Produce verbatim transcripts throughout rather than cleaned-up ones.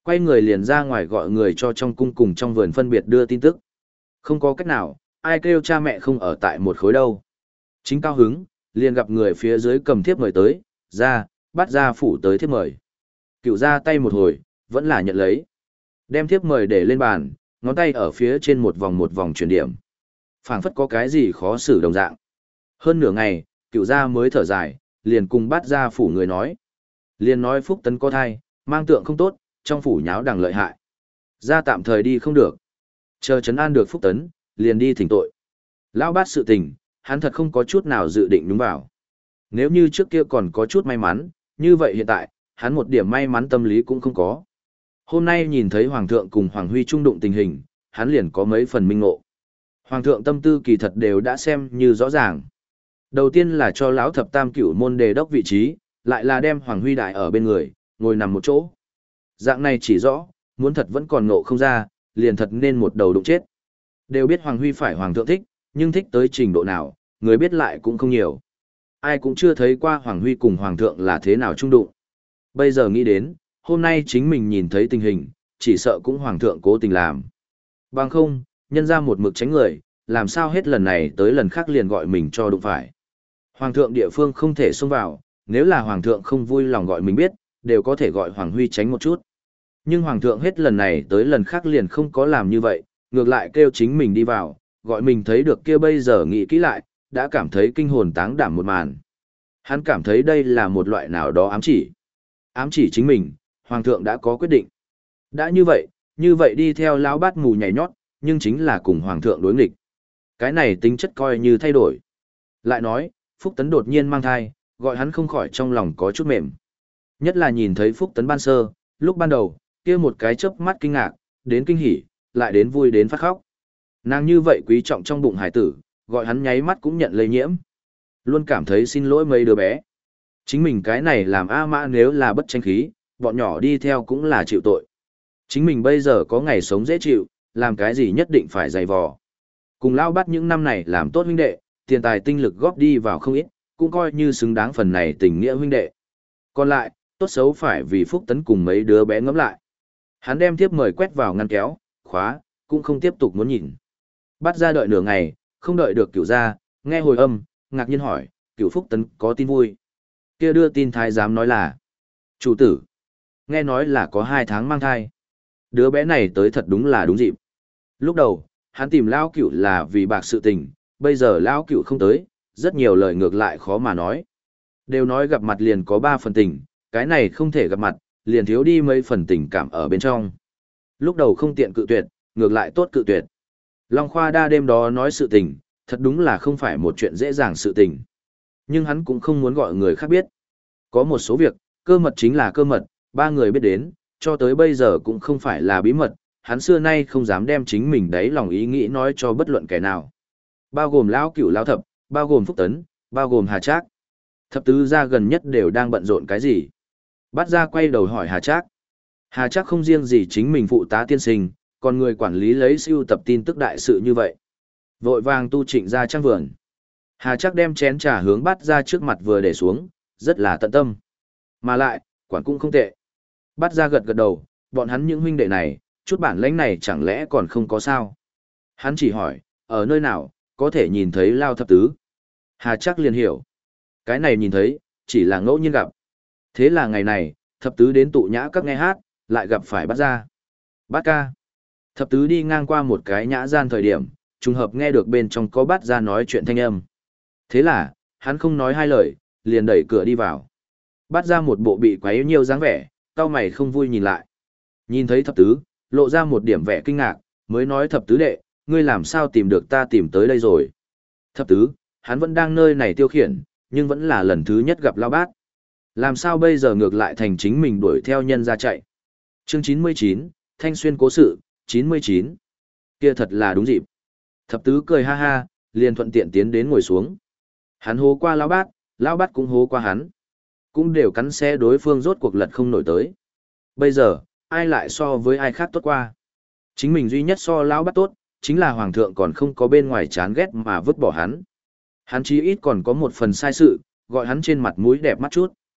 Quay người liền ra ngoài gọi người cho trong cung cùng trong vườn phân biệt đưa tin tức. Không có cách nào, ai kêu cha mẹ không ở tại một khối đâu. Chính cao hứng, liền gặp người phía dưới cầm thiếp mời tới, ra, bắt ra phủ tới thiếp mời. Cựu ra tay một hồi, vẫn là nhận lấy. Đem thiếp mời để lên bàn, ngón tay ở phía trên một vòng một vòng chuyển điểm. Phảng phất có cái gì khó xử đồng dạng. Hơn nửa ngày, cựu gia mới thở dài, liền cùng bắt ra phủ người nói. Liền nói Phúc Tấn có thai, mang tượng không tốt, trong phủ nháo đằng lợi hại. Gia tạm thời đi không được. Chờ trấn an được Phúc Tấn, liền đi thỉnh tội. Lão bát sự tình, hắn thật không có chút nào dự định đúng vào. Nếu như trước kia còn có chút may mắn, như vậy hiện tại, hắn một điểm may mắn tâm lý cũng không có. Hôm nay nhìn thấy Hoàng thượng cùng Hoàng Huy trung đụng tình hình, hắn liền có mấy phần minh ngộ. Hoàng thượng tâm tư kỳ thật đều đã xem như rõ ràng. Đầu tiên là cho lão thập tam cửu môn đề đốc vị trí, lại là đem Hoàng Huy đại ở bên người, ngồi nằm một chỗ. Dạng này chỉ rõ, muốn thật vẫn còn ngộ không ra, liền thật nên một đầu đụng chết. Đều biết Hoàng Huy phải Hoàng thượng thích, nhưng thích tới trình độ nào, người biết lại cũng không nhiều. Ai cũng chưa thấy qua Hoàng Huy cùng Hoàng thượng là thế nào trung đụng. Bây giờ nghĩ đến, hôm nay chính mình nhìn thấy tình hình, chỉ sợ cũng Hoàng thượng cố tình làm. Bằng không, nhân ra một mực tránh người, làm sao hết lần này tới lần khác liền gọi mình cho đụng phải. Hoàng thượng địa phương không thể xông vào, nếu là Hoàng thượng không vui lòng gọi mình biết, đều có thể gọi Hoàng Huy tránh một chút. Nhưng Hoàng thượng hết lần này tới lần khác liền không có làm như vậy, ngược lại kêu chính mình đi vào, gọi mình thấy được kia bây giờ nghĩ kỹ lại, đã cảm thấy kinh hồn táng đảm một màn. Hắn cảm thấy đây là một loại nào đó ám chỉ. Ám chỉ chính mình, Hoàng thượng đã có quyết định. Đã như vậy, như vậy đi theo lão bát mù nhảy nhót, nhưng chính là cùng Hoàng thượng đối nghịch. Cái này tính chất coi như thay đổi. Lại nói, Phúc Tấn đột nhiên mang thai, gọi hắn không khỏi trong lòng có chút mềm. Nhất là nhìn thấy Phúc Tấn ban sơ, lúc ban đầu, kia một cái chớp mắt kinh ngạc, đến kinh hỉ, lại đến vui đến phát khóc. Nàng như vậy quý trọng trong bụng hải tử, gọi hắn nháy mắt cũng nhận lây nhiễm. Luôn cảm thấy xin lỗi mấy đứa bé. Chính mình cái này làm A Mã nếu là bất tranh khí, bọn nhỏ đi theo cũng là chịu tội. Chính mình bây giờ có ngày sống dễ chịu, làm cái gì nhất định phải dày vò. Cùng lao bắt những năm này làm tốt huynh đệ, tiền tài tinh lực góp đi vào không ít, cũng coi như xứng đáng phần này tình nghĩa huynh đệ. Còn lại, tốt xấu phải vì Phúc Tấn cùng mấy đứa bé ngẫm lại. Hắn đem tiếp mời quét vào ngăn kéo, khóa, cũng không tiếp tục muốn nhìn. Bắt ra đợi nửa ngày, không đợi được cửu ra, nghe hồi âm, ngạc nhiên hỏi, cửu Phúc Tấn có tin vui. Kia đưa tin thái giám nói là, chủ tử, nghe nói là có hai tháng mang thai. Đứa bé này tới thật đúng là đúng dịp. Lúc đầu, hắn tìm Lão Cửu là vì bạc sự tình, bây giờ Lão Cửu không tới, rất nhiều lời ngược lại khó mà nói. Đều nói gặp mặt liền có ba phần tình, cái này không thể gặp mặt, liền thiếu đi mấy phần tình cảm ở bên trong. Lúc đầu không tiện cự tuyệt, ngược lại tốt cự tuyệt. Long Khoa đa đêm đó nói sự tình, thật đúng là không phải một chuyện dễ dàng sự tình. Nhưng hắn cũng không muốn gọi người khác biết. Có một số việc, cơ mật chính là cơ mật, ba người biết đến, cho tới bây giờ cũng không phải là bí mật, hắn xưa nay không dám đem chính mình đấy lòng ý nghĩ nói cho bất luận kẻ nào. Bao gồm Lão Cửu Lão Thập, bao gồm Phúc Tấn, bao gồm Hà Trác. Thập tứ gia gần nhất đều đang bận rộn cái gì? Bắt ra quay đầu hỏi Hà Trác. Hà Trác không riêng gì chính mình phụ tá tiên sinh, còn người quản lý lấy siêu tập tin tức đại sự như vậy. Vội vàng tu chỉnh ra trang vườn. Hà Trác đem chén trà hướng bắt ra trước mặt vừa để xuống, rất là tận tâm. Mà lại, quản cũng không tệ. Bắt ra gật gật đầu, bọn hắn những huynh đệ này, chút bản lãnh này chẳng lẽ còn không có sao? Hắn chỉ hỏi, ở nơi nào, có thể nhìn thấy Lao Thập Tứ? Hà Trác liền hiểu. Cái này nhìn thấy, chỉ là ngẫu nhiên gặp. Thế là ngày này, Thập Tứ đến tụ nhã các nghe hát, lại gặp phải bắt ra. Bát ca. Thập Tứ đi ngang qua một cái nhã gian thời điểm, trùng hợp nghe được bên trong có bắt ra nói chuyện thanh âm. Thế là, hắn không nói hai lời, liền đẩy cửa đi vào. Bắt ra một bộ bị quấy nhiều dáng vẻ, cau mày không vui nhìn lại. Nhìn thấy Thập Tứ, lộ ra một điểm vẻ kinh ngạc, mới nói Thập Tứ đệ, ngươi làm sao tìm được ta tìm tới đây rồi. Thập Tứ, hắn vẫn đang nơi này tiêu khiển, nhưng vẫn là lần thứ nhất gặp Lao Bát. Làm sao bây giờ ngược lại thành chính mình đuổi theo nhân ra chạy. Chương chín mươi chín, Thanh Xuyên cố sự, chín mươi chín. Kia thật là đúng dịp. Thập Tứ cười ha ha, liền thuận tiện tiến đến ngồi xuống. Hắn hố qua Lao Bát, Lao Bát cũng hố qua hắn. Cũng đều cắn xé đối phương rốt cuộc lật không nổi tới. Bây giờ, ai lại so với ai khác tốt qua. Chính mình duy nhất so Lao Bát tốt, chính là Hoàng thượng còn không có bên ngoài chán ghét mà vứt bỏ hắn. Hắn chí ít còn có một phần sai sự, gọi hắn trên mặt mũi đẹp mắt chút.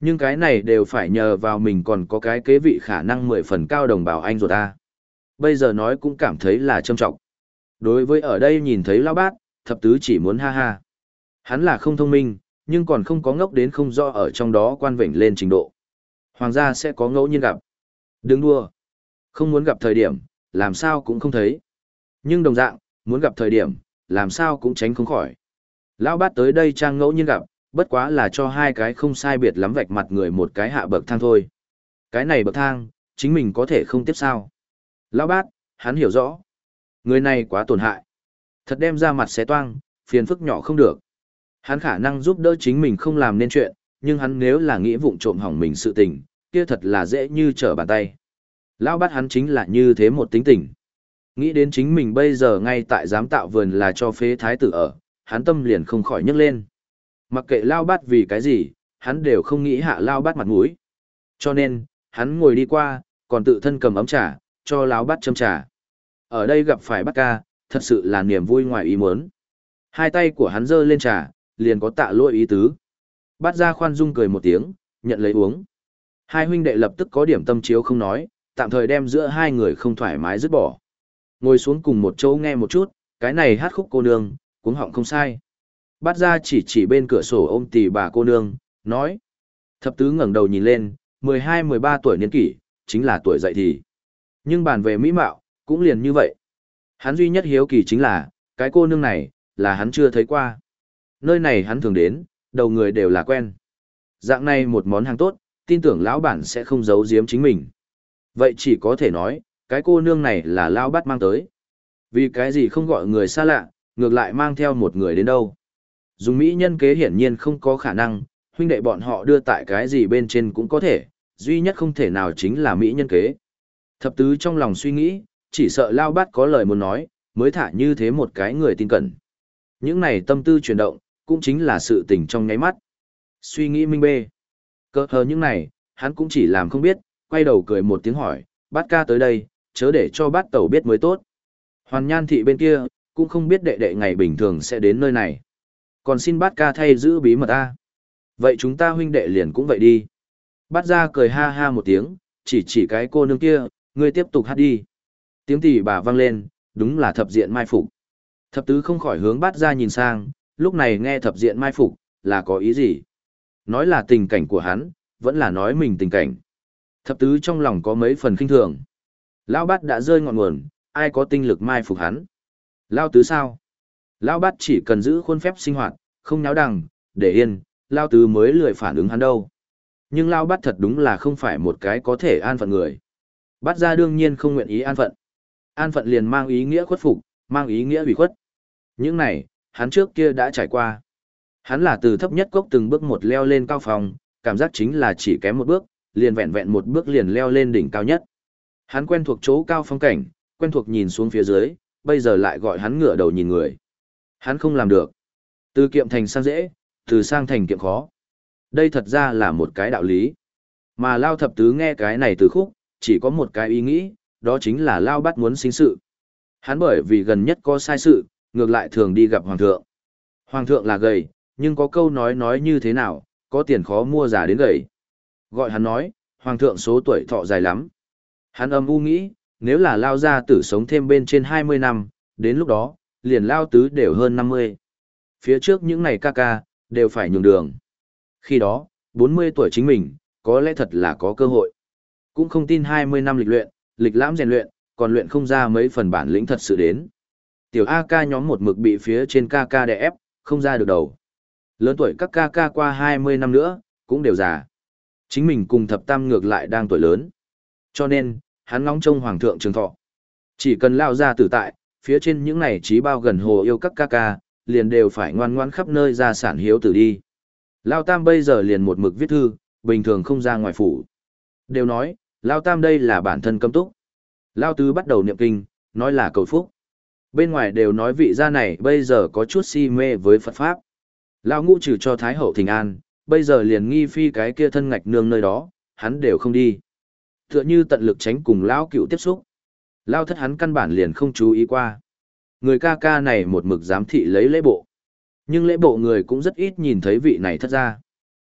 Nhưng cái này đều phải nhờ vào mình còn có cái kế vị khả năng mười phần cao đồng bào anh rồi ta. Bây giờ nói cũng cảm thấy là trâm trọng. Đối với ở đây nhìn thấy lão bát, thập tứ chỉ muốn ha ha. Hắn là không thông minh, nhưng còn không có ngốc đến không rõ ở trong đó quan vểnh lên trình độ. Hoàng gia sẽ có ngẫu nhiên gặp. Đừng đua. Không muốn gặp thời điểm, làm sao cũng không thấy. Nhưng đồng dạng, muốn gặp thời điểm, làm sao cũng tránh không khỏi. Lão bát tới đây trang ngẫu nhiên gặp, bất quá là cho hai cái không sai biệt lắm vạch mặt người một cái hạ bậc thang thôi. Cái này bậc thang, chính mình có thể không tiếp sao. Lão bát, hắn hiểu rõ. Người này quá tổn hại. Thật đem ra mặt xé toang, phiền phức nhỏ không được. Hắn khả năng giúp đỡ chính mình không làm nên chuyện, nhưng hắn nếu là nghĩ vụng trộm hỏng mình sự tình, kia thật là dễ như trở bàn tay. Lão bát hắn chính là như thế một tính tình. Nghĩ đến chính mình bây giờ ngay tại giám tạo vườn là cho phế thái tử ở, hắn tâm liền không khỏi nhấc lên. Mặc kệ Lao bát vì cái gì, hắn đều không nghĩ hạ Lao bát mặt mũi. Cho nên, hắn ngồi đi qua, còn tự thân cầm ấm trà, cho Lão bát châm trà. Ở đây gặp phải bát ca, thật sự là niềm vui ngoài ý muốn. Hai tay của hắn giơ lên trà, liền có tạ lỗi ý tứ. Bát gia khoan dung cười một tiếng, nhận lấy uống. Hai huynh đệ lập tức có điểm tâm chiếu không nói, tạm thời đem giữa hai người không thoải mái dứt bỏ. Ngồi xuống cùng một chỗ nghe một chút, cái này hát khúc cô nương, cuống họng không sai. Bát gia chỉ chỉ bên cửa sổ ôm tì bà cô nương, nói. Thập tứ ngẩng đầu nhìn lên, mười hai mười ba tuổi niên kỷ, chính là tuổi dậy thì. Nhưng bàn về mỹ mạo, cũng liền như vậy. Hắn duy nhất hiếu kỳ chính là, cái cô nương này, là hắn chưa thấy qua. Nơi này hắn thường đến, đầu người đều là quen. Dạng này một món hàng tốt, tin tưởng lão bản sẽ không giấu giếm chính mình. Vậy chỉ có thể nói, cái cô nương này là Lão bát mang tới. Vì cái gì không gọi người xa lạ, ngược lại mang theo một người đến đâu. Dùng mỹ nhân kế hiển nhiên không có khả năng, huynh đệ bọn họ đưa tại cái gì bên trên cũng có thể, duy nhất không thể nào chính là mỹ nhân kế. Thập tứ trong lòng suy nghĩ, chỉ sợ Lão bát có lời muốn nói, mới thả như thế một cái người tin cẩn. Những này tâm tư chuyển động, cũng chính là sự tình trong nháy mắt. Suy nghĩ minh bê. Cơ hờ những này, hắn cũng chỉ làm không biết, quay đầu cười một tiếng hỏi, bát ca tới đây, chớ để cho bát tẩu biết mới tốt. Hoàn nhan thị bên kia, cũng không biết đệ đệ ngày bình thường sẽ đến nơi này. Còn xin bát ca thay giữ bí mật ta. Vậy chúng ta huynh đệ liền cũng vậy đi. Bát gia cười ha ha một tiếng, chỉ chỉ cái cô nương kia, ngươi tiếp tục hát đi. Tiếng tỉ bà vang lên, đúng là thập diện mai phục. Thập tứ không khỏi hướng bát gia nhìn sang, lúc này nghe thập diện mai phục, là có ý gì? Nói là tình cảnh của hắn, vẫn là nói mình tình cảnh. Thập tứ trong lòng có mấy phần kinh thường. Lão bát đã rơi ngọn nguồn, ai có tinh lực mai phục hắn? Lão tứ sao? Lão bát chỉ cần giữ khuôn phép sinh hoạt, không nháo đằng, để yên, Lão tứ mới lười phản ứng hắn đâu. Nhưng Lão bát thật đúng là không phải một cái có thể an phận người. Bát gia đương nhiên không nguyện ý an phận. An phận liền mang ý nghĩa khuất phục, mang ý nghĩa bị khuất. Những này, hắn trước kia đã trải qua. Hắn là từ thấp nhất cốc từng bước một leo lên cao phòng, cảm giác chính là chỉ kém một bước, liền vẹn vẹn một bước liền leo lên đỉnh cao nhất. Hắn quen thuộc chỗ cao phong cảnh, quen thuộc nhìn xuống phía dưới, bây giờ lại gọi hắn ngửa đầu nhìn người. Hắn không làm được. Từ kiệm thành sang dễ, từ sang thành kiệm khó. Đây thật ra là một cái đạo lý. Mà Lao thập tứ nghe cái này từ khúc, chỉ có một cái ý nghĩ, đó chính là Lao bắt muốn sinh sự. Hắn bởi vì gần nhất có sai sự, ngược lại thường đi gặp Hoàng thượng. Hoàng thượng là gầy, nhưng có câu nói nói như thế nào, có tiền khó mua già đến gầy. Gọi hắn nói, Hoàng thượng số tuổi thọ dài lắm. Hắn âm u nghĩ, nếu là Lao gia tử sống thêm bên trên hai mươi năm, đến lúc đó, liền Lao tứ đều hơn năm mươi. Phía trước những này ca ca, đều phải nhường đường. Khi đó, bốn mươi tuổi chính mình, có lẽ thật là có cơ hội. Cũng không tin hai mươi năm lịch luyện, lịch lãm rèn luyện, còn luyện không ra mấy phần bản lĩnh thật sự đến. Tiểu A ca nhóm một mực bị phía trên ca ca đè ép, không ra được đầu. Lớn tuổi các ca ca qua hai mươi năm nữa, cũng đều già. Chính mình cùng thập tam ngược lại đang tuổi lớn. Cho nên, hắn ngóng trông hoàng thượng trường thọ. Chỉ cần lao ra tử tại, phía trên những này trí bao gần hồ yêu các ca ca, liền đều phải ngoan ngoan khắp nơi ra sản hiếu tử đi. Lao tam bây giờ liền một mực viết thư, bình thường không ra ngoài phủ. Đều nói, Lao tam đây là bản thân cấm túc. Lao tứ bắt đầu niệm kinh, nói là cầu phúc. Bên ngoài đều nói vị gia này bây giờ có chút si mê với Phật Pháp. Lao ngũ trừ cho Thái hậu thỉnh an, bây giờ liền nghi phi cái kia thân ngạch nương nơi đó, hắn đều không đi. Tựa như tận lực tránh cùng Lão cựu tiếp xúc. Lao thất hắn căn bản liền không chú ý qua. Người ca ca này một mực giám thị lấy lễ bộ. Nhưng lễ bộ người cũng rất ít nhìn thấy vị này thất ra.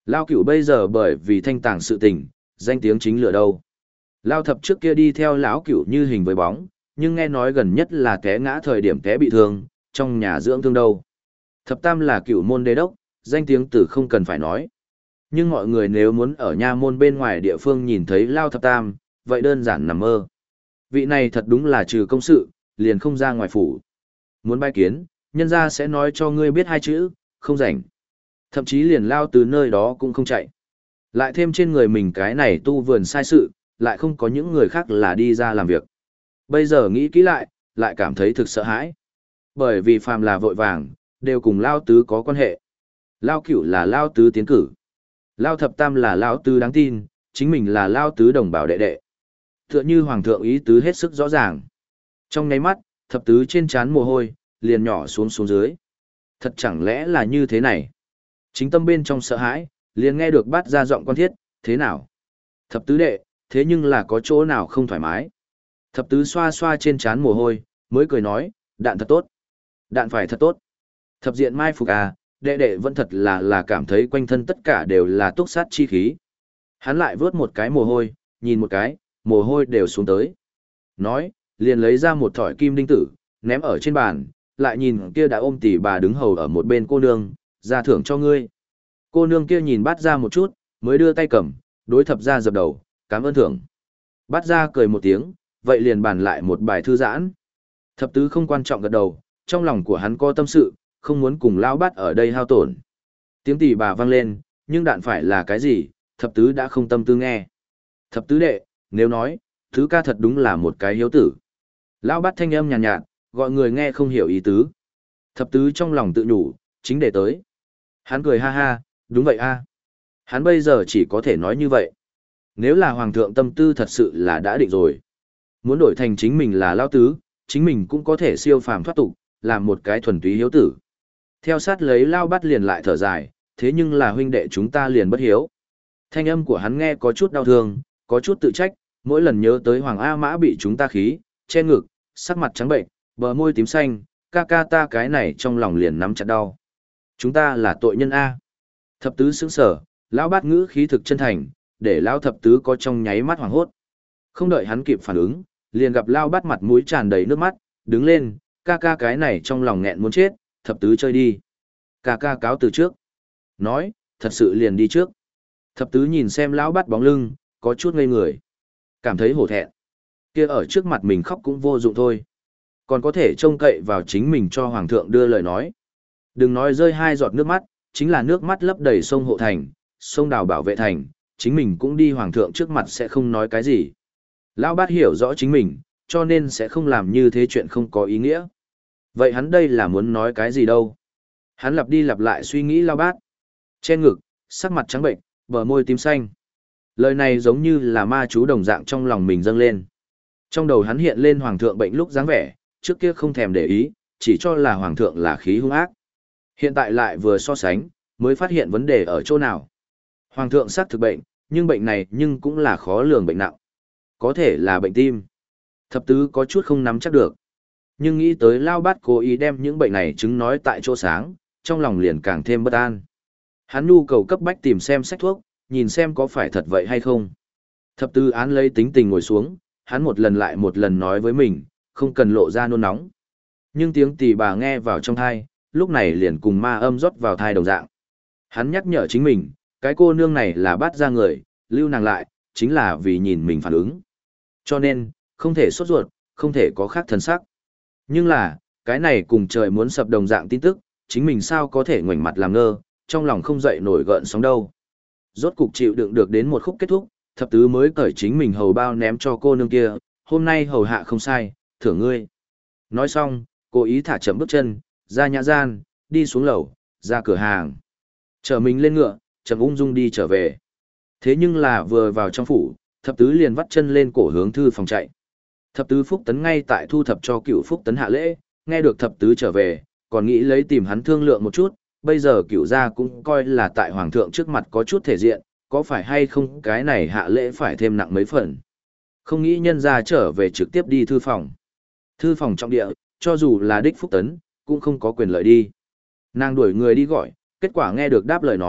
Lao Cửu bây giờ bởi vì thanh tàng sự tình, danh tiếng chính lửa đâu. Lao Thập trước kia đi theo lão Cửu như hình với bóng, nhưng nghe nói gần nhất là té ngã thời điểm té bị thương, trong nhà dưỡng thương đâu. Thập Tam là Cửu môn đế đốc, danh tiếng tử không cần phải nói. Nhưng mọi người nếu muốn ở nha môn bên ngoài địa phương nhìn thấy Lao Thập Tam, vậy đơn giản nằm mơ. Vị này thật đúng là trừ công sự, liền không ra ngoài phủ. Muốn bái kiến, nhân gia sẽ nói cho ngươi biết hai chữ, không rảnh. Thậm chí liền Lao từ nơi đó cũng không chạy. Lại thêm trên người mình cái này tu vườn sai sự, lại không có những người khác là đi ra làm việc. Bây giờ nghĩ kỹ lại, lại cảm thấy thực sợ hãi. Bởi vì phàm là vội vàng, đều cùng Lao tứ có quan hệ. Lao Cửu là Lao tứ tiến cử. Lao Thập Tam là Lao tứ đáng tin, chính mình là Lao tứ đồng bào đệ đệ. Tựa như Hoàng thượng ý tứ hết sức rõ ràng. Trong nháy mắt, thập tứ trên trán mồ hôi, liền nhỏ xuống xuống dưới. Thật chẳng lẽ là như thế này? Chính tâm bên trong sợ hãi, liền nghe được bắt ra giọng quan thiết, thế nào? Thập tứ đệ, thế nhưng là có chỗ nào không thoải mái? Thập tứ xoa xoa trên trán mồ hôi, mới cười nói, đạn thật tốt. Đạn phải thật tốt. Thập diện mai phục à, đệ đệ vẫn thật là là cảm thấy quanh thân tất cả đều là túc sát chi khí. Hắn lại vớt một cái mồ hôi, nhìn một cái, mồ hôi đều xuống tới. Nói, liền lấy ra một thỏi kim đinh tử, ném ở trên bàn, lại nhìn kia đã ôm tỷ bà đứng hầu ở một bên cô nương, ra thưởng cho ngươi. Cô nương kia nhìn bát ra một chút, mới đưa tay cầm, đối thập ra dập đầu, cảm ơn thưởng. Bát ra cười một tiếng, vậy liền bàn lại một bài thư giãn. Thập tứ không quan trọng gật đầu, trong lòng của hắn có tâm sự, không muốn cùng lao bát ở đây hao tổn. Tiếng tỷ bà vang lên, nhưng đạn phải là cái gì, thập tứ đã không tâm tư nghe. Thập tứ đệ, nếu nói, thứ ca thật đúng là một cái hiếu tử. Lão bát thanh âm nhàn nhạt, nhạt, gọi người nghe không hiểu ý tứ. Thập tứ trong lòng tự nhủ, chính để tới. Hắn cười ha ha, đúng vậy a. Hắn bây giờ chỉ có thể nói như vậy. Nếu là hoàng thượng tâm tư thật sự là đã định rồi. Muốn đổi thành chính mình là lao tứ, chính mình cũng có thể siêu phàm thoát tục, làm một cái thuần túy hiếu tử. Theo sát lấy lao bắt liền lại thở dài, thế nhưng là huynh đệ chúng ta liền bất hiếu. Thanh âm của hắn nghe có chút đau thương, có chút tự trách, mỗi lần nhớ tới Hoàng A Mã bị chúng ta khí, che ngực, sắc mặt trắng bệnh, bờ môi tím xanh, ca ca ta cái này trong lòng liền nắm chặt đau. Chúng ta là tội nhân A. Thập tứ sững sở, lão bát ngữ khí thực chân thành, để lão thập tứ có trong nháy mắt hoảng hốt. Không đợi hắn kịp phản ứng, liền gặp lão bát mặt mũi tràn đầy nước mắt, đứng lên, ca ca cái này trong lòng nghẹn muốn chết, thập tứ chơi đi. Ca ca cáo từ trước. Nói, thật sự liền đi trước. Thập tứ nhìn xem lão bát bóng lưng, có chút ngây người. Cảm thấy hổ thẹn. Kia ở trước mặt mình khóc cũng vô dụng thôi. Còn có thể trông cậy vào chính mình cho hoàng thượng đưa lời nói. Đừng nói rơi hai giọt nước mắt, chính là nước mắt lấp đầy sông hộ thành, sông đào bảo vệ thành, chính mình cũng đi hoàng thượng trước mặt sẽ không nói cái gì. Lão bát hiểu rõ chính mình, cho nên sẽ không làm như thế chuyện không có ý nghĩa. Vậy hắn đây là muốn nói cái gì đâu? Hắn lặp đi lặp lại suy nghĩ lão bát. Che ngực, sắc mặt trắng bệnh, bờ môi tím xanh. Lời này giống như là ma chú đồng dạng trong lòng mình dâng lên. Trong đầu hắn hiện lên hoàng thượng bệnh lúc dáng vẻ, trước kia không thèm để ý, chỉ cho là hoàng thượng là khí hung ác. Hiện tại lại vừa so sánh, mới phát hiện vấn đề ở chỗ nào. Hoàng thượng xác thực bệnh, nhưng bệnh này nhưng cũng là khó lường bệnh nặng. Có thể là bệnh tim. Thập tứ có chút không nắm chắc được. Nhưng nghĩ tới lao bát cố ý đem những bệnh này chứng nói tại chỗ sáng, trong lòng liền càng thêm bất an. Hắn nhu cầu cấp bách tìm xem sách thuốc, nhìn xem có phải thật vậy hay không. Thập tứ án lấy tính tình ngồi xuống, hắn một lần lại một lần nói với mình, không cần lộ ra nôn nóng. Nhưng tiếng tỳ bà nghe vào trong thai, lúc này liền cùng ma âm rót vào thai đồng dạng. Hắn nhắc nhở chính mình, cái cô nương này là bắt ra người, lưu nàng lại, chính là vì nhìn mình phản ứng. Cho nên, không thể sốt ruột, không thể có khác thần sắc. Nhưng là, cái này cùng trời muốn sập đồng dạng tin tức, chính mình sao có thể ngoảnh mặt làm ngơ, trong lòng không dậy nổi gợn sóng đâu. Rốt cục chịu đựng được đến một khúc kết thúc, thập tứ mới cởi chính mình hầu bao ném cho cô nương kia, hôm nay hầu hạ không sai, thưởng ngươi. Nói xong, cố ý thả chậm bước chân, ra nhã gian, đi xuống lầu, ra cửa hàng. Chở mình lên ngựa, chậm ung dung đi trở về. Thế nhưng là vừa vào trong phủ, thập tứ liền vắt chân lên cổ hướng thư phòng chạy. Thập tứ Phúc Tấn ngay tại thu thập cho cựu Phúc Tấn hạ lễ, nghe được thập tứ trở về, còn nghĩ lấy tìm hắn thương lượng một chút, bây giờ cựu gia cũng coi là tại hoàng thượng trước mặt có chút thể diện, có phải hay không cái này hạ lễ phải thêm nặng mấy phần. Không nghĩ nhân ra trở về trực tiếp đi thư phòng. Thư phòng trọng địa, cho dù là đích Phúc Tấn, cũng không có quyền lợi đi. Nàng đuổi người đi gọi, kết quả nghe được đáp lời nói,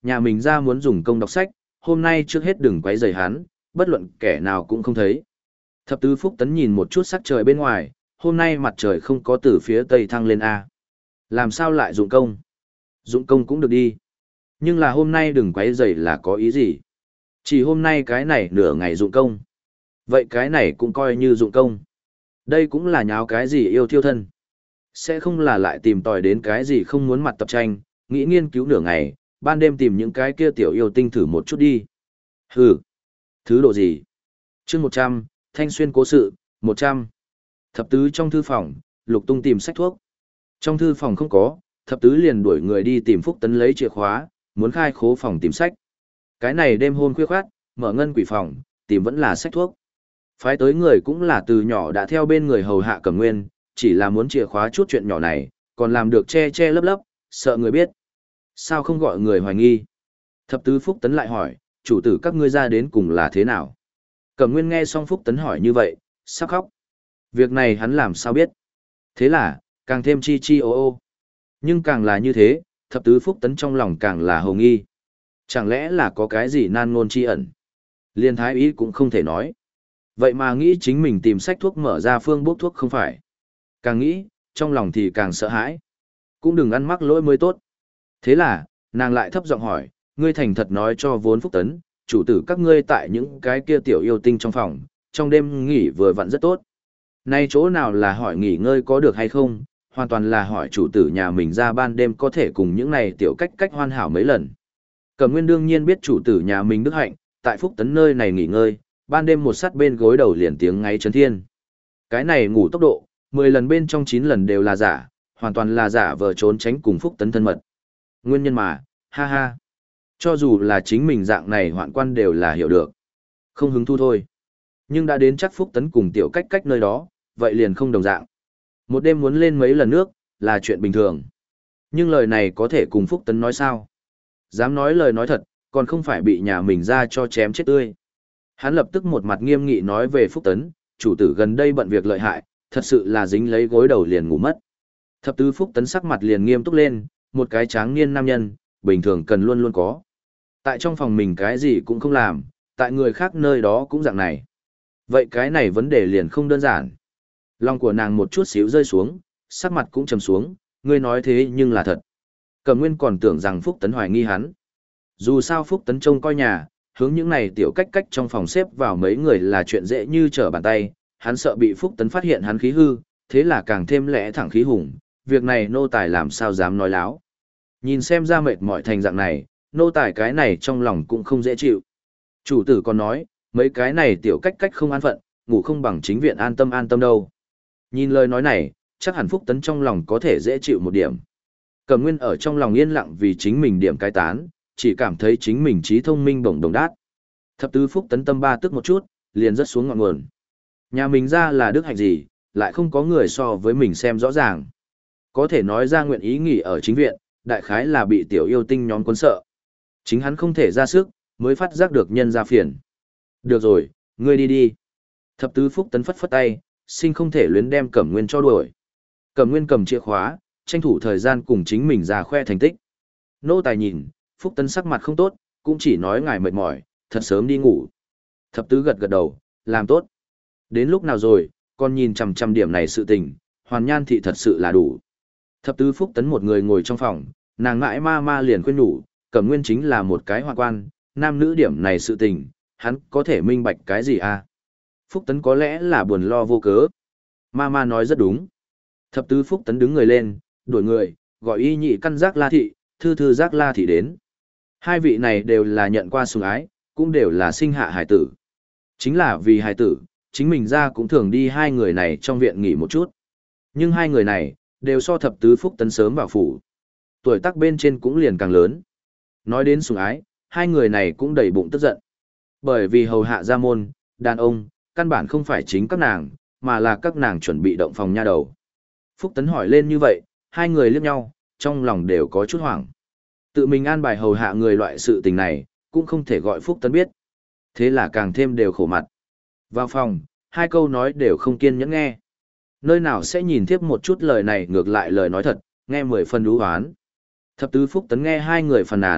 nhà mình ra muốn dùng công đọc sách, hôm nay trước hết đừng quấy rầy hắn, bất luận kẻ nào cũng không thấy. Thập tứ Phúc Tấn nhìn một chút sắc trời bên ngoài, hôm nay mặt trời không có từ phía tây thăng lên A. Làm sao lại dụng công? Dụng công cũng được đi. Nhưng là hôm nay đừng quấy rầy là có ý gì? Chỉ hôm nay cái này nửa ngày dụng công. Vậy cái này cũng coi như dụng công. Đây cũng là nháo cái gì yêu thiêu thân. Sẽ không là lại tìm tòi đến cái gì không muốn mặt tập tranh, nghĩ nghiên cứu nửa ngày, ban đêm tìm những cái kia tiểu yêu tinh thử một chút đi. Hừ. Thứ độ gì? chương một trăm, Thanh Xuyên cố sự, một trăm. Thập tứ trong thư phòng, Lục Tung tìm sách thuốc. Trong thư phòng không có, thập tứ liền đuổi người đi tìm Phúc Tấn lấy chìa khóa, muốn khai khố phòng tìm sách. Cái này đêm hôm khuya khoát, mở ngân quỷ phòng, tìm vẫn là sách thuốc. Phái tới người cũng là từ nhỏ đã theo bên người hầu hạ Cẩm Nguyên, chỉ là muốn chìa khóa chút chuyện nhỏ này, còn làm được che che lấp lấp, sợ người biết. Sao không gọi người hoài nghi? Thập tứ Phúc Tấn lại hỏi, chủ tử các ngươi ra đến cùng là thế nào? Cẩm Nguyên nghe xong Phúc Tấn hỏi như vậy, sắp khóc. Việc này hắn làm sao biết? Thế là, càng thêm chi chi ô ô. Nhưng càng là như thế, thập tứ Phúc Tấn trong lòng càng là hồng nghi. Chẳng lẽ là có cái gì nan ngôn chi ẩn? Liên thái ý cũng không thể nói. Vậy mà nghĩ chính mình tìm sách thuốc mở ra phương bốc thuốc không phải. Càng nghĩ, trong lòng thì càng sợ hãi. Cũng đừng ăn mắc lỗi mới tốt. Thế là, nàng lại thấp giọng hỏi, ngươi thành thật nói cho vốn Phúc Tấn, chủ tử các ngươi tại những cái kia tiểu yêu tinh trong phòng, trong đêm nghỉ vừa vặn rất tốt. Nay chỗ nào là hỏi nghỉ ngơi có được hay không, hoàn toàn là hỏi chủ tử nhà mình ra ban đêm có thể cùng những này tiểu cách cách hoàn hảo mấy lần. Cẩm Nguyên đương nhiên biết chủ tử nhà mình đức hạnh, tại Phúc Tấn nơi này nghỉ ngơi, ban đêm một sắt bên gối đầu liền tiếng ngáy chấn thiên. Cái này ngủ tốc độ, mười lần bên trong chín lần đều là giả, hoàn toàn là giả vờ trốn tránh cùng Phúc Tấn thân mật. Nguyên nhân mà, ha ha. Cho dù là chính mình dạng này hoạn quan đều là hiểu được. Không hứng thu thôi. Nhưng đã đến chắc Phúc Tấn cùng tiểu cách cách nơi đó, vậy liền không đồng dạng. Một đêm muốn lên mấy lần nước, là chuyện bình thường. Nhưng lời này có thể cùng Phúc Tấn nói sao? Dám nói lời nói thật, còn không phải bị nhà mình ra cho chém chết tươi. Hắn lập tức một mặt nghiêm nghị nói về Phúc Tấn, chủ tử gần đây bận việc lợi hại, thật sự là dính lấy gối đầu liền ngủ mất. Thập tứ Phúc Tấn sắc mặt liền nghiêm túc lên, một cái tráng niên nam nhân, bình thường cần luôn luôn có. Tại trong phòng mình cái gì cũng không làm, tại người khác nơi đó cũng dạng này. Vậy cái này vấn đề liền không đơn giản. Lòng của nàng một chút xíu rơi xuống, sắc mặt cũng trầm xuống, ngươi nói thế nhưng là thật. Cẩm Nguyên còn tưởng rằng Phúc Tấn hoài nghi hắn. Dù sao Phúc Tấn trông coi nhà, hướng những này tiểu cách cách trong phòng xếp vào mấy người là chuyện dễ như trở bàn tay, hắn sợ bị Phúc Tấn phát hiện hắn khí hư, thế là càng thêm lẽ thẳng khí hùng, việc này nô tài làm sao dám nói láo. Nhìn xem ra mệt mỏi thành dạng này, nô tài cái này trong lòng cũng không dễ chịu. Chủ tử còn nói, mấy cái này tiểu cách cách không an phận, ngủ không bằng chính viện an tâm an tâm đâu. Nhìn lời nói này, chắc hẳn Phúc Tấn trong lòng có thể dễ chịu một điểm. Cẩm Nguyên ở trong lòng yên lặng vì chính mình điểm cai tán, chỉ cảm thấy chính mình trí thông minh bổng đồng đát. Thập tứ Phúc Tấn tâm ba tức một chút, liền rớt xuống ngọn nguồn. Nhà mình ra là đức hạnh gì, lại không có người so với mình xem rõ ràng. Có thể nói ra nguyện ý nghỉ ở chính viện, đại khái là bị tiểu yêu tinh nhóm cuốn sợ. Chính hắn không thể ra sức, mới phát giác được nhân ra phiền. Được rồi, ngươi đi đi. Thập tứ Phúc Tấn phất phất tay, sinh không thể luyến đem Cẩm Nguyên cho đuổi. Cẩm Nguyên cầm chìa khóa, tranh thủ thời gian cùng chính mình ra khoe thành tích. Nô tài nhìn, Phúc Tấn sắc mặt không tốt, cũng chỉ nói ngài mệt mỏi, thật sớm đi ngủ. Thập tứ gật gật đầu, làm tốt. Đến lúc nào rồi, còn nhìn chằm chằm điểm này sự tình, hoàn nhan thị thật sự là đủ. Thập tứ Phúc Tấn một người ngồi trong phòng, nàng ngãi ma ma liền khuyên nhủ, Cẩm Nguyên chính là một cái hoạn quan, nam nữ điểm này sự tình, hắn có thể minh bạch cái gì à? Phúc Tấn có lẽ là buồn lo vô cớ. Ma ma nói rất đúng. Thập tứ Phúc Tấn đứng người lên, đuổi người, gọi y nhị căn giác la thị, thư thư giác la thị đến. Hai vị này đều là nhận qua sủng ái, cũng đều là sinh hạ hài tử. Chính là vì hài tử, chính mình ra cũng thường đi hai người này trong viện nghỉ một chút. Nhưng hai người này, đều so thập tứ Phúc Tấn sớm vào phủ. Tuổi tác bên trên cũng liền càng lớn. Nói đến sủng ái, hai người này cũng đầy bụng tức giận. Bởi vì hầu hạ gia môn, đàn ông, căn bản không phải chính các nàng, mà là các nàng chuẩn bị động phòng nha đầu. Phúc Tấn hỏi lên như vậy, hai người liếc nhau, trong lòng đều có chút hoảng. Tự mình an bài hầu hạ người loại sự tình này, cũng không thể gọi Phúc Tấn biết. Thế là càng thêm đều khổ mặt. Vào phòng, hai câu nói đều không kiên nhẫn nghe. Nơi nào sẽ nhìn tiếp một chút lời này ngược lại lời nói thật, nghe mười phần đú hoán. Thập tứ Phúc Tấn nghe hai người phàn nàn,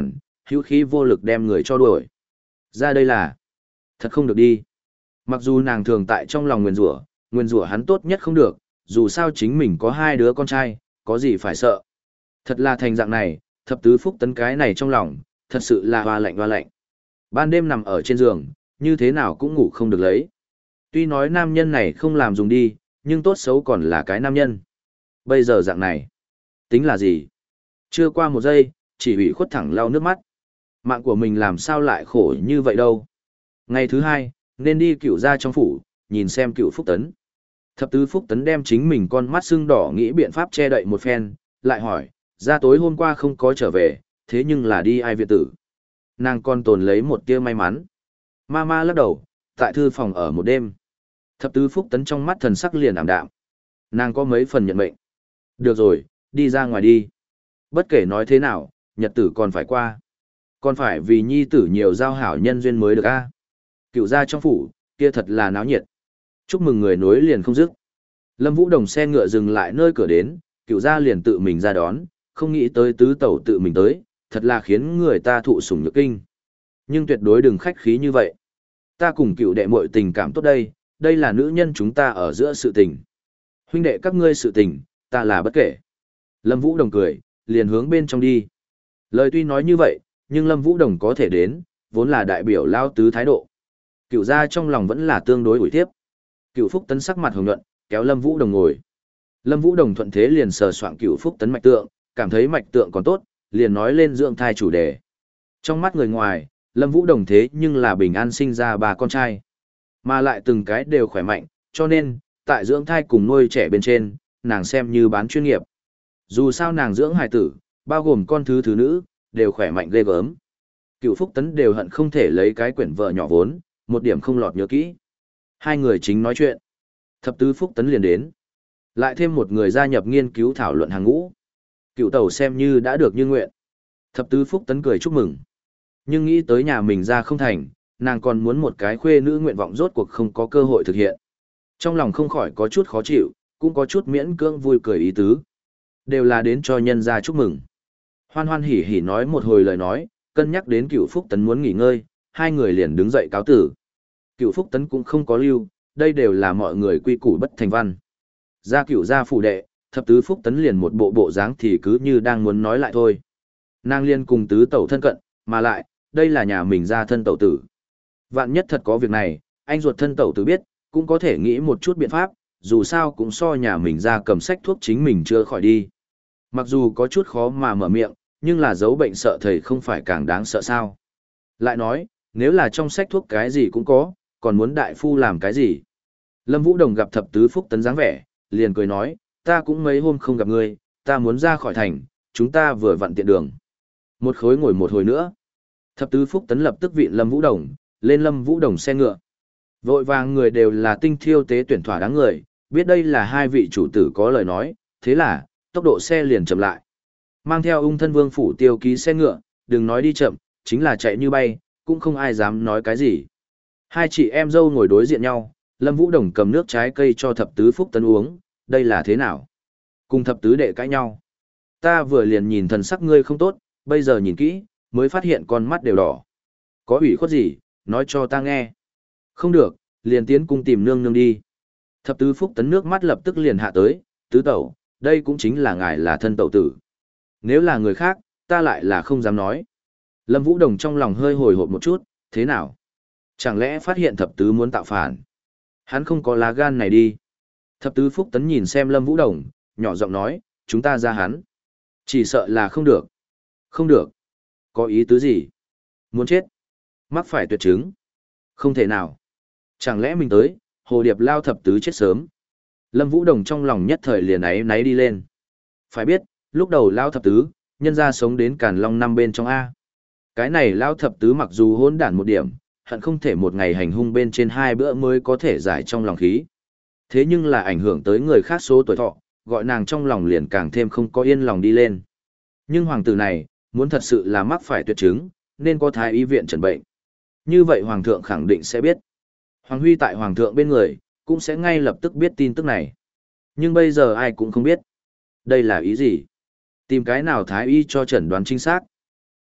hữu khí vô lực đem người cho đuổi. Ra đây là, thật không được đi. Mặc dù nàng thường tại trong lòng nguyền rủa, nguyền rủa hắn tốt nhất không được, dù sao chính mình có hai đứa con trai, có gì phải sợ. Thật là thành dạng này, thập tứ phúc tấn cái này trong lòng, thật sự là hoa lạnh hoa lạnh. Ban đêm nằm ở trên giường, như thế nào cũng ngủ không được lấy. Tuy nói nam nhân này không làm dùng đi, nhưng tốt xấu còn là cái nam nhân. Bây giờ dạng này, tính là gì? Chưa qua một giây, chỉ ủy khuất thẳng lau nước mắt. Mạng của mình làm sao lại khổ như vậy đâu. Ngày thứ hai, nên đi cựu ra trong phủ, nhìn xem cựu phúc tấn. Thập tứ phúc tấn đem chính mình con mắt sưng đỏ nghĩ biện pháp che đậy một phen, lại hỏi, ra tối hôm qua không có trở về, thế nhưng là đi ai viện tử. Nàng con tồn lấy một tia may mắn. Ma ma lắc đầu, tại thư phòng ở một đêm. Thập tứ phúc tấn trong mắt thần sắc liền ảm đạm. Nàng có mấy phần nhận mệnh. Được rồi, đi ra ngoài đi. Bất kể nói thế nào, nhật tử còn phải qua. Còn phải vì nhi tử nhiều giao hảo nhân duyên mới được a. Cựu gia trong phủ, kia thật là náo nhiệt. Chúc mừng người nối liền không dứt. Lâm Vũ Đồng xe ngựa dừng lại nơi cửa đến, cựu gia liền tự mình ra đón, không nghĩ tới tứ tẩu tự mình tới, thật là khiến người ta thụ sủng nhược kinh. Nhưng tuyệt đối đừng khách khí như vậy. Ta cùng cựu đệ muội tình cảm tốt đây, đây là nữ nhân chúng ta ở giữa sự tình. Huynh đệ các ngươi sự tình, ta là bất kể. Lâm Vũ Đồng cười, liền hướng bên trong đi. Lời tuy nói như vậy, nhưng Lâm Vũ Đồng có thể đến, vốn là đại biểu lao tứ thái độ. Cựu gia trong lòng vẫn là tương đối ủi tiếp. Cựu Phúc Tấn sắc mặt hồng nhuận, kéo Lâm Vũ Đồng ngồi. Lâm Vũ Đồng thuận thế liền sờ soạng Cựu Phúc Tấn mạch tượng, cảm thấy mạch tượng còn tốt, liền nói lên dưỡng thai chủ đề. Trong mắt người ngoài, Lâm Vũ Đồng thế nhưng là bình an sinh ra ba con trai, mà lại từng cái đều khỏe mạnh, cho nên, tại dưỡng thai cùng nuôi trẻ bên trên, nàng xem như bán chuyên nghiệp. Dù sao nàng dưỡng hài tử, bao gồm con thứ thứ nữ, đều khỏe mạnh ghê gớm. Cựu Phúc Tấn đều hận không thể lấy cái quyển vợ nhỏ vốn, một điểm không lọt nhớ kỹ. Hai người chính nói chuyện. Thập tứ Phúc Tấn liền đến. Lại thêm một người gia nhập nghiên cứu thảo luận hàng ngũ. Cựu tẩu xem như đã được như nguyện. Thập tứ Phúc Tấn cười chúc mừng. Nhưng nghĩ tới nhà mình ra không thành, nàng còn muốn một cái khuê nữ nguyện vọng rốt cuộc không có cơ hội thực hiện. Trong lòng không khỏi có chút khó chịu, cũng có chút miễn cưỡng vui cười ý tứ. Đều là đến cho nhân gia chúc mừng. Hoan hoan hỉ hỉ nói một hồi lời nói, cân nhắc đến Cựu Phúc Tấn muốn nghỉ ngơi, hai người liền đứng dậy cáo tử. Cựu Phúc Tấn cũng không có lưu, đây đều là mọi người quy củ bất thành văn. Ra Cựu gia phủ đệ, thập tứ Phúc Tấn liền một bộ bộ dáng thì cứ như đang muốn nói lại thôi. Nàng liên cùng tứ tẩu thân cận, mà lại, đây là nhà mình ra thân tẩu tử. Vạn nhất thật có việc này, anh ruột thân tẩu tử biết, cũng có thể nghĩ một chút biện pháp, dù sao cũng so nhà mình ra cầm sách thuốc chính mình chưa khỏi đi. Mặc dù có chút khó mà mở miệng, nhưng là giấu bệnh sợ thầy không phải càng đáng sợ sao. Lại nói, nếu là trong sách thuốc cái gì cũng có, còn muốn đại phu làm cái gì. Lâm Vũ Đồng gặp thập tứ Phúc Tấn dáng vẻ, liền cười nói, ta cũng mấy hôm không gặp ngươi, ta muốn ra khỏi thành, chúng ta vừa vặn tiện đường. Một khối ngồi một hồi nữa. Thập tứ Phúc Tấn lập tức vịn Lâm Vũ Đồng, lên Lâm Vũ Đồng xe ngựa. Vội vàng người đều là tinh thiêu tế tuyển thỏa đáng người, biết đây là hai vị chủ tử có lời nói, thế là, tốc độ xe liền chậm lại. Mang theo ung thân vương phủ tiêu ký xe ngựa, đừng nói đi chậm, chính là chạy như bay, cũng không ai dám nói cái gì. Hai chị em dâu ngồi đối diện nhau, Lâm Vũ Đồng cầm nước trái cây cho thập tứ Phúc Tấn uống, đây là thế nào? Cùng thập tứ đệ cãi nhau. Ta vừa liền nhìn thần sắc ngươi không tốt, bây giờ nhìn kỹ, mới phát hiện con mắt đều đỏ. Có ủy khuất gì, nói cho ta nghe. Không được, liền tiến cung tìm nương nương đi. Thập tứ Phúc Tấn nước mắt lập tức liền hạ tới, tứ tẩu, đây cũng chính là ngài là thân tẩu tử. Nếu là người khác, ta lại là không dám nói. Lâm Vũ Đồng trong lòng hơi hồi hộp một chút, thế nào? Chẳng lẽ phát hiện thập tứ muốn tạo phản? Hắn không có lá gan này đi. Thập tứ Phúc Tấn nhìn xem Lâm Vũ Đồng, nhỏ giọng nói, chúng ta ra hắn. Chỉ sợ là không được. Không được. Có ý tứ gì? Muốn chết. Mắc phải tuyệt chứng. Không thể nào. Chẳng lẽ mình tới, hồ điệp lao thập tứ chết sớm. Lâm Vũ Đồng trong lòng nhất thời liền ấy náy đi lên. Phải biết, lúc đầu lao thập tứ, nhân ra sống đến Càn Long năm bên trong A. Cái này lao thập tứ mặc dù hỗn đản một điểm, hận không thể một ngày hành hung bên trên hai bữa mới có thể giải trong lòng khí. Thế nhưng là ảnh hưởng tới người khác số tuổi thọ, gọi nàng trong lòng liền càng thêm không có yên lòng đi lên. Nhưng hoàng tử này, muốn thật sự là mắc phải tuyệt chứng, nên có thái y viện chẩn bệnh. Như vậy hoàng thượng khẳng định sẽ biết. Hoàng Huy tại hoàng thượng bên người, cũng sẽ ngay lập tức biết tin tức này. Nhưng bây giờ ai cũng không biết. Đây là ý gì? Tìm cái nào thái y cho chẩn đoán chính xác?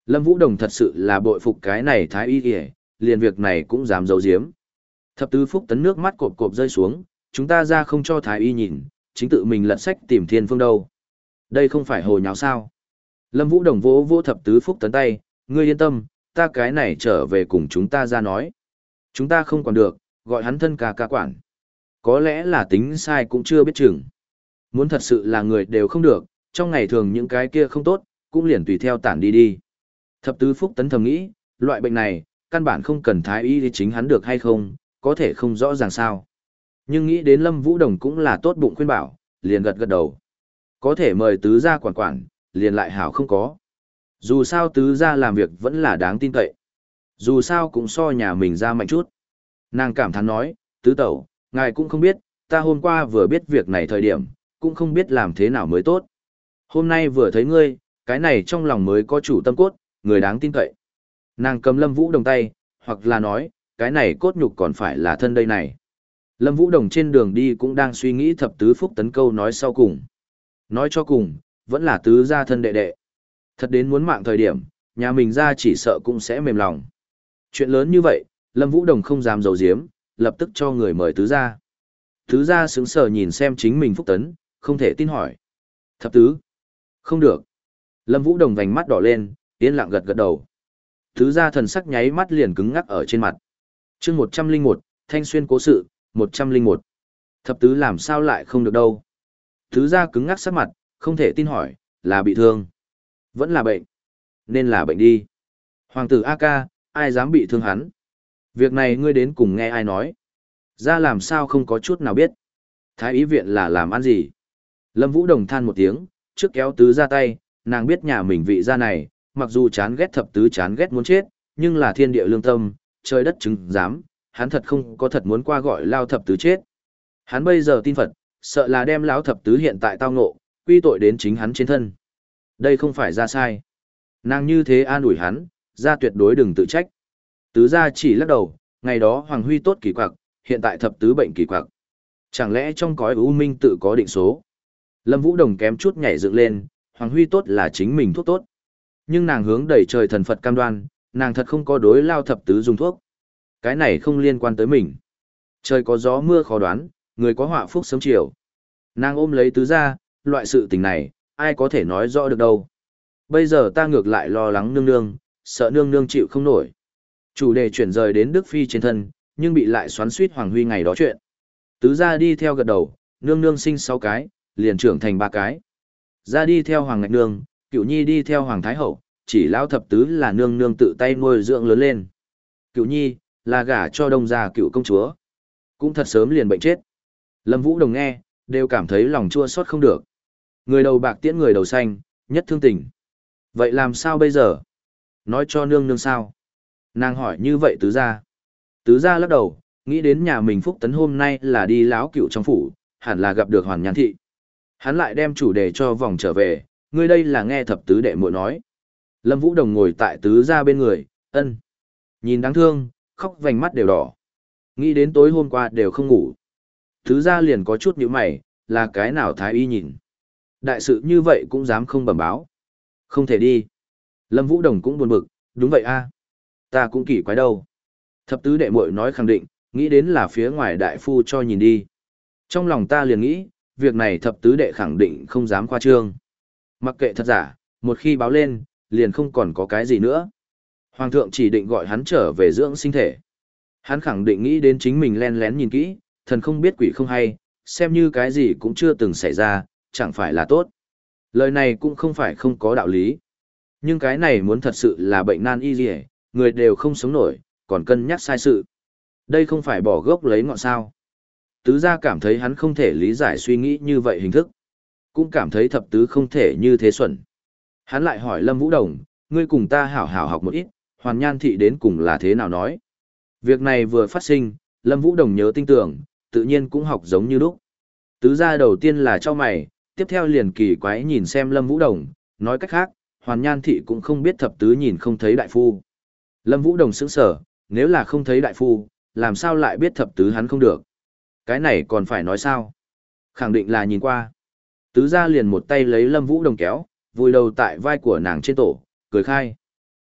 Lâm Vũ Đồng thật sự là bội phục cái này thái y kìa, liền việc này cũng dám giấu giếm. Thập tứ Phúc Tấn nước mắt cộp cộp rơi xuống, chúng ta ra không cho thái y nhìn, chính tự mình lật sách tìm thiên phương đâu. Đây không phải hồ nháo sao. Lâm Vũ Đồng vỗ vỗ thập tứ Phúc Tấn tay, ngươi yên tâm, ta cái này trở về cùng chúng ta ra nói. Chúng ta không còn được, gọi hắn thân ca ca quản. Có lẽ là tính sai cũng chưa biết chừng. Muốn thật sự là người đều không được, trong ngày thường những cái kia không tốt, cũng liền tùy theo tản đi đi. Thập tứ Phúc Tấn thầm nghĩ, loại bệnh này, căn bản không cần thái y thì chính hắn được hay không, có thể không rõ ràng sao. Nhưng nghĩ đến Lâm Vũ Đồng cũng là tốt bụng khuyên bảo, liền gật gật đầu. Có thể mời tứ gia quản quản, liền lại hảo không có. Dù sao tứ gia làm việc vẫn là đáng tin cậy. Dù sao cũng so nhà mình ra mạnh chút. Nàng cảm thán nói, tứ tẩu, ngài cũng không biết, ta hôm qua vừa biết việc này thời điểm, cũng không biết làm thế nào mới tốt. Hôm nay vừa thấy ngươi, cái này trong lòng mới có chủ tâm cốt, người đáng tin cậy. Nàng cầm Lâm Vũ Đồng tay, hoặc là nói, cái này cốt nhục còn phải là thân đây này. Lâm Vũ Đồng trên đường đi cũng đang suy nghĩ thập tứ Phúc Tấn câu nói sau cùng. Nói cho cùng, vẫn là tứ gia thân đệ đệ. Thật đến muốn mạng thời điểm, nhà mình ra chỉ sợ cũng sẽ mềm lòng. Chuyện lớn như vậy, Lâm Vũ Đồng không dám giấu giếm, lập tức cho người mời tứ gia. Tứ gia sững sờ nhìn xem chính mình Phúc Tấn, không thể tin hỏi. Thập tứ. Không được. Lâm Vũ Đồng vành mắt đỏ lên, yên lặng gật gật đầu. Tứ gia thần sắc nháy mắt liền cứng ngắc ở trên mặt. Chương một trăm linh một, Thanh Xuyên cố sự, một trăm linh một. Thập tứ làm sao lại không được đâu? Tứ gia cứng ngắc sắc mặt, không thể tin hỏi, là bị thương. Vẫn là bệnh. Nên là bệnh đi. Hoàng tử A ca, ai dám bị thương hắn? Việc này ngươi đến cùng nghe ai nói? Ra làm sao không có chút nào biết? Thái y viện là làm ăn gì? Lâm Vũ Đồng than một tiếng, trước kéo tứ gia tay, nàng biết nhà mình vị gia này, mặc dù chán ghét thập tứ chán ghét muốn chết, nhưng là thiên địa lương tâm, trời đất chứng giám, hắn thật không có thật muốn qua gọi lao thập tứ chết. Hắn bây giờ tin Phật, sợ là đem lão thập tứ hiện tại tao ngộ, quy tội đến chính hắn trên thân. Đây không phải ra sai. Nàng như thế an ủi hắn, ra tuyệt đối đừng tự trách. Tứ gia chỉ lắc đầu, ngày đó Hoàng Huy tốt kỳ quặc, hiện tại thập tứ bệnh kỳ quặc. Chẳng lẽ trong cõi u minh tự có định số? Lâm Vũ Đồng kém chút nhảy dựng lên, Hoàng Huy tốt là chính mình thuốc tốt. Nhưng nàng hướng đẩy trời thần Phật cam đoan, nàng thật không có đối lao thập tứ dùng thuốc. Cái này không liên quan tới mình. Trời có gió mưa khó đoán, người có họa phúc sớm chiều. Nàng ôm lấy tứ gia, loại sự tình này, ai có thể nói rõ được đâu. Bây giờ ta ngược lại lo lắng nương nương, sợ nương nương chịu không nổi. Chủ đề chuyển rời đến Đức Phi trên thân, nhưng bị lại xoắn suýt Hoàng Huy ngày đó chuyện. Tứ gia đi theo gật đầu, nương nương sinh sáu cái, liền trưởng thành ba cái. Gia đi theo Hoàng Ngạch Nương, Cửu Nhi đi theo Hoàng Thái Hậu, chỉ lão thập tứ là nương nương tự tay nuôi dưỡng lớn lên. Cửu Nhi, là gả cho đông gia cựu công chúa. Cũng thật sớm liền bệnh chết. Lâm Vũ Đồng nghe, đều cảm thấy lòng chua xót không được. Người đầu bạc tiễn người đầu xanh, nhất thương tình. Vậy làm sao bây giờ? Nói cho nương nương sao? Nàng hỏi như vậy tứ gia. Tứ gia lắc đầu, nghĩ đến nhà mình Phúc Tấn hôm nay là đi láo cựu trong phủ, hẳn là gặp được Hoàn Nhan Thị. Hắn lại đem chủ đề cho vòng trở về, ngươi đây là nghe thập tứ đệ muội nói. Lâm Vũ Đồng ngồi tại tứ gia bên người, ân. Nhìn đáng thương, khóc vành mắt đều đỏ. Nghĩ đến tối hôm qua đều không ngủ. Tứ gia liền có chút nhíu mày, là cái nào thái y nhìn. Đại sự như vậy cũng dám không bẩm báo. Không thể đi. Lâm Vũ Đồng cũng buồn bực, đúng vậy a, ta cũng kỳ quái đâu. Thập tứ đệ muội nói khẳng định, nghĩ đến là phía ngoài đại phu cho nhìn đi. Trong lòng ta liền nghĩ, việc này thập tứ đệ khẳng định không dám khoa trương. Mặc kệ thật giả, một khi báo lên, liền không còn có cái gì nữa. Hoàng thượng chỉ định gọi hắn trở về dưỡng sinh thể. Hắn khẳng định nghĩ đến chính mình len lén nhìn kỹ, thần không biết quỷ không hay, xem như cái gì cũng chưa từng xảy ra, chẳng phải là tốt. Lời này cũng không phải không có đạo lý. Nhưng cái này muốn thật sự là bệnh nan y gì, người đều không sống nổi, còn cân nhắc sai sự. Đây không phải bỏ gốc lấy ngọn sao. Tứ gia cảm thấy hắn không thể lý giải suy nghĩ như vậy hình thức. Cũng cảm thấy thập tứ không thể như thế xuẩn. Hắn lại hỏi Lâm Vũ Đồng, ngươi cùng ta hảo hảo học một ít, Hoàn Nhan Thị đến cùng là thế nào nói. Việc này vừa phát sinh, Lâm Vũ Đồng nhớ tinh tưởng, tự nhiên cũng học giống như lúc. Tứ gia đầu tiên là cho mày, tiếp theo liền kỳ quái nhìn xem Lâm Vũ Đồng, nói cách khác, Hoàn Nhan Thị cũng không biết thập tứ nhìn không thấy đại phu. Lâm Vũ Đồng sững sờ, nếu là không thấy đại phu, làm sao lại biết thập tứ hắn không được. Cái này còn phải nói sao? Khẳng định là nhìn qua. Tứ gia liền một tay lấy Lâm Vũ Đồng kéo, vùi đầu tại vai của nàng trên tổ, cười khai.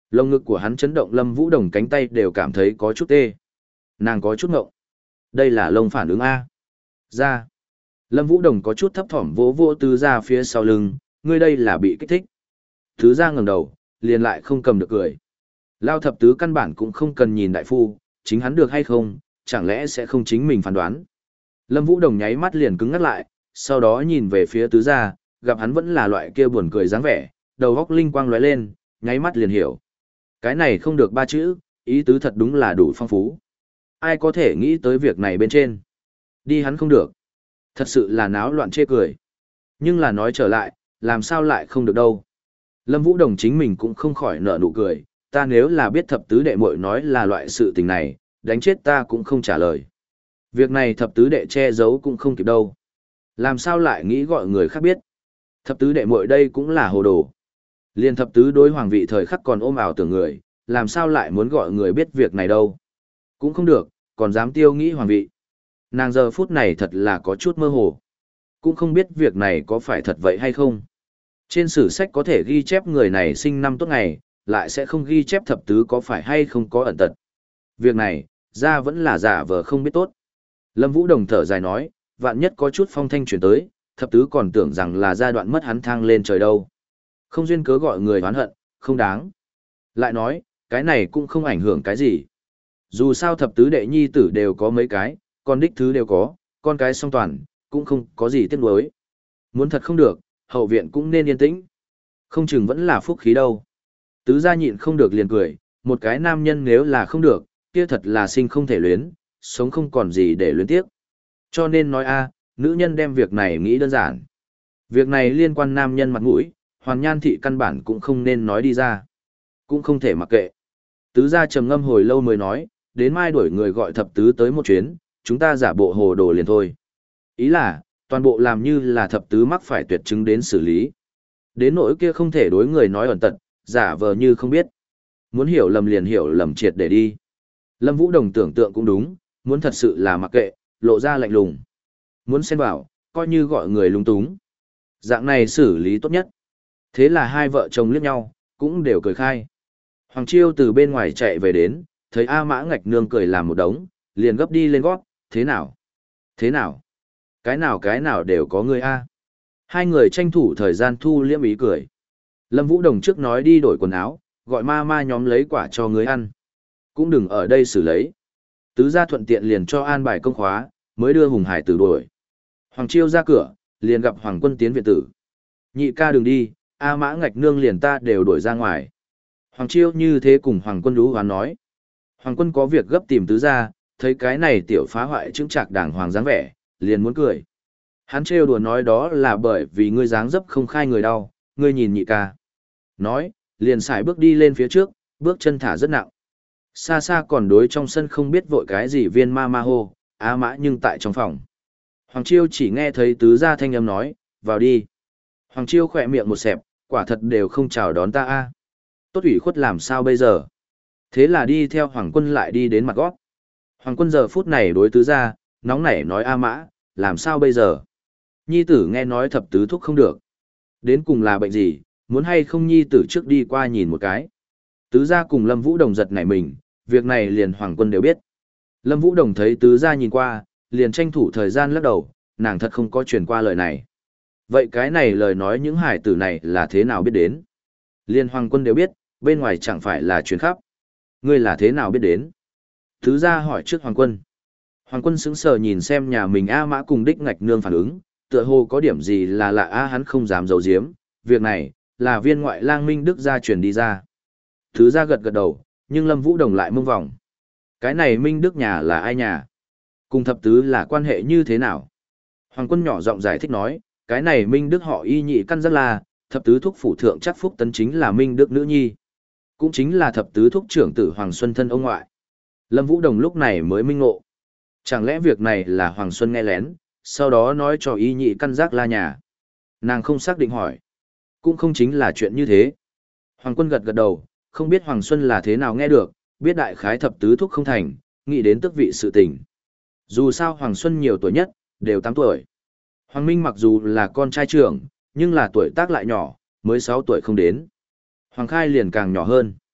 Lồng ngực của hắn chấn động, Lâm Vũ Đồng cánh tay đều cảm thấy có chút tê. Nàng có chút ngộng. Đây là lông phản ứng A. Ra. Lâm Vũ Đồng có chút thấp thỏm vỗ vỗ tứ gia phía sau lưng, ngươi đây là bị kích thích. Tứ gia ngẩng đầu, liền lại không cầm được cười. Lao thập tứ căn bản cũng không cần nhìn đại phu, chính hắn được hay không, chẳng lẽ sẽ không chính mình phán đoán. Lâm Vũ Đồng nháy mắt liền cứng ngắt lại, sau đó nhìn về phía tứ gia, gặp hắn vẫn là loại kia buồn cười dáng vẻ, đầu góc linh quang lóe lên, nháy mắt liền hiểu. Cái này không được ba chữ, ý tứ thật đúng là đủ phong phú. Ai có thể nghĩ tới việc này bên trên? Đi hắn không được. Thật sự là náo loạn chê cười. Nhưng là nói trở lại, làm sao lại không được đâu. Lâm Vũ Đồng chính mình cũng không khỏi nở nụ cười, ta nếu là biết thập tứ đệ muội nói là loại sự tình này, đánh chết ta cũng không trả lời. Việc này thập tứ đệ che giấu cũng không kịp đâu. Làm sao lại nghĩ gọi người khác biết? Thập tứ đệ muội đây cũng là hồ đồ. Liên thập tứ đối hoàng vị thời khắc còn ôm ảo tưởng người, làm sao lại muốn gọi người biết việc này đâu? Cũng không được, còn dám tiêu nghĩ hoàng vị. Nàng giờ phút này thật là có chút mơ hồ. Cũng không biết việc này có phải thật vậy hay không. Trên sử sách có thể ghi chép người này sinh năm tốt ngày, lại sẽ không ghi chép thập tứ có phải hay không có ẩn tật. Việc này, ra vẫn là giả vờ không biết tốt. Lâm Vũ Đồng thở dài nói, vạn nhất có chút phong thanh chuyển tới, thập tứ còn tưởng rằng là giai đoạn mất hắn thang lên trời đâu. Không duyên cớ gọi người oán hận, không đáng. Lại nói, cái này cũng không ảnh hưởng cái gì. Dù sao thập tứ đệ nhi tử đều có mấy cái, con đích thứ đều có, con cái song toàn, cũng không có gì tiếc nuối. Muốn thật không được, hậu viện cũng nên yên tĩnh. Không chừng vẫn là phúc khí đâu. Tứ gia nhịn không được liền cười, một cái nam nhân nếu là không được, kia thật là sinh không thể luyến, sống không còn gì để luyến tiếc. Cho nên nói a, nữ nhân đem việc này nghĩ đơn giản. Việc này liên quan nam nhân mặt mũi, Hoàn Nhan thị căn bản cũng không nên nói đi ra. Cũng không thể mặc kệ. Tứ gia trầm ngâm hồi lâu mới nói, đến mai đuổi người gọi thập tứ tới một chuyến, chúng ta giả bộ hồ đồ liền thôi. Ý là, toàn bộ làm như là thập tứ mắc phải tuyệt chứng đến xử lý. Đến nỗi kia không thể đối người nói ẩn tật, giả vờ như không biết. Muốn hiểu lầm liền hiểu lầm triệt để đi. Lâm Vũ Đồng tưởng tượng cũng đúng, muốn thật sự là mặc kệ, lộ ra lạnh lùng. Muốn xen vào, coi như gọi người lung túng. Dạng này xử lý tốt nhất. Thế là hai vợ chồng liếc nhau, cũng đều cười khai. Hoàng Chiêu từ bên ngoài chạy về đến, thấy A Mã Ngạch Nương cười làm một đống, liền gấp đi lên gót, thế nào? Thế nào? Cái nào cái nào đều có người A. Hai người tranh thủ thời gian thu liễm ý cười. Lâm Vũ Đồng trước nói đi đổi quần áo, gọi ma ma nhóm lấy quả cho người ăn. Cũng đừng ở đây xử lấy. Tứ gia thuận tiện liền cho an bài công khóa, mới đưa Hùng Hải tử đuổi. Hoàng Chiêu ra cửa, liền gặp Hoàng Quân tiến viện tử. Nhị ca đừng đi, A Mã Ngạch Nương liền ta đều đuổi ra ngoài. Hoàng Chiêu như thế cùng Hoàng Quân đú hoán nói. Hoàng Quân có việc gấp tìm tứ gia, thấy cái này tiểu phá hoại chứng trạc đàng hoàng dáng vẻ, liền muốn cười. Hắn trêu đùa nói đó là bởi vì ngươi dáng dấp không khai người đau, ngươi nhìn nhị ca. Nói, liền xài bước đi lên phía trước, bước chân thả rất nặng. Xa xa còn đối trong sân không biết vội cái gì viên ma ma hô, A Mã nhưng tại trong phòng. Hoàng Chiêu chỉ nghe thấy tứ gia thanh âm nói, vào đi. Hoàng Chiêu khỏe miệng một xẹp, quả thật đều không chào đón ta a. Tốt ủy khuất làm sao bây giờ? Thế là đi theo Hoàng Quân lại đi đến mặt gót. Hoàng Quân giờ phút này đối tứ gia, nóng nảy nói A Mã, làm sao bây giờ? Nhi tử nghe nói thập tứ thúc không được. Đến cùng là bệnh gì, muốn hay không nhi tử trước đi qua nhìn một cái. Tứ gia cùng Lâm Vũ Đồng giật nảy mình, việc này liền Hoàng Quân đều biết. Lâm Vũ Đồng thấy tứ gia nhìn qua, liền tranh thủ thời gian lắc đầu, nàng thật không có truyền qua lời này. Vậy cái này lời nói những hải tử này là thế nào biết đến? Liên Hoàng Quân đều biết, bên ngoài chẳng phải là truyền khắp. Ngươi là thế nào biết đến? Tứ gia hỏi trước Hoàng Quân. Hoàng Quân sững sờ nhìn xem nhà mình A Mã cùng Đích Ngạch Nương phản ứng, tựa hồ có điểm gì là lạ A hắn không dám giấu giếm, việc này là viên ngoại lang Minh Đức gia truyền đi ra. Tứ gia gật gật đầu, nhưng Lâm Vũ Đồng lại mông vòng. Cái này Minh Đức nhà là ai nhà? Cùng thập tứ là quan hệ như thế nào? Hoàng Quân nhỏ giọng giải thích nói, cái này Minh Đức họ y nhị căn rất là, thập tứ thúc phủ thượng chắc phúc tấn chính là Minh Đức nữ nhi. Cũng chính là thập tứ thúc trưởng tử Hoàng Xuân thân ông ngoại. Lâm Vũ Đồng lúc này mới minh ngộ. Chẳng lẽ việc này là Hoàng Xuân nghe lén, sau đó nói cho y nhị căn giác la nhà. Nàng không xác định hỏi. Cũng không chính là chuyện như thế. Hoàng Quân gật gật đầu, không biết Hoàng Xuân là thế nào nghe được, biết đại khái thập tứ thúc không thành, nghĩ đến tước vị sự tình. Dù sao Hoàng Xuân nhiều tuổi nhất, đều tám tuổi. Hoàng Minh mặc dù là con trai trưởng, nhưng là tuổi tác lại nhỏ, mới sáu tuổi không đến. Hoàng Khai liền càng nhỏ hơn.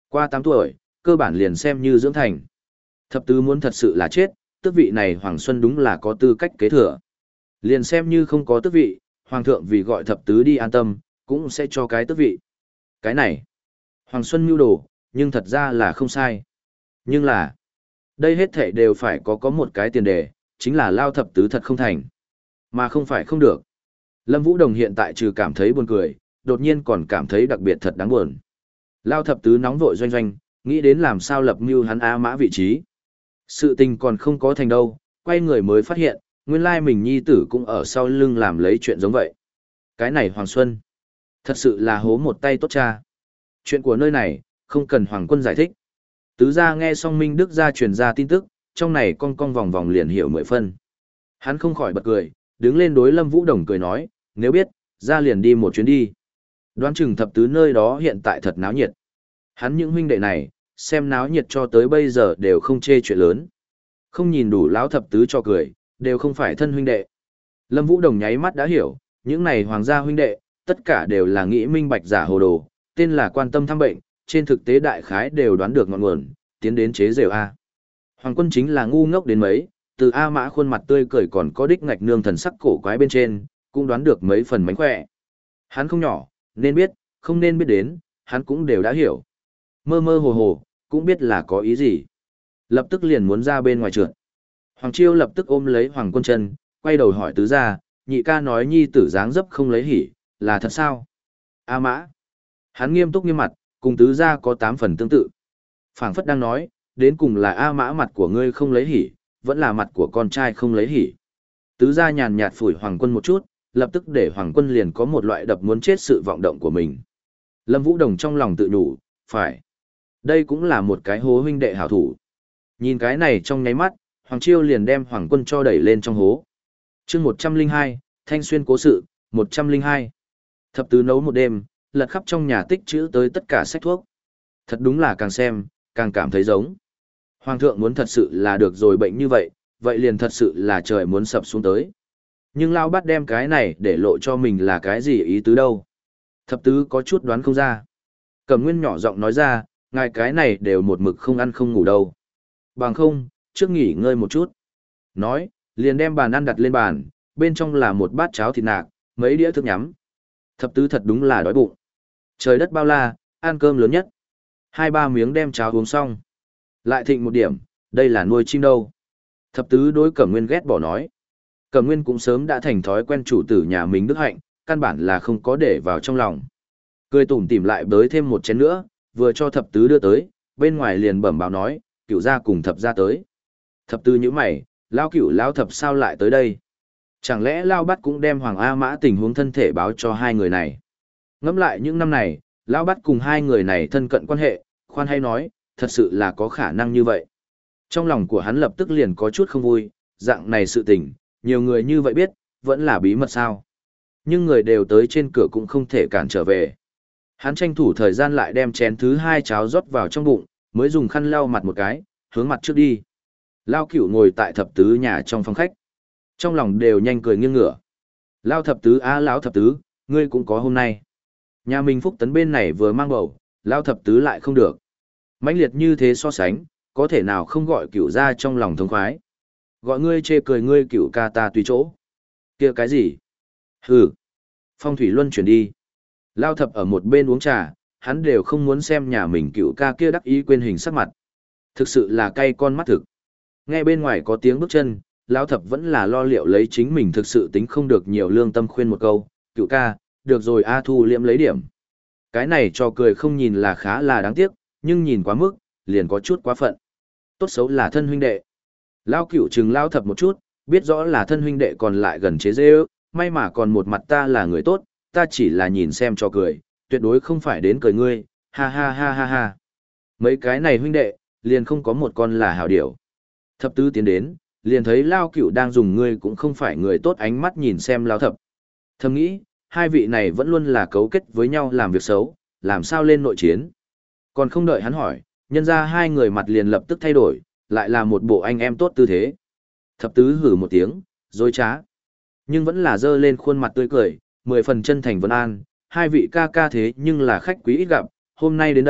Qua tám tuổi, cơ bản liền xem như dưỡng thành. Thập tứ muốn thật sự là chết, tước vị này Hoàng Xuân đúng là có tư cách kế thừa. Liền xem như không có tước vị, Hoàng thượng vì gọi thập tứ đi an tâm, cũng sẽ cho cái tước vị. Cái này, Hoàng Xuân mưu đồ, nhưng thật ra là không sai. Nhưng là, đây hết thể đều phải có có một cái tiền đề, chính là lao thập tứ thật không thành. Mà không phải không được. Lâm Vũ Đồng hiện tại trừ cảm thấy buồn cười, đột nhiên còn cảm thấy đặc biệt thật đáng buồn. Lao thập tứ nóng vội doanh doanh, nghĩ đến làm sao lập mưu hắn A Mã vị trí. Sự tình còn không có thành đâu, quay người mới phát hiện, nguyên lai mình nhi tử cũng ở sau lưng làm lấy chuyện giống vậy. Cái này Hoàng Xuân, thật sự là hố một tay tốt cha. Chuyện của nơi này, không cần Hoàng quân giải thích. Tứ gia nghe xong Minh Đức gia truyền ra tin tức, trong này cong cong vòng vòng liền hiểu mười phân. Hắn không khỏi bật cười, đứng lên đối Lâm Vũ Đồng cười nói, nếu biết, ra liền đi một chuyến đi. Đoán chừng thập tứ nơi đó hiện tại thật náo nhiệt. Hắn những huynh đệ này, xem náo nhiệt cho tới bây giờ đều không chê chuyện lớn. Không nhìn đủ lão thập tứ cho cười, đều không phải thân huynh đệ. Lâm Vũ Đồng nháy mắt đã hiểu, những này hoàng gia huynh đệ, tất cả đều là nghĩ minh bạch giả hồ đồ, tên là quan tâm thăm bệnh, trên thực tế đại khái đều đoán được ngọn nguồn, tiến đến chế rều A. Hoàng quân chính là ngu ngốc đến mấy, từ A Mã khuôn mặt tươi cười còn có đích ngạch nương thần sắc cổ quái bên trên, cũng đoán được mấy phần mánh khỏe. Hắn không nhỏ, nên biết, không nên biết đến, hắn cũng đều đã hiểu. Mơ mơ hồ hồ, cũng biết là có ý gì. Lập tức liền muốn ra bên ngoài trượt. Hoàng Chiêu lập tức ôm lấy Hoàng Quân chân, quay đầu hỏi tứ gia, nhị ca nói nhi tử dáng dấp không lấy hỉ, là thật sao? A Mã. Hắn nghiêm túc nghiêm mặt, cùng tứ gia có tám phần tương tự. Phảng phất đang nói, đến cùng là A Mã mặt của ngươi không lấy hỉ, vẫn là mặt của con trai không lấy hỉ. Tứ gia nhàn nhạt phủi Hoàng Quân một chút, lập tức để Hoàng Quân liền có một loại đập muốn chết sự vọng động của mình. Lâm Vũ Đồng trong lòng tự nhủ, phải. Đây cũng là một cái hố huynh đệ hảo thủ. Nhìn cái này trong nháy mắt, Hoàng Chiêu liền đem Hoàng Quân cho đẩy lên trong hố. chương một trăm linh hai, Thanh Xuyên cố sự, một trăm linh hai. Thập tứ nấu một đêm, lật khắp trong nhà tích trữ tới tất cả sách thuốc. Thật đúng là càng xem, càng cảm thấy giống. Hoàng thượng muốn thật sự là được rồi bệnh như vậy, vậy liền thật sự là trời muốn sập xuống tới. Nhưng Lao Bát đem cái này để lộ cho mình là cái gì ý tứ đâu. Thập tứ có chút đoán không ra. Cẩm Nguyên nhỏ giọng nói ra, ngài cái này đều một mực không ăn không ngủ đâu. Bằng không, trước nghỉ ngơi một chút. Nói, liền đem bàn ăn đặt lên bàn, bên trong là một bát cháo thịt nạc, mấy đĩa thức nhắm. Thập tứ thật đúng là đói bụng. Trời đất bao la, ăn cơm lớn nhất. Hai ba miếng đem cháo uống xong. Lại thịnh một điểm, đây là nuôi chim đâu. Thập tứ đối Cẩm Nguyên ghét bỏ nói. Cẩm Nguyên cũng sớm đã thành thói quen chủ tử nhà mình đức hạnh, căn bản là không có để vào trong lòng. Cười tủm tỉm lại bới thêm một chén nữa, vừa cho thập tứ đưa tới, bên ngoài liền bẩm báo nói, cửu gia cùng thập gia tới. Thập tứ nhíu mày, lao cửu lao thập sao lại tới đây? Chẳng lẽ lao bắt cũng đem Hoàng A Mã tình huống thân thể báo cho hai người này? Ngẫm lại những năm này, lao bắt cùng hai người này thân cận quan hệ, khoan hay nói, thật sự là có khả năng như vậy. Trong lòng của hắn lập tức liền có chút không vui, dạng này sự tình, nhiều người như vậy biết, vẫn là bí mật sao. Nhưng người đều tới trên cửa cũng không thể cản trở về. Hắn tranh thủ thời gian lại đem chén thứ hai cháo rót vào trong bụng, mới dùng khăn lau mặt một cái, hướng mặt trước đi. Lao cửu ngồi tại thập tứ nhà trong phòng khách. Trong lòng đều nhanh cười nghiêng ngửa. Lao thập tứ á lão thập tứ, ngươi cũng có hôm nay. Nhà mình Phúc Tấn bên này vừa mang bầu, Lao thập tứ lại không được. Mãnh liệt như thế so sánh, có thể nào không gọi cửu ra trong lòng thống khoái. Gọi ngươi chê cười ngươi cửu ca ta tùy chỗ. Kia cái gì? Hừ. Phong thủy luân chuyển đi. Lao thập ở một bên uống trà, hắn đều không muốn xem nhà mình cựu ca kia đắc ý quên hình sắc mặt. Thực sự là cay con mắt thực. Nghe bên ngoài có tiếng bước chân, Lao thập vẫn là lo liệu lấy chính mình thực sự tính không được nhiều lương tâm khuyên một câu. Cựu ca, được rồi A Thu liễm lấy điểm. Cái này cho cười không nhìn là khá là đáng tiếc, nhưng nhìn quá mức, liền có chút quá phận. Tốt xấu là thân huynh đệ. Lao cựu chừng Lao thập một chút, biết rõ là thân huynh đệ còn lại gần chế dê ước, may mà còn một mặt ta là người tốt, ta chỉ là nhìn xem cho cười, tuyệt đối không phải đến cười ngươi, ha ha ha ha ha. Mấy cái này huynh đệ, liền không có một con là hảo điểu. Thập tứ tiến đến, liền thấy Lao cựu đang dùng ngươi cũng không phải người tốt ánh mắt nhìn xem Lao thập. Thầm nghĩ, hai vị này vẫn luôn là cấu kết với nhau làm việc xấu, làm sao lên nội chiến. Còn không đợi hắn hỏi, nhân ra hai người mặt liền lập tức thay đổi, lại là một bộ anh em tốt tư thế. Thập tứ hử một tiếng, dối trá. Nhưng vẫn là dơ lên khuôn mặt tươi cười, mười phần chân thành vấn an, hai vị ca ca thế nhưng là khách quý ít gặp, hôm nay đến đây,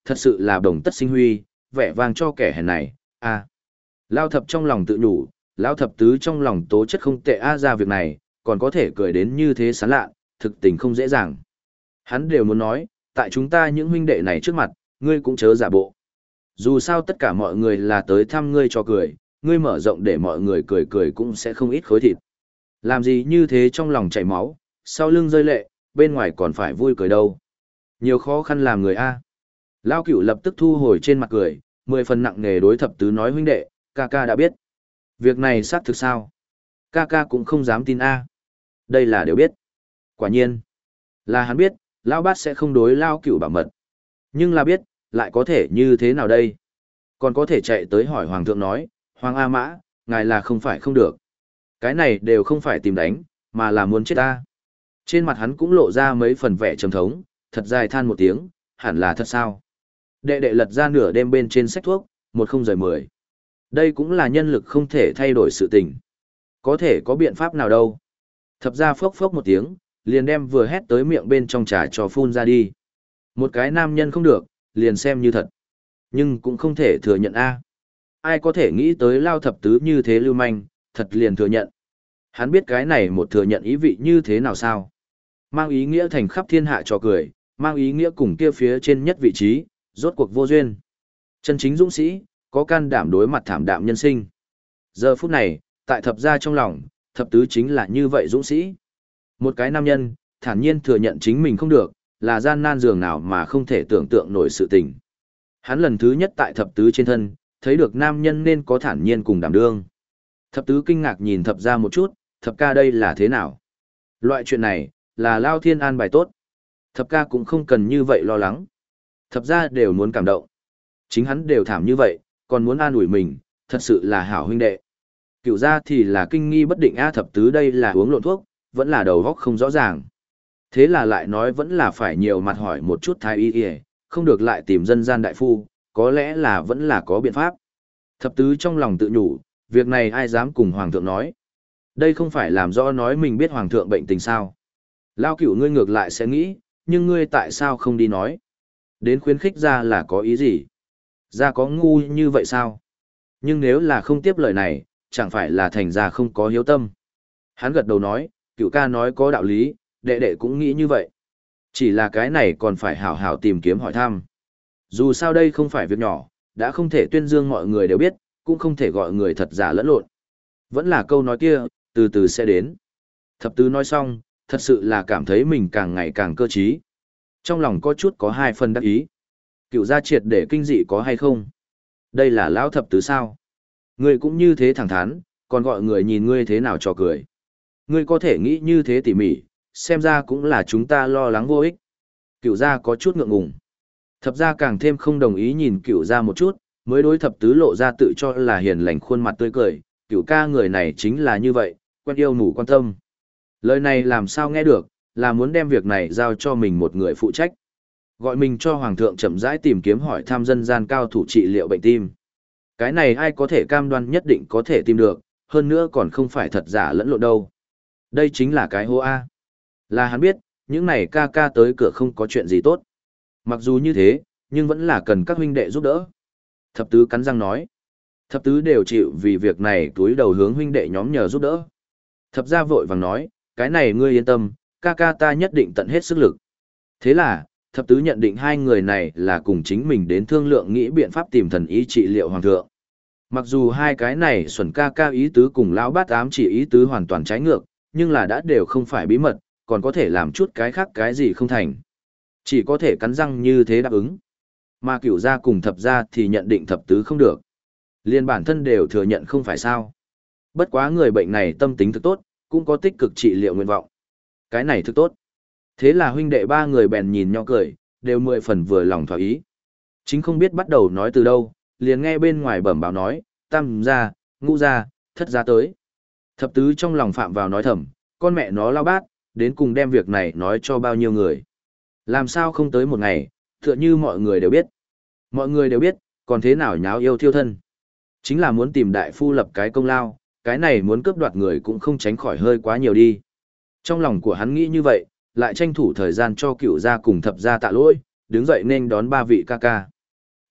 thật sự là đồng tất sinh huy, vẻ vang cho kẻ hèn này, a. Lao thập trong lòng tự nhủ, Lao thập tứ trong lòng tố chất không tệ a ra việc này, còn có thể cười đến như thế sán lạ, thực tình không dễ dàng. Hắn đều muốn nói, tại chúng ta những huynh đệ này trước mặt, ngươi cũng chớ giả bộ. Dù sao tất cả mọi người là tới thăm ngươi cho cười, ngươi mở rộng để mọi người cười cười cũng sẽ không ít khối thịt. Làm gì như thế trong lòng chảy máu, sau lưng rơi lệ, bên ngoài còn phải vui cười đâu. Nhiều khó khăn làm người a. Lao Cửu lập tức thu hồi trên mặt cười, mười phần nặng nề đối thập tứ nói huynh đệ, ca ca đã biết. Việc này xác thực sao? Ca ca cũng không dám tin a. Đây là đều biết. Quả nhiên, là hắn biết, Lao Bát sẽ không đối Lao Cửu bảo mật. Nhưng là biết, lại có thể như thế nào đây? Còn có thể chạy tới hỏi Hoàng thượng nói, Hoàng A Mã, ngài là không phải không được. Cái này đều không phải tìm đánh, mà là muốn chết ta. Trên mặt hắn cũng lộ ra mấy phần vẻ trầm thống, thật dài than một tiếng, hẳn là thật sao. Đệ đệ lật ra nửa đêm bên trên sách thuốc, một không rời mười. Đây cũng là nhân lực không thể thay đổi sự tình. Có thể có biện pháp nào đâu. Thập ra phốc phốc một tiếng, liền đem vừa hét tới miệng bên trong trà cho phun ra đi. Một cái nam nhân không được, liền xem như thật. Nhưng cũng không thể thừa nhận a. Ai có thể nghĩ tới Lao thập tứ như thế lưu manh, thật liền thừa nhận. Hắn biết cái này một thừa nhận ý vị như thế nào sao. Mang ý nghĩa thành khắp thiên hạ cho cười, mang ý nghĩa cùng kia phía trên nhất vị trí, rốt cuộc vô duyên. Chân chính dũng sĩ, có can đảm đối mặt thảm đạm nhân sinh. Giờ phút này, tại thập gia trong lòng, thập tứ chính là như vậy dũng sĩ. Một cái nam nhân, thản nhiên thừa nhận chính mình không được, là gian nan dường nào mà không thể tưởng tượng nổi sự tình. Hắn lần thứ nhất tại thập tứ trên thân, thấy được nam nhân nên có thản nhiên cùng đảm đương. Thập tứ kinh ngạc nhìn thập gia một chút, thập ca đây là thế nào? Loại chuyện này, là Lao Thiên an bài tốt. Thập ca cũng không cần như vậy lo lắng. Thập gia đều muốn cảm động. Chính hắn đều thảm như vậy, còn muốn an ủi mình, thật sự là hảo huynh đệ. Cựu gia thì là kinh nghi bất định a thập tứ đây là uống lộn thuốc, vẫn là đầu góc không rõ ràng. Thế là lại nói vẫn là phải nhiều mặt hỏi một chút thái y y, không được lại tìm dân gian đại phu, có lẽ là vẫn là có biện pháp. Thập tứ trong lòng tự nhủ, việc này ai dám cùng hoàng thượng nói. Đây không phải làm rõ nói mình biết hoàng thượng bệnh tình sao. Lao Cửu ngươi ngược lại sẽ nghĩ, nhưng ngươi tại sao không đi nói? Đến khuyến khích ra là có ý gì? Ra có ngu như vậy sao? Nhưng nếu là không tiếp lời này, chẳng phải là thành ra không có hiếu tâm. Hắn gật đầu nói, Cửu ca nói có đạo lý, đệ đệ cũng nghĩ như vậy. Chỉ là cái này còn phải hảo hảo tìm kiếm hỏi thăm. Dù sao đây không phải việc nhỏ, đã không thể tuyên dương mọi người đều biết, cũng không thể gọi người thật giả lẫn lộn. Vẫn là câu nói kia, từ từ sẽ đến. Thập tứ nói xong, thật sự là cảm thấy mình càng ngày càng cơ trí. Trong lòng có chút có hai phần đắc ý. Cựu gia triệt để kinh dị có hay không? Đây là lão thập tứ sao? Ngươi cũng như thế thẳng thắn, còn gọi người nhìn ngươi thế nào cho cười. Ngươi có thể nghĩ như thế tỉ mỉ, xem ra cũng là chúng ta lo lắng vô ích. Cựu gia có chút ngượng ngùng. Thập gia càng thêm không đồng ý nhìn cựu gia một chút, mới đối thập tứ lộ ra tự cho là hiền lành khuôn mặt tươi cười. Cựu ca người này chính là như vậy, quen yêu mù quan tâm. Lời này làm sao nghe được, là muốn đem việc này giao cho mình một người phụ trách. Gọi mình cho hoàng thượng chậm rãi tìm kiếm hỏi thăm dân gian cao thủ trị liệu bệnh tim. Cái này ai có thể cam đoan nhất định có thể tìm được, hơn nữa còn không phải thật giả lẫn lộn đâu. Đây chính là cái hô A. Là hắn biết, những này ca ca tới cửa không có chuyện gì tốt. Mặc dù như thế, nhưng vẫn là cần các huynh đệ giúp đỡ. Thập tứ cắn răng nói. Thập tứ đều chịu vì việc này túi đầu hướng huynh đệ nhóm nhờ giúp đỡ. Thập gia vội vàng nói, cái này ngươi yên tâm, ca ca ta nhất định tận hết sức lực. Thế là, thập tứ nhận định hai người này là cùng chính mình đến thương lượng nghĩ biện pháp tìm thần ý trị liệu hoàng thượng. Mặc dù hai cái này xuẩn ca ca ý tứ cùng lão bát ám chỉ ý tứ hoàn toàn trái ngược, nhưng là đã đều không phải bí mật, còn có thể làm chút cái khác cái gì không thành. Chỉ có thể cắn răng như thế đáp ứng. Mà cửu gia cùng thập gia thì nhận định thập tứ không được. Liên bản thân đều thừa nhận không phải sao. Bất quá người bệnh này tâm tính thực tốt, cũng có tích cực trị liệu nguyện vọng. Cái này thực tốt. Thế là huynh đệ ba người bèn nhìn nhau cười, đều mười phần vừa lòng thỏa ý. Chính không biết bắt đầu nói từ đâu, liền nghe bên ngoài bẩm báo nói, tam gia, ngũ gia, thất gia tới. Thập tứ trong lòng phạm vào nói thầm, con mẹ nó lao bát, đến cùng đem việc này nói cho bao nhiêu người. Làm sao không tới một ngày, tựa như mọi người đều biết. Mọi người đều biết, còn thế nào nháo yêu thiêu thân. Chính là muốn tìm đại phu lập cái công lao, cái này muốn cướp đoạt người cũng không tránh khỏi hơi quá nhiều đi. Trong lòng của hắn nghĩ như vậy, lại tranh thủ thời gian cho cựu gia cùng thập gia tạ lỗi, đứng dậy nên đón ba vị ca ca.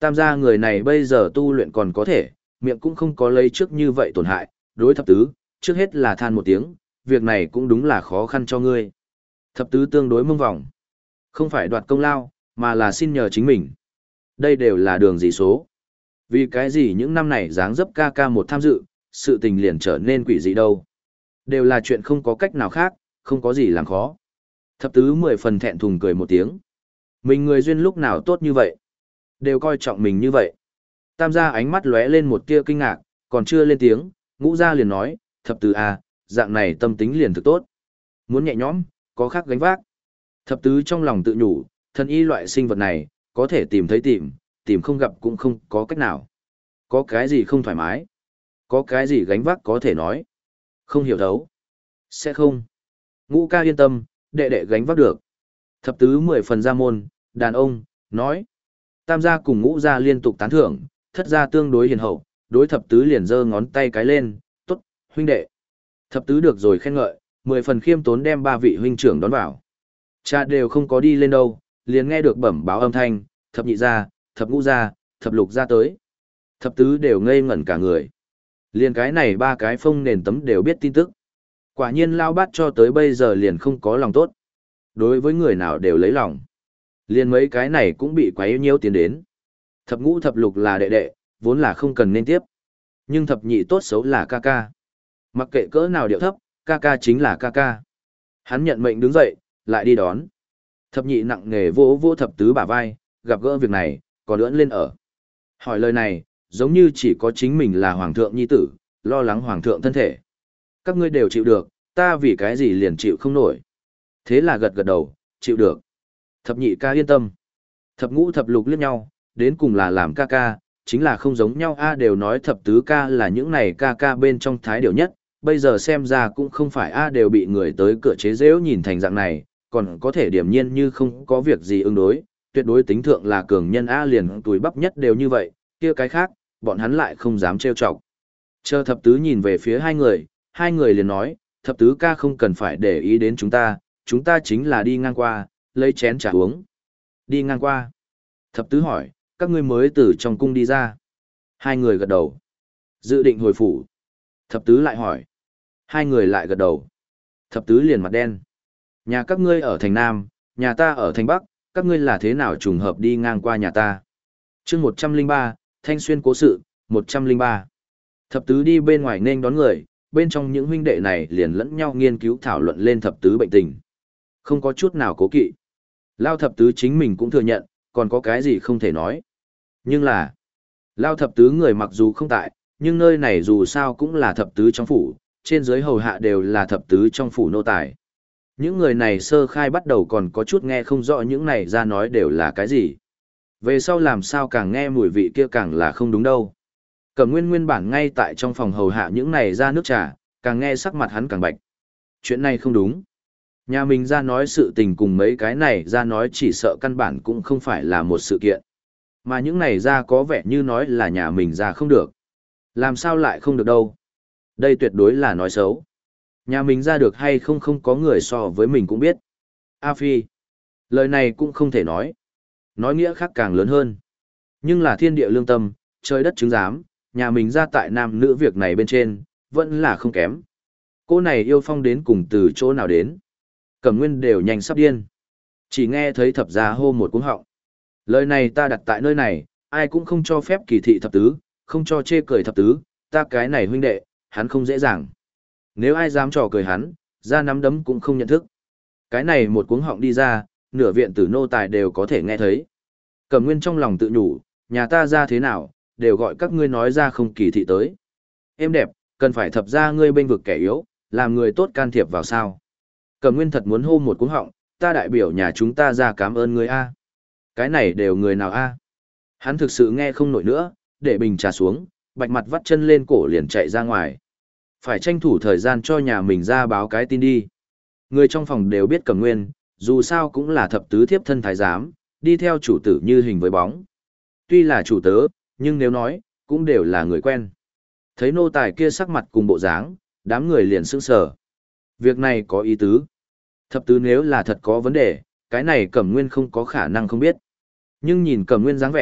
Tam gia người này bây giờ tu luyện còn có thể, miệng cũng không có lấy trước như vậy tổn hại, đối thập tứ, trước hết là than một tiếng, việc này cũng đúng là khó khăn cho ngươi. Thập tứ tương đối mông vòng. Không phải đoạt công lao, mà là xin nhờ chính mình. Đây đều là đường gì số. Vì cái gì những năm này dáng dấp ca ca một tham dự, sự tình liền trở nên quỷ dị đâu. Đều là chuyện không có cách nào khác, không có gì làm khó. Thập tứ mười phần thẹn thùng cười một tiếng. Mình người duyên lúc nào tốt như vậy. Đều coi trọng mình như vậy. Tam gia ánh mắt lóe lên một tia kinh ngạc, còn chưa lên tiếng, ngũ gia liền nói, thập tứ à, dạng này tâm tính liền thực tốt. Muốn nhẹ nhõm, có khác gánh vác. Thập tứ trong lòng tự nhủ, thân y loại sinh vật này, có thể tìm thấy tìm, tìm không gặp cũng không có cách nào. Có cái gì không thoải mái? Có cái gì gánh vác có thể nói? Không hiểu thấu. Sẽ không. Ngũ ca yên tâm, đệ đệ gánh vác được. Thập tứ mười phần ra môn, đàn ông, nói. Tam gia cùng ngũ gia liên tục tán thưởng, thất gia tương đối hiền hậu, đối thập tứ liền giơ ngón tay cái lên, tốt, huynh đệ. Thập tứ được rồi khen ngợi, mười phần khiêm tốn đem ba vị huynh trưởng đón vào. Cha đều không có đi lên đâu, liền nghe được bẩm báo âm thanh, thập nhị gia, thập ngũ gia, thập lục gia tới. Thập tứ đều ngây ngẩn cả người. Liền cái này ba cái phông nền tấm đều biết tin tức. Quả nhiên lao bát cho tới bây giờ liền không có lòng tốt. Đối với người nào đều lấy lòng. Liền mấy cái này cũng bị quấy nhiễu tiến đến. Thập ngũ thập lục là đệ đệ, vốn là không cần nên tiếp. Nhưng thập nhị tốt xấu là ca ca. Mặc kệ cỡ nào điệu thấp, ca ca chính là ca ca. Hắn nhận mệnh đứng dậy, lại đi đón. Thập nhị nặng nề vỗ vỗ thập tứ bả vai, gặp gỡ việc này, còn lưỡn lên ở. Hỏi lời này, giống như chỉ có chính mình là hoàng thượng nhi tử, lo lắng hoàng thượng thân thể. Các ngươi đều chịu được, ta vì cái gì liền chịu không nổi. Thế là gật gật đầu, chịu được. Thập nhị ca yên tâm. Thập ngũ thập lục liếc nhau, đến cùng là làm ca ca, chính là không giống nhau a đều nói thập tứ ca là những này ca ca bên trong thái điều nhất, bây giờ xem ra cũng không phải a đều bị người tới cửa chế giễu nhìn thành dạng này, còn có thể điểm nhiên như không có việc gì ứng đối, tuyệt đối tính thượng là cường nhân a liền tuổi bắp nhất đều như vậy, kia cái khác, bọn hắn lại không dám trêu chọc. Chờ thập tứ nhìn về phía hai người, hai người liền nói, thập tứ ca không cần phải để ý đến chúng ta, chúng ta chính là đi ngang qua, lấy chén trà uống. Đi ngang qua. Thập tứ hỏi, các ngươi mới từ trong cung đi ra. Hai người gật đầu. Dự định hồi phủ. Thập tứ lại hỏi. Hai người lại gật đầu. Thập tứ liền mặt đen. Nhà các ngươi ở thành Nam, nhà ta ở thành Bắc, các ngươi là thế nào trùng hợp đi ngang qua nhà ta. chương một trăm linh ba, Thanh Xuyên cố sự, một trăm linh ba. Thập tứ đi bên ngoài nên đón người, bên trong những huynh đệ này liền lẫn nhau nghiên cứu thảo luận lên thập tứ bệnh tình. Không có chút nào cố kỵ. Lao thập tứ chính mình cũng thừa nhận, còn có cái gì không thể nói. Nhưng là, Lao thập tứ người mặc dù không tại, nhưng nơi này dù sao cũng là thập tứ trong phủ, trên dưới hầu hạ đều là thập tứ trong phủ nô tài. Những người này sơ khai bắt đầu còn có chút nghe không rõ những này ra nói đều là cái gì. Về sau làm sao càng nghe mùi vị kia càng là không đúng đâu. Cẩm Nguyên nguyên bản ngay tại trong phòng hầu hạ những này ra nước trà, càng nghe sắc mặt hắn càng bạch. Chuyện này không đúng. Nhà mình ra nói sự tình cùng mấy cái này ra nói chỉ sợ căn bản cũng không phải là một sự kiện. Mà những này ra có vẻ như nói là nhà mình ra không được. Làm sao lại không được đâu. Đây tuyệt đối là nói xấu. Nhà mình ra được hay không không có người so với mình cũng biết. A Phi. Lời này cũng không thể nói. Nói nghĩa khác càng lớn hơn. Nhưng là thiên địa lương tâm, trời đất chứng giám, nhà mình ra tại nam nữ việc này bên trên, vẫn là không kém. Cô này yêu phong đến cùng từ chỗ nào đến. Cẩm Nguyên đều nhanh sắp điên. Chỉ nghe thấy thập gia hô một cuống họng. Lời này ta đặt tại nơi này, ai cũng không cho phép kỳ thị thập tứ, không cho chê cười thập tứ, ta cái này huynh đệ, hắn không dễ dàng. Nếu ai dám trò cười hắn, ra nắm đấm cũng không nhận thức. Cái này một cuống họng đi ra, nửa viện tử nô tài đều có thể nghe thấy. Cẩm Nguyên trong lòng tự nhủ, nhà ta ra thế nào, đều gọi các ngươi nói ra không kỳ thị tới. Em đẹp, cần phải thập ra ngươi bên vực kẻ yếu, làm người tốt can thiệp vào sao. Cẩm Nguyên thật muốn hô một cuống họng, ta đại biểu nhà chúng ta ra cảm ơn ngươi a. Cái này đều người nào a? Hắn thực sự nghe không nổi nữa, để bình trà xuống, bạch mặt vắt chân lên cổ liền chạy ra ngoài. Phải tranh thủ thời gian cho nhà mình ra báo cái tin đi. Người trong phòng đều biết Cẩm Nguyên, dù sao cũng là thập tứ thiếp thân thái giám, đi theo chủ tử như hình với bóng. Tuy là chủ tớ, nhưng nếu nói, cũng đều là người quen. Thấy nô tài kia sắc mặt cùng bộ dáng, đám người liền sững sờ. Việc này có ý tứ. Thập tứ nếu là thật có vấn đề, cái này Cẩm Nguyên không có khả năng không biết. Nhưng nhìn Cẩm Nguyên dáng vẻ,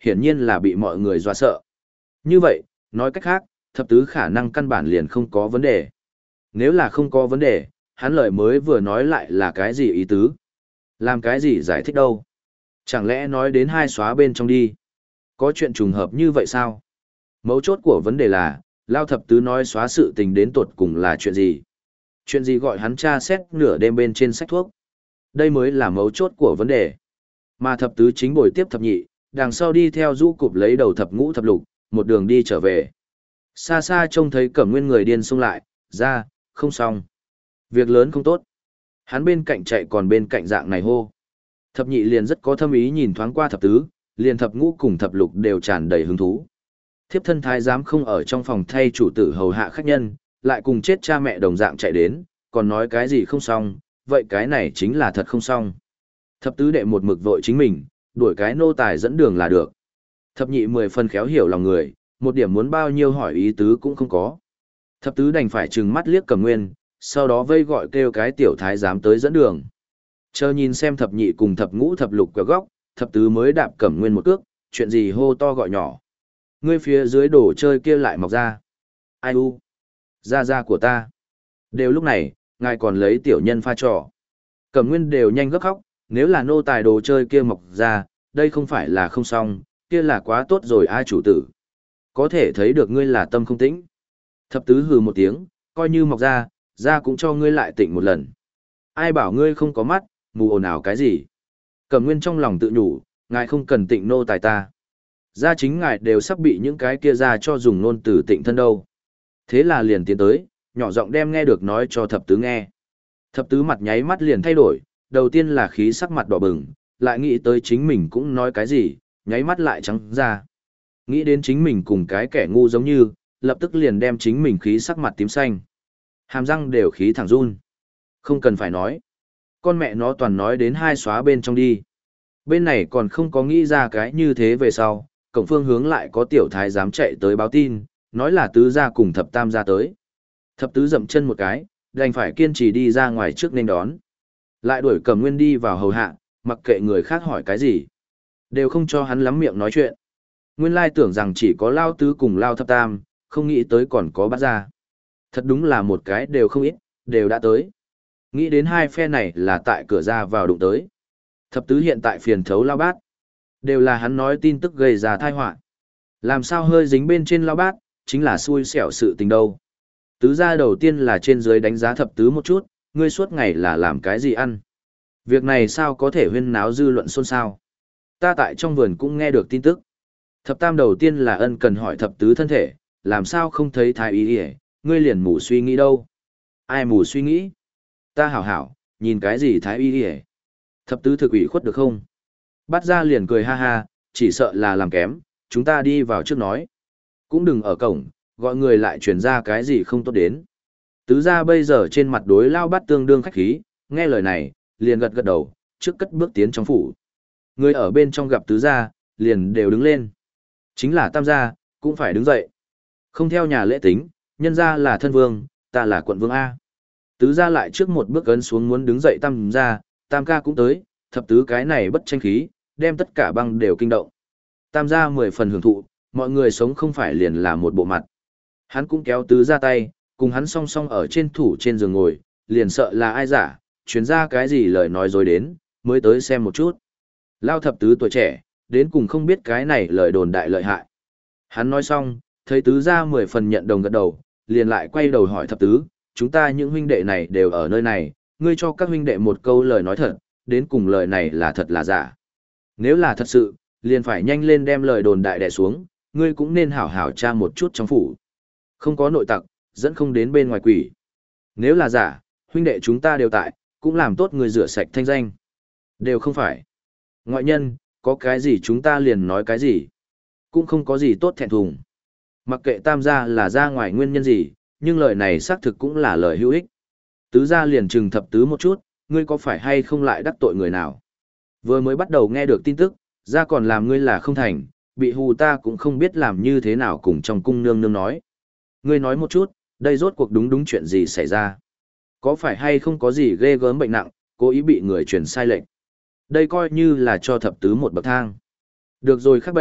hiển nhiên là bị mọi người dọa sợ. Như vậy, nói cách khác, thập tứ khả năng căn bản liền không có vấn đề. Nếu là không có vấn đề, hắn lời mới vừa nói lại là cái gì ý tứ? Làm cái gì giải thích đâu? Chẳng lẽ nói đến hai xóa bên trong đi? Có chuyện trùng hợp như vậy sao? Mấu chốt của vấn đề là, Lao thập tứ nói xóa sự tình đến tột cùng là chuyện gì? Chuyện gì gọi hắn tra xét nửa đêm bên trên sách thuốc? Đây mới là mấu chốt của vấn đề. Mà thập tứ chính bồi tiếp thập nhị, đằng sau đi theo du cụp lấy đầu thập ngũ thập lục, một đường đi trở về. Xa xa trông thấy Cẩm Nguyên người điên xông lại, ra, không xong. Việc lớn không tốt. Hắn bên cạnh chạy còn bên cạnh dạng này hô. Thập nhị liền rất có thâm ý nhìn thoáng qua thập tứ, liền thập ngũ cùng thập lục đều tràn đầy hứng thú. Thiếp thân thái giám không ở trong phòng thay chủ tử hầu hạ khách nhân, lại cùng chết cha mẹ đồng dạng chạy đến, còn nói cái gì không xong, vậy cái này chính là thật không xong. Thập tứ đệ một mực vội chính mình, đuổi cái nô tài dẫn đường là được. Thập nhị mười phần khéo hiểu lòng người, một điểm muốn bao nhiêu hỏi ý tứ cũng không có. Thập tứ đành phải trừng mắt liếc Cẩm Nguyên, sau đó vây gọi kêu cái tiểu thái giám tới dẫn đường. Chờ nhìn xem thập nhị cùng thập ngũ thập lục quẹo góc, thập tứ mới đạp Cẩm Nguyên một cước, chuyện gì hô to gọi nhỏ. Ngươi phía dưới đồ chơi kia lại mọc ra. Ai u? Ra ra của ta. Đều lúc này, ngài còn lấy tiểu nhân pha trò. Cẩm Nguyên đều nhanh gấp khóc, nếu là nô tài đồ chơi kia mọc ra, đây không phải là không xong, kia là quá tốt rồi ai chủ tử. Có thể thấy được ngươi là tâm không tĩnh. Thập tứ hừ một tiếng, coi như mọc ra, ra cũng cho ngươi lại tỉnh một lần. Ai bảo ngươi không có mắt, mù ồn ào cái gì. Cẩm Nguyên trong lòng tự nhủ, ngài không cần tịnh nô tài ta. Ra chính ngài đều sắp bị những cái kia ra cho dùng nôn từ tịnh thân đâu. Thế là liền tiến tới, nhỏ giọng đem nghe được nói cho thập tứ nghe. Thập tứ mặt nháy mắt liền thay đổi, đầu tiên là khí sắc mặt đỏ bừng, lại nghĩ tới chính mình cũng nói cái gì, nháy mắt lại trắng ra. Nghĩ đến chính mình cùng cái kẻ ngu giống như, lập tức liền đem chính mình khí sắc mặt tím xanh. Hàm răng đều khí thẳng run. Không cần phải nói. Con mẹ nó toàn nói đến hai xóa bên trong đi. Bên này còn không có nghĩ ra cái như thế về sau, cổng phương hướng lại có tiểu thái dám chạy tới báo tin, nói là tứ gia cùng thập tam gia tới. Thập tứ dậm chân một cái, đành phải kiên trì đi ra ngoài trước nên đón. Lại đuổi Cẩm Nguyên đi vào hầu hạ, mặc kệ người khác hỏi cái gì. Đều không cho hắn lắm miệng nói chuyện. Nguyên lai tưởng rằng chỉ có Lao tứ cùng Lao thập tam, không nghĩ tới còn có bát gia. Thật đúng là một cái đều không ít, đều đã tới. Nghĩ đến hai phe này là tại cửa ra vào đụng tới. Thập tứ hiện tại phiền thấu Lao bát. Đều là hắn nói tin tức gây ra tai họa. Làm sao hơi dính bên trên Lao bát, chính là xui xẻo sự tình đâu. Tứ gia đầu tiên là trên dưới đánh giá thập tứ một chút, ngươi suốt ngày là làm cái gì ăn. Việc này sao có thể huyên náo dư luận xôn xao. Ta tại trong vườn cũng nghe được tin tức. Thập tam đầu tiên là ân cần hỏi thập tứ thân thể, làm sao không thấy thái y hề, ngươi liền mù suy nghĩ đâu. Ai mù suy nghĩ? Ta hảo hảo, nhìn cái gì thái y hề. Thập tứ thực ủy khuất được không? Bắt ra liền cười ha ha, chỉ sợ là làm kém, chúng ta đi vào trước nói. Cũng đừng ở cổng, gọi người lại truyền ra cái gì không tốt đến. Tứ gia bây giờ trên mặt đối Lao Bát tương đương khách khí, nghe lời này, liền gật gật đầu, trước cất bước tiến trong phủ. Người ở bên trong gặp tứ gia, liền đều đứng lên. Chính là tam gia, cũng phải đứng dậy. Không theo nhà lễ tính, nhân gia là thân vương, ta là quận vương A. Tứ gia lại trước một bước ấn xuống muốn đứng dậy tam gia, tam ca cũng tới, thập tứ cái này bất tranh khí, đem tất cả băng đều kinh động. Tam gia mười phần hưởng thụ, mọi người sống không phải liền là một bộ mặt. Hắn cũng kéo tứ gia tay, cùng hắn song song ở trên thủ trên giường ngồi, liền sợ là ai giả, chuyến ra cái gì lời nói rồi đến, mới tới xem một chút. Lao thập tứ tuổi trẻ, đến cùng không biết cái này lời đồn đại lợi hại. Hắn nói xong, thấy tứ gia mười phần nhận đồng gật đầu, liền lại quay đầu hỏi thập tứ, chúng ta những huynh đệ này đều ở nơi này, ngươi cho các huynh đệ một câu lời nói thật, đến cùng lời này là thật là giả. Nếu là thật sự, liền phải nhanh lên đem lời đồn đại đè xuống, ngươi cũng nên hảo hảo tra một chút trong phủ. Không có nội tặc, dẫn không đến bên ngoài quỷ. Nếu là giả, huynh đệ chúng ta đều tại, cũng làm tốt người rửa sạch thanh danh. Đều không phải. Ngoại nhân, có cái gì chúng ta liền nói cái gì. Cũng không có gì tốt thẹn thùng. Mặc kệ tam gia là ra ngoài nguyên nhân gì, nhưng lời này xác thực cũng là lời hữu ích. Tứ gia liền trừng thập tứ một chút, ngươi có phải hay không lại đắc tội người nào. Vừa mới bắt đầu nghe được tin tức, ra còn làm ngươi là không thành, bị hù ta cũng không biết làm như thế nào cùng trong cung nương nương nói. Ngươi nói một chút, đây rốt cuộc đúng đúng chuyện gì xảy ra. Có phải hay không có gì ghê gớm bệnh nặng, cố ý bị người truyền sai lệnh. Đây coi như là cho thập tứ một bậc thang. Được rồi khác bệnh,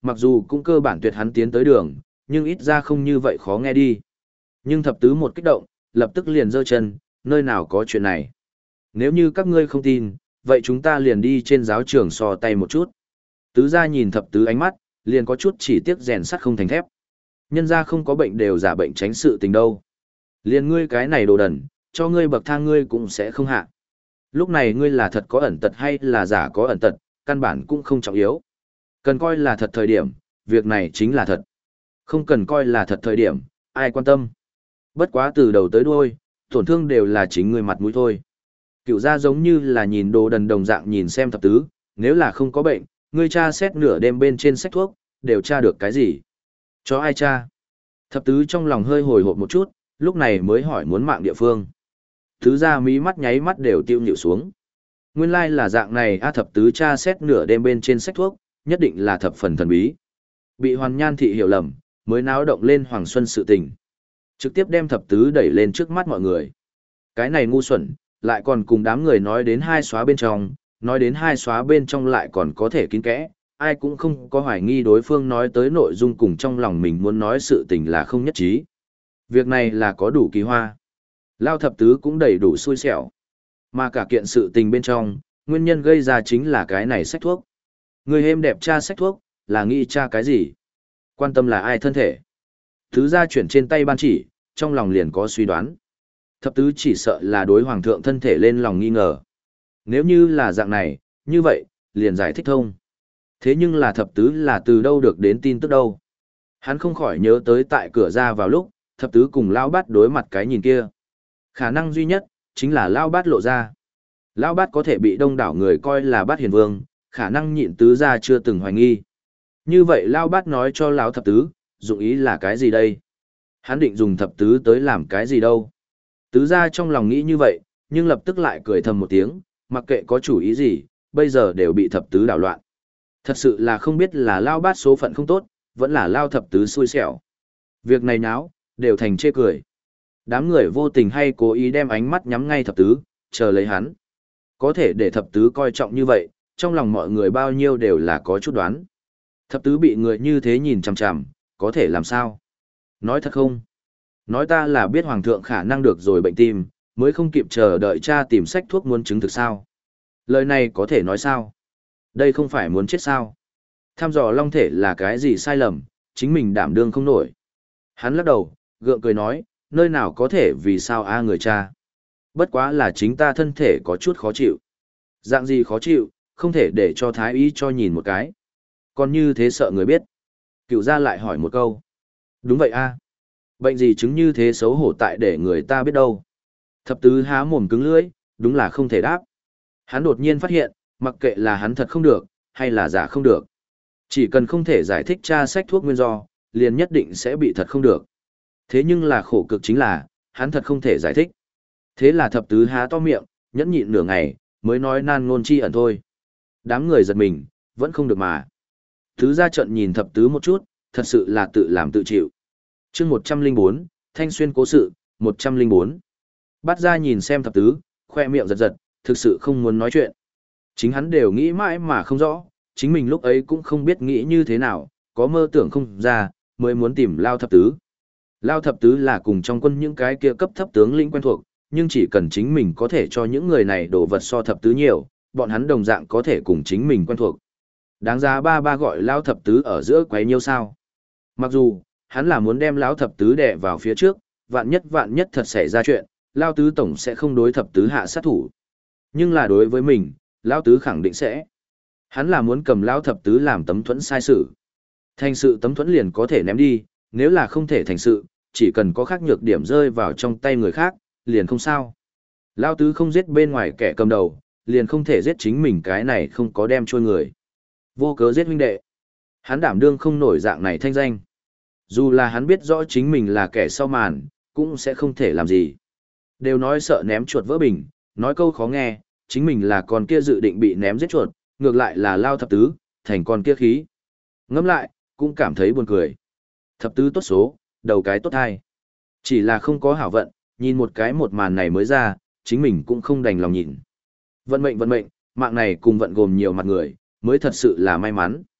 Mặc dù cũng cơ bản tuyệt hắn tiến tới đường, nhưng ít ra không như vậy khó nghe đi. Nhưng thập tứ một kích động, lập tức liền giơ chân, nơi nào có chuyện này. Nếu như các ngươi không tin, vậy chúng ta liền đi trên giáo trường so tay một chút. Tứ gia nhìn thập tứ ánh mắt, liền có chút chỉ tiếc rèn sắt không thành thép. Nhân gia không có bệnh đều giả bệnh tránh sự tình đâu. Liền ngươi cái này đồ đần, cho ngươi bậc thang ngươi cũng sẽ không hạ. Lúc này ngươi là thật có ẩn tật hay là giả có ẩn tật, căn bản cũng không trọng yếu. Cần coi là thật thời điểm, việc này chính là thật. Không cần coi là thật thời điểm, ai quan tâm. Bất quá từ đầu tới đuôi, tổn thương đều là chính ngươi mặt mũi thôi. Cựu gia giống như là nhìn đồ đần đồng dạng nhìn xem thập tứ, nếu là không có bệnh, ngươi tra xét nửa đêm bên trên sách thuốc, đều tra được cái gì? Cho ai tra? Thập tứ trong lòng hơi hồi hộp một chút, lúc này mới hỏi muốn mạng địa phương. Tứ gia mí mắt nháy mắt đều tiêu nhịu xuống. Nguyên lai là dạng này a thập tứ tra xét nửa đêm bên trên sách thuốc, nhất định là thập phần thần bí. Bị Hoàn Nhan thị hiểu lầm, mới náo động lên Hoàng Xuân sự tình. Trực tiếp đem thập tứ đẩy lên trước mắt mọi người. Cái này ngu xuẩn, lại còn cùng đám người nói đến hai xóa bên trong, nói đến hai xóa bên trong lại còn có thể kín kẽ, ai cũng không có hoài nghi đối phương nói tới nội dung cùng trong lòng mình muốn nói sự tình là không nhất trí. Việc này là có đủ kỳ hoa. Lao thập tứ cũng đầy đủ xui xẻo. Mà cả kiện sự tình bên trong, nguyên nhân gây ra chính là cái này sách thuốc. Người êm đẹp tra sách thuốc, là nghĩ tra cái gì? Quan tâm là ai thân thể? Thứ ra chuyển trên tay ban chỉ, trong lòng liền có suy đoán. Thập tứ chỉ sợ là đối hoàng thượng thân thể lên lòng nghi ngờ. Nếu như là dạng này, như vậy, liền giải thích thông. Thế nhưng là thập tứ là từ đâu được đến tin tức đâu? Hắn không khỏi nhớ tới tại cửa ra vào lúc, thập tứ cùng Lão Bát đối mặt cái nhìn kia. Khả năng duy nhất, chính là Lão Bát lộ ra. Lão Bát có thể bị đông đảo người coi là Bát Hiền Vương, khả năng nhịn tứ ra chưa từng hoài nghi. Như vậy Lão Bát nói cho Lão thập tứ, dụng ý là cái gì đây? Hắn định dùng thập tứ tới làm cái gì đâu? Tứ ra trong lòng nghĩ như vậy, nhưng lập tức lại cười thầm một tiếng, mặc kệ có chủ ý gì, bây giờ đều bị thập tứ đảo loạn. Thật sự là không biết là Lao Bát số phận không tốt, vẫn là Lao thập tứ xui xẻo. Việc này náo, đều thành chê cười. Đám người vô tình hay cố ý đem ánh mắt nhắm ngay thập tứ, chờ lấy hắn. Có thể để thập tứ coi trọng như vậy, trong lòng mọi người bao nhiêu đều là có chút đoán. Thập tứ bị người như thế nhìn chằm chằm, có thể làm sao? Nói thật không? Nói ta là biết hoàng thượng khả năng được rồi bệnh tim, mới không kịp chờ đợi cha tìm sách thuốc muốn chứng thực sao. Lời này có thể nói sao? Đây không phải muốn chết sao? Tham dò long thể là cái gì sai lầm, chính mình đảm đương không nổi. Hắn lắc đầu, gượng cười nói, nơi nào có thể vì sao a người cha. Bất quá là chính ta thân thể có chút khó chịu. Dạng gì khó chịu, không thể để cho thái y cho nhìn một cái. Còn như thế sợ người biết. Cựu gia lại hỏi một câu. Đúng vậy a. Bệnh gì chứng như thế xấu hổ tại để người ta biết đâu. Thập tứ há mồm cứng lưỡi, đúng là không thể đáp. Hắn đột nhiên phát hiện, mặc kệ là hắn thật không được, hay là giả không được. Chỉ cần không thể giải thích tra sách thuốc nguyên do, liền nhất định sẽ bị thật không được. Thế nhưng là khổ cực chính là, hắn thật không thể giải thích. Thế là thập tứ há to miệng, nhẫn nhịn nửa ngày, mới nói nan ngôn chi ẩn thôi. Đám người giật mình, vẫn không được mà. Tứ ra trận nhìn thập tứ một chút, thật sự là tự làm tự chịu. chương một trăm linh bốn, Thanh Xuyên cố sự, một trăm linh bốn. Bắt ra nhìn xem thập tứ, khoe miệng giật giật, thực sự không muốn nói chuyện. Chính hắn đều nghĩ mãi mà không rõ, chính mình lúc ấy cũng không biết nghĩ như thế nào, có mơ tưởng không ra, mới muốn tìm Lao thập tứ. Lao thập tứ là cùng trong quân những cái kia cấp thấp tướng lĩnh quen thuộc, nhưng chỉ cần chính mình có thể cho những người này đồ vật so thập tứ nhiều, bọn hắn đồng dạng có thể cùng chính mình quen thuộc. Đáng giá ba ba gọi Lao thập tứ ở giữa quấy nhiêu sao. Mặc dù, hắn là muốn đem Lão thập tứ đè vào phía trước, vạn nhất vạn nhất thật xảy ra chuyện, Lao tứ tổng sẽ không đối thập tứ hạ sát thủ. Nhưng là đối với mình, Lão tứ khẳng định sẽ. Hắn là muốn cầm Lão thập tứ làm tấm thuẫn sai sự. Thành sự tấm thuẫn liền có thể ném đi, nếu là không thể thành sự, chỉ cần có khác nhược điểm rơi vào trong tay người khác, liền không sao. Lão tứ không giết bên ngoài kẻ cầm đầu, liền không thể giết chính mình cái này không có đem trôi người. Vô cớ giết huynh đệ. Hắn đảm đương không nổi dạng này thanh danh. Dù là hắn biết rõ chính mình là kẻ sau màn, cũng sẽ không thể làm gì. Đều nói sợ ném chuột vỡ bình, nói câu khó nghe, chính mình là con kia dự định bị ném giết chuột, ngược lại là Lao thập tứ, thành con kia khí. Ngẫm lại, cũng cảm thấy buồn cười. Thập tứ tốt số, đầu cái tốt hai. Chỉ là không có hảo vận, nhìn một cái một màn này mới ra, chính mình cũng không đành lòng nhìn. Vận mệnh vận mệnh, mạng này cùng vận gồm nhiều mặt người, mới thật sự là may mắn.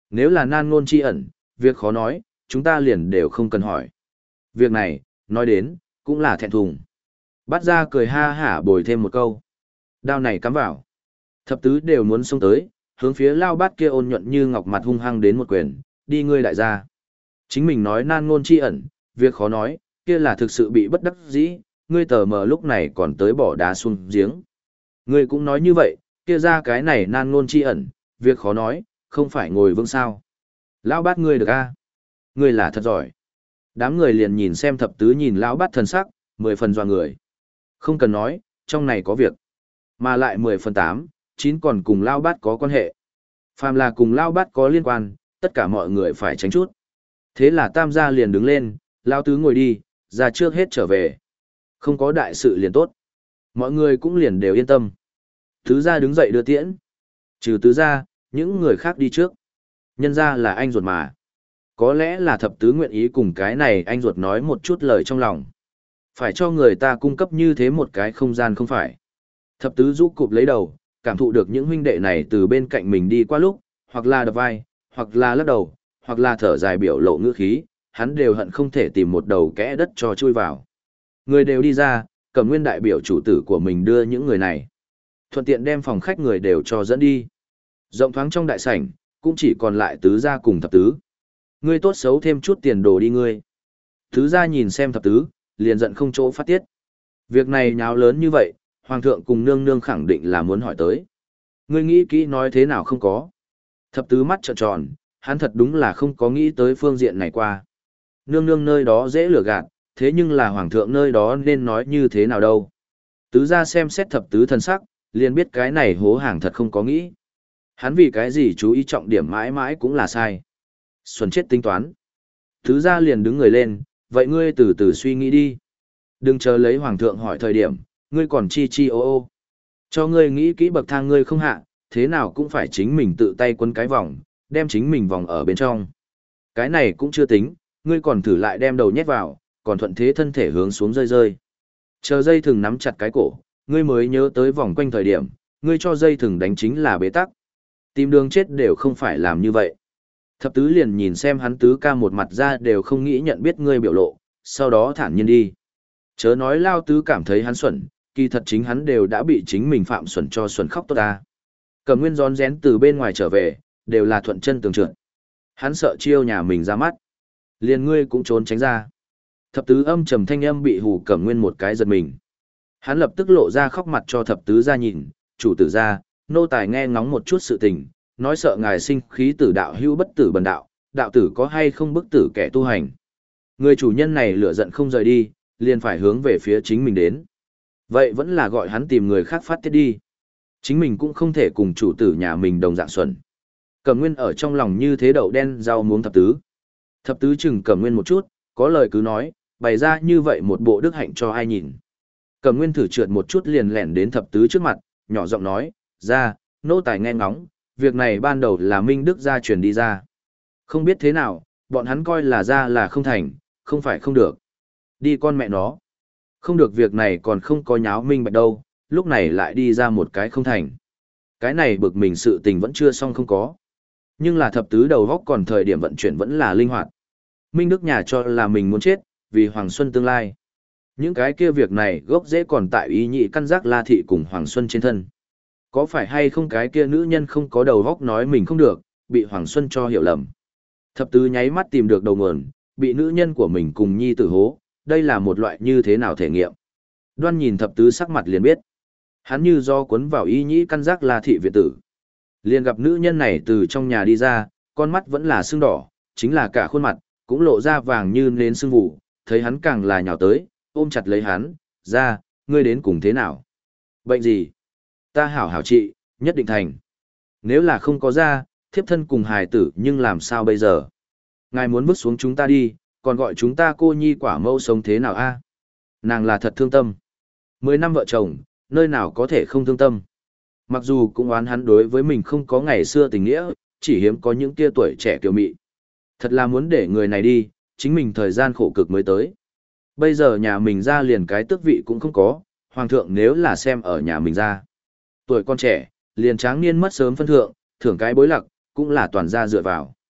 Nếu là nan ngôn chi ẩn, việc khó nói, chúng ta liền đều không cần hỏi. Việc này, nói đến, cũng là thẹn thùng. Bắt ra cười ha hả bồi thêm một câu. Đao này cắm vào. Thập tứ đều muốn xông tới, hướng phía lao bát kia ôn nhuận như ngọc mặt hung hăng đến một quyền, đi ngươi đại gia. Chính mình nói nan ngôn chi ẩn, việc khó nói, kia là thực sự bị bất đắc dĩ, ngươi tờ mờ lúc này còn tới bỏ đá xuống giếng. Ngươi cũng nói như vậy, kia ra cái này nan ngôn chi ẩn, việc khó nói, không phải ngồi vững sao. Lão bát ngươi được a? Ngươi là thật giỏi. Đám người liền nhìn xem thập tứ nhìn lão bát thần sắc, mười phần doa người. Không cần nói, trong này có việc. Mà lại mười phần tám, chín còn cùng lão bát có quan hệ. Phàm là cùng lão bát có liên quan, tất cả mọi người phải tránh chút. Thế là tam gia liền đứng lên, lão tứ ngồi đi, ra trước hết trở về. Không có đại sự liền tốt. Mọi người cũng liền đều yên tâm. Tứ gia đứng dậy đưa tiễn. Trừ tứ gia, những người khác đi trước. Nhân ra là anh ruột mà. Có lẽ là thập tứ nguyện ý cùng cái này anh ruột nói một chút lời trong lòng. Phải cho người ta cung cấp như thế một cái không gian không phải. Thập tứ rũ cụp lấy đầu, cảm thụ được những huynh đệ này từ bên cạnh mình đi qua lúc, hoặc là đập vai, hoặc là lắc đầu, hoặc là thở dài biểu lộ ngữ khí, hắn đều hận không thể tìm một đầu kẽ đất cho chui vào. Người đều đi ra, Cẩm Nguyên đại biểu chủ tử của mình đưa những người này. Thuận tiện đem phòng khách người đều cho dẫn đi. Rộng thoáng trong đại sảnh, cũng chỉ còn lại tứ gia cùng thập tứ. Ngươi tốt xấu thêm chút tiền đồ đi ngươi. Tứ gia nhìn xem thập tứ, liền giận không chỗ phát tiết. Việc này nháo lớn như vậy, hoàng thượng cùng nương nương khẳng định là muốn hỏi tới. Ngươi nghĩ kỹ nói thế nào không có. Thập tứ mắt trợn tròn, hắn thật đúng là không có nghĩ tới phương diện này qua. Nương nương nơi đó dễ lừa gạt, thế nhưng là hoàng thượng nơi đó nên nói như thế nào đâu. Tứ gia xem xét thập tứ thân sắc, liền biết cái này hố hàng thật không có nghĩ. Hắn vì cái gì chú ý trọng điểm mãi mãi cũng là sai. Xuân chết tính toán. Tứ gia liền đứng người lên, vậy ngươi từ từ suy nghĩ đi. Đừng chờ lấy hoàng thượng hỏi thời điểm, ngươi còn chi chi ô ô. Cho ngươi nghĩ kỹ bậc thang ngươi không hạ, thế nào cũng phải chính mình tự tay quấn cái vòng, đem chính mình vòng ở bên trong. Cái này cũng chưa tính, ngươi còn thử lại đem đầu nhét vào, còn thuận thế thân thể hướng xuống rơi rơi. Chờ dây thừng nắm chặt cái cổ, ngươi mới nhớ tới vòng quanh thời điểm, ngươi cho dây thừng đánh chính là bế tắc. Tìm đường chết đều không phải làm như vậy. Thập tứ liền nhìn xem hắn tứ ca một mặt ra đều không nghĩ nhận biết ngươi biểu lộ, sau đó thản nhiên đi. Chớ nói lao tứ cảm thấy hắn xuẩn, kỳ thật chính hắn đều đã bị chính mình phạm xuẩn cho xuẩn khóc tốt ta. Cẩm Nguyên rón rén từ bên ngoài trở về, đều là thuận chân tường trượt. Hắn sợ chiêu nhà mình ra mắt. Liền ngươi cũng trốn tránh ra. Thập tứ âm trầm thanh âm bị hù Cẩm Nguyên một cái giật mình. Hắn lập tức lộ ra khóc mặt cho thập tứ ra nhìn, chủ tử ra, nô tài nghe ngóng một chút sự tình, nói sợ ngài sinh khí tử đạo hưu bất tử bần đạo, đạo tử có hay không bức tử kẻ tu hành. Người chủ nhân này lửa giận không rời đi, liền phải hướng về phía chính mình đến. Vậy vẫn là gọi hắn tìm người khác phát tiết đi. Chính mình cũng không thể cùng chủ tử nhà mình đồng dạng xuẩn. Cẩm Nguyên ở trong lòng như thế đậu đen rau muống thập tứ. Thập tứ chừng Cẩm Nguyên một chút, có lời cứ nói, bày ra như vậy một bộ đức hạnh cho ai nhìn. Cẩm Nguyên thử trượt một chút liền lẻn đến thập tứ trước mặt, nhỏ giọng nói, ra, nô tài nghe ngóng, việc này ban đầu là Minh Đức gia truyền đi ra. Không biết thế nào, bọn hắn coi là ra là không thành, không phải không được. Đi con mẹ nó. Không được việc này còn không có nháo minh bạch đâu, lúc này lại đi ra một cái không thành. Cái này bực mình sự tình vẫn chưa xong không có. Nhưng là thập tứ đầu góc còn thời điểm vận chuyển vẫn là linh hoạt. Minh Đức nhà cho là mình muốn chết, vì Hoàng Xuân tương lai. Những cái kia việc này gốc dễ còn tại ý nhị căn giác La Thị cùng Hoàng Xuân trên thân. Có phải hay không cái kia nữ nhân không có đầu góc nói mình không được, bị Hoàng Xuân cho hiểu lầm. Thập tứ nháy mắt tìm được đầu nguồn, bị nữ nhân của mình cùng nhi tử hố, đây là một loại như thế nào thể nghiệm. Đoan nhìn thập tứ sắc mặt liền biết. Hắn như do cuốn vào ý nhĩ căn giác La Thị viện tử. Liền gặp nữ nhân này từ trong nhà đi ra, con mắt vẫn là sưng đỏ, chính là cả khuôn mặt, cũng lộ ra vàng như nến sưng vụ, thấy hắn càng là nhào tới, ôm chặt lấy hắn, ra, ngươi đến cùng thế nào? Bệnh gì? Ta hảo hảo trị, nhất định thành. Nếu là không có ra, thiếp thân cùng hài tử nhưng làm sao bây giờ? Ngài muốn vứt xuống chúng ta đi, còn gọi chúng ta cô nhi quả mẫu sống thế nào a? Nàng là thật thương tâm. Mười năm vợ chồng, nơi nào có thể không thương tâm. Mặc dù cũng oán hắn đối với mình không có ngày xưa tình nghĩa, chỉ hiếm có những tia tuổi trẻ kiều mị. Thật là muốn để người này đi, chính mình thời gian khổ cực mới tới. Bây giờ nhà mình ra liền cái tước vị cũng không có, hoàng thượng nếu là xem ở nhà mình ra. Tuổi con trẻ, liền tráng niên mất sớm phân thượng, thưởng cái bối lặc, cũng là toàn gia dựa vào.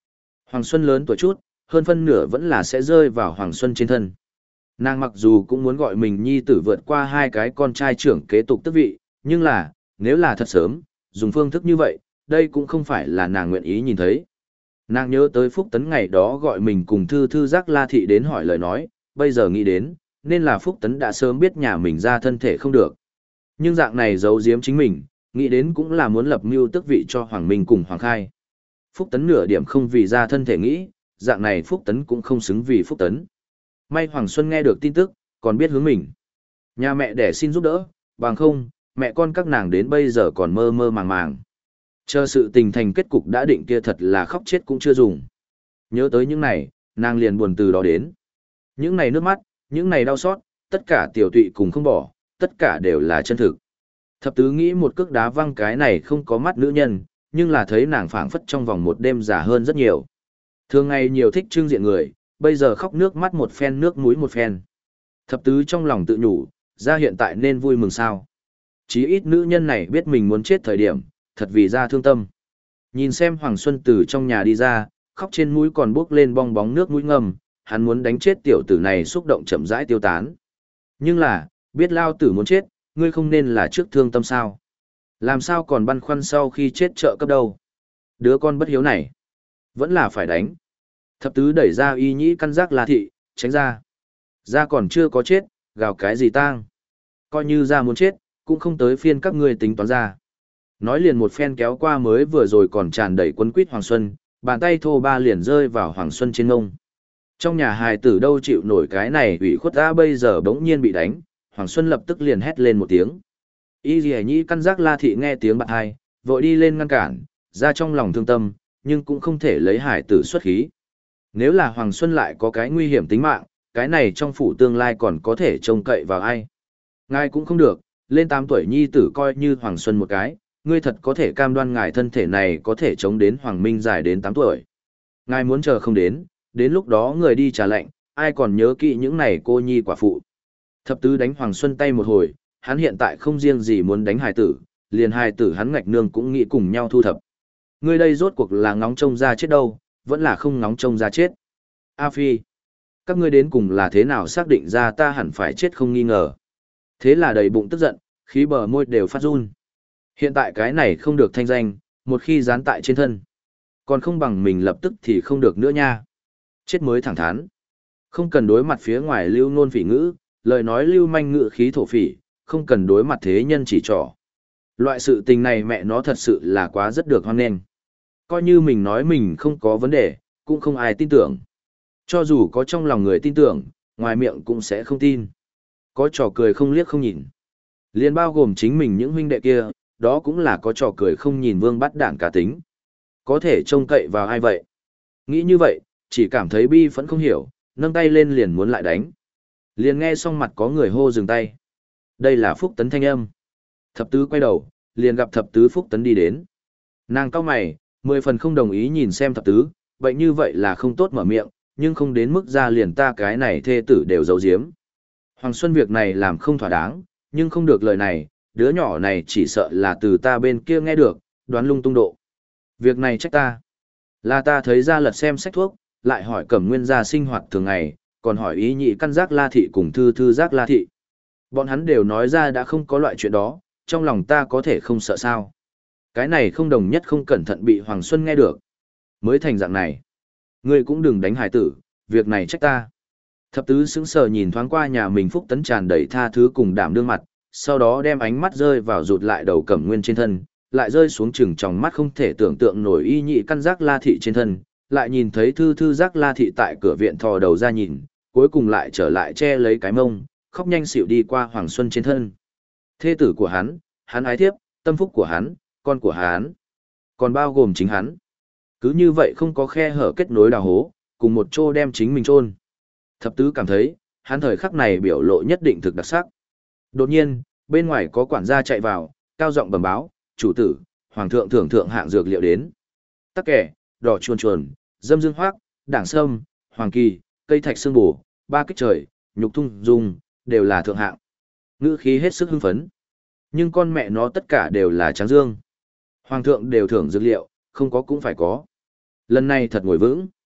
Hoàng Xuân lớn tuổi chút, hơn phân nửa vẫn là sẽ rơi vào Hoàng Xuân trên thân. Nàng mặc dù cũng muốn gọi mình nhi tử vượt qua hai cái con trai trưởng kế tục tước vị, nhưng là, nếu là thật sớm, dùng phương thức như vậy, đây cũng không phải là nàng nguyện ý nhìn thấy. Nàng nhớ tới Phúc Tấn ngày đó gọi mình cùng Thư Thư Giác La Thị đến hỏi lời nói, bây giờ nghĩ đến, nên là Phúc Tấn đã sớm biết nhà mình ra thân thể không được. Nhưng dạng này giấu giếm chính mình, nghĩ đến cũng là muốn lập mưu tước vị cho Hoàng Minh cùng Hoàng Khai. Phúc Tấn nửa điểm không vì ra thân thể nghĩ, dạng này Phúc Tấn cũng không xứng vì Phúc Tấn. May Hoàng Xuân nghe được tin tức, còn biết hướng mình. Nhà mẹ đẻ xin giúp đỡ, bằng không, mẹ con các nàng đến bây giờ còn mơ mơ màng màng. Chờ sự tình thành kết cục đã định kia thật là khóc chết cũng chưa dùng. Nhớ tới những này, nàng liền buồn từ đó đến. Những này nước mắt, những này đau xót, tất cả tiểu tụy cùng không bỏ, tất cả đều là chân thực. Thập tứ nghĩ một cước đá văng cái này không có mắt nữ nhân, nhưng là thấy nàng phảng phất trong vòng một đêm già hơn rất nhiều. Thường ngày nhiều thích trưng diện người, bây giờ khóc nước mắt một phen nước mũi một phen. Thập tứ trong lòng tự nhủ, ra hiện tại nên vui mừng sao. Chí ít nữ nhân này biết mình muốn chết thời điểm, thật vì ra thương tâm. Nhìn xem Hoàng Xuân từ trong nhà đi ra, khóc trên mũi còn bốc lên bong bóng nước mũi ngầm, hắn muốn đánh chết tiểu tử này xúc động chậm rãi tiêu tán. Nhưng là, biết lao tử muốn chết, ngươi không nên là trước thương tâm sao. Làm sao còn băn khoăn sau khi chết trợ cấp đâu. Đứa con bất hiếu này, vẫn là phải đánh. Thập tứ đẩy ra y nhĩ căn giác La Thị, tránh ra. Ra còn chưa có chết, gào cái gì tang. Coi như ra muốn chết, cũng không tới phiên các ngươi tính toán ra. Nói liền một phen kéo qua mới vừa rồi còn tràn đầy quấn quýt Hoàng Xuân, bàn tay thô ba liền rơi vào Hoàng Xuân trên ngông. Trong nhà hài tử đâu chịu nổi cái này ủy khuất ta bây giờ bỗng nhiên bị đánh, Hoàng Xuân lập tức liền hét lên một tiếng. Y Dì Nhĩ căn giác La Thị nghe tiếng bạn hai, vội đi lên ngăn cản, ra trong lòng thương tâm, nhưng cũng không thể lấy hài tử xuất khí. Nếu là Hoàng Xuân lại có cái nguy hiểm tính mạng, cái này trong phủ tương lai còn có thể trông cậy vào ai. Ngài cũng không được, lên tám tuổi nhi tử coi như Hoàng Xuân một cái, ngươi thật có thể cam đoan ngài thân thể này có thể chống đến Hoàng Minh dài đến tám tuổi. Ngài muốn chờ không đến, đến lúc đó người đi trả lệnh, ai còn nhớ kỹ những này cô nhi quả phụ. Thập tứ đánh Hoàng Xuân tay một hồi, hắn hiện tại không riêng gì muốn đánh hài tử, liền hài tử hắn ngạch nương cũng nghĩ cùng nhau thu thập. Ngươi đây rốt cuộc là ngóng trông ra chết đâu, vẫn là không ngóng trông ra chết. A Phi, các ngươi đến cùng là thế nào xác định ra ta hẳn phải chết không nghi ngờ. Thế là đầy bụng tức giận, khí bờ môi đều phát run. Hiện tại cái này không được thanh danh, một khi dán tại trên thân. Còn không bằng mình lập tức thì không được nữa nha. Chết mới thẳng thắn. Không cần đối mặt phía ngoài lưu nôn phỉ ngữ, lời nói lưu manh ngữ khí thổ phỉ, không cần đối mặt thế nhân chỉ trỏ. Loại sự tình này mẹ nó thật sự là quá rất được hoan nghênh. Coi như mình nói mình không có vấn đề, cũng không ai tin tưởng. Cho dù có trong lòng người tin tưởng, ngoài miệng cũng sẽ không tin. Có trò cười không liếc không nhìn. Liên bao gồm chính mình những huynh đệ kia, đó cũng là có trò cười không nhìn vương bắt đảng cá tính. Có thể trông cậy vào ai vậy? Nghĩ như vậy, chỉ cảm thấy bi phẫn không hiểu, nâng tay lên liền muốn lại đánh. Liền nghe xong mặt có người hô dừng tay. Đây là Phúc Tấn thanh âm. Thập tứ quay đầu, liền gặp thập tứ Phúc Tấn đi đến. Nàng cau mày, mười phần không đồng ý nhìn xem thập tứ, vậy như vậy là không tốt mở miệng, nhưng không đến mức ra liền ta cái này thê tử đều giấu giếm. Hoàng Xuân việc này làm không thỏa đáng, nhưng không được lời này, đứa nhỏ này chỉ sợ là từ ta bên kia nghe được, đoán lung tung độ. Việc này trách ta. Là ta thấy ra lật xem sách thuốc, lại hỏi Cẩm Nguyên gia sinh hoạt thường ngày, còn hỏi ý nhị căn giác La Thị cùng thư thư giác La Thị. Bọn hắn đều nói ra đã không có loại chuyện đó, trong lòng ta có thể không sợ sao. Cái này không đồng nhất không cẩn thận bị Hoàng Xuân nghe được. Mới thành dạng này. Ngươi cũng đừng đánh hải tử, việc này trách ta. Thập tứ sững sờ nhìn thoáng qua nhà mình Phúc Tấn tràn đầy tha thứ cùng đảm đương mặt, sau đó đem ánh mắt rơi vào rụt lại đầu Cẩm Nguyên trên thân, lại rơi xuống chừng trong mắt không thể tưởng tượng nổi y nhị căn giác La Thị trên thân, lại nhìn thấy thư thư giác La Thị tại cửa viện thò đầu ra nhìn, cuối cùng lại trở lại che lấy cái mông, khóc nhanh xỉu đi qua Hoàng Xuân trên thân. Thê tử của hắn, hắn ái thiếp, tâm phúc của hắn, con của hắn, còn bao gồm chính hắn. Cứ như vậy không có khe hở kết nối đào hố, cùng một chỗ đem chính mình chôn. Thập tứ cảm thấy, hắn thời khắc này biểu lộ nhất định thực đặc sắc. Đột nhiên, bên ngoài có quản gia chạy vào, cao giọng bẩm báo, chủ tử, hoàng thượng thưởng thượng hạng dược liệu đến. Tắc kẻ, đỏ chuồn chuồn, dâm dương hoác, đảng sâm, hoàng kỳ, cây thạch xương bổ, ba kích trời, nhục thung dung, đều là thượng hạng. Ngữ khí hết sức hưng phấn. Nhưng con mẹ nó tất cả đều là trắng dương. Hoàng thượng đều thưởng dược liệu, không có cũng phải có. Lần này thật ngồi vững.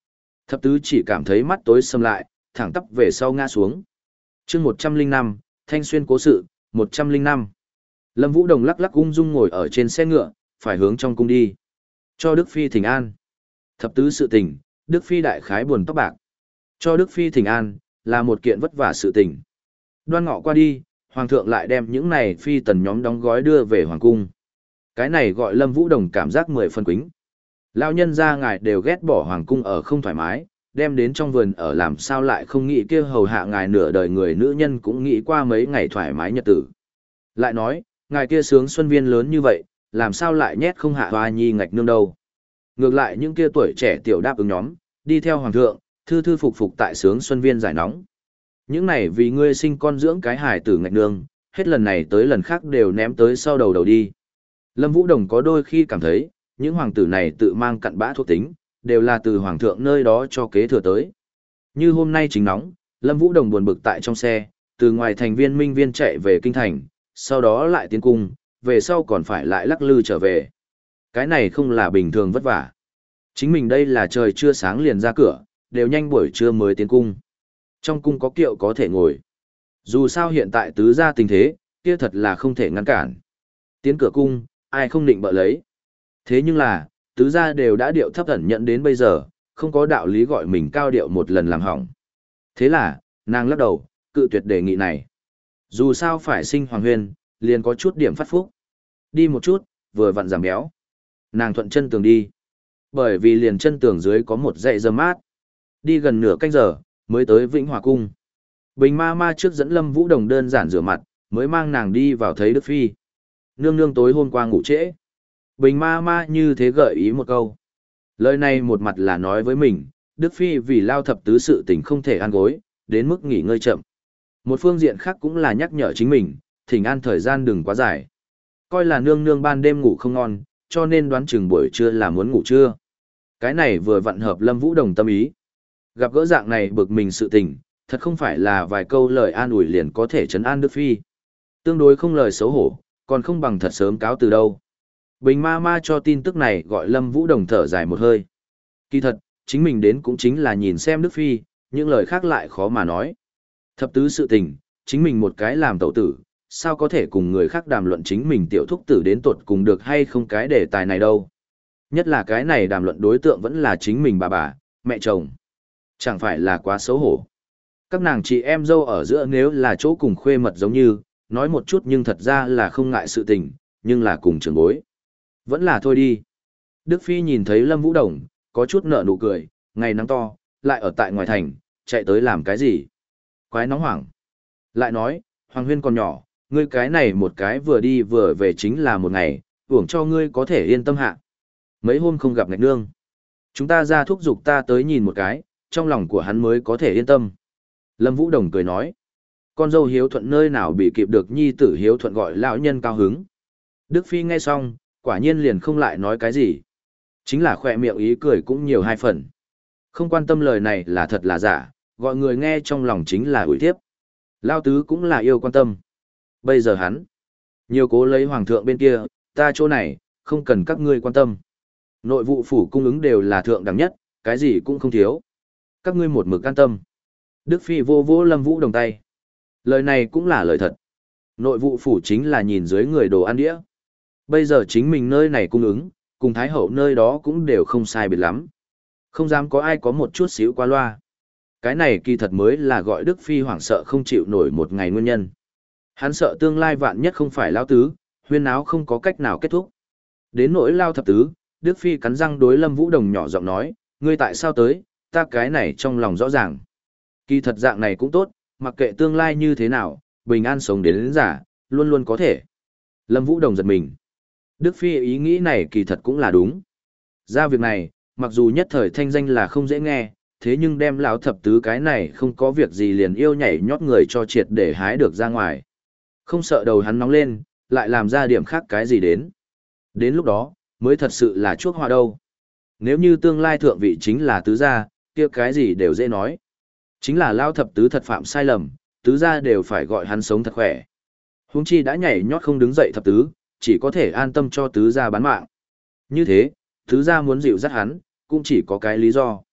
Thập tứ chỉ cảm thấy mắt tối sầm lại, thẳng tắp về sau ngã xuống. chương một trăm linh năm, Thanh Xuyên cố sự, một trăm linh năm. Lâm Vũ Đồng lắc lắc ung dung ngồi ở trên xe ngựa, phải hướng trong cung đi. Cho Đức Phi thỉnh an. Thập tứ sự tình, Đức Phi đại khái buồn tóc bạc. Cho Đức Phi thỉnh an, là một kiện vất vả sự tình. Đoan ngọ qua đi, Hoàng thượng lại đem những này phi tần nhóm đóng gói đưa về Hoàng cung. Cái này gọi Lâm Vũ Đồng cảm giác mười phân quính. Lão nhân gia ngài đều ghét bỏ Hoàng cung ở không thoải mái, đem đến trong vườn ở làm sao lại không nghĩ kia hầu hạ ngài nửa đời người nữ nhân cũng nghĩ qua mấy ngày thoải mái nhật tử. Lại nói, ngài kia sướng xuân viên lớn như vậy, làm sao lại nhét không hạ hoa nhi ngạch nương đâu. Ngược lại những kia tuổi trẻ tiểu đáp ứng nhóm, đi theo Hoàng thượng, thư thư phục phục tại sướng xuân viên giải nóng. Những này vì ngươi sinh con dưỡng cái hài tử ngạch nương, hết lần này tới lần khác đều ném tới sau đầu đầu đi. Lâm Vũ Đồng có đôi khi cảm thấy, những hoàng tử này tự mang cặn bã thuộc tính, đều là từ hoàng thượng nơi đó cho kế thừa tới. Như hôm nay chính nóng, Lâm Vũ Đồng buồn bực tại trong xe, từ ngoài thành viên minh viên chạy về kinh thành, sau đó lại tiến cung, về sau còn phải lại lắc lư trở về. Cái này không là bình thường vất vả. Chính mình đây là trời chưa sáng liền ra cửa, đều nhanh buổi trưa mới tiến cung. Trong cung có kiệu có thể ngồi. Dù sao hiện tại tứ gia tình thế, kia thật là không thể ngăn cản. Tiến cửa cung, ai không định bợ lấy. Thế nhưng là, tứ gia đều đã điệu thấp ẩn nhận đến bây giờ, không có đạo lý gọi mình cao điệu một lần làm hỏng. Thế là, nàng lắc đầu, cự tuyệt đề nghị này. Dù sao phải sinh hoàng huyên, liền có chút điểm phát phúc. Đi một chút, vừa vặn giảm béo. Nàng thuận chân tường đi. Bởi vì liền chân tường dưới có một dãy dâm mát. Đi gần nửa canh giờ, mới tới Vĩnh Hòa Cung. Bình ma ma trước dẫn Lâm Vũ Đồng đơn giản rửa mặt, mới mang nàng đi vào thấy Đức Phi. Nương nương tối hôm qua ngủ trễ. Bình ma ma như thế gợi ý một câu. Lời này một mặt là nói với mình, Đức Phi vì lao thập tứ sự tình không thể ăn gối, đến mức nghỉ ngơi chậm. Một phương diện khác cũng là nhắc nhở chính mình, thỉnh an thời gian đừng quá dài. Coi là nương nương ban đêm ngủ không ngon, cho nên đoán chừng buổi trưa là muốn ngủ trưa. Cái này vừa vặn hợp Lâm Vũ Đồng tâm ý. Gặp gỡ dạng này bực mình sự tình, thật không phải là vài câu lời an ủi liền có thể trấn an Đức Phi. Tương đối không lời xấu hổ, còn không bằng thật sớm cáo từ đâu. Bình ma ma cho tin tức này gọi Lâm Vũ Đồng thở dài một hơi. Kỳ thật, chính mình đến cũng chính là nhìn xem Đức Phi, những lời khác lại khó mà nói. Thập tứ sự tình, chính mình một cái làm tẩu tử, sao có thể cùng người khác đàm luận chính mình tiểu thúc tử đến tột cùng được hay không cái đề tài này đâu. Nhất là cái này đàm luận đối tượng vẫn là chính mình bà bà, mẹ chồng. Chẳng phải là quá xấu hổ. Các nàng chị em dâu ở giữa nếu là chỗ cùng khuê mật giống như, nói một chút nhưng thật ra là không ngại sự tình, nhưng là cùng trường bối. Vẫn là thôi đi. Đức Phi nhìn thấy Lâm Vũ Đồng, có chút nở nụ cười, ngày nắng to, lại ở tại ngoài thành, chạy tới làm cái gì? Quái nóng hoảng. Lại nói, Hoàng Huyên còn nhỏ, ngươi cái này một cái vừa đi vừa về chính là một ngày, uổng cho ngươi có thể yên tâm hạ. Mấy hôm không gặp ngạch nương. Chúng ta ra thúc giục ta tới nhìn một cái, trong lòng của hắn mới có thể yên tâm. Lâm Vũ Đồng cười nói, con dâu hiếu thuận nơi nào bị kịp được nhi tử hiếu thuận gọi lão nhân cao hứng. Đức Phi nghe xong, quả nhiên liền không lại nói cái gì. Chính là khỏe miệng ý cười cũng nhiều hai phần. Không quan tâm lời này là thật là giả, gọi người nghe trong lòng chính là ủi thiếp. Lao tứ cũng là yêu quan tâm. Bây giờ hắn, nhiều cố lấy hoàng thượng bên kia, ta chỗ này, không cần các ngươi quan tâm. Nội vụ phủ cung ứng đều là thượng đẳng nhất, cái gì cũng không thiếu. Các ngươi một mực an tâm. Đức Phi vô vô Lâm Vũ Đồng tay. Lời này cũng là lời thật. Nội vụ phủ chính là nhìn dưới người đồ ăn đĩa. Bây giờ chính mình nơi này cung ứng, cùng Thái Hậu nơi đó cũng đều không sai biệt lắm. Không dám có ai có một chút xíu qua loa. Cái này kỳ thật mới là gọi Đức Phi hoảng sợ không chịu nổi một ngày nguyên nhân. Hắn sợ tương lai vạn nhất không phải lao tứ, huyên áo không có cách nào kết thúc. Đến nỗi lao thập tứ, Đức Phi cắn răng đối Lâm Vũ Đồng nhỏ giọng nói, ngươi tại sao tới, ta cái này trong lòng rõ ràng. Kỳ thật dạng này cũng tốt, mặc kệ tương lai như thế nào, bình an sống đến đến giả, luôn luôn có thể. Lâm Vũ Đồng giật mình. Đức Phi ý nghĩ này kỳ thật cũng là đúng. Ra việc này, mặc dù nhất thời thanh danh là không dễ nghe, thế nhưng đem lão thập tứ cái này không có việc gì liền yêu nhảy nhót người cho triệt để hái được ra ngoài. Không sợ đầu hắn nóng lên, lại làm ra điểm khác cái gì đến. Đến lúc đó, mới thật sự là chuốc hoa đâu. Nếu như tương lai thượng vị chính là tứ gia, kia cái gì đều dễ nói. Chính là lao thập tứ thật phạm sai lầm, tứ gia đều phải gọi hắn sống thật khỏe. Huống chi đã nhảy nhót không đứng dậy thập tứ, chỉ có thể an tâm cho tứ gia bán mạng. Như thế, tứ gia muốn dịu dắt hắn, cũng chỉ có cái lý do.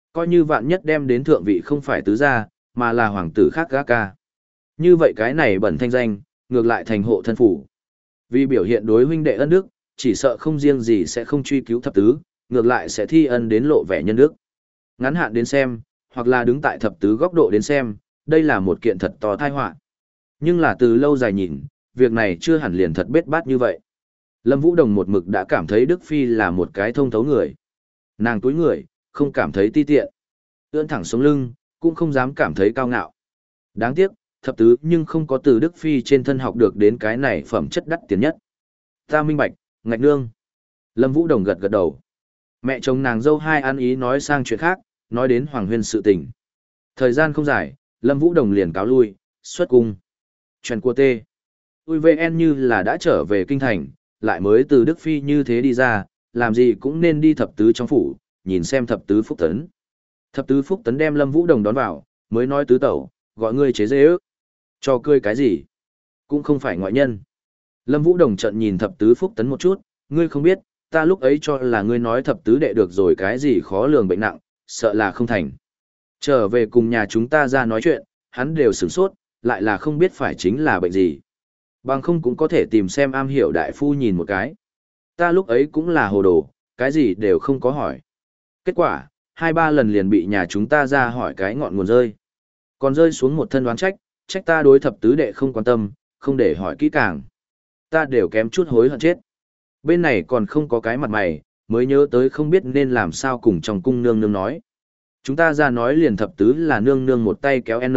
Coi như vạn nhất đem đến thượng vị không phải tứ gia, mà là hoàng tử khác gã ca. Như vậy cái này bẩn thanh danh, ngược lại thành hộ thân phủ. Vì biểu hiện đối huynh đệ ân đức, chỉ sợ không riêng gì sẽ không truy cứu thập tứ, ngược lại sẽ thi ân đến lộ vẻ nhân đức. Ngắn hạn đến xem, hoặc là đứng tại thập tứ góc độ đến xem, đây là một kiện thật to tai họa. Nhưng là từ lâu dài nhìn, việc này chưa hẳn liền thật bết bát như vậy. Lâm Vũ Đồng một mực đã cảm thấy Đức Phi là một cái thông thấu người. Nàng túi người, không cảm thấy ti tiện. Ưỡn thẳng sống lưng, cũng không dám cảm thấy cao ngạo. Đáng tiếc, thập tứ nhưng không có từ Đức Phi trên thân học được đến cái này phẩm chất đắt tiền nhất. Ta minh bạch, ngạch nương. Lâm Vũ Đồng gật gật đầu. Mẹ chồng nàng dâu hai ăn ý nói sang chuyện khác, nói đến Hoàng Huyên sự tình. Thời gian không dài, Lâm Vũ Đồng liền cáo lui, xuất cung. Chuyện của tê. u vê en như là đã trở về kinh thành, lại mới từ Đức Phi như thế đi ra, làm gì cũng nên đi thập tứ trong phủ, nhìn xem thập tứ phúc tấn. Thập tứ phúc tấn đem Lâm Vũ Đồng đón vào, mới nói tứ tẩu, gọi ngươi chế dễ ước. Cho cười cái gì? Cũng không phải ngoại nhân. Lâm Vũ Đồng trận nhìn thập tứ phúc tấn một chút, ngươi không biết, ta lúc ấy cho là ngươi nói thập tứ đệ được rồi cái gì khó lường bệnh nặng, sợ là không thành. Trở về cùng nhà chúng ta ra nói chuyện, hắn đều sửng sốt, lại là không biết phải chính là bệnh gì. Bằng không cũng có thể tìm xem am hiểu đại phu nhìn một cái. Ta lúc ấy cũng là hồ đồ, cái gì đều không có hỏi. Kết quả, hai ba lần liền bị nhà chúng ta ra hỏi cái ngọn nguồn rơi. Còn rơi xuống một thân đoán trách, trách ta đối thập tứ đệ không quan tâm, không để hỏi kỹ càng. Ta đều kém chút hối hận chết. Bên này còn không có cái mặt mày, mới nhớ tới không biết nên làm sao cùng trong cung nương nương nói. Chúng ta ra nói liền thập tứ là nương nương một tay kéo N.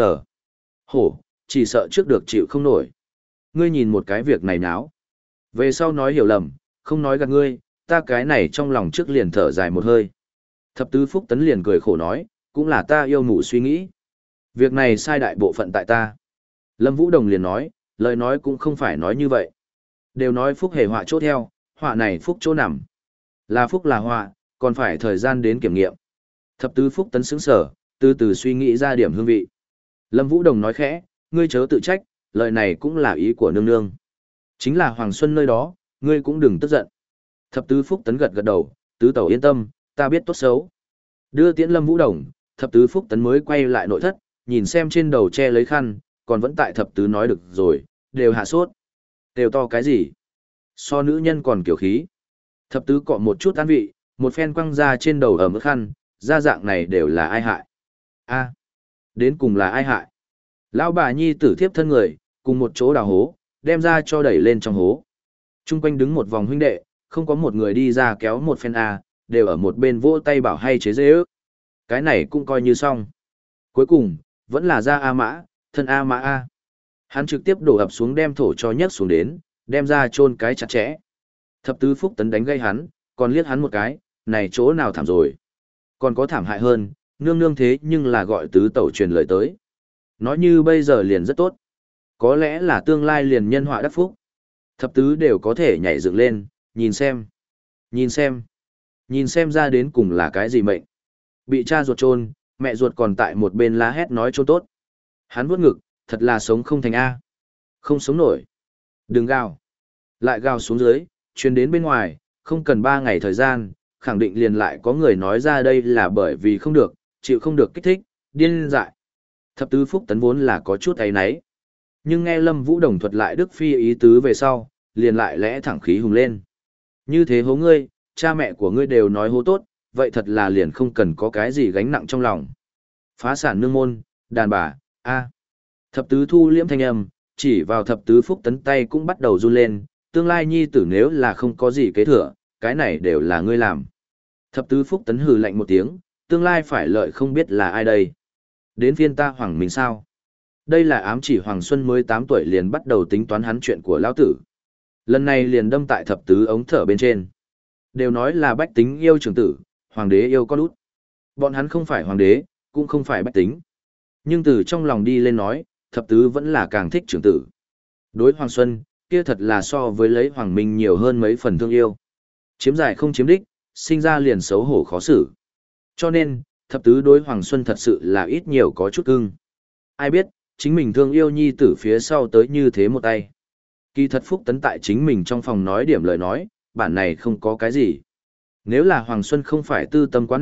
Hổ, chỉ sợ trước được chịu không nổi. Ngươi nhìn một cái việc này náo. Về sau nói hiểu lầm, không nói gạt ngươi, ta cái này trong lòng trước liền thở dài một hơi. Thập tứ phúc tấn liền cười khổ nói, cũng là ta yêu mụ suy nghĩ. Việc này sai đại bộ phận tại ta. Lâm Vũ Đồng liền nói, lời nói cũng không phải nói như vậy. Đều nói phúc hề họa chỗ theo, họa này phúc chỗ nằm. Là phúc là họa, còn phải thời gian đến kiểm nghiệm. Thập tứ phúc tấn sững sở, từ từ suy nghĩ ra điểm hương vị. Lâm Vũ Đồng nói khẽ, ngươi chớ tự trách, lời này cũng là ý của nương nương. Chính là Hoàng Xuân nơi đó, ngươi cũng đừng tức giận. Thập tứ phúc tấn gật gật đầu, tứ tẩu yên tâm, ta biết tốt xấu. Đưa tiễn Lâm Vũ Đồng, thập tứ phúc tấn mới quay lại nội thất, nhìn xem trên đầu che lấy khăn, còn vẫn tại thập tứ nói được rồi, đều hạ sốt. Đều to cái gì? So nữ nhân còn kiểu khí. Thập tứ cọ một chút an vị, một phen quăng ra trên đầu ở mức khăn, ra dạng này đều là ai hại? A, đến cùng là ai hại? Lão bà nhi tử thiếp thân người, cùng một chỗ đào hố, đem ra cho đẩy lên trong hố. Trung quanh đứng một vòng huynh đệ, không có một người đi ra kéo một phen A, đều ở một bên vỗ tay bảo hay chế dễ ước. Cái này cũng coi như xong. Cuối cùng, vẫn là ra A mã, thân A mã A. Hắn trực tiếp đổ ập xuống đem thổ cho nhấc xuống đến, đem ra chôn cái chặt chẽ. Thập tứ phúc tấn đánh gây hắn, còn liếc hắn một cái, này chỗ nào thảm rồi. Còn có thảm hại hơn, nương nương thế nhưng là gọi tứ tẩu truyền lời tới. Nói như bây giờ liền rất tốt. Có lẽ là tương lai liền nhân họa đắc phúc. Thập tứ đều có thể nhảy dựng lên, nhìn xem. Nhìn xem. Nhìn xem ra đến cùng là cái gì mệnh. Bị cha ruột chôn, mẹ ruột còn tại một bên lá hét nói chôn tốt. Hắn vuốt ngực, thật là sống không thành A. Không sống nổi. Đừng gào. Lại gào xuống dưới, truyền đến bên ngoài, không cần ba ngày thời gian, khẳng định liền lại có người nói ra đây là bởi vì không được, chịu không được kích thích, điên dại. Thập tứ phúc tấn vốn là có chút ấy nấy. Nhưng nghe Lâm Vũ Đồng thuật lại Đức Phi ý tứ về sau, liền lại lẽ thẳng khí hùng lên. Như thế hố ngươi, cha mẹ của ngươi đều nói hố tốt, vậy thật là liền không cần có cái gì gánh nặng trong lòng. Phá sản nương môn, đàn bà, a. Thập tứ thu liễm thanh âm, chỉ vào thập tứ phúc tấn tay cũng bắt đầu run lên, tương lai nhi tử nếu là không có gì kế thừa, cái này đều là ngươi làm. Thập tứ phúc tấn hừ lạnh một tiếng, tương lai phải lợi không biết là ai đây. Đến phiên ta Hoàng mình sao? Đây là ám chỉ Hoàng Xuân mới tám tuổi liền bắt đầu tính toán hắn chuyện của lão tử. Lần này liền đâm tại thập tứ ống thở bên trên. Đều nói là bách tính yêu trưởng tử, hoàng đế yêu con út. Bọn hắn không phải hoàng đế, cũng không phải bách tính. Nhưng từ trong lòng đi lên nói, thập tứ vẫn là càng thích trưởng tử. Đối Hoàng Xuân, kia thật là so với lấy Hoàng Minh nhiều hơn mấy phần thương yêu. Chiếm giải không chiếm đích, sinh ra liền xấu hổ khó xử. Cho nên, thập tứ đối Hoàng Xuân thật sự là ít nhiều có chút cưng. Ai biết, chính mình thương yêu nhi tử phía sau tới như thế một tay. Kỳ thật Phúc Tấn tại chính mình trong phòng nói điểm lời nói, bản này không có cái gì. Nếu là Hoàng Xuân không phải tư tâm quá nặng,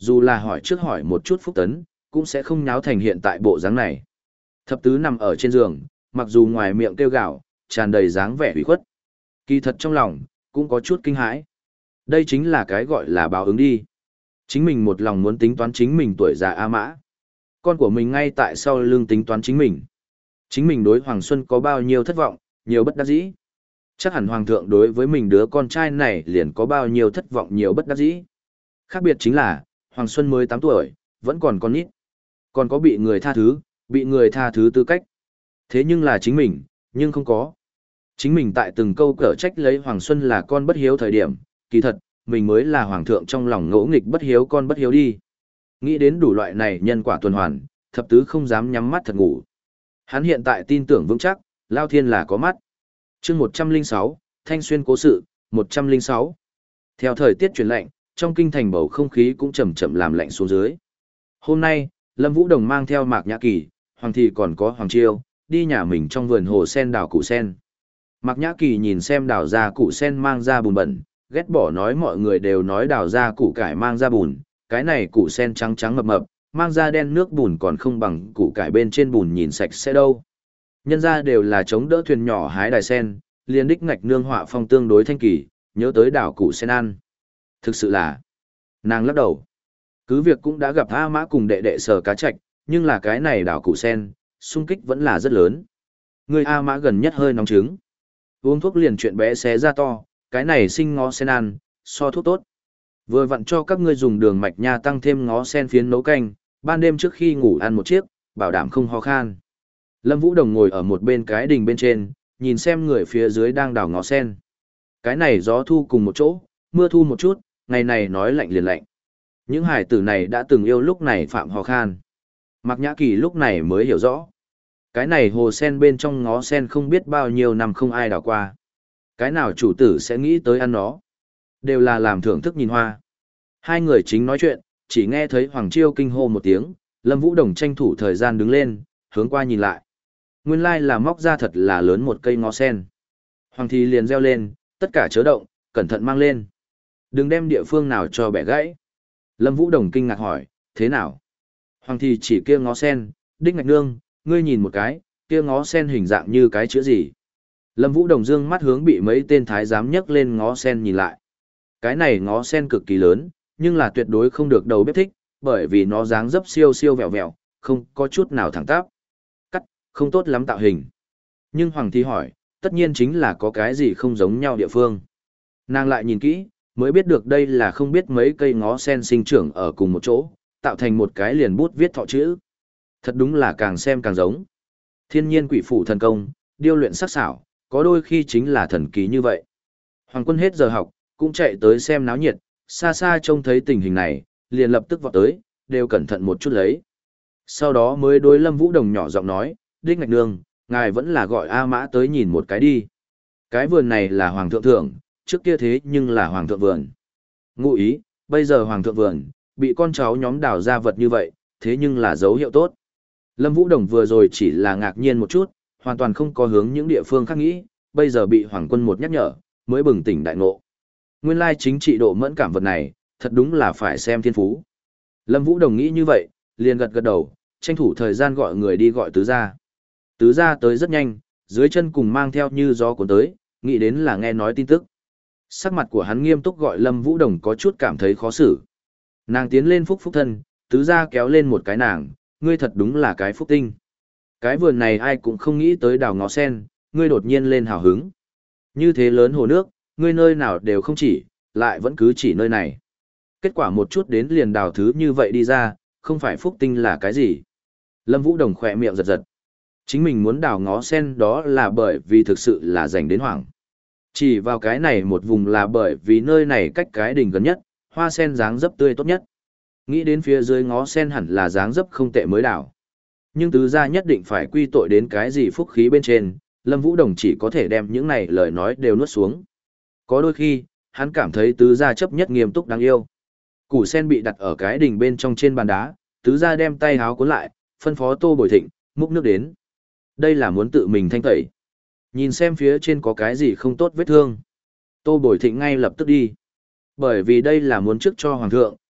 dù là hỏi trước hỏi một chút phúc tấn, cũng sẽ không nháo thành hiện tại bộ dáng này. Thập tứ nằm ở trên giường, mặc dù ngoài miệng kêu gào, tràn đầy dáng vẻ ủy khuất. Kỳ thật trong lòng, cũng có chút kinh hãi. Đây chính là cái gọi là báo ứng đi. Chính mình một lòng muốn tính toán chính mình tuổi già A Mã. Con của mình ngay tại sau lưng tính toán chính mình. Chính mình đối Hoàng Xuân có bao nhiêu thất vọng, nhiều bất đắc dĩ. Chắc hẳn Hoàng thượng đối với mình đứa con trai này liền có bao nhiêu thất vọng, nhiều bất đắc dĩ. Khác biệt chính là, Hoàng Xuân mới tám tuổi, vẫn còn con nít. Còn có bị người tha thứ, bị người tha thứ tư cách. Thế nhưng là chính mình, nhưng không có. Chính mình tại từng câu cở trách lấy Hoàng Xuân là con bất hiếu thời điểm, kỳ thật, mình mới là Hoàng thượng trong lòng ngỗ nghịch bất hiếu con bất hiếu đi. Nghĩ đến đủ loại này nhân quả tuần hoàn, thập tứ không dám nhắm mắt thật ngủ. Hắn hiện tại tin tưởng vững chắc, Lao Thiên là có mắt. chương một trăm lẻ sáu, Thanh Xuyên cố sự, một trăm lẻ sáu. Theo thời tiết chuyển lạnh, trong kinh thành bầu không khí cũng chậm chậm làm lạnh xuống dưới. Hôm nay, Lâm Vũ Đồng mang theo Mạc Nhã Kỳ, Hoàng Thị còn có Hoàng Chiêu, đi nhà mình trong vườn hồ sen đào củ sen. Mạc Nhã Kỳ nhìn xem đào ra củ sen mang ra bùn bẩn, ghét bỏ nói mọi người đều nói đào ra củ cải mang ra bùn, cái này củ sen trắng trắng mập mập, mang ra đen nước bùn còn không bằng củ cải bên trên bùn nhìn sạch sẽ đâu. Nhân ra đều là chống đỡ thuyền nhỏ hái đài sen, liền đích ngạch nương họa phong tương đối thanh kỳ, nhớ tới đào củ sen ăn. Thực sự là, nàng lắc đầu. Cứ việc cũng đã gặp A Mã cùng đệ đệ sờ cá trạch, nhưng là cái này đào củ sen, xung kích vẫn là rất lớn. Người A Mã gần nhất hơi nóng trứng. Uống thuốc liền chuyện bé xé ra to, cái này sinh ngó sen ăn, so thuốc tốt. Vừa vặn cho các ngươi dùng đường mạch nha tăng thêm ngó sen phiến nấu canh, ban đêm trước khi ngủ ăn một chiếc, bảo đảm không ho khan. Lâm Vũ Đồng ngồi ở một bên cái đình bên trên, nhìn xem người phía dưới đang đào ngó sen. Cái này gió thu cùng một chỗ, mưa thu một chút, ngày này nói lạnh liền lạnh. Những hải tử này đã từng yêu lúc này phạm ho khan. Mạc Nhã Kỳ lúc này mới hiểu rõ. Cái này hồ sen bên trong ngó sen không biết bao nhiêu năm không ai đào qua. Cái nào chủ tử sẽ nghĩ tới ăn nó. Đều là làm thưởng thức nhìn hoa. Hai người chính nói chuyện, chỉ nghe thấy Hoàng Chiêu kinh hô một tiếng, Lâm Vũ Đồng tranh thủ thời gian đứng lên, hướng qua nhìn lại. Nguyên lai là móc ra thật là lớn một cây ngó sen. Hoàng Thị liền reo lên, tất cả chớ động, cẩn thận mang lên. Đừng đem địa phương nào cho bẻ gãy. Lâm Vũ Đồng kinh ngạc hỏi, thế nào? Hoàng Thị chỉ kia ngó sen, đích ngạch nương, ngươi nhìn một cái, kia ngó sen hình dạng như cái chữ gì? Lâm Vũ Đồng dương mắt hướng bị mấy tên thái giám nhấc lên ngó sen nhìn lại. Cái này ngó sen cực kỳ lớn, nhưng là tuyệt đối không được đầu bếp thích, bởi vì nó dáng dấp siêu siêu vẹo vẹo, không có chút nào thẳng tắp. Cắt, không tốt lắm tạo hình. Nhưng Hoàng Thị hỏi, tất nhiên chính là có cái gì không giống nhau địa phương. Nàng lại nhìn kỹ, mới biết được đây là không biết mấy cây ngó sen sinh trưởng ở cùng một chỗ, tạo thành một cái liền bút viết thọ chữ. Thật đúng là càng xem càng giống. Thiên nhiên quỷ phủ thần công, điêu luyện sắc xảo, có đôi khi chính là thần kỳ như vậy. Hoàng Quân hết giờ học, cũng chạy tới xem náo nhiệt, xa xa trông thấy tình hình này, liền lập tức vọt tới, đều cẩn thận một chút lấy. Sau đó mới đối Lâm Vũ Đồng nhỏ giọng nói, đích ngạch nương, ngài vẫn là gọi A Mã tới nhìn một cái đi. Cái vườn này là Hoàng thượng thưởng, trước kia thế nhưng là Hoàng thượng vườn. Ngụ ý, bây giờ Hoàng thượng vườn, bị con cháu nhóm đào ra vật như vậy, thế nhưng là dấu hiệu tốt. Lâm Vũ Đồng vừa rồi chỉ là ngạc nhiên một chút, hoàn toàn không có hướng những địa phương khác nghĩ, bây giờ bị Hoàng Quân một nhắc nhở, mới bừng tỉnh đại ngộ. Nguyên lai chính trị độ mẫn cảm vật này, thật đúng là phải xem thiên phú. Lâm Vũ Đồng nghĩ như vậy, liền gật gật đầu, tranh thủ thời gian gọi người đi gọi tứ gia. Tứ gia tới rất nhanh, dưới chân cùng mang theo như gió cuốn tới, nghĩ đến là nghe nói tin tức. Sắc mặt của hắn nghiêm túc gọi Lâm Vũ Đồng có chút cảm thấy khó xử. Nàng tiến lên phúc phúc thân, tứ gia kéo lên một cái nàng, ngươi thật đúng là cái phúc tinh. Cái vườn này ai cũng không nghĩ tới đào ngó sen, ngươi đột nhiên lên hào hứng. Như thế lớn hồ nước, ngươi nơi nào đều không chỉ, lại vẫn cứ chỉ nơi này. Kết quả một chút đến liền đào thứ như vậy đi ra, không phải phúc tinh là cái gì. Lâm Vũ Đồng khỏe miệng giật giật. Chính mình muốn đào ngó sen đó là bởi vì thực sự là dành đến hoảng. Chỉ vào cái này một vùng là bởi vì nơi này cách cái đỉnh gần nhất, hoa sen dáng dấp tươi tốt nhất. Nghĩ đến phía dưới ngó sen hẳn là dáng dấp không tệ mới đào. Nhưng tứ gia nhất định phải quy tội đến cái gì phúc khí bên trên, Lâm Vũ Đồng chỉ có thể đem những này lời nói đều nuốt xuống. Có đôi khi, hắn cảm thấy tứ gia chấp nhất nghiêm túc đáng yêu. Củ sen bị đặt ở cái đỉnh bên trong trên bàn đá, tứ gia đem tay háo cuốn lại, phân phó Tô Bồi Thịnh, múc nước đến. Đây là muốn tự mình thanh tẩy. Nhìn xem phía trên có cái gì không tốt vết thương. Tô Bồi Thịnh ngay lập tức đi. Bởi vì đây là muốn trước cho Hoàng thượng,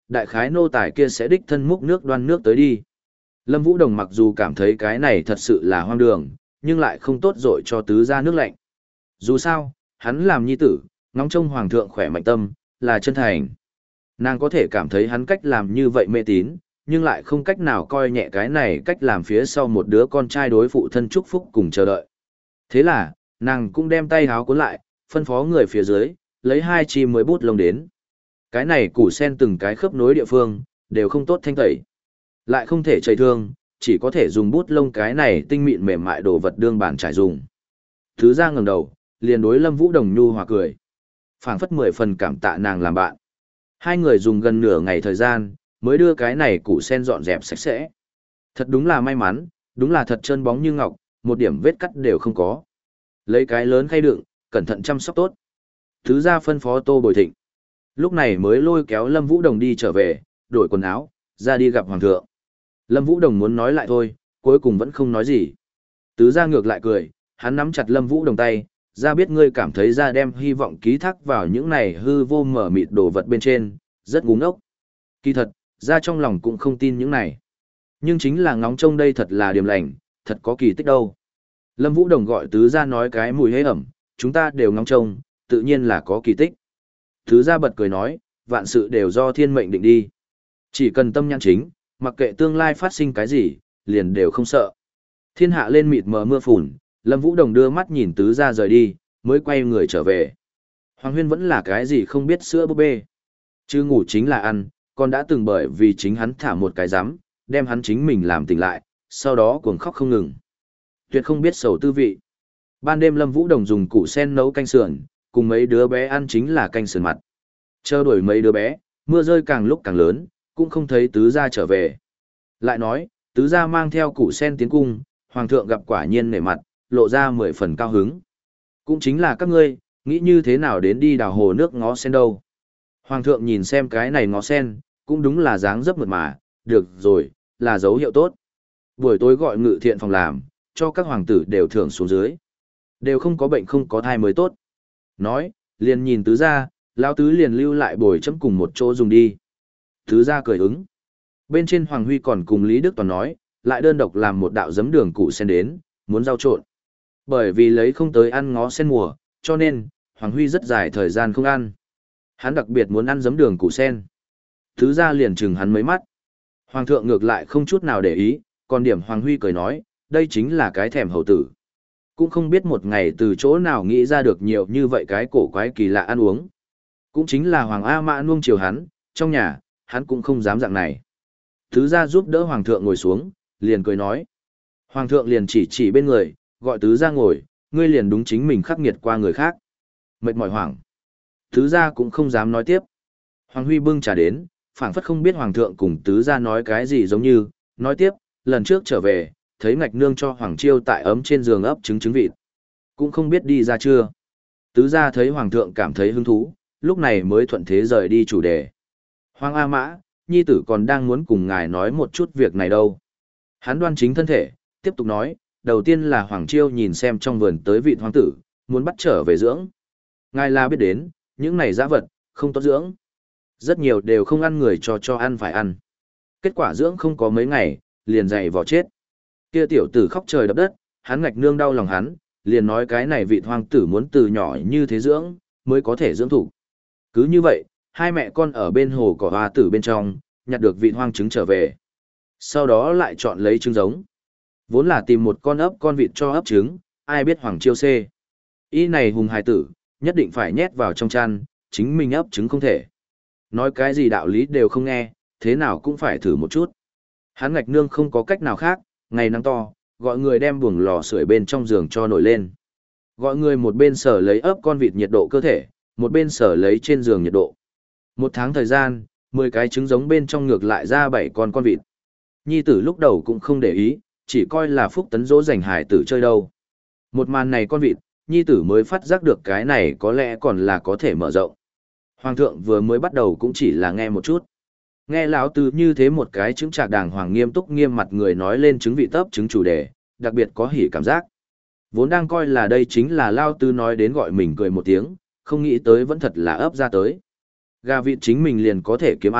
đại khái nô tài kia sẽ đích thân múc nước đoan nước tới đi. Lâm Vũ Đồng mặc dù cảm thấy cái này thật sự là hoang đường, nhưng lại không tốt dội cho tứ gia nước lạnh. Dù sao, hắn làm nhi tử, ngóng trông hoàng thượng khỏe mạnh tâm, là chân thành. Nàng có thể cảm thấy hắn cách làm như vậy mê tín, nhưng lại không cách nào coi nhẹ cái này cách làm phía sau một đứa con trai đối phụ thân chúc phúc cùng chờ đợi. Thế là, nàng cũng đem tay háo cuốn lại, phân phó người phía dưới, lấy hai chi mới bút lông đến. Cái này củ sen từng cái khớp nối địa phương, đều không tốt thanh tẩy. Lại không thể chảy thương, chỉ có thể dùng bút lông cái này tinh mịn mềm mại đồ vật đương bản trải dùng. Thứ ra ngẩng đầu, liền đối Lâm Vũ Đồng nhu hòa cười. Phảng phất mười phần cảm tạ nàng làm bạn. Hai người dùng gần nửa ngày thời gian, mới đưa cái này củ sen dọn dẹp sạch sẽ. Thật đúng là may mắn, đúng là thật trơn bóng như ngọc, một điểm vết cắt đều không có. Lấy cái lớn khay đựng, cẩn thận chăm sóc tốt. Thứ ra phân phó Tô Bồi Thịnh. Lúc này mới lôi kéo Lâm Vũ Đồng đi trở về, đổi quần áo, ra đi gặp Hoàng thượng. Lâm Vũ Đồng muốn nói lại thôi, cuối cùng vẫn không nói gì. Tứ gia ngược lại cười, hắn nắm chặt Lâm Vũ Đồng tay, ra biết ngươi cảm thấy ra đem hy vọng ký thác vào những này hư vô mở mịt đồ vật bên trên, rất ngu ngốc. Kỳ thật, ra trong lòng cũng không tin những này. Nhưng chính là ngóng trông đây thật là điềm lành, thật có kỳ tích đâu. Lâm Vũ Đồng gọi tứ gia nói cái mùi hế ẩm, chúng ta đều ngóng trông, tự nhiên là có kỳ tích. Tứ gia bật cười nói, vạn sự đều do thiên mệnh định đi. Chỉ cần tâm nhãn chính, mặc kệ tương lai phát sinh cái gì, liền đều không sợ. Thiên hạ lên mịt mờ mưa phùn, Lâm Vũ Đồng đưa mắt nhìn tứ gia rời đi, mới quay người trở về. Hoàng Huyên vẫn là cái gì không biết sữa búp bê. Chứ ngủ chính là ăn, còn đã từng bởi vì chính hắn thả một cái rắm đem hắn chính mình làm tỉnh lại, sau đó cuồng khóc không ngừng. Tuyệt không biết sầu tư vị. Ban đêm Lâm Vũ Đồng dùng củ sen nấu canh sườn, cùng mấy đứa bé ăn chính là canh sườn mặt. Chờ đuổi mấy đứa bé, mưa rơi càng lúc càng lớn, cũng không thấy tứ gia trở về. Lại nói, tứ gia mang theo củ sen tiến cung, hoàng thượng gặp quả nhiên nể mặt, lộ ra mười phần cao hứng. Cũng chính là các ngươi, nghĩ như thế nào đến đi đào hồ nước ngó sen đâu. Hoàng thượng nhìn xem cái này ngó sen, cũng đúng là dáng dấp mượt mà, được rồi, là dấu hiệu tốt. Buổi tối gọi ngự thiện phòng làm, cho các hoàng tử đều thưởng xuống dưới. Đều không có bệnh không có thai mới tốt. Nói, liền nhìn tứ gia, lão tứ liền lưu lại bồi chấm cùng một chỗ dùng đi. Tứ gia cười ứng. Bên trên Hoàng Huy còn cùng Lý Đức Toàn nói, lại đơn độc làm một đạo giấm đường củ sen đến, muốn rau trộn. Bởi vì lấy không tới ăn ngó sen mùa, cho nên, Hoàng Huy rất dài thời gian không ăn. Hắn đặc biệt muốn ăn giấm đường củ sen. Tứ gia liền chừng hắn mấy mắt. Hoàng thượng ngược lại không chút nào để ý, còn điểm Hoàng Huy cười nói, đây chính là cái thèm hầu tử. Cũng không biết một ngày từ chỗ nào nghĩ ra được nhiều như vậy cái cổ quái kỳ lạ ăn uống. Cũng chính là Hoàng A Mã nuông chiều hắn, trong nhà, hắn cũng không dám dạng này. Tứ gia giúp đỡ Hoàng thượng ngồi xuống, liền cười nói. Hoàng thượng liền chỉ chỉ bên người, gọi tứ gia ngồi, ngươi liền đúng chính mình khắc nghiệt qua người khác. Mệt mỏi Hoàng. Tứ gia cũng không dám nói tiếp. Hoàng Huy bưng trà đến, phảng phất không biết Hoàng thượng cùng tứ gia nói cái gì giống như, nói tiếp, lần trước trở về, thấy ngạch nương cho Hoàng Chiêu tại ấm trên giường ấp trứng trứng vịt. Cũng không biết đi ra chưa. Tứ gia thấy Hoàng thượng cảm thấy hứng thú, lúc này mới thuận thế rời đi chủ đề. Hoàng A Mã, nhi tử còn đang muốn cùng ngài nói một chút việc này đâu. Hắn đoan chính thân thể, tiếp tục nói, đầu tiên là Hoàng Chiêu nhìn xem trong vườn tới vị hoàng tử, muốn bắt trở về dưỡng. Ngài là biết đến, những này dã vật, không tốt dưỡng. Rất nhiều đều không ăn người cho cho ăn phải ăn. Kết quả dưỡng không có mấy ngày, liền dày vò chết. Kia tiểu tử khóc trời đập đất, hắn ngạch nương đau lòng hắn, liền nói cái này vị hoàng tử muốn từ nhỏ như thế dưỡng, mới có thể dưỡng thủ. Cứ như vậy, hai mẹ con ở bên hồ cỏ hoa tử bên trong, nhặt được vị hoang trứng trở về. Sau đó lại chọn lấy trứng giống. Vốn là tìm một con ấp con vịt cho ấp trứng, ai biết Hoàng Chiêu xê. Y này hùng hài tử, nhất định phải nhét vào trong chăn, chính mình ấp trứng không thể. Nói cái gì đạo lý đều không nghe, thế nào cũng phải thử một chút. Hắn ngạch nương không có cách nào khác, ngày nắng to, gọi người đem buồng lò sưởi bên trong giường cho nổi lên. Gọi người một bên sở lấy ấp con vịt nhiệt độ cơ thể, một bên sở lấy trên giường nhiệt độ. Một tháng thời gian, mười cái trứng giống bên trong ngược lại ra bảy con con vịt. Nhi tử lúc đầu cũng không để ý, chỉ coi là phúc tấn dỗ dành hải tử chơi đâu. Một màn này con vịt, nhi tử mới phát giác được cái này có lẽ còn là có thể mở rộng. Hoàng thượng vừa mới bắt đầu cũng chỉ là nghe một chút. Nghe lão tứ như thế một cái chứng trạc đàng hoàng nghiêm túc nghiêm mặt người nói lên chứng vị tấp chứng chủ đề, đặc biệt có hỉ cảm giác. Vốn đang coi là đây chính là lao tứ nói đến gọi mình cười một tiếng, không nghĩ tới vẫn thật là ấp ra tới. Gà vịt chính mình liền có thể kiếm ăn,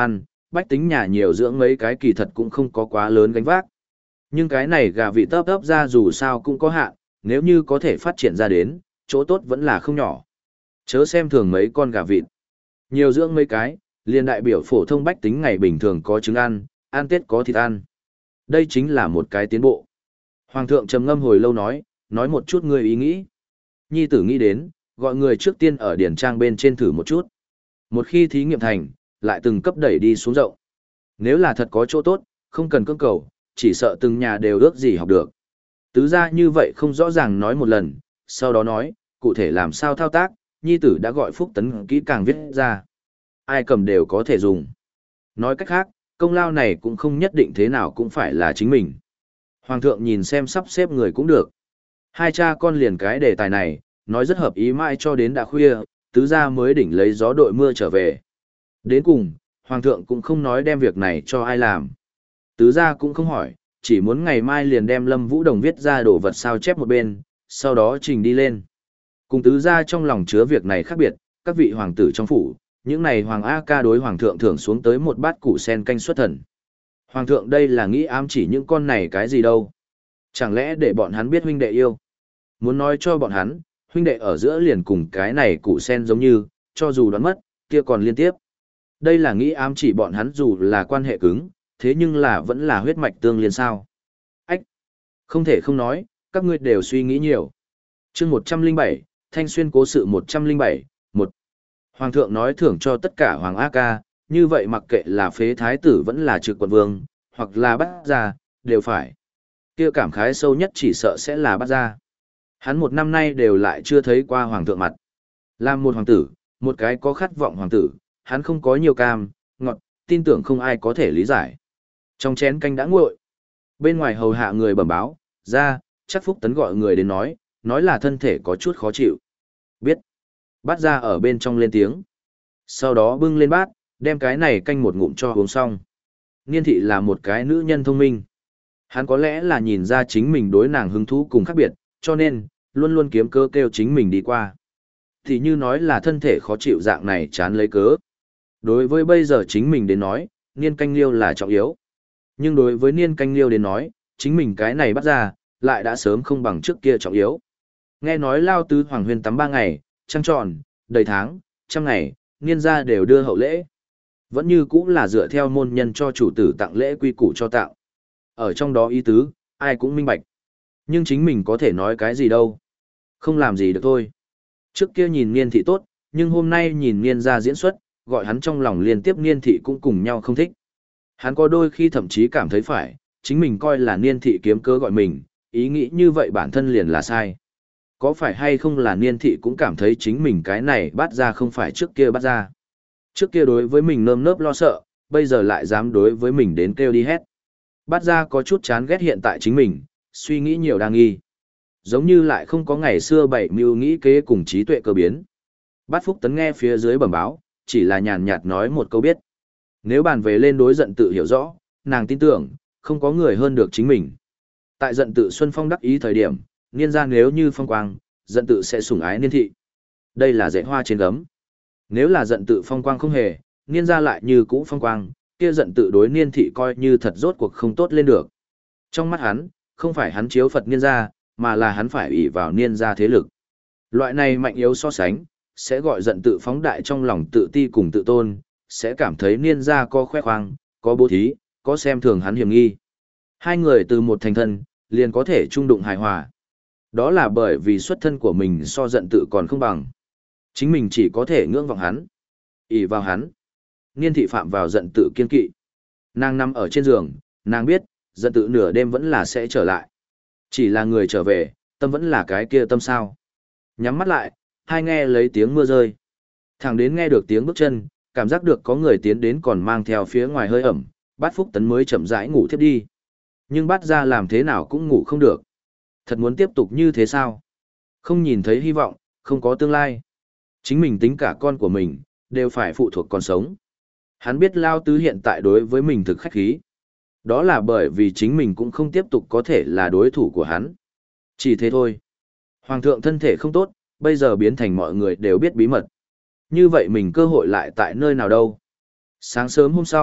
bách tính nhà nhiều dưỡng mấy cái kỳ thật cũng không có quá lớn gánh vác. Nhưng cái này gà vị tớp tớp ra dù sao cũng có hạn, nếu như có thể phát triển ra đến, chỗ tốt vẫn là không nhỏ. Chớ xem thường mấy con gà vịt. Nhiều dưỡng mấy cái, liền đại biểu phổ thông bách tính ngày bình thường có trứng ăn, ăn Tết có thịt ăn. Đây chính là một cái tiến bộ. Hoàng thượng trầm ngâm hồi lâu nói, nói một chút người ý nghĩ. Nhi tử nghĩ đến, gọi người trước tiên ở điển trang bên trên thử một chút. Một khi thí nghiệm thành, lại từng cấp đẩy đi xuống rộng. Nếu là thật có chỗ tốt, không cần cưỡng cầu, chỉ sợ từng nhà đều ước gì học được. Tứ gia như vậy không rõ ràng nói một lần, sau đó nói, cụ thể làm sao thao tác, nhi tử đã gọi Phúc Tấn kỹ càng viết ra. Ai cầm đều có thể dùng. Nói cách khác, công lao này cũng không nhất định thế nào cũng phải là chính mình. Hoàng thượng nhìn xem sắp xếp người cũng được. Hai cha con liền cái đề tài này, nói rất hợp ý mãi cho đến đã khuya, tứ gia mới đỉnh lấy gió đội mưa trở về. Đến cùng, Hoàng thượng cũng không nói đem việc này cho ai làm. Tứ gia cũng không hỏi, chỉ muốn ngày mai liền đem Lâm Vũ Đồng viết ra đồ vật sao chép một bên, sau đó trình đi lên. Cùng tứ gia trong lòng chứa việc này khác biệt, các vị hoàng tử trong phủ, những này Hoàng A Ca đối Hoàng thượng thưởng xuống tới một bát củ sen canh xuất thần. Hoàng thượng đây là nghĩ ám chỉ những con này cái gì đâu. Chẳng lẽ để bọn hắn biết huynh đệ yêu. Muốn nói cho bọn hắn, huynh đệ ở giữa liền cùng cái này củ sen giống như, cho dù đoán mất, kia còn liên tiếp. Đây là nghĩ ám chỉ bọn hắn dù là quan hệ cứng, thế nhưng là vẫn là huyết mạch tương liên sao. Ách! Không thể không nói, các ngươi đều suy nghĩ nhiều. chương một trăm linh bảy, Thanh Xuyên cố sự một trăm linh bảy, một. Hoàng thượng nói thưởng cho tất cả Hoàng A Ca, như vậy mặc kệ là phế thái tử vẫn là trực quận vương, hoặc là bắt gia, đều phải. Kia cảm khái sâu nhất chỉ sợ sẽ là bắt gia. Hắn một năm nay đều lại chưa thấy qua hoàng thượng mặt. Làm một hoàng tử, một cái có khát vọng hoàng tử, hắn không có nhiều cam, ngọt, tin tưởng không ai có thể lý giải. Trong chén canh đã nguội. Bên ngoài hầu hạ người bẩm báo, ra, chắc Phúc Tấn gọi người đến nói, nói là thân thể có chút khó chịu. Biết. Bát ra ở bên trong lên tiếng. Sau đó bưng lên bát, đem cái này canh một ngụm cho uống xong. Niên thị là một cái nữ nhân thông minh. Hắn có lẽ là nhìn ra chính mình đối nàng hứng thú cùng khác biệt, cho nên, luôn luôn kiếm cơ kêu chính mình đi qua. Thì như nói là thân thể khó chịu dạng này chán lấy cớ. Đối với bây giờ chính mình đến nói, niên canh liêu là trọng yếu. Nhưng đối với niên canh liêu đến nói, chính mình cái này bắt ra, lại đã sớm không bằng trước kia trọng yếu. Nghe nói lao tứ hoàng huyền tắm ba ngày, trăng tròn, đầy tháng, trăm ngày, niên gia đều đưa hậu lễ. Vẫn như cũng là dựa theo môn nhân cho chủ tử tặng lễ quy củ cho tạo. Ở trong đó ý tứ, ai cũng minh bạch. Nhưng chính mình có thể nói cái gì đâu. Không làm gì được thôi. Trước kia nhìn niên thị tốt, nhưng hôm nay nhìn niên gia diễn xuất, gọi hắn trong lòng liên tiếp niên thị cũng cùng nhau không thích. Hắn có đôi khi thậm chí cảm thấy phải, chính mình coi là niên thị kiếm cớ gọi mình, ý nghĩ như vậy bản thân liền là sai. Có phải hay không là niên thị cũng cảm thấy chính mình cái này bắt ra không phải trước kia bắt ra. Trước kia đối với mình nơm nớp lo sợ, bây giờ lại dám đối với mình đến kêu đi hét. Bắt ra có chút chán ghét hiện tại chính mình, suy nghĩ nhiều đang nghi. Giống như lại không có ngày xưa bảy mưu nghĩ kế cùng trí tuệ cơ biến. Bát Phúc Tấn nghe phía dưới bẩm báo, chỉ là nhàn nhạt nói một câu biết. Nếu bàn về lên đối giận tự hiểu rõ, nàng tin tưởng, không có người hơn được chính mình. Tại giận tự Xuân Phong đắc ý thời điểm, niên gia nếu như phong quang, giận tự sẽ sủng ái niên thị. Đây là dạy hoa trên gấm. Nếu là giận tự phong quang không hề, niên gia lại như cũ phong quang, kia giận tự đối niên thị coi như thật rốt cuộc không tốt lên được. Trong mắt hắn, không phải hắn chiếu Phật niên gia, mà là hắn phải ủy vào niên gia thế lực. Loại này mạnh yếu so sánh, sẽ gọi giận tự phóng đại trong lòng tự ti cùng tự tôn, sẽ cảm thấy niên gia có khoe khoang, có bố thí, có xem thường hắn hiểm nghi. Hai người từ một thành thân, liền có thể trung đụng hài hòa. Đó là bởi vì xuất thân của mình so giận tự còn không bằng. Chính mình chỉ có thể ngưỡng vọng hắn, ỷ vào hắn. Niên thị phạm vào giận tự kiên kỵ. Nàng nằm ở trên giường, nàng biết, giận tự nửa đêm vẫn là sẽ trở lại. Chỉ là người trở về, tâm vẫn là cái kia tâm sao. Nhắm mắt lại, hai nghe lấy tiếng mưa rơi. Thẳng đến nghe được tiếng bước chân, cảm giác được có người tiến đến còn mang theo phía ngoài hơi ẩm, Bát Phúc Tấn mới chậm rãi ngủ thiếp đi. Nhưng Bát ra làm thế nào cũng ngủ không được. Thật muốn tiếp tục như thế sao? Không nhìn thấy hy vọng, không có tương lai. Chính mình tính cả con của mình, đều phải phụ thuộc còn sống. Hắn biết Lao Tứ hiện tại đối với mình thực khách khí. Đó là bởi vì chính mình cũng không tiếp tục có thể là đối thủ của hắn. Chỉ thế thôi. Hoàng thượng thân thể không tốt, bây giờ biến thành mọi người đều biết bí mật. Như vậy mình cơ hội lại tại nơi nào đâu. Sáng sớm hôm sau,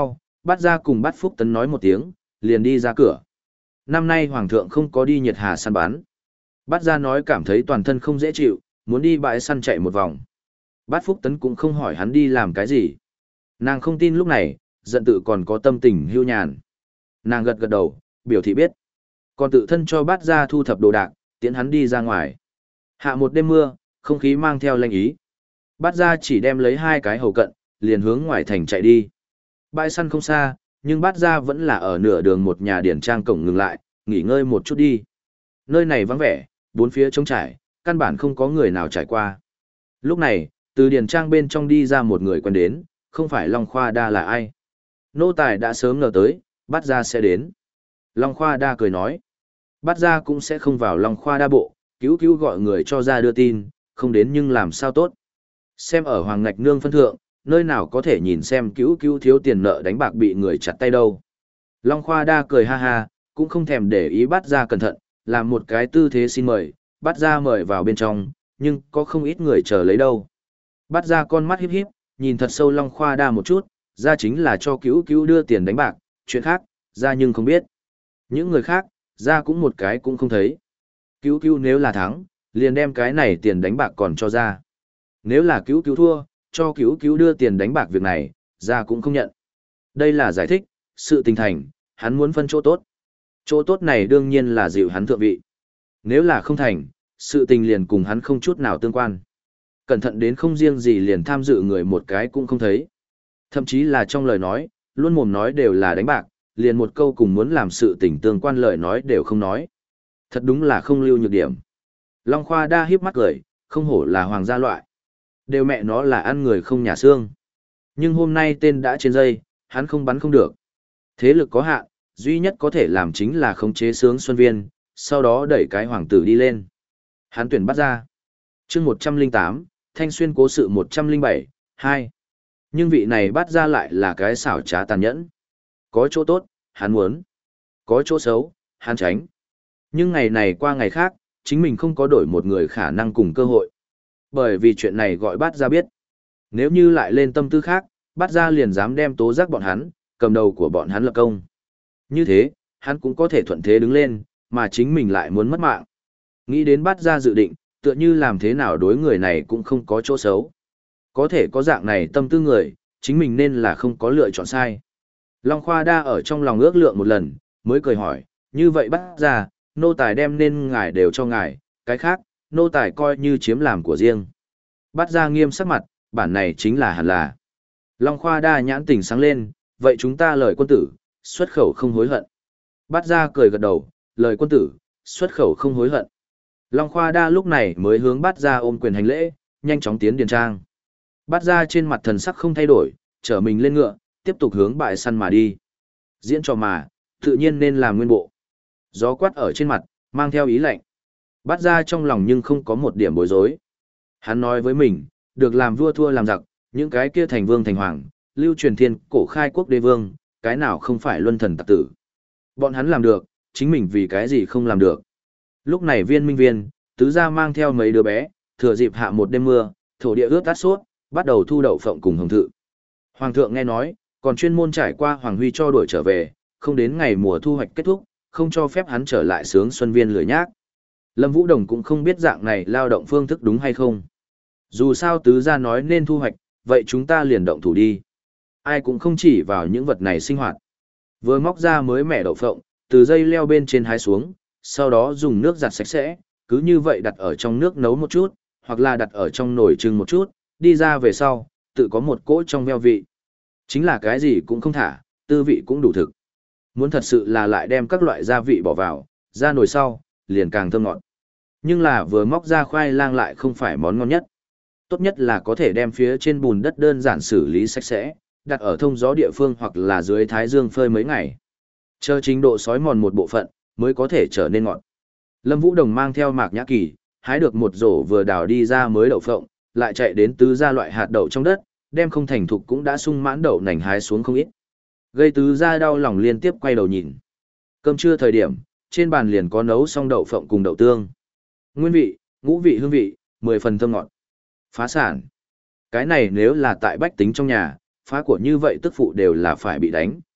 Bát Gia cùng Bát Phúc Tấn nói một tiếng, liền đi ra cửa. Năm nay Hoàng thượng không có đi nhiệt hà săn bắn. Bát Gia nói cảm thấy toàn thân không dễ chịu, muốn đi bãi săn chạy một vòng. Bát Phúc Tấn cũng không hỏi hắn đi làm cái gì. Nàng không tin lúc này, giận tự còn có tâm tình hưu nhàn. Nàng gật gật đầu, biểu thị biết. Còn tự thân cho Bát Gia thu thập đồ đạc, tiễn hắn đi ra ngoài. Hạ một đêm mưa, không khí mang theo lệnh ý. Bát Gia chỉ đem lấy hai cái hầu cận, liền hướng ngoài thành chạy đi. Bãi săn không xa, nhưng Bát Gia vẫn là ở nửa đường một nhà điển trang cổng ngừng lại, nghỉ ngơi một chút đi. Nơi này vắng vẻ, bốn phía trống trải, căn bản không có người nào trải qua. Lúc này, từ điển trang bên trong đi ra một người quen đến, không phải Long Khoa Đa là ai. Nô tài đã sớm ngờ tới, Bát Gia sẽ đến. Long Khoa Đa cười nói, Bát Gia cũng sẽ không vào Long Khoa Đa bộ, cứu cứu gọi người cho ra đưa tin, không đến nhưng làm sao tốt. Xem ở Hoàng Ngạch Nương phân thượng, nơi nào có thể nhìn xem cứu cứu thiếu tiền nợ đánh bạc bị người chặt tay đâu. Long Khoa Đa cười ha ha, cũng không thèm để ý Bát Gia cẩn thận, làm một cái tư thế xin mời, Bát Gia mời vào bên trong, nhưng có không ít người chờ lấy đâu. Bát Gia con mắt híp híp, nhìn thật sâu Long Khoa Đa một chút, ra chính là cho cứu cứu đưa tiền đánh bạc, chuyện khác, ra nhưng không biết. Những người khác, ra cũng một cái cũng không thấy. Cứu cứu nếu là thắng, liền đem cái này tiền đánh bạc còn cho ra. Nếu là cứu cứu thua, cho cứu cứu đưa tiền đánh bạc việc này, ra cũng không nhận. Đây là giải thích, sự tình thành, hắn muốn phân chỗ tốt. Chỗ tốt này đương nhiên là dịu hắn thượng vị. Nếu là không thành, sự tình liền cùng hắn không chút nào tương quan. Cẩn thận đến không riêng gì liền tham dự người một cái cũng không thấy. Thậm chí là trong lời nói, luôn mồm nói đều là đánh bạc, liền một câu cùng muốn làm sự tình tương quan lời nói đều không nói. Thật đúng là không lưu nhược điểm. Long Khoa Đa hiếp mắt cười, không hổ là hoàng gia loại. Đều mẹ nó là ăn người không nhà xương. Nhưng hôm nay tên đã trên dây, hắn không bắn không được. Thế lực có hạn, duy nhất có thể làm chính là khống chế sướng Xuân Viên, sau đó đẩy cái hoàng tử đi lên. Hắn tuyển bắt ra. chương một trăm linh tám, Thanh Xuyên cố sự một trăm linh bảy, hai. Nhưng vị này bắt ra lại là cái xảo trá tàn nhẫn. Có chỗ tốt, hắn muốn. Có chỗ xấu, hắn tránh. Nhưng ngày này qua ngày khác, chính mình không có đổi một người khả năng cùng cơ hội. Bởi vì chuyện này gọi bát ra biết. Nếu như lại lên tâm tư khác, bát ra liền dám đem tố giác bọn hắn, cầm đầu của bọn hắn lập công. Như thế, hắn cũng có thể thuận thế đứng lên, mà chính mình lại muốn mất mạng. Nghĩ đến bát ra dự định, tựa như làm thế nào đối người này cũng không có chỗ xấu. Có thể có dạng này tâm tư người, chính mình nên là không có lựa chọn sai. Long Khoa Đa ở trong lòng ước lượng một lần, mới cười hỏi, như vậy bát ra, nô tài đem nên ngài đều cho ngài, cái khác, nô tài coi như chiếm làm của riêng. Bát ra nghiêm sắc mặt, bản này chính là hẳn là. Long Khoa Đa nhãn tỉnh sáng lên, vậy chúng ta lời quân tử, xuất khẩu không hối hận. Bát ra cười gật đầu, lời quân tử, xuất khẩu không hối hận. Long Khoa Đa lúc này mới hướng Bát ra ôm quyền hành lễ, nhanh chóng tiến điền trang. Bát ra trên mặt thần sắc không thay đổi, trở mình lên ngựa, tiếp tục hướng bãi săn mà đi. Diễn trò mà, tự nhiên nên làm nguyên bộ. Gió quát ở trên mặt, mang theo ý lạnh. Bát ra trong lòng nhưng không có một điểm bối rối. Hắn nói với mình, được làm vua thua làm giặc, những cái kia thành vương thành hoàng, lưu truyền thiên cổ khai quốc đế vương, cái nào không phải luân thần tặc tử. Bọn hắn làm được, chính mình vì cái gì không làm được. Lúc này viên minh viên, tứ gia mang theo mấy đứa bé, thừa dịp hạ một đêm mưa, thổ địa ướt át suốt, bắt đầu thu đậu phộng cùng hồng thự. Hoàng thượng nghe nói, còn chuyên môn trải qua Hoàng Huy cho đuổi trở về, không đến ngày mùa thu hoạch kết thúc, không cho phép hắn trở lại sướng xuân viên lười nhác. Lâm Vũ Đồng cũng không biết dạng này lao động phương thức đúng hay không. Dù sao tứ gia nói nên thu hoạch, vậy chúng ta liền động thủ đi. Ai cũng không chỉ vào những vật này sinh hoạt. Vừa móc ra mới mẻ đậu phộng, từ dây leo bên trên hái xuống, sau đó dùng nước giặt sạch sẽ, cứ như vậy đặt ở trong nước nấu một chút, hoặc là đặt ở trong nồi trưng một chút, đi ra về sau, tự có một cỗ trong veo vị. Chính là cái gì cũng không thả, tư vị cũng đủ thực. Muốn thật sự là lại đem các loại gia vị bỏ vào, ra nồi sau, liền càng thơm ngọt. Nhưng là vừa móc ra khoai lang lại không phải món ngon nhất. Tốt nhất là có thể đem phía trên bùn đất đơn giản xử lý sạch sẽ, đặt ở thông gió địa phương hoặc là dưới thái dương phơi mấy ngày. Chờ trình độ sói mòn một bộ phận, mới có thể trở nên ngọt. Lâm Vũ Đồng mang theo Mạc Nhã Kỳ, hái được một rổ vừa đào đi ra mới đậu phộng, lại chạy đến tứ gia loại hạt đậu trong đất, đem không thành thục cũng đã sung mãn đậu nành hái xuống không ít. Gây tứ gia đau lòng liên tiếp quay đầu nhìn. Cơm trưa thời điểm, trên bàn liền có nấu xong đậu phộng cùng đậu tương. Nguyên vị, ngũ vị hương vị, mười phần thơm ngọt. Phá sản. Cái này nếu là tại bách tính trong nhà, phá của như vậy tức phụ đều là phải bị đánh.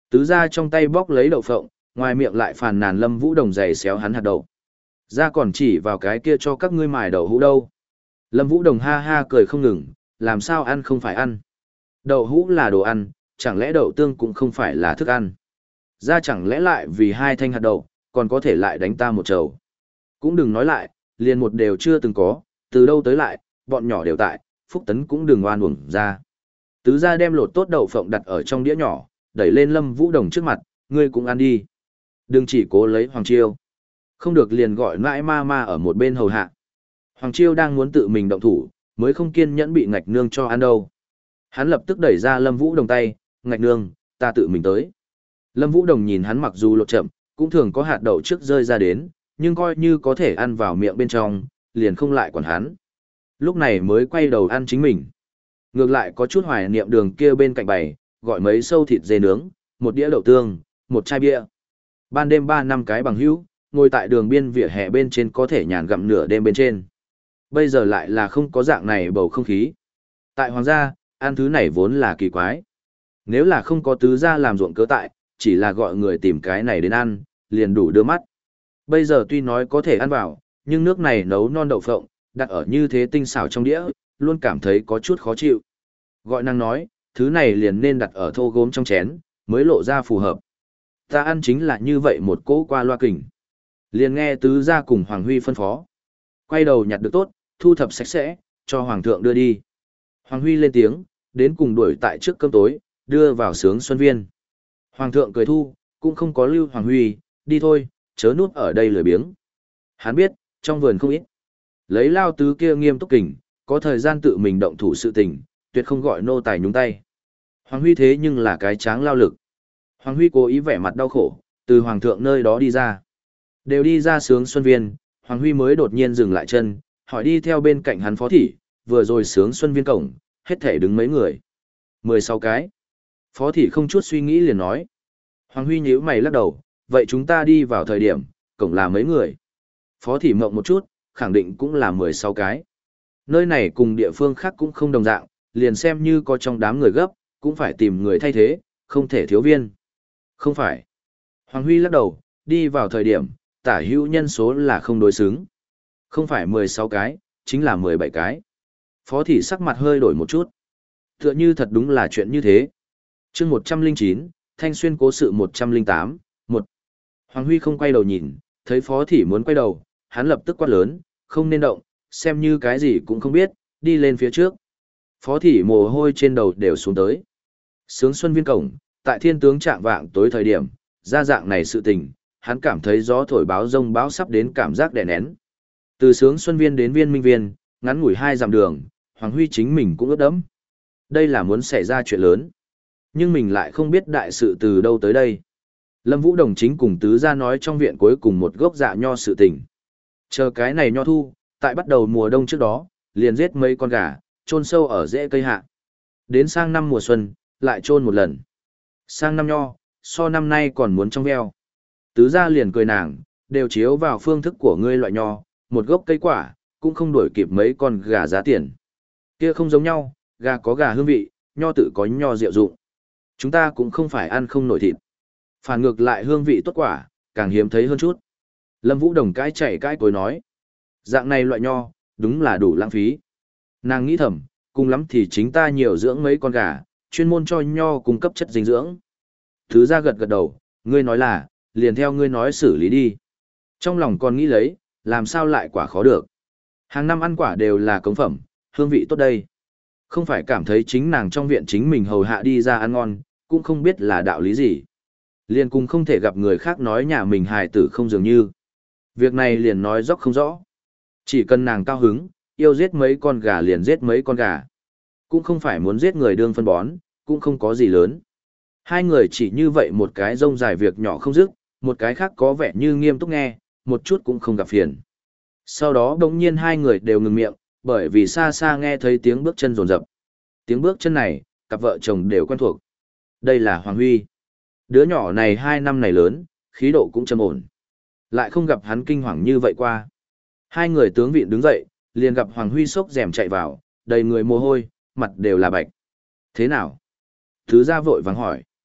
Tứ gia trong tay bóc lấy đậu phộng, ngoài miệng lại phàn nàn Lâm Vũ Đồng giày xéo hắn hạt đậu. Ra còn chỉ vào cái kia cho các ngươi mài đậu hũ đâu. Lâm Vũ Đồng ha ha cười không ngừng, làm sao ăn không phải ăn. Đậu hũ là đồ ăn, chẳng lẽ đậu tương cũng không phải là thức ăn. Ra chẳng lẽ lại vì hai thanh hạt đậu, còn có thể lại đánh ta một trầu. Cũng đừng nói lại, liền một đều chưa từng có, từ đâu tới lại, bọn nhỏ đều tại, Phúc Tấn cũng đừng oan uổng ra. Tứ gia đem lột tốt đậu phộng đặt ở trong đĩa nhỏ, đẩy lên Lâm Vũ Đồng trước mặt, ngươi cũng ăn đi. Đừng chỉ cố lấy Hoàng Chiêu. Không được liền gọi mãi ma ma ở một bên hầu hạ. Hoàng Chiêu đang muốn tự mình động thủ, mới không kiên nhẫn bị ngạch nương cho ăn đâu. Hắn lập tức đẩy ra Lâm Vũ Đồng tay, ngạch nương, ta tự mình tới. Lâm Vũ Đồng nhìn hắn mặc dù lột chậm, cũng thường có hạt đậu trước rơi ra đến, nhưng coi như có thể ăn vào miệng bên trong, liền không lại quản hắn. Lúc này mới quay đầu ăn chính mình. Ngược lại có chút hoài niệm đường kia bên cạnh bày, gọi mấy sâu thịt dê nướng, một đĩa đậu tương, một chai bia. Ban đêm ba năm cái bằng hữu, ngồi tại đường biên vỉa hè bên trên có thể nhàn gặm nửa đêm bên trên. Bây giờ lại là không có dạng này bầu không khí. Tại hoàng gia, ăn thứ này vốn là kỳ quái. Nếu là không có tứ gia làm ruộng cớ tại, chỉ là gọi người tìm cái này đến ăn, liền đủ đưa mắt. Bây giờ tuy nói có thể ăn vào, nhưng nước này nấu non đậu phộng, đặt ở như thế tinh xảo trong đĩa, luôn cảm thấy có chút khó chịu. Gọi năng nói, thứ này liền nên đặt ở thô gốm trong chén, mới lộ ra phù hợp. Ta ăn chính là như vậy một cỗ qua loa kình. Liền nghe tứ gia cùng Hoàng Huy phân phó. Quay đầu nhặt được tốt, thu thập sạch sẽ, cho Hoàng thượng đưa đi. Hoàng Huy lên tiếng, đến cùng đuổi tại trước cơm tối, đưa vào sướng xuân viên. Hoàng thượng cười thu, cũng không có lưu Hoàng Huy, đi thôi, chớ núp ở đây lười biếng. Hắn biết, trong vườn không ít. Lấy lao tứ kia nghiêm túc kình, có thời gian tự mình động thủ sự tình, tuyệt không gọi nô tài nhúng tay. Hoàng Huy thế nhưng là cái tráng lao lực. Hoàng Huy cố ý vẻ mặt đau khổ, từ Hoàng thượng nơi đó đi ra. Đều đi ra sướng xuân viên, Hoàng Huy mới đột nhiên dừng lại chân, hỏi đi theo bên cạnh hắn phó thị, vừa rồi sướng xuân viên cổng, hết thể đứng mấy người. Mười sáu cái. Phó thị không chút suy nghĩ liền nói. Hoàng Huy nhíu mày lắc đầu, vậy chúng ta đi vào thời điểm, cổng là mấy người. Phó thị mộng một chút, khẳng định cũng là mười sáu cái. Nơi này cùng địa phương khác cũng không đồng dạng, liền xem như có trong đám người gấp, cũng phải tìm người thay thế, không thể thiếu viên. Không phải. Hoàng Huy lắc đầu, đi vào thời điểm, tả hữu nhân số là không đối xứng. Không phải mười sáu cái, chính là mười bảy cái. Phó thị sắc mặt hơi đổi một chút. Tựa như thật đúng là chuyện như thế. chương một trăm linh chín, Thanh Xuyên cố sự một trăm linh tám, một. Hoàng Huy không quay đầu nhìn, thấy phó thị muốn quay đầu, hắn lập tức quát lớn, không nên động, xem như cái gì cũng không biết, đi lên phía trước. Phó thị mồ hôi trên đầu đều xuống tới. Sướng xuân viên cổng, tại thiên tướng trạng vạng tối thời điểm, ra dạng này sự tình, hắn cảm thấy gió thổi báo rông báo sắp đến cảm giác đè nén. Từ sướng xuân viên đến viên minh viên, ngắn ngủi hai dặm đường, Hoàng Huy chính mình cũng ướt đẫm. Đây là muốn xảy ra chuyện lớn. Nhưng mình lại không biết đại sự từ đâu tới đây. Lâm Vũ Đồng chính cùng tứ gia nói trong viện cuối cùng một gốc dạ nho sự tình. Chờ cái này nho thu, tại bắt đầu mùa đông trước đó, liền giết mấy con gà, chôn sâu ở rễ cây hạ. Đến sang năm mùa xuân, lại chôn một lần. Sang năm nho, so năm nay còn muốn trong veo. Tứ gia liền cười nàng, đều chiếu vào phương thức của ngươi loại nho, một gốc cây quả, cũng không đổi kịp mấy con gà giá tiền. Kia không giống nhau, gà có gà hương vị, nho tự có nho diệu dụng. Chúng ta cũng không phải ăn không nổi thịt. Phản ngược lại hương vị tốt quả, càng hiếm thấy hơn chút. Lâm Vũ Đồng cái chạy cái cối nói. Dạng này loại nho, đúng là đủ lãng phí. Nàng nghĩ thầm, cùng lắm thì chính ta nhiều dưỡng mấy con gà, chuyên môn cho nho cung cấp chất dinh dưỡng. Thứ ra gật gật đầu, ngươi nói là, liền theo ngươi nói xử lý đi. Trong lòng còn nghĩ lấy, làm sao lại quả khó được. Hàng năm ăn quả đều là cống phẩm, hương vị tốt đây. Không phải cảm thấy chính nàng trong viện chính mình hầu hạ đi ra ăn ngon, cũng không biết là đạo lý gì. Liền cùng không thể gặp người khác nói nhà mình hài tử không dường như. Việc này liền nói dốc không rõ. Chỉ cần nàng cao hứng, yêu giết mấy con gà liền giết mấy con gà. Cũng không phải muốn giết người đương phân bón, cũng không có gì lớn. Hai người chỉ như vậy một cái rông dài việc nhỏ không dứt, một cái khác có vẻ như nghiêm túc nghe, một chút cũng không gặp phiền. Sau đó đống nhiên hai người đều ngừng miệng, bởi vì xa xa nghe thấy tiếng bước chân rồn rập. Tiếng bước chân này, cặp vợ chồng đều quen thuộc. Đây là Hoàng Huy. Đứa nhỏ này hai năm này lớn, khí độ cũng trầm ổn. Lại không gặp hắn kinh hoàng như vậy qua. Hai người tướng vịn đứng dậy, liền gặp Hoàng Huy sốc rèm chạy vào, đầy người mồ hôi, mặt đều là bạch. Thế nào? Thứ gia vội vàng hỏi.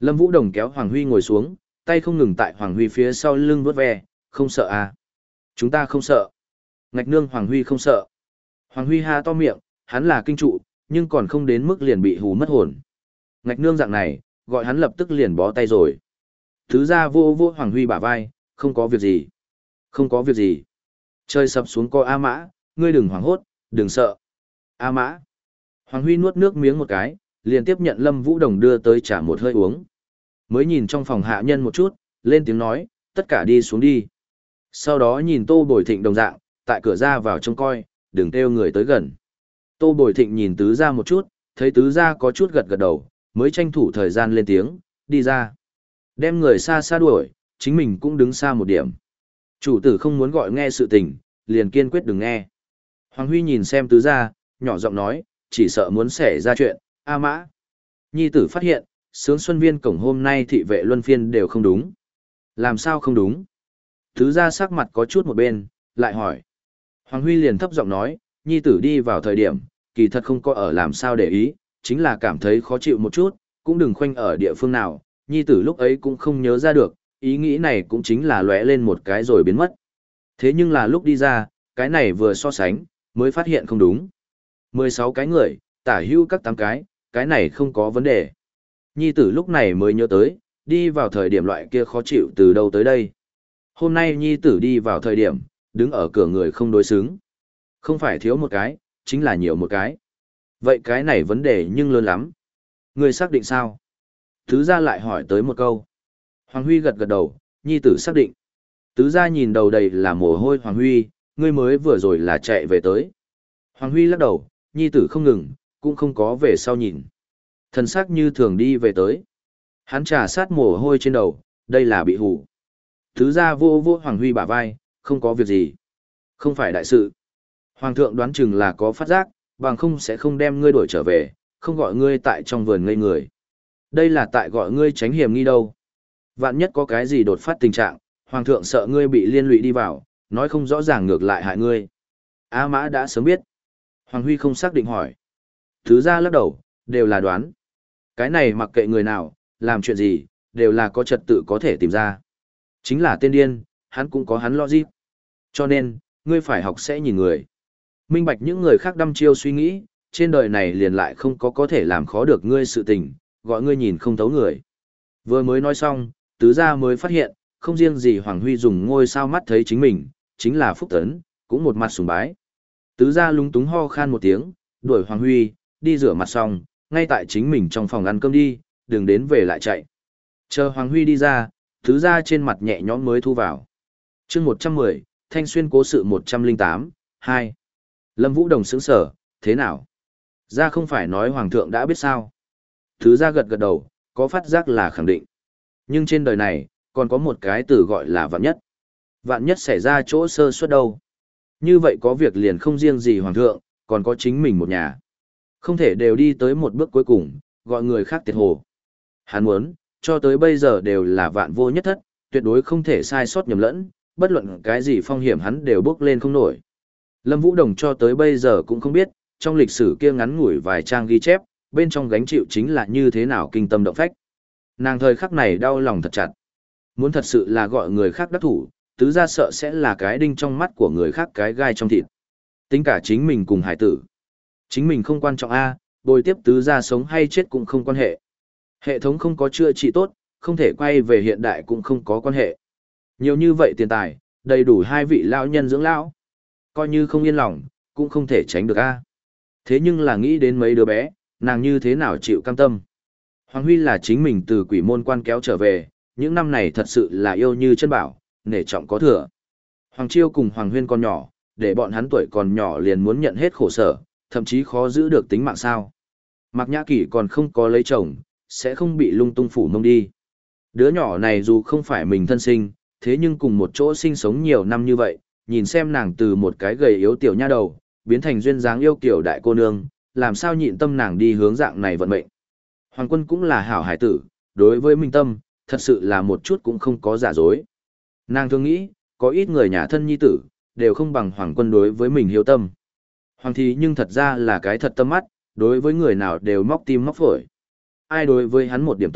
Lâm Vũ Đồng kéo Hoàng Huy ngồi xuống, tay không ngừng tại Hoàng Huy phía sau lưng vuốt ve, không sợ à? Chúng ta không sợ. Ngạch nương Hoàng Huy không sợ. Hoàng Huy ha to miệng, hắn là kinh trụ, nhưng còn không đến mức liền bị hù mất hồn. Ngạch nương dạng này, gọi hắn lập tức liền bó tay rồi. Thứ ra vô vô Hoàng Huy bả vai, không có việc gì. Không có việc gì. Trời sập xuống coi A Mã, ngươi đừng hoảng hốt, đừng sợ. A Mã. Hoàng Huy nuốt nước miếng một cái, liền tiếp nhận Lâm Vũ Đồng đưa tới trả một hơi uống. Mới nhìn trong phòng hạ nhân một chút, lên tiếng nói, tất cả đi xuống đi. Sau đó nhìn Tô Bồi Thịnh đồng dạng, tại cửa ra vào trông coi, đừng kêu người tới gần. Tô Bồi Thịnh nhìn tứ gia một chút, thấy tứ gia có chút gật gật đầu, mới tranh thủ thời gian lên tiếng, đi ra. Đem người xa xa đuổi, chính mình cũng đứng xa một điểm. Chủ tử không muốn gọi nghe sự tình, liền kiên quyết đừng nghe. Hoàng Huy nhìn xem tứ gia, nhỏ giọng nói, chỉ sợ muốn xảy ra chuyện, A Mã. Nhi tử phát hiện, sướng xuân viên cổng hôm nay thị vệ luân phiên đều không đúng. Làm sao không đúng? Tứ gia sắc mặt có chút một bên, lại hỏi. Hoàng Huy liền thấp giọng nói, nhi tử đi vào thời điểm, kỳ thật không có ở làm sao để ý, chính là cảm thấy khó chịu một chút, cũng đừng khoanh ở địa phương nào, nhi tử lúc ấy cũng không nhớ ra được, ý nghĩ này cũng chính là lóe lên một cái rồi biến mất. Thế nhưng là lúc đi ra, cái này vừa so sánh, mới phát hiện không đúng. mười sáu cái người, tả hữu các tám cái, cái này không có vấn đề. Nhi tử lúc này mới nhớ tới, đi vào thời điểm loại kia khó chịu từ đâu tới đây. Hôm nay nhi tử đi vào thời điểm, đứng ở cửa người không đối xứng. Không phải thiếu một cái, chính là nhiều một cái. Vậy cái này vấn đề nhưng lớn lắm. Người xác định sao? Tứ gia lại hỏi tới một câu. Hoàng Huy gật gật đầu, nhi tử xác định. Tứ gia nhìn đầu đầy là mồ hôi Hoàng Huy, ngươi mới vừa rồi là chạy về tới. Hoàng Huy lắc đầu, nhi tử không ngừng, cũng không có về sau nhìn. Thần sắc như thường đi về tới. Hắn trà sát mồ hôi trên đầu, đây là bị hủ. Tứ gia vô vô Hoàng Huy bả vai, không có việc gì. Không phải đại sự. Hoàng thượng đoán chừng là có phát giác, bằng không sẽ không đem ngươi đuổi trở về, không gọi ngươi tại trong vườn ngây người. Đây là tại gọi ngươi tránh hiểm nghi đâu. Vạn nhất có cái gì đột phát tình trạng, Hoàng thượng sợ ngươi bị liên lụy đi vào, nói không rõ ràng ngược lại hại ngươi. A Mã đã sớm biết. Hoàng Huy không xác định hỏi. Thứ ra lắc đầu, đều là đoán. Cái này mặc kệ người nào, làm chuyện gì, đều là có trật tự có thể tìm ra. Chính là tên điên, hắn cũng có hắn logic. Cho nên, ngươi phải học sẽ nhìn người. Minh bạch những người khác đăm chiêu suy nghĩ, trên đời này liền lại không có có thể làm khó được ngươi sự tình, gọi ngươi nhìn không thấu người. Vừa mới nói xong, tứ gia mới phát hiện, không riêng gì Hoàng Huy dùng ngôi sao mắt thấy chính mình, chính là Phúc Tấn, cũng một mặt sùng bái. Tứ gia lúng túng ho khan một tiếng, đuổi Hoàng Huy, đi rửa mặt xong, ngay tại chính mình trong phòng ăn cơm đi, đừng đến về lại chạy. Chờ Hoàng Huy đi ra, tứ gia trên mặt nhẹ nhõm mới thu vào. chương một trăm mười, Thanh Xuyên cố sự một trăm lẻ tám, hai. Lâm Vũ Đồng sững sở, thế nào? Gia không phải nói Hoàng thượng đã biết sao? Tứ gia gật gật đầu, có phát giác là khẳng định. Nhưng trên đời này, còn có một cái từ gọi là vạn nhất. Vạn nhất xảy ra chỗ sơ suất đâu. Như vậy có việc liền không riêng gì Hoàng thượng, còn có chính mình một nhà. Không thể đều đi tới một bước cuối cùng, gọi người khác tiệt hồ. Hắn muốn, cho tới bây giờ đều là vạn vô nhất thất, tuyệt đối không thể sai sót nhầm lẫn, bất luận cái gì phong hiểm hắn đều bước lên không nổi. Lâm Vũ Đồng cho tới bây giờ cũng không biết, trong lịch sử kia ngắn ngủi vài trang ghi chép, bên trong gánh chịu chính là như thế nào kinh tâm động phách. Nàng thời khắc này đau lòng thật chặt. Muốn thật sự là gọi người khác đắc thủ, tứ ra sợ sẽ là cái đinh trong mắt của người khác cái gai trong thịt. Tính cả chính mình cùng hải tử. Chính mình không quan trọng a, bồi tiếp tứ ra sống hay chết cũng không quan hệ. Hệ thống không có chữa trị tốt, không thể quay về hiện đại cũng không có quan hệ. Nhiều như vậy tiền tài, đầy đủ hai vị lão nhân dưỡng lão. Coi như không yên lòng, cũng không thể tránh được a. Thế nhưng là nghĩ đến mấy đứa bé, nàng như thế nào chịu cam tâm. Hoàng Huy là chính mình từ quỷ môn quan kéo trở về, những năm này thật sự là yêu như chân bảo, nể trọng có thừa. Hoàng Chiêu cùng Hoàng Huyên còn nhỏ, để bọn hắn tuổi còn nhỏ liền muốn nhận hết khổ sở, thậm chí khó giữ được tính mạng sao. Mạc Nhã Kỷ còn không có lấy chồng, sẽ không bị lung tung phủ mông đi. Đứa nhỏ này dù không phải mình thân sinh, thế nhưng cùng một chỗ sinh sống nhiều năm như vậy, nhìn xem nàng từ một cái gầy yếu tiểu nha đầu, biến thành duyên dáng yêu kiểu đại cô nương, làm sao nhịn tâm nàng đi hướng dạng này vận mệnh. Hoàng Quân cũng là hảo hải tử, đối với Minh Tâm, thật sự là một chút cũng không có giả dối. Nàng thường nghĩ, có ít người nhà thân nhi tử, đều không bằng Hoàng Quân đối với mình hiếu tâm. Hoàng Thì nhưng thật ra là cái thật tâm mắt, đối với người nào đều móc tim móc phổi. Ai đối với hắn một điểm tốt,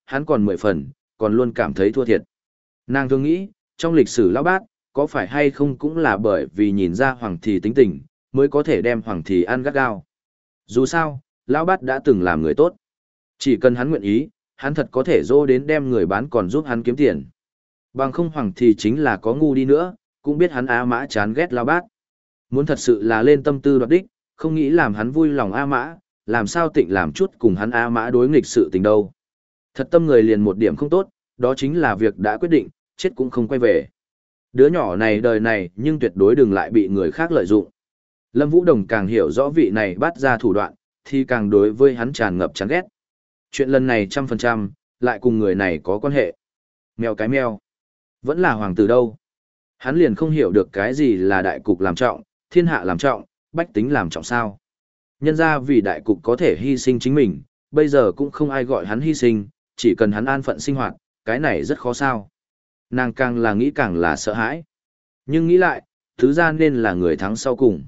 hắn còn mười phần, còn luôn cảm thấy thua thiệt. Nàng thường nghĩ, trong lịch sử lão bát, có phải hay không cũng là bởi vì nhìn ra Hoàng Thì tính tình, mới có thể đem Hoàng Thì ăn gắt gao. Dù sao, lão bát đã từng làm người tốt. Chỉ cần hắn nguyện ý, hắn thật có thể dỗ đến đem người bán còn giúp hắn kiếm tiền. Bằng không Hoàng Thì chính là có ngu đi nữa, cũng biết hắn A Mã chán ghét lão bát. Muốn thật sự là lên tâm tư đoạt đích, không nghĩ làm hắn vui lòng A Mã, làm sao tịnh làm chút cùng hắn A Mã đối nghịch sự tình đâu. Thật tâm người liền một điểm không tốt, đó chính là việc đã quyết định, chết cũng không quay về. Đứa nhỏ này đời này nhưng tuyệt đối đừng lại bị người khác lợi dụng. Lâm Vũ Đồng càng hiểu rõ vị này bắt ra thủ đoạn, thì càng đối với hắn tràn ngập chán ghét. Chuyện lần này trăm phần trăm, lại cùng người này có quan hệ. Mèo cái mèo. Vẫn là hoàng tử đâu. Hắn liền không hiểu được cái gì là đại cục làm trọng, thiên hạ làm trọng, bách tính làm trọng sao. Nhân ra vì đại cục có thể hy sinh chính mình, bây giờ cũng không ai gọi hắn hy sinh, chỉ cần hắn an phận sinh hoạt, cái này rất khó sao. Nàng càng là nghĩ càng là sợ hãi. Nhưng nghĩ lại, thứ ra nên là người thắng sau cùng.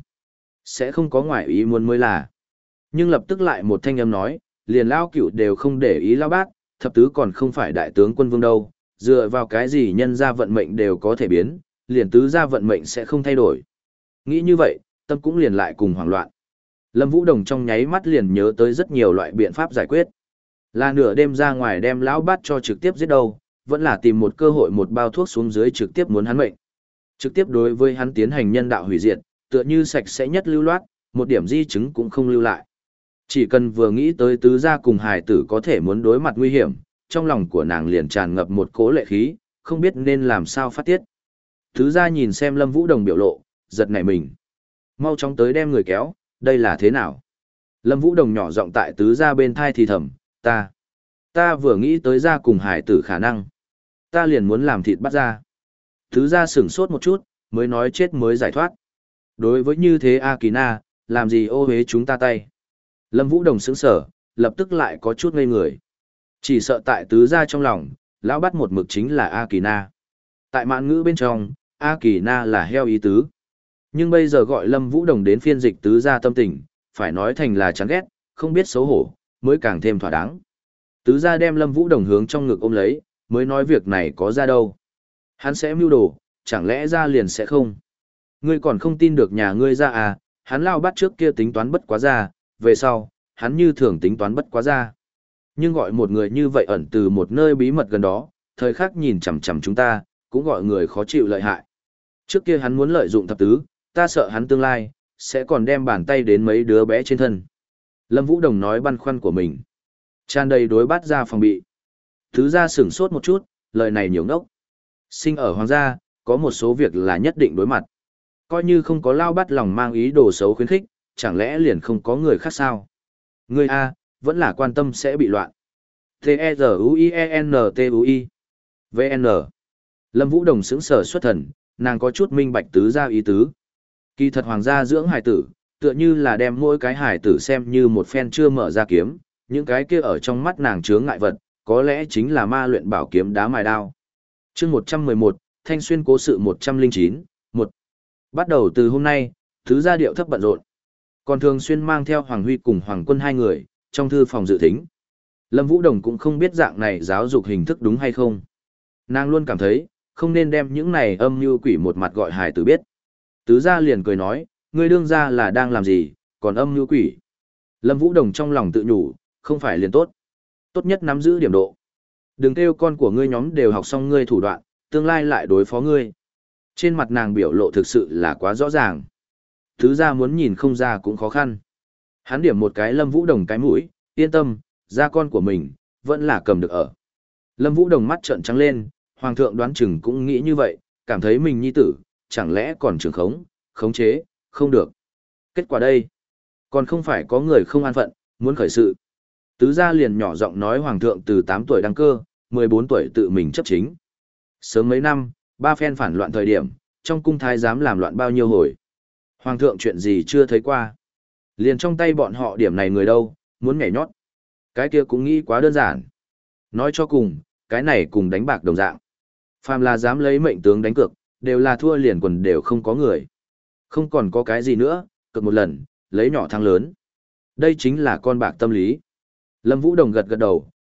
Sẽ không có ngoại ý muốn mới là. Nhưng lập tức lại một thanh âm nói, liền lao cửu đều không để ý lao bác, thập tứ còn không phải đại tướng quân vương đâu, dựa vào cái gì nhân ra vận mệnh đều có thể biến, liền tứ ra vận mệnh sẽ không thay đổi. Nghĩ như vậy, tâm cũng liền lại cùng hoảng loạn. Lâm Vũ Đồng trong nháy mắt liền nhớ tới rất nhiều loại biện pháp giải quyết. Là nửa đêm ra ngoài đem lão bát cho trực tiếp giết đâu, vẫn là tìm một cơ hội một bao thuốc xuống dưới trực tiếp muốn hắn mệnh. Trực tiếp đối với hắn tiến hành nhân đạo hủy diệt, tựa như sạch sẽ nhất lưu loát, một điểm di chứng cũng không lưu lại. Chỉ cần vừa nghĩ tới tứ gia cùng hài tử có thể muốn đối mặt nguy hiểm, trong lòng của nàng liền tràn ngập một cỗ lệ khí, không biết nên làm sao phát tiết. Tứ gia nhìn xem Lâm Vũ Đồng biểu lộ, giật nảy mình. Mau chóng tới đem người kéo, đây là thế nào? Lâm Vũ Đồng nhỏ giọng tại tứ gia bên thai thì thầm, ta, ta vừa nghĩ tới gia cùng hài tử khả năng. Ta liền muốn làm thịt bắt ra. Tứ gia sửng sốt một chút, mới nói chết mới giải thoát. Đối với như thế A Kỳ Na, làm gì ô hế chúng ta tay. Lâm Vũ Đồng sững sở, lập tức lại có chút ngây người. Chỉ sợ tại tứ gia trong lòng, lão bắt một mực chính là A Kỳ Na. Tại mạn ngữ bên trong, A Kỳ Na là heo ý tứ. Nhưng bây giờ gọi Lâm Vũ Đồng đến phiên dịch tứ gia tâm tình, phải nói thành là chán ghét, không biết xấu hổ, mới càng thêm thỏa đáng. Tứ gia đem Lâm Vũ Đồng hướng trong ngực ôm lấy, mới nói việc này có ra đâu. Hắn sẽ mưu đồ, chẳng lẽ ra liền sẽ không? Ngươi còn không tin được nhà ngươi ra à, hắn lao bắt trước kia tính toán bất quá ra, về sau, hắn như thường tính toán bất quá ra. Nhưng gọi một người như vậy ẩn từ một nơi bí mật gần đó, thời khắc nhìn chằm chằm chúng ta, cũng gọi người khó chịu lợi hại. Trước kia hắn muốn lợi dụng thập tứ, ta sợ hắn tương lai, sẽ còn đem bàn tay đến mấy đứa bé trên thân. Lâm Vũ Đồng nói băn khoăn của mình. Tràn đầy đối bắt ra phòng bị. Thứ ra sửng sốt một chút, lời này nhiều ngốc. Sinh ở hoàng gia, có một số việc là nhất định đối mặt. Coi như không có lao bắt lòng mang ý đồ xấu khuyến khích, chẳng lẽ liền không có người khác sao? Người A, vẫn là quan tâm sẽ bị loạn. T-E-Z-U-I-E-N-T-U-I V N Lâm Vũ Đồng sững sờ xuất thần, nàng có chút minh bạch tứ gia ý tứ. Kỳ thật hoàng gia dưỡng hài tử, tựa như là đem mỗi cái hài tử xem như một phen chưa mở ra kiếm, những cái kia ở trong mắt nàng chướng ngại vật, có lẽ chính là ma luyện bảo kiếm đá mài đao. Chương một trăm mười một, Thanh xuyên cố sự một trăm lẻ chín, một. Bắt đầu từ hôm nay, tứ gia điệu thấp bận rộn. Còn thường xuyên mang theo Hoàng Huy cùng Hoàng Quân hai người, trong thư phòng dự thính. Lâm Vũ Đồng cũng không biết dạng này giáo dục hình thức đúng hay không. Nàng luôn cảm thấy, không nên đem những này âm mưu quỷ một mặt gọi hài tử biết. Tứ gia liền cười nói, ngươi đương gia là đang làm gì, còn âm mưu quỷ. Lâm Vũ Đồng trong lòng tự nhủ, không phải liền tốt. Tốt nhất nắm giữ điểm độ. Đừng kêu con của ngươi nhóm đều học xong ngươi thủ đoạn, tương lai lại đối phó ngươi. Trên mặt nàng biểu lộ thực sự là quá rõ ràng. Tứ gia muốn nhìn không ra cũng khó khăn. Hắn điểm một cái Lâm Vũ Đồng cái mũi, yên tâm, gia con của mình, vẫn là cầm được ở. Lâm Vũ Đồng mắt trợn trắng lên, Hoàng thượng đoán chừng cũng nghĩ như vậy, cảm thấy mình nhi tử, chẳng lẽ còn trường khống, khống chế, không được. Kết quả đây, còn không phải có người không an phận, muốn khởi sự. Tứ gia liền nhỏ giọng nói Hoàng thượng từ tám tuổi đăng cơ, mười bốn tuổi tự mình chấp chính. Sớm mấy năm, ba phen phản loạn thời điểm, trong cung thái giám làm loạn bao nhiêu hồi. Hoàng thượng chuyện gì chưa thấy qua. Liền trong tay bọn họ điểm này người đâu, muốn nhảy nhót. Cái kia cũng nghĩ quá đơn giản. Nói cho cùng, cái này cùng đánh bạc đồng dạng. Phàm là dám lấy mệnh tướng đánh cược, đều là thua liền quần đều không có người. Không còn có cái gì nữa, cực một lần, lấy nhỏ thắng lớn. Đây chính là con bạc tâm lý. Lâm Vũ Đồng gật gật đầu,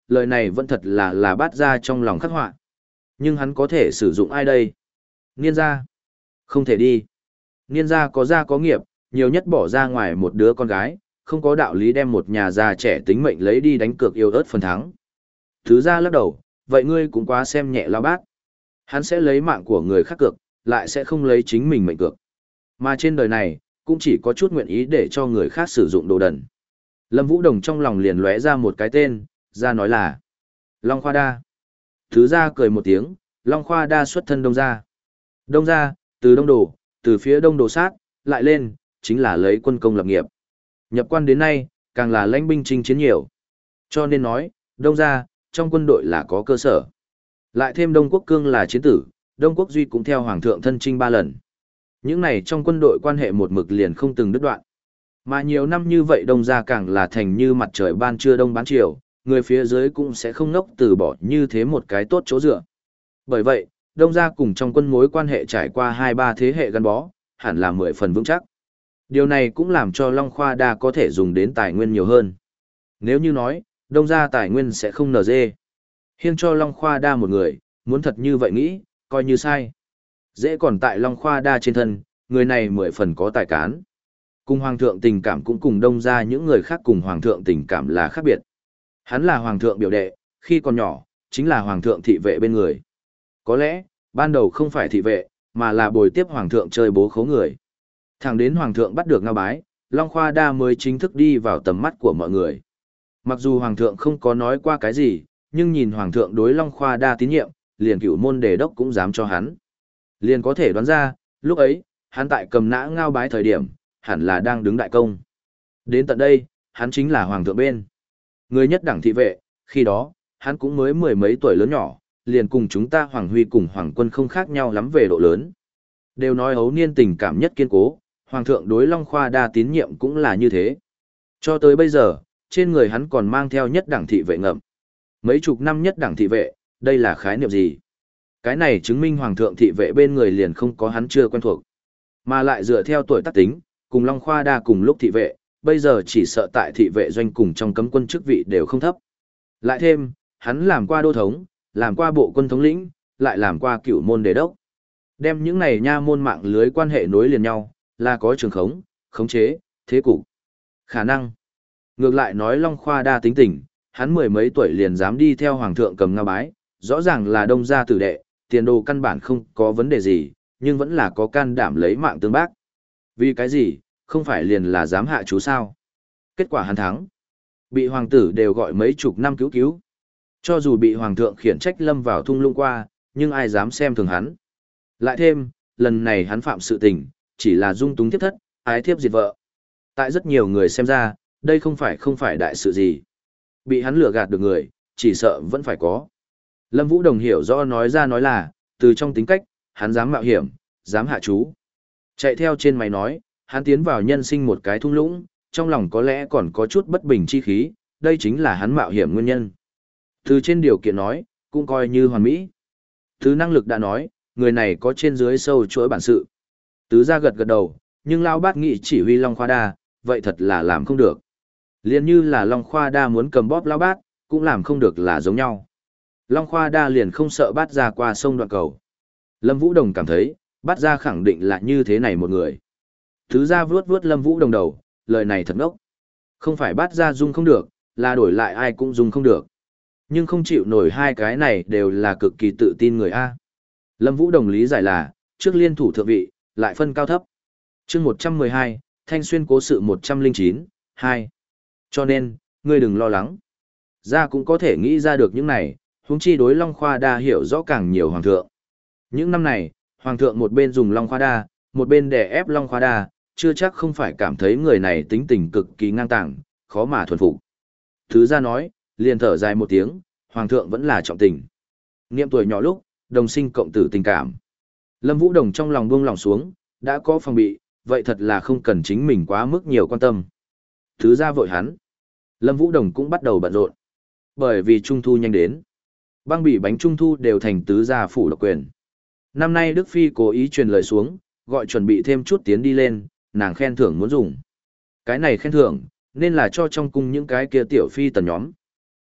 lời này vẫn thật là là bát ra trong lòng khắc họa. Nhưng hắn có thể sử dụng ai đây? Niên gia? Không thể đi. Niên gia có gia có nghiệp, nhiều nhất bỏ ra ngoài một đứa con gái, không có đạo lý đem một nhà già trẻ tính mệnh lấy đi đánh cược yêu ớt phần thắng. Thứ gia lắc đầu, vậy ngươi cũng quá xem nhẹ Lao Bát. Hắn sẽ lấy mạng của người khác cược, lại sẽ không lấy chính mình mệnh cược. Mà trên đời này, cũng chỉ có chút nguyện ý để cho người khác sử dụng đồ đần. Lâm Vũ Đồng trong lòng liền lóe ra một cái tên, ra nói là Long Khoa Đa. Thứ gia cười một tiếng, Long Khoa Đa xuất thân Đông gia. Đông gia, từ Đông Đồ, từ phía Đông Đồ sát, lại lên, chính là lấy quân công lập nghiệp. Nhập quan đến nay, càng là lãnh binh chinh chiến nhiều. Cho nên nói, Đông gia, trong quân đội là có cơ sở. Lại thêm Đông Quốc Cương là chiến tử, Đông Quốc Duy cũng theo Hoàng thượng thân chinh ba lần. Những này trong quân đội quan hệ một mực liền không từng đứt đoạn. Mà nhiều năm như vậy Đông gia càng là thành như mặt trời ban trưa đông bán chiều, người phía dưới cũng sẽ không ngốc từ bỏ như thế một cái tốt chỗ dựa. Bởi vậy, Đông gia cùng trong quân mối quan hệ trải qua hai ba thế hệ gắn bó, hẳn là mười phần vững chắc. Điều này cũng làm cho Long Khoa Đa có thể dùng đến tài nguyên nhiều hơn. Nếu như nói, Đông gia tài nguyên sẽ không nở dê. Hiêng cho Long Khoa Đa một người, muốn thật như vậy nghĩ, coi như sai. Dễ còn tại Long Khoa Đa trên thân, người này mười phần có tài cán. Cùng Hoàng thượng tình cảm cũng cùng Đông gia những người khác cùng Hoàng thượng tình cảm là khác biệt. Hắn là Hoàng thượng biểu đệ, khi còn nhỏ, chính là Hoàng thượng thị vệ bên người. Có lẽ, ban đầu không phải thị vệ, mà là bồi tiếp Hoàng thượng chơi bố khấu người. Thẳng đến Hoàng thượng bắt được Ngao Bái, Long Khoa Đa mới chính thức đi vào tầm mắt của mọi người. Mặc dù Hoàng thượng không có nói qua cái gì, nhưng nhìn Hoàng thượng đối Long Khoa Đa tín nhiệm, liền cửu môn đề đốc cũng dám cho hắn. Liền có thể đoán ra, lúc ấy, hắn tại cầm nã Ngao Bái thời điểm, hẳn là đang đứng đại công. Đến tận đây, hắn chính là Hoàng thượng bên. Người nhất đẳng thị vệ, khi đó, hắn cũng mới mười mấy tuổi lớn nhỏ, liền cùng chúng ta Hoàng Huy cùng Hoàng Quân không khác nhau lắm về độ lớn. Đều nói ấu niên tình cảm nhất kiên cố, Hoàng thượng đối Long Khoa Đa tín nhiệm cũng là như thế. Cho tới bây giờ, trên người hắn còn mang theo nhất đẳng thị vệ ngậm. Mấy chục năm nhất đẳng thị vệ, đây là khái niệm gì? Cái này chứng minh Hoàng thượng thị vệ bên người liền không có hắn chưa quen thuộc. Mà lại dựa theo tuổi tác tính, cùng Long Khoa Đa cùng lúc thị vệ, bây giờ chỉ sợ tại thị vệ doanh cùng trong cấm quân chức vị đều không thấp. Lại thêm, hắn làm qua đô thống, làm qua bộ quân thống lĩnh, lại làm qua cửu môn đề đốc. Đem những này nha môn mạng lưới quan hệ nối liền nhau, là có trường khống, khống chế, thế cục. Khả năng. Ngược lại nói Long Khoa Đa tính tình, hắn mười mấy tuổi liền dám đi theo Hoàng thượng cầm Ngao Bái, rõ ràng là Đông gia tử đệ, tiền đồ căn bản không có vấn đề gì, nhưng vẫn là có can đảm lấy mạng tương bác. Vì cái gì, không phải liền là dám hạ chú sao? Kết quả hắn thắng. Bị hoàng tử đều gọi mấy chục năm cứu cứu. Cho dù bị hoàng thượng khiển trách lâm vào thung lũng qua, nhưng ai dám xem thường hắn. Lại thêm, lần này hắn phạm sự tình, chỉ là dung túng tiếp thất, ái thiếp diệt vợ. Tại rất nhiều người xem ra, đây không phải không phải đại sự gì. Bị hắn lừa gạt được người, chỉ sợ vẫn phải có. Lâm Vũ Đồng hiểu rõ nói ra nói là, từ trong tính cách, hắn dám mạo hiểm, dám hạ chú. Chạy theo trên máy nói, hắn tiến vào nhân sinh một cái thung lũng, trong lòng có lẽ còn có chút bất bình chi khí, đây chính là hắn mạo hiểm nguyên nhân. Từ trên điều kiện nói, cũng coi như hoàn mỹ. Từ năng lực đã nói, người này có trên dưới sâu chuỗi bản sự. Tứ gia gật gật đầu, nhưng Lao Bát nghị chỉ huy Long Khoa Đa, vậy thật là làm không được. Liền như là Long Khoa Đa muốn cầm bóp Lao Bát, cũng làm không được là giống nhau. Long Khoa Đa liền không sợ Bát ra qua sông đoạn cầu. Lâm Vũ Đồng cảm thấy, Bát ra khẳng định là như thế này một người. Tứ gia vuốt vuốt Lâm Vũ Đồng đầu, lời này thật ngốc. Không phải Bát ra dung không được, là đổi lại ai cũng dung không được. Nhưng không chịu nổi hai cái này đều là cực kỳ tự tin người A. Lâm Vũ Đồng lý giải là, trước liên thủ thượng vị, lại phân cao thấp. chương một trăm mười hai, Thanh Xuyên cố sự một trăm lẻ chín, hai. Cho nên, ngươi đừng lo lắng. Gia cũng có thể nghĩ ra được những này, huống chi đối Long Khoa Đa hiểu rõ càng nhiều hoàng thượng. Những năm này, hoàng thượng một bên dùng Long Khoa Đa, một bên đè ép Long Khoa Đa, chưa chắc không phải cảm thấy người này tính tình cực kỳ ngang tàng, khó mà thuần phục. Thứ gia nói, liền thở dài một tiếng, hoàng thượng vẫn là trọng tình. Niệm tuổi nhỏ lúc, đồng sinh cộng tử tình cảm. Lâm Vũ Đồng trong lòng buông lòng xuống, đã có phòng bị, vậy thật là không cần chính mình quá mức nhiều quan tâm. Thứ gia vội hắn. Lâm Vũ Đồng cũng bắt đầu bận rộn. Bởi vì Trung Thu nhanh đến. Băng bỉ bánh Trung Thu đều thành tứ gia phủ độc quyền. Năm nay Đức Phi cố ý truyền lời xuống, gọi chuẩn bị thêm chút tiến đi lên, nàng khen thưởng muốn dùng. Cái này khen thưởng, nên là cho trong cung những cái kia tiểu phi tần nhóm.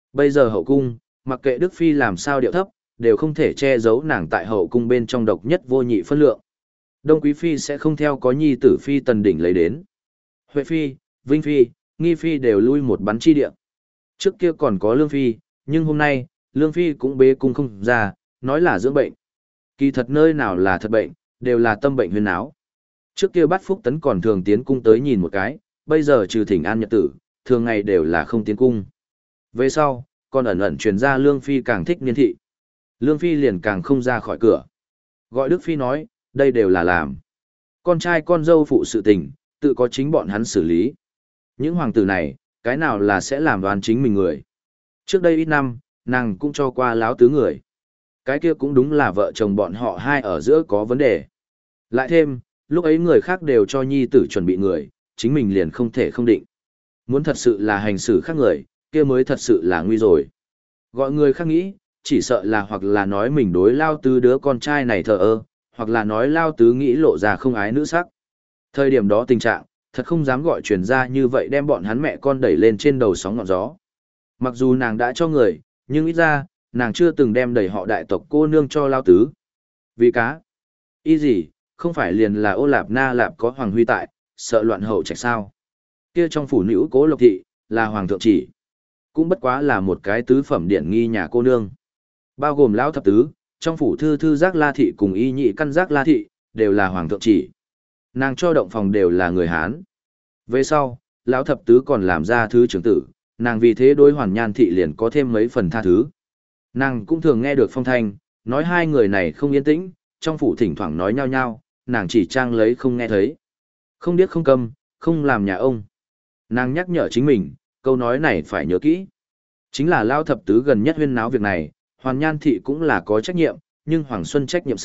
Bây giờ hậu cung, mặc kệ Đức Phi làm sao điệu thấp, đều không thể che giấu nàng tại hậu cung bên trong độc nhất vô nhị phân lượng. Đông Quý Phi sẽ không theo có nhi tử Phi Tần Đỉnh lấy đến. Huệ Phi, Vinh Phi, Nghi Phi đều lui một bắn chi địa. Trước kia còn có Lương Phi, nhưng hôm nay, Lương Phi cũng bế cung không ra, nói là dưỡng bệnh. Kỳ thật nơi nào là thật bệnh, đều là tâm bệnh huyên áo. Trước kia Bát Phúc Tấn còn thường tiến cung tới nhìn một cái, bây giờ trừ thỉnh an nhật tử, thường ngày đều là không tiến cung. Về sau, còn ẩn ẩn truyền ra Lương Phi càng thích niên thị. Lương Phi liền càng không ra khỏi cửa. Gọi Đức Phi nói, đây đều là làm. Con trai con dâu phụ sự tình, tự có chính bọn hắn xử lý. Những hoàng tử này, cái nào là sẽ làm đoán chính mình người. Trước đây ít năm, nàng cũng cho qua láo tứ người. Cái kia cũng đúng là vợ chồng bọn họ hai ở giữa có vấn đề. Lại thêm, lúc ấy người khác đều cho nhi tử chuẩn bị người, chính mình liền không thể không định. Muốn thật sự là hành xử khác người, kia mới thật sự là nguy rồi. Gọi người khác nghĩ, chỉ sợ là hoặc là nói mình đối lao tứ đứa con trai này thờ ơ, hoặc là nói lao tứ nghĩ lộ ra không ái nữ sắc. Thời điểm đó tình trạng, thật không dám gọi truyền ra như vậy đem bọn hắn mẹ con đẩy lên trên đầu sóng ngọn gió. Mặc dù nàng đã cho người, nhưng ít ra, nàng chưa từng đem đẩy họ đại tộc cô nương cho lao tứ. Vì cá, ý gì, không phải liền là ô lạp na lạp có hoàng huy tại, sợ loạn hậu trạch sao. Kia trong phủ nữ cố lộc thị, là hoàng thượng chỉ. Cũng bất quá là một cái tứ phẩm điển nghi nhà cô nương. Bao gồm lão thập tứ, trong phủ thư thư giác la thị cùng y nhị căn giác la thị, đều là hoàng thượng chỉ. Nàng cho động phòng đều là người Hán. Về sau, lão thập tứ còn làm ra thứ trưởng tử, nàng vì thế đối hoàn nhan thị liền có thêm mấy phần tha thứ. Nàng cũng thường nghe được phong thanh, nói hai người này không yên tĩnh, trong phủ thỉnh thoảng nói nhau nhau, nàng chỉ trang lấy không nghe thấy. Không điếc không câm, không làm nhà ông. Nàng nhắc nhở chính mình, câu nói này phải nhớ kỹ. Chính là lao thập tứ gần nhất huyên náo việc này, hoàn nhan thị cũng là có trách nhiệm, nhưng Hoàng Xuân trách nhiệm C.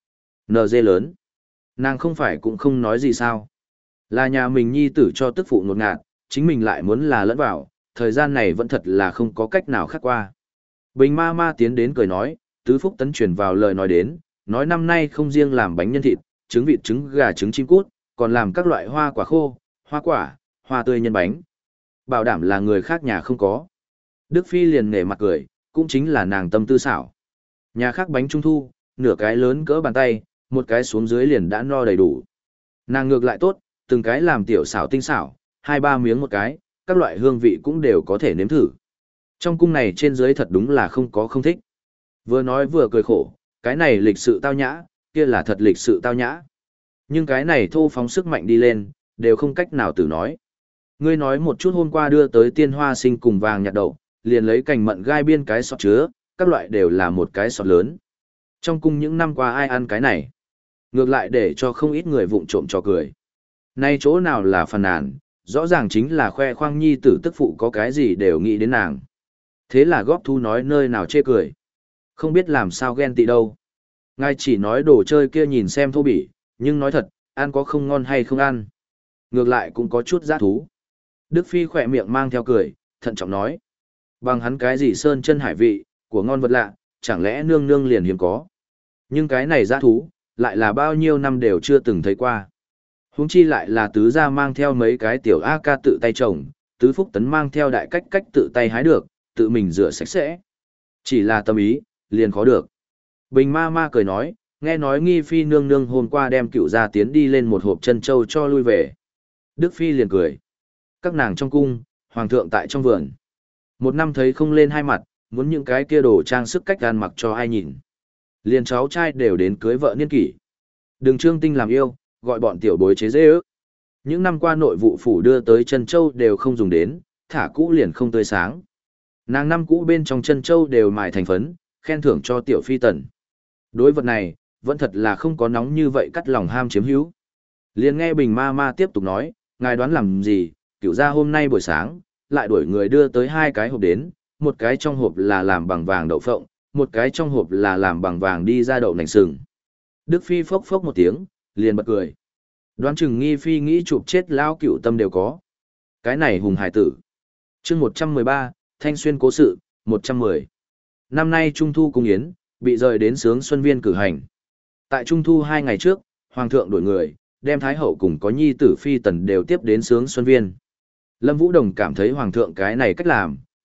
en giê lớn. Nàng không phải cũng không nói gì sao. Là nhà mình nhi tử cho tức phụ nột ngạt, chính mình lại muốn là lẫn vào, thời gian này vẫn thật là không có cách nào khác qua. Bình ma ma tiến đến cười nói, tứ phúc tấn truyền vào lời nói đến, nói năm nay không riêng làm bánh nhân thịt, trứng vịt trứng gà trứng chim cút, còn làm các loại hoa quả khô, hoa quả, hoa tươi nhân bánh. Bảo đảm là người khác nhà không có. Đức Phi liền nể mặt cười, cũng chính là nàng tâm tư xảo. Nhà khác bánh trung thu, nửa cái lớn cỡ bàn tay, một cái xuống dưới liền đã no đầy đủ. Nàng ngược lại tốt, từng cái làm tiểu xảo tinh xảo, hai ba miếng một cái, các loại hương vị cũng đều có thể nếm thử. Trong cung này trên dưới thật đúng là không có không thích. Vừa nói vừa cười khổ, cái này lịch sự tao nhã, kia là thật lịch sự tao nhã. Nhưng cái này thô phóng sức mạnh đi lên, đều không cách nào từ nói. Ngươi nói một chút hôm qua đưa tới tiên hoa sinh cùng vàng nhạt đậu, liền lấy cành mận gai biên cái sọt chứa, các loại đều là một cái sọt lớn. Trong cung những năm qua ai ăn cái này? Ngược lại để cho không ít người vụng trộm cho cười. Nay chỗ nào là phàn nàn, rõ ràng chính là khoe khoang nhi tử tức phụ có cái gì đều nghĩ đến nàng. Thế là góp thu nói nơi nào chê cười. Không biết làm sao ghen tị đâu. Ngài chỉ nói đồ chơi kia nhìn xem thô bỉ, nhưng nói thật, ăn có không ngon hay không ăn. Ngược lại cũng có chút giá thú. Đức Phi khỏe miệng mang theo cười, thận trọng nói. Bằng hắn cái gì sơn chân hải vị, của ngon vật lạ, chẳng lẽ nương nương liền hiếm có. Nhưng cái này giá thú, lại là bao nhiêu năm đều chưa từng thấy qua. Huống chi lại là tứ gia mang theo mấy cái tiểu A ca tự tay trồng, tứ phúc tấn mang theo đại cách cách tự tay hái được, tự mình rửa sạch sẽ. Chỉ là tâm ý, liền khó được. Bình ma ma cười nói, nghe nói nghi phi nương nương hôm qua đem cựu gia tiến đi lên một hộp chân châu cho lui về. Đức Phi liền cười. Các nàng trong cung, hoàng thượng tại trong vườn. Một năm thấy không lên hai mặt, muốn những cái kia đồ trang sức cách ăn mặc cho ai nhìn. Liền cháu trai đều đến cưới vợ niên kỷ. Đừng trương tinh làm yêu, gọi bọn tiểu bối chế dễ ước. Những năm qua nội vụ phủ đưa tới chân châu đều không dùng đến, thả cũ liền không tươi sáng. Nàng năm cũ bên trong chân châu đều mài thành phấn, khen thưởng cho tiểu phi tần. Đối vật này, vẫn thật là không có nóng như vậy cắt lòng ham chiếm hữu. Liền nghe Bình ma ma tiếp tục nói, ngài đoán làm gì, cựu gia hôm nay buổi sáng, lại đuổi người đưa tới hai cái hộp đến, một cái trong hộp là làm bằng vàng đậu phộng, một cái trong hộp là làm bằng vàng đi ra đậu nành sừng. Đức Phi phốc phốc một tiếng, liền bật cười. Đoán chừng nghi phi nghĩ chụp chết lao cựu tâm đều có. Cái này hùng hải tử. chương một trăm mười ba, Thanh Xuyên cố sự, một trăm mười. Năm nay Trung Thu cung yến, bị rời đến sướng Xuân Viên cử hành. Tại Trung Thu hai ngày trước, Hoàng thượng đổi người, đem Thái hậu cùng có nhi tử phi tần đều tiếp đến sướng Xuân Viên. Lâm Vũ Đồng cảm thấy Hoàng thượng cái này cách làm,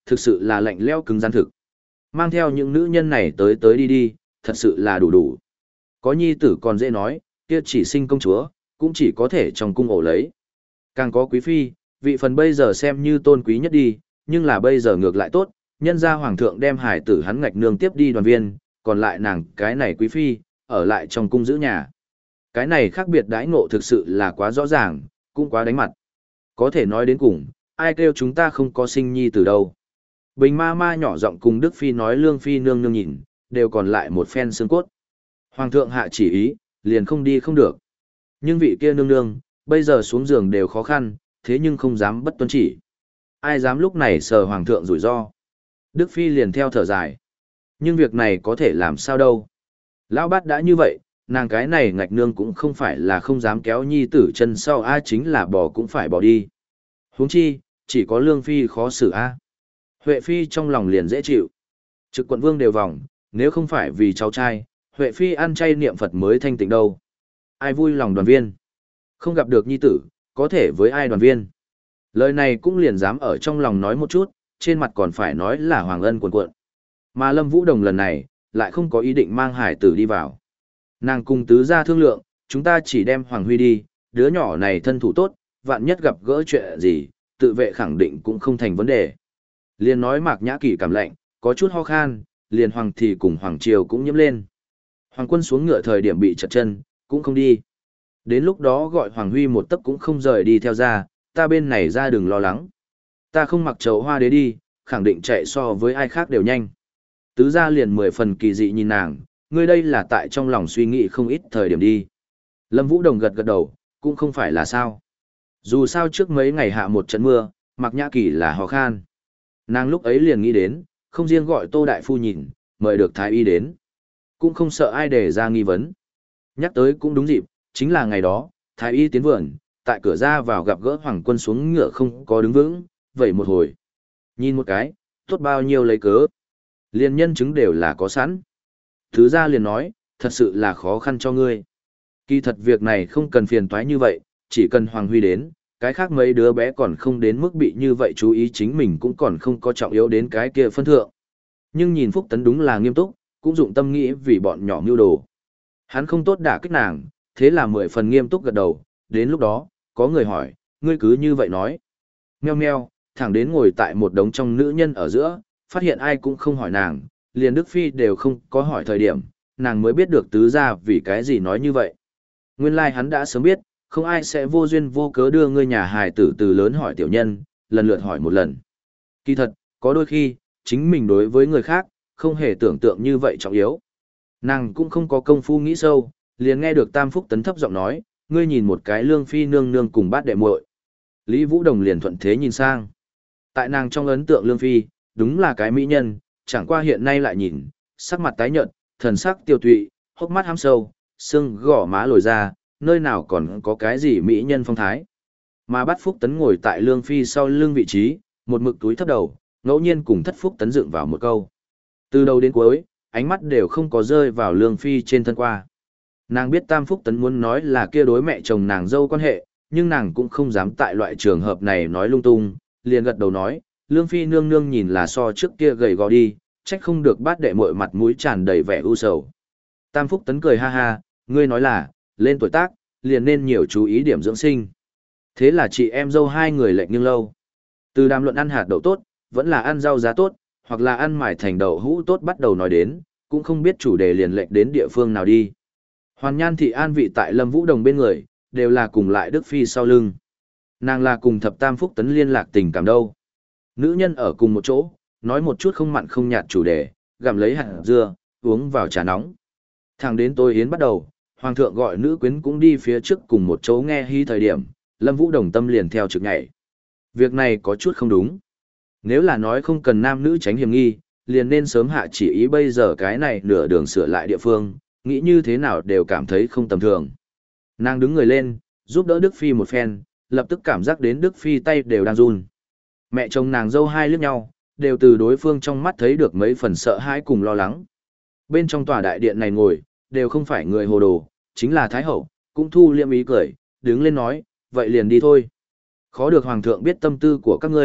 thực sự là lạnh lẽo cứng rắn thực. Mang theo những nữ nhân này tới tới đi đi, thật sự là đủ đủ. Có nhi tử còn dễ nói, kia chỉ sinh công chúa, cũng chỉ có thể trong cung ổ lấy. Càng có quý phi, vị phần bây giờ xem như tôn quý nhất đi, nhưng là bây giờ ngược lại tốt, nhân ra hoàng thượng đem hải tử hắn ngạch nương tiếp đi đoàn viên, còn lại nàng cái này quý phi, ở lại trong cung giữ nhà. Cái này khác biệt đãi ngộ thực sự là quá rõ ràng, cũng quá đánh mặt. Có thể nói đến cùng, ai kêu chúng ta không có sinh nhi từ đâu. Bình ma ma nhỏ giọng cùng Đức Phi nói Lương Phi nương nương nhìn, đều còn lại một phen xương cốt. Hoàng thượng hạ chỉ ý, liền không đi không được. Nhưng vị kia nương nương, bây giờ xuống giường đều khó khăn, thế nhưng không dám bất tuân chỉ. Ai dám lúc này sờ hoàng thượng rủi ro. Đức Phi liền theo thở dài. Nhưng việc này có thể làm sao đâu. Lão bát đã như vậy, nàng cái này ngạch nương cũng không phải là không dám kéo nhi tử chân sau a, chính là bỏ cũng phải bỏ đi. Huống chi, chỉ có Lương Phi khó xử a. Huệ Phi trong lòng liền dễ chịu. Trực quận vương đều vòng, nếu không phải vì cháu trai, Huệ Phi ăn chay niệm Phật mới thanh tịnh đâu. Ai vui lòng đoàn viên. Không gặp được nhi tử, có thể với ai đoàn viên. Lời này cũng liền dám ở trong lòng nói một chút, trên mặt còn phải nói là hoàng ân cuồn cuộn. Mà Lâm Vũ Đồng lần này, lại không có ý định mang hải tử đi vào. Nàng cùng tứ gia thương lượng, chúng ta chỉ đem Hoàng Huy đi, đứa nhỏ này thân thủ tốt, vạn nhất gặp gỡ chuyện gì, tự vệ khẳng định cũng không thành vấn đề. Liền nói Mạc Nhã Kỳ cảm lạnh, có chút ho khan, liền Hoàng thì cùng Hoàng Triều cũng nhiễm lên. Hoàng Quân xuống ngựa thời điểm bị chật chân, cũng không đi. Đến lúc đó gọi Hoàng Huy một tấc cũng không rời đi theo ra, ta bên này ra đừng lo lắng. Ta không mặc chầu hoa đế đi, khẳng định chạy so với ai khác đều nhanh. Tứ gia liền mười phần kỳ dị nhìn nàng, ngươi đây là tại trong lòng suy nghĩ không ít thời điểm đi. Lâm Vũ Đồng gật gật đầu, cũng không phải là sao. Dù sao trước mấy ngày hạ một trận mưa, Mạc Nhã Kỳ là ho khan. Nàng lúc ấy liền nghĩ đến, không riêng gọi Tô Đại Phu nhìn, mời được Thái Y đến. Cũng không sợ ai để ra nghi vấn. Nhắc tới cũng đúng dịp, chính là ngày đó, Thái Y tiến vườn, tại cửa ra vào gặp gỡ Hoàng Quân xuống ngựa không có đứng vững, vậy một hồi. Nhìn một cái, tốt bao nhiêu lấy cớ. Liên nhân chứng đều là có sẵn. Thứ ra liền nói, thật sự là khó khăn cho ngươi. Kỳ thật việc này không cần phiền toái như vậy, chỉ cần Hoàng Huy đến, cái khác mấy đứa bé còn không đến mức bị như vậy chú ý chính mình cũng còn không có trọng yếu đến cái kia phân thượng. Nhưng nhìn Phúc Tấn đúng là nghiêm túc, cũng dụng tâm nghĩ vì bọn nhỏ mưu đồ. Hắn không tốt đả kích nàng, thế là mười phần nghiêm túc gật đầu, đến lúc đó, có người hỏi, ngươi cứ như vậy nói. Meo meo, thẳng đến ngồi tại một đống trong nữ nhân ở giữa, phát hiện ai cũng không hỏi nàng, liền Đức Phi đều không có hỏi thời điểm, nàng mới biết được tứ gia vì cái gì nói như vậy. Nguyên lai like hắn đã sớm biết, không ai sẽ vô duyên vô cớ đưa ngươi nhà hài tử từ lớn hỏi tiểu nhân, lần lượt hỏi một lần. Kỳ thật, có đôi khi, chính mình đối với người khác, không hề tưởng tượng như vậy trọng yếu. Nàng cũng không có công phu nghĩ sâu, liền nghe được Tam Phúc Tấn thấp giọng nói, ngươi nhìn một cái Lương Phi nương nương cùng bát đệ muội. Lý Vũ Đồng liền thuận thế nhìn sang. Tại nàng trong ấn tượng Lương Phi, đúng là cái mỹ nhân, chẳng qua hiện nay lại nhìn, sắc mặt tái nhợt, thần sắc tiêu tụy, hốc mắt hăm sâu, xương gò má lồi ra, nơi nào còn có cái gì mỹ nhân phong thái. Mà Bát Phúc Tấn ngồi tại Lương Phi sau lưng vị trí, một mực túi thấp đầu, ngẫu nhiên cùng Thất Phúc Tấn dựng vào một câu. Từ đầu đến cuối, ánh mắt đều không có rơi vào Lương Phi trên thân qua. Nàng biết Tam Phúc Tấn muốn nói là kia đối mẹ chồng nàng dâu quan hệ, nhưng nàng cũng không dám tại loại trường hợp này nói lung tung, liền gật đầu nói, Lương Phi nương nương nhìn là so trước kia gầy gò đi, trách không được bát đệ muội mặt mũi tràn đầy vẻ u sầu. Tam Phúc Tấn cười ha ha, ngươi nói là, lên tuổi tác, liền nên nhiều chú ý điểm dưỡng sinh. Thế là chị em dâu hai người lệnh nghiêng lâu. Từ đàm luận ăn hạt đậu tốt, vẫn là ăn rau giá tốt, hoặc là ăn mải thành đậu hũ tốt bắt đầu nói đến, cũng không biết chủ đề liền lệnh đến địa phương nào đi. Hoàn Nhan thị an vị tại Lâm Vũ Đồng bên người, đều là cùng lại Đức Phi sau lưng. Nàng là cùng thập Tam Phúc Tấn liên lạc tình cảm đâu. Nữ nhân ở cùng một chỗ, nói một chút không mặn không nhạt chủ đề, gặm lấy hạt dưa, uống vào trà nóng. Thẳng đến tối yến bắt đầu, Hoàng thượng gọi nữ quyến cũng đi phía trước cùng một chỗ nghe hí thời điểm, Lâm Vũ Đồng tâm liền theo trực nhảy. Việc này có chút không đúng. Nếu là nói không cần nam nữ tránh hiểm nghi, liền nên sớm hạ chỉ ý bây giờ cái này nửa đường sửa lại địa phương, nghĩ như thế nào đều cảm thấy không tầm thường. Nàng đứng người lên, giúp đỡ Đức Phi một phen, lập tức cảm giác đến Đức Phi tay đều đang run. Mẹ chồng nàng dâu hai liếc nhau, đều từ đối phương trong mắt thấy được mấy phần sợ hãi cùng lo lắng. Bên trong tòa đại điện này ngồi, đều không phải người hồ đồ, chính là Thái Hậu, cũng thu liêm ý cười, đứng lên nói, vậy liền đi thôi. Khó được Hoàng thượng biết tâm tư của các ngươi,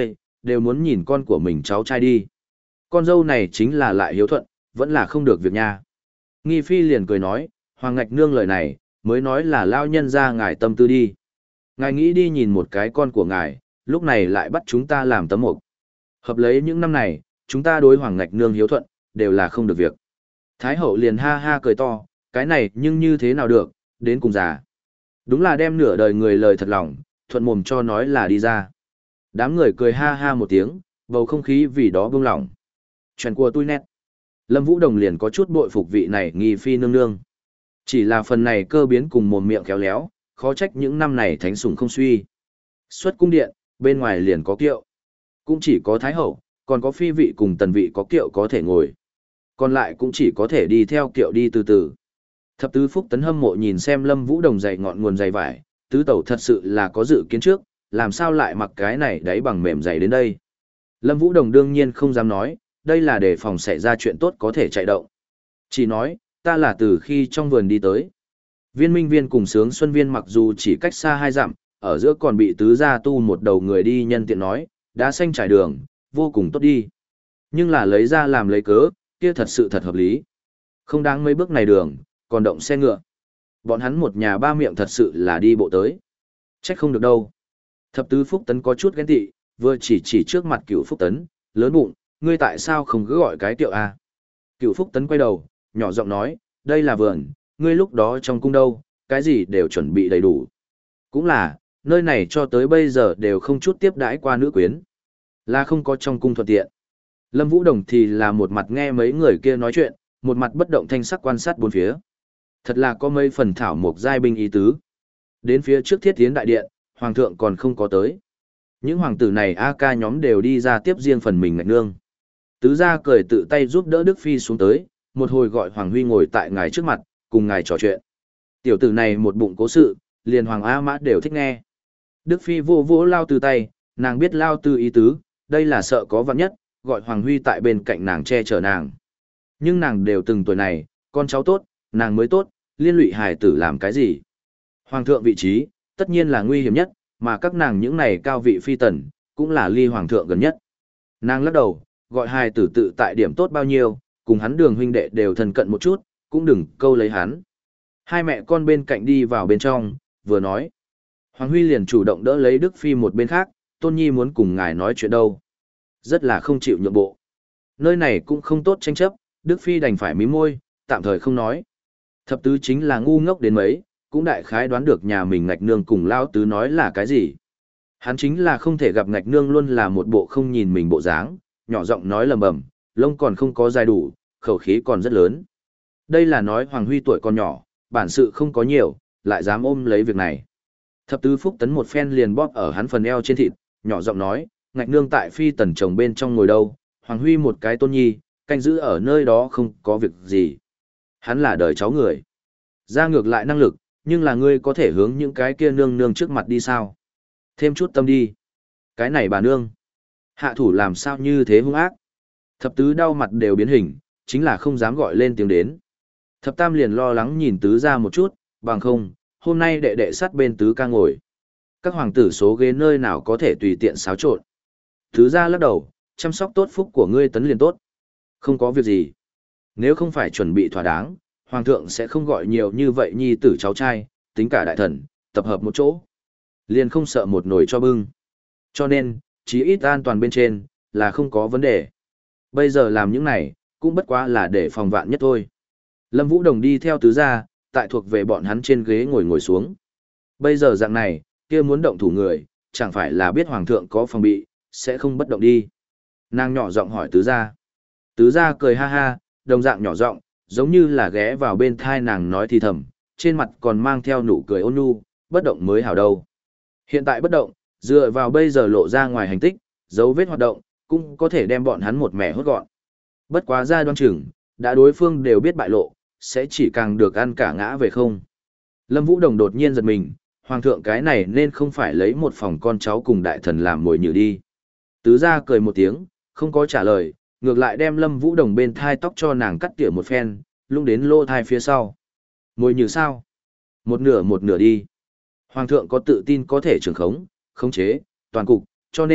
đều muốn nhìn con của mình cháu trai đi. Con dâu này chính là lại hiếu thuận, vẫn là không được việc nha. Nghi phi liền cười nói, Hoàng Ngạch Nương lời này, mới nói là lao nhân ra ngài tâm tư đi. Ngài nghĩ đi nhìn một cái con của ngài, lúc này lại bắt chúng ta làm tấm mục. Hợp lấy những năm này, chúng ta đối Hoàng Ngạch Nương hiếu thuận, đều là không được việc. Thái hậu liền ha ha cười to, cái này nhưng như thế nào được, đến cùng già. Đúng là đem nửa đời người lời thật lòng, thuận mồm cho nói là đi ra. Đám người cười ha ha một tiếng, bầu không khí vì đó bông lỏng. Chuyện của tôi nét. Lâm Vũ Đồng liền có chút bội phục vị này nghi phi nương nương. Chỉ là phần này cơ biến cùng mồm miệng khéo léo, khó trách những năm này thánh sủng không suy. Xuất cung điện, bên ngoài liền có kiệu. Cũng chỉ có thái hậu, còn có phi vị cùng tần vị có kiệu có thể ngồi. Còn lại cũng chỉ có thể đi theo kiệu đi từ từ. Thập tứ Phúc Tấn hâm mộ nhìn xem Lâm Vũ Đồng dày ngọn nguồn dày vải, tứ tẩu thật sự là có dự kiến trước, làm sao lại mặc cái này đáy bằng mềm dày đến đây. Lâm Vũ Đồng đương nhiên không dám nói, đây là để phòng xảy ra chuyện tốt có thể chạy động. Chỉ nói, ta là từ khi trong vườn đi tới. Viên Minh Viên cùng Sướng Xuân Viên mặc dù chỉ cách xa hai dặm, ở giữa còn bị tứ gia tu một đầu người đi nhân tiện nói, đá xanh trải đường, vô cùng tốt đi. Nhưng là lấy ra làm lấy cớ, kia thật sự thật hợp lý. Không đáng mấy bước này đường, còn động xe ngựa. Bọn hắn một nhà ba miệng thật sự là đi bộ tới. Trách không được đâu. Thập tứ Phúc Tấn có chút ghen tị, vừa chỉ chỉ trước mặt Cửu Phúc Tấn, lớn bụng, ngươi tại sao không cứ gọi cái tiệu a? Cửu Phúc Tấn quay đầu, nhỏ giọng nói, đây là vườn, ngươi lúc đó trong cung đâu, cái gì đều chuẩn bị đầy đủ. Cũng là, nơi này cho tới bây giờ đều không chút tiếp đãi qua nữ quyến. Là không có trong cung thuận tiện. Lâm Vũ Đồng thì là một mặt nghe mấy người kia nói chuyện, một mặt bất động thanh sắc quan sát bốn phía. Thật là có mấy phần thảo mộc giai binh ý tứ. Đến phía trước thiết tiến đại điện, hoàng thượng còn không có tới. Những hoàng tử này A ca nhóm đều đi ra tiếp riêng phần mình Ngạch Nương. Tứ gia cười tự tay giúp đỡ Đức Phi xuống tới, một hồi gọi Hoàng Huy ngồi tại ngài trước mặt, cùng ngài trò chuyện. Tiểu tử này một bụng cố sự, liền Hoàng A Mã đều thích nghe. Đức Phi vô vỗ Lao Tư tay, nàng biết Lao Tư ý tứ, đây là sợ có vạn nhất, gọi Hoàng Huy tại bên cạnh nàng che chở nàng. Nhưng nàng đều từng tuổi này, con cháu tốt, nàng mới tốt, liên lụy hài tử làm cái gì. Hoàng thượng vị trí, tất nhiên là nguy hiểm nhất, mà các nàng những này cao vị phi tần, cũng là ly hoàng thượng gần nhất. Nàng lắc đầu, gọi hài tử tự tại điểm tốt bao nhiêu, cùng hắn Đường huynh đệ đều thân cận một chút, cũng đừng câu lấy hắn. Hai mẹ con bên cạnh đi vào bên trong, vừa nói. Hoàng Huy liền chủ động đỡ lấy Đức Phi một bên khác, Tôn Nhi muốn cùng ngài nói chuyện đâu. Rất là không chịu nhượng bộ. Nơi này cũng không tốt tranh chấp, Đức Phi đành phải mím môi, tạm thời không nói. Thập tứ chính là ngu ngốc đến mấy, cũng đại khái đoán được nhà mình Ngạch Nương cùng Lao Tứ nói là cái gì. Hắn chính là không thể gặp Ngạch Nương luôn là một bộ không nhìn mình bộ dáng, nhỏ giọng nói lầm bầm, lông còn không có dài đủ, khẩu khí còn rất lớn. Đây là nói Hoàng Huy tuổi còn nhỏ, bản sự không có nhiều, lại dám ôm lấy việc này. Thập tứ Phúc Tấn một phen liền bóp ở hắn phần eo trên thịt, nhỏ giọng nói, Ngạch Nương tại phi tần chồng bên trong ngồi đâu, Hoàng Huy một cái Tôn Nhi, canh giữ ở nơi đó không có việc gì. Hắn là đời cháu người. Ra ngược lại năng lực, nhưng là ngươi có thể hướng những cái kia nương nương trước mặt đi sao? Thêm chút tâm đi. Cái này bà nương. Hạ thủ làm sao như thế hung ác? Thập tứ đau mặt đều biến hình, chính là không dám gọi lên tiếng đến. Thập tam liền lo lắng nhìn tứ ra một chút, bằng không, hôm nay đệ đệ sát bên tứ ca ngồi. Các hoàng tử số ghế nơi nào có thể tùy tiện xáo trộn. Tứ ra lắc đầu, chăm sóc tốt phúc của ngươi Tấn liền tốt. Không có việc gì. Nếu không phải chuẩn bị thỏa đáng, hoàng thượng sẽ không gọi nhiều như vậy nhi tử cháu trai, tính cả đại thần, tập hợp một chỗ. Liền không sợ một nồi cho bưng. Cho nên, chí ít an toàn bên trên, là không có vấn đề. Bây giờ làm những này, cũng bất quá là để phòng vạn nhất thôi. Lâm Vũ Đồng đi theo tứ gia, tại thuộc về bọn hắn trên ghế ngồi ngồi xuống. Bây giờ dạng này, kia muốn động thủ người, chẳng phải là biết hoàng thượng có phòng bị, sẽ không bất động đi. Nàng nhỏ giọng hỏi tứ gia. Tứ gia cười ha ha, đồng dạng nhỏ giọng, giống như là ghé vào bên thai nàng nói thì thầm, trên mặt còn mang theo nụ cười ôn nhu, bất động mới hảo đâu. Hiện tại bất động, dựa vào bây giờ lộ ra ngoài hành tích, dấu vết hoạt động, cũng có thể đem bọn hắn một mẻ hốt gọn. Bất quá ra đoan chừng, đã đối phương đều biết bại lộ, sẽ chỉ càng được ăn cả ngã về không. Lâm Vũ Đồng đột nhiên giật mình, hoàng thượng cái này nên không phải lấy một phòng con cháu cùng đại thần làm mồi nhử đi. Tứ gia cười một tiếng, không có trả lời, ngược lại đem Lâm Vũ Đồng bên thai tóc cho nàng cắt tỉa một phen, lung đến lô thai phía sau. Mồi nhử sao? Một nửa một nửa đi. Hoàng thượng có tự tin có thể trường khống, khống chế, toàn cục, cho nên,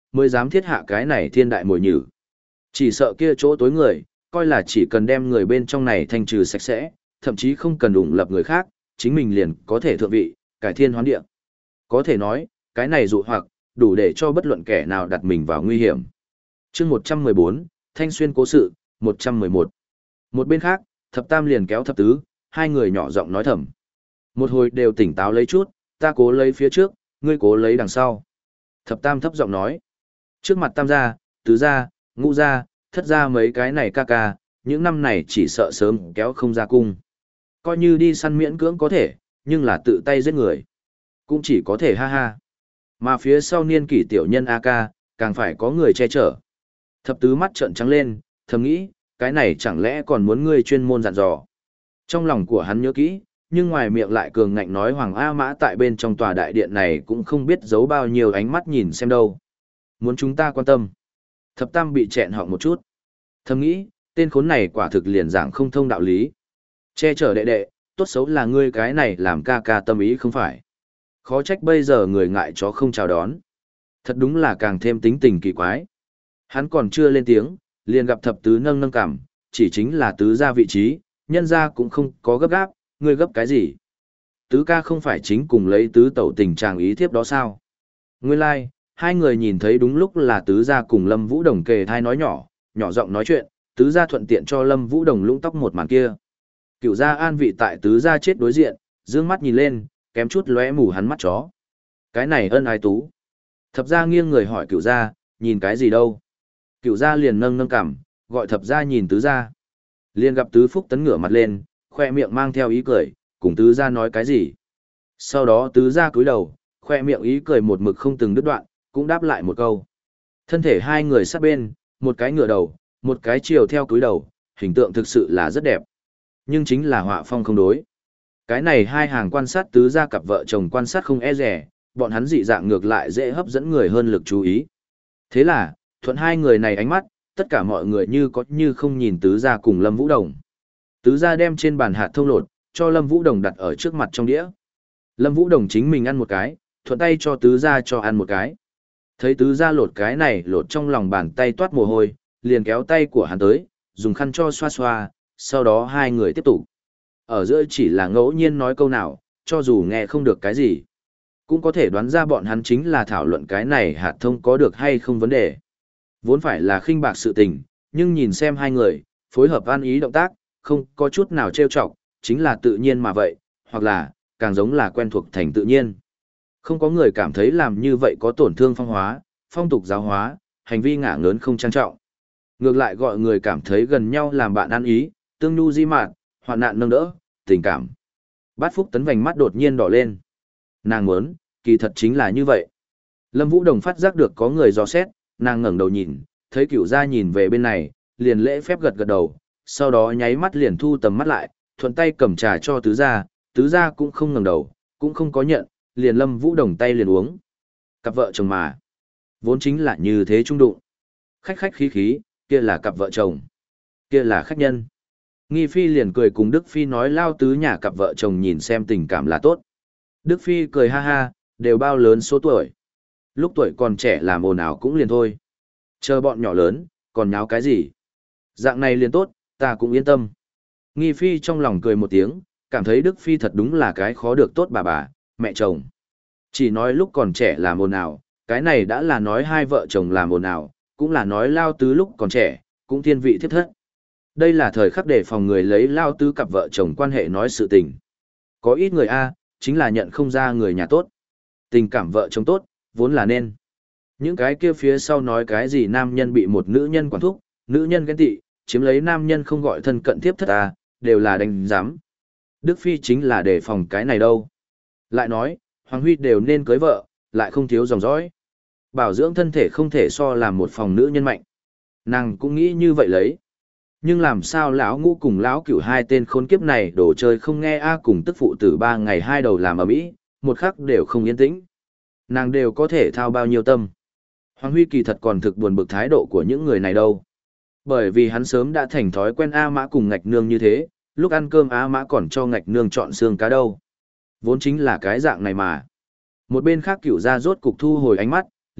mới dám thiết hạ cái này thiên đại mồi nhử. Chỉ sợ kia chỗ tối người, coi là chỉ cần đem người bên trong này thanh trừ sạch sẽ, thậm chí không cần ủng lập người khác, chính mình liền có thể thượng vị, cải thiên hoán địa. Có thể nói, cái này dụ hoặc, đủ để cho bất luận kẻ nào đặt mình vào nguy hiểm. chương một trăm mười bốn, Thanh Xuyên cố sự, một trăm mười một. Một bên khác, thập tam liền kéo thập tứ, hai người nhỏ giọng nói thầm. Một hồi đều tỉnh táo lấy chút, ta cố lấy phía trước, ngươi cố lấy đằng sau. Thập tam thấp giọng nói. Trước mặt tam gia, tứ gia, ngũ gia, thất gia mấy cái này ca ca, những năm này chỉ sợ sớm kéo không ra cung. Coi như đi săn miễn cưỡng có thể, nhưng là tự tay giết người. Cũng chỉ có thể ha ha. Mà phía sau niên kỷ tiểu nhân a ca, càng phải có người che chở. Thập tứ mắt trợn trắng lên, thầm nghĩ, cái này chẳng lẽ còn muốn ngươi chuyên môn dặn dò. Trong lòng của hắn nhớ kỹ, nhưng ngoài miệng lại cường ngạnh nói Hoàng A Mã tại bên trong tòa đại điện này cũng không biết giấu bao nhiêu ánh mắt nhìn xem đâu. Muốn chúng ta quan tâm. Thập tam bị chẹn họng một chút. Thầm nghĩ, tên khốn này quả thực liền giảng không thông đạo lý. Che chở đệ đệ, tốt xấu là ngươi cái này làm ca ca tâm ý không phải. Khó trách bây giờ người ngại chó không chào đón. Thật đúng là càng thêm tính tình kỳ quái. Hắn còn chưa lên tiếng, liền gặp thập tứ nâng nâng cảm, chỉ chính là tứ gia vị trí, nhân gia cũng không có gấp gáp, ngươi gấp cái gì? Tứ ca không phải chính cùng lấy tứ tẩu tình trạng ý thiếp đó sao? Nguyên lai, like, hai người nhìn thấy đúng lúc là tứ gia cùng Lâm Vũ Đồng kề thai nói nhỏ, nhỏ giọng nói chuyện, tứ gia thuận tiện cho Lâm Vũ Đồng lũng tóc một màn kia. Cửu gia an vị tại tứ gia chết đối diện, dương mắt nhìn lên, kém chút lóe mù hắn mắt chó. Cái này ân ai tú? Thập gia nghiêng người hỏi cửu gia, nhìn cái gì đâu? Cửu gia liền nâng nâng cằm, gọi thập gia nhìn tứ gia. Liền gặp tứ phúc tấn ngửa mặt lên, khoe miệng mang theo ý cười, cùng tứ gia nói cái gì. Sau đó tứ gia cúi đầu, khoe miệng ý cười một mực không từng đứt đoạn, cũng đáp lại một câu. Thân thể hai người sát bên, một cái ngửa đầu, một cái chiều theo cúi đầu, hình tượng thực sự là rất đẹp. Nhưng chính là họa phong không đối. Cái này hai hàng quan sát tứ gia cặp vợ chồng quan sát không e rẻ, bọn hắn dị dạng ngược lại dễ hấp dẫn người hơn lực chú ý. Thế là, thuận hai người này ánh mắt, tất cả mọi người như có như không nhìn tứ gia cùng Lâm Vũ Đồng. Tứ gia đem trên bàn hạt thông lột, cho Lâm Vũ Đồng đặt ở trước mặt trong đĩa. Lâm Vũ Đồng chính mình ăn một cái, thuận tay cho tứ gia cho ăn một cái. Thấy tứ gia lột cái này lột trong lòng bàn tay toát mồ hôi, liền kéo tay của hắn tới, dùng khăn cho xoa xoa, sau đó hai người tiếp tục. Ở giữa chỉ là ngẫu nhiên nói câu nào, cho dù nghe không được cái gì. Cũng có thể đoán ra bọn hắn chính là thảo luận cái này hạt thông có được hay không vấn đề. Vốn phải là khinh bạc sự tình, nhưng nhìn xem hai người, phối hợp ăn ý động tác, không có chút nào trêu chọc, chính là tự nhiên mà vậy, hoặc là, càng giống là quen thuộc thành tự nhiên. Không có người cảm thấy làm như vậy có tổn thương phong hóa, phong tục giáo hóa, hành vi ngả ngớn không trang trọng. Ngược lại gọi người cảm thấy gần nhau làm bạn ăn ý, tương nhu di mạn, hoạn nạn nâng đỡ, tình cảm. Bát Phúc Tấn vành mắt đột nhiên đỏ lên. Nàng muốn, kỳ thật chính là như vậy. Lâm Vũ Đồng phát giác được có người dò xét, nàng ngẩng đầu nhìn, thấy cửu gia nhìn về bên này, liền lễ phép gật gật đầu, sau đó nháy mắt liền thu tầm mắt lại, thuận tay cầm trà cho tứ gia, tứ gia cũng không ngẩng đầu, cũng không có nhận, liền Lâm Vũ Đồng tay liền uống. Cặp vợ chồng mà, vốn chính là như thế trung đụng. Khách khách khí khí, kia là cặp vợ chồng, kia là khách nhân. Nghi Phi liền cười cùng Đức Phi nói lao tứ nhà cặp vợ chồng nhìn xem tình cảm là tốt. Đức Phi cười ha ha, đều bao lớn số tuổi. Lúc tuổi còn trẻ làm ồn ào cũng liền thôi. Chờ bọn nhỏ lớn, còn nháo cái gì? Dạng này liền tốt, ta cũng yên tâm. Nghi Phi trong lòng cười một tiếng, cảm thấy Đức Phi thật đúng là cái khó được tốt bà bà, mẹ chồng. Chỉ nói lúc còn trẻ làm ồn ào, cái này đã là nói hai vợ chồng làm ồn ào, cũng là nói lao tứ lúc còn trẻ, cũng thiên vị thiếp thất. Đây là thời khắc để phòng người lấy lao tứ cặp vợ chồng quan hệ nói sự tình. Có ít người A, chính là nhận không ra người nhà tốt. Tình cảm vợ chồng tốt, vốn là nên. Những cái kia phía sau nói cái gì nam nhân bị một nữ nhân quản thúc, nữ nhân ghen tị, chiếm lấy nam nhân không gọi thân cận tiếp thất A, đều là đánh giám. Đức Phi chính là đề phòng cái này đâu. Lại nói, Hoàng Huy đều nên cưới vợ, lại không thiếu dòng dõi. Bảo dưỡng thân thể không thể so làm một phòng nữ nhân mạnh. Nàng cũng nghĩ như vậy lấy. Nhưng làm sao lão ngũ cùng lão cửu hai tên khốn kiếp này đồ chơi không nghe a cùng tức phụ tử ba ngày hai đầu làm ở mỹ, một khắc đều không yên tĩnh. Nàng đều có thể thao bao nhiêu tâm. Hoàng Huy kỳ thật còn thực buồn bực thái độ của những người này đâu. Bởi vì hắn sớm đã thành thói quen A Mã cùng ngạch nương như thế, lúc ăn cơm A Mã còn cho ngạch nương chọn xương cá đâu. Vốn chính là cái dạng này mà. Một bên khác cửu ra rốt cục thu hồi ánh mắt,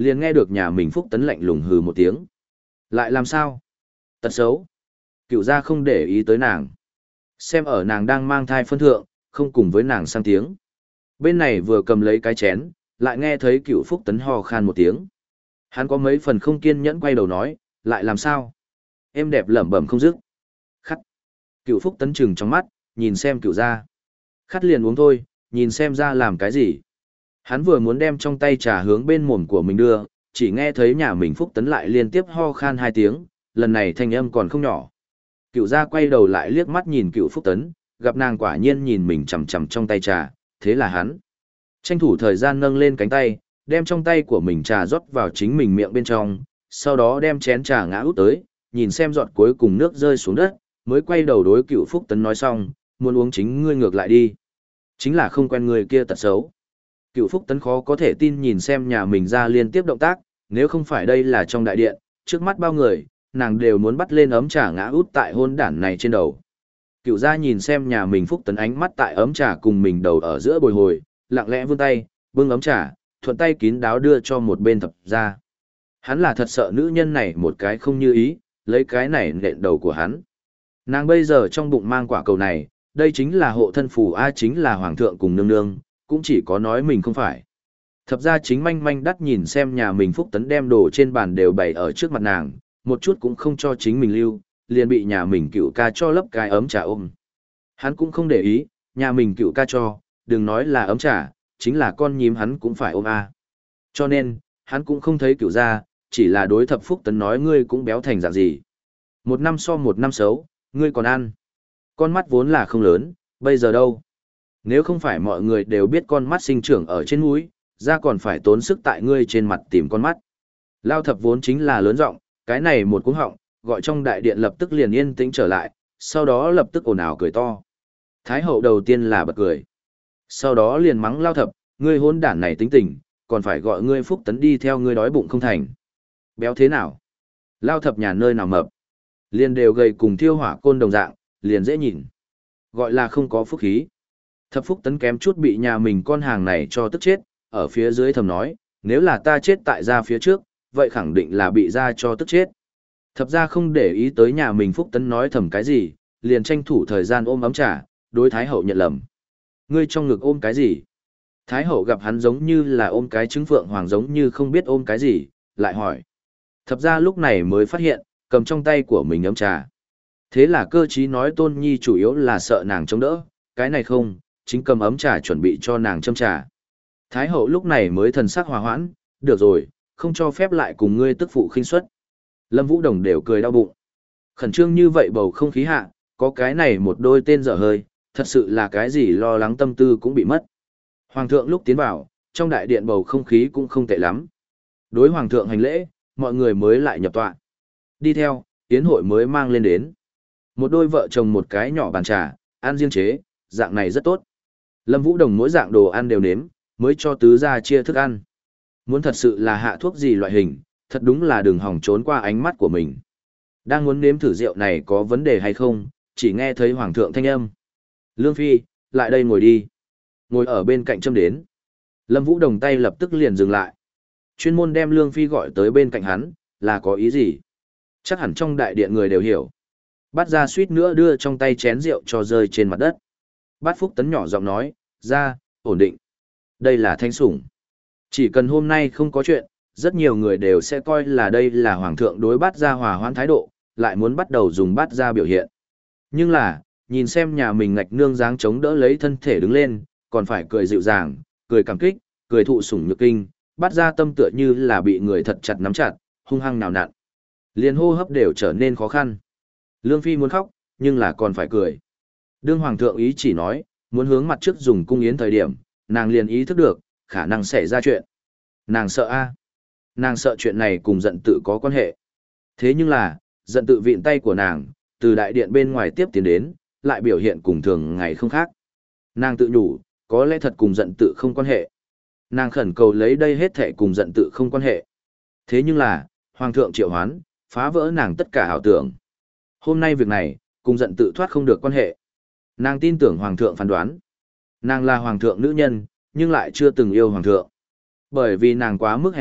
liền nghe được nhà mình Phúc Tấn lạnh lùng hừ một tiếng. Lại làm sao? Tật xấu. Cựu gia không để ý tới nàng. Xem ở nàng đang mang thai phân thượng, không cùng với nàng sang tiếng. Bên này vừa cầm lấy cái chén, lại nghe thấy cựu Phúc Tấn ho khan một tiếng. Hắn có mấy phần không kiên nhẫn quay đầu nói, lại làm sao? Em đẹp lẩm bẩm không dứt. Khắt. Cựu Phúc Tấn trừng trong mắt, nhìn xem cựu gia. Khắt liền uống thôi, nhìn xem ra làm cái gì. Hắn vừa muốn đem trong tay trà hướng bên mồm của mình đưa, chỉ nghe thấy nhà mình Phúc Tấn lại liên tiếp ho khan hai tiếng, lần này thanh âm còn không nhỏ. Cựu gia quay đầu lại liếc mắt nhìn cựu Phúc Tấn, gặp nàng quả nhiên nhìn mình chằm chằm trong tay trà, thế là hắn tranh thủ thời gian nâng lên cánh tay, đem trong tay của mình trà rót vào chính mình miệng bên trong, sau đó đem chén trà ngã út tới, nhìn xem giọt cuối cùng nước rơi xuống đất, mới quay đầu đối cựu Phúc Tấn nói xong, muốn uống chính ngươi ngược lại đi. Chính là không quen người kia tật xấu. Cựu Phúc Tấn khó có thể tin nhìn xem nhà mình ra liên tiếp động tác, nếu không phải đây là trong đại điện, trước mắt bao người, nàng đều muốn bắt lên ấm trà ngã út tại hôn đản này trên đầu. Cựu gia nhìn xem nhà mình Phúc Tấn ánh mắt tại ấm trà cùng mình đầu ở giữa bồi hồi, lặng lẽ vươn tay, bưng ấm trà, thuận tay kín đáo đưa cho một bên thập gia. Hắn là thật sợ nữ nhân này một cái không như ý, lấy cái này nện đầu của hắn. Nàng bây giờ trong bụng mang quả cầu này, đây chính là hộ thân phù A, chính là hoàng thượng cùng nương nương, cũng chỉ có nói mình không phải. Thập gia chính manh manh đắt nhìn xem nhà mình Phúc Tấn đem đồ trên bàn đều bày ở trước mặt nàng, một chút cũng không cho chính mình lưu, liền bị nhà mình cựu ca cho lấp cái ấm trà ôm. Hắn cũng không để ý, nhà mình cựu ca cho, đừng nói là ấm trà, chính là con nhím hắn cũng phải ôm A. Cho nên, hắn cũng không thấy cựu gia, chỉ là đối thập Phúc Tấn nói ngươi cũng béo thành dạng gì. Một năm so một năm xấu, ngươi còn ăn. Con mắt vốn là không lớn, bây giờ đâu? Nếu không phải mọi người đều biết con mắt sinh trưởng ở trên mũi, ra còn phải tốn sức tại ngươi trên mặt tìm con mắt. Lao thập vốn chính là lớn giọng, cái này một cú họng, gọi trong đại điện lập tức liền yên tĩnh trở lại, sau đó lập tức ồn ào cười to. Thái hậu đầu tiên là bật cười. Sau đó liền mắng Lao thập, ngươi hôn đản này tính tình, còn phải gọi ngươi Phúc Tấn đi theo ngươi đói bụng không thành. Béo thế nào? Lao thập nhà nơi nào mập? Liền đều gầy cùng thiêu hỏa côn đồng dạng, liền dễ nhìn. Gọi là không có phúc khí. Thập Phúc Tấn kém chút bị nhà mình con hàng này cho tức chết, ở phía dưới thầm nói, nếu là ta chết tại gia phía trước, vậy khẳng định là bị gia cho tức chết. Thập gia không để ý tới nhà mình Phúc Tấn nói thầm cái gì, liền tranh thủ thời gian ôm ấm trà, đối Thái hậu nhận lầm. Ngươi trong ngực ôm cái gì? Thái hậu gặp hắn giống như là ôm cái trứng phượng hoàng giống như không biết ôm cái gì, lại hỏi. Thập gia lúc này mới phát hiện, cầm trong tay của mình ấm trà. Thế là cơ trí nói Tôn Nhi chủ yếu là sợ nàng chống đỡ, cái này không, chính cầm ấm trà chuẩn bị cho nàng châm trà. Thái hậu lúc này mới thần sắc hòa hoãn, được rồi, không cho phép lại cùng ngươi tức phụ khinh suất. Lâm Vũ Đồng đều cười đau bụng. Khẩn trương như vậy bầu không khí hạ, có cái này một đôi tên dở hơi, thật sự là cái gì lo lắng tâm tư cũng bị mất. Hoàng thượng lúc tiến vào, trong đại điện bầu không khí cũng không tệ lắm. Đối hoàng thượng hành lễ, mọi người mới lại nhập tọa. Đi theo, yến hội mới mang lên đến. Một đôi vợ chồng một cái nhỏ bàn trà, ăn riêng chế, dạng này rất tốt. Lâm Vũ Đồng mỗi dạng đồ ăn đều nếm, mới cho tứ gia chia thức ăn. Muốn thật sự là hạ thuốc gì loại hình, thật đúng là đừng hòng trốn qua ánh mắt của mình. Đang muốn nếm thử rượu này có vấn đề hay không, chỉ nghe thấy hoàng thượng thanh âm. Lương Phi, lại đây ngồi đi. Ngồi ở bên cạnh châm đến. Lâm Vũ Đồng tay lập tức liền dừng lại. Chuyên môn đem Lương Phi gọi tới bên cạnh hắn, là có ý gì? Chắc hẳn trong đại điện người đều hiểu. Bát ra suýt nữa đưa trong tay chén rượu cho rơi trên mặt đất. Bát Phúc Tấn nhỏ giọng nói, ra, ổn định. Đây là thanh sủng. Chỉ cần hôm nay không có chuyện, rất nhiều người đều sẽ coi là đây là hoàng thượng đối bát ra hòa hoãn thái độ, lại muốn bắt đầu dùng bát ra biểu hiện. Nhưng là, nhìn xem nhà mình ngạch nương dáng chống đỡ lấy thân thể đứng lên, còn phải cười dịu dàng, cười cảm kích, cười thụ sủng nhược kinh, bát ra tâm tựa như là bị người thật chặt nắm chặt, hung hăng nào nặn. Liền hô hấp đều trở nên khó khăn. Lương Phi muốn khóc, nhưng là còn phải cười. Đương hoàng thượng ý chỉ nói, muốn hướng mặt trước dùng cung yến thời điểm, nàng liền ý thức được, khả năng xảy ra chuyện. Nàng sợ a, Nàng sợ chuyện này cùng giận tự có quan hệ. Thế nhưng là, giận tự vịn tay của nàng, từ đại điện bên ngoài tiếp tiến đến, lại biểu hiện cùng thường ngày không khác. Nàng tự nhủ, có lẽ thật cùng giận tự không quan hệ. Nàng khẩn cầu lấy đây hết thể cùng giận tự không quan hệ. Thế nhưng là, hoàng thượng triệu hoán, phá vỡ nàng tất cả ảo tưởng. Hôm nay việc này, cùng giận tự thoát không được quan hệ. Nàng tin tưởng hoàng thượng phán đoán. Nàng là hoàng thượng nữ nhân, nhưng lại chưa từng yêu hoàng thượng. Bởi vì nàng quá mức hèn mọn,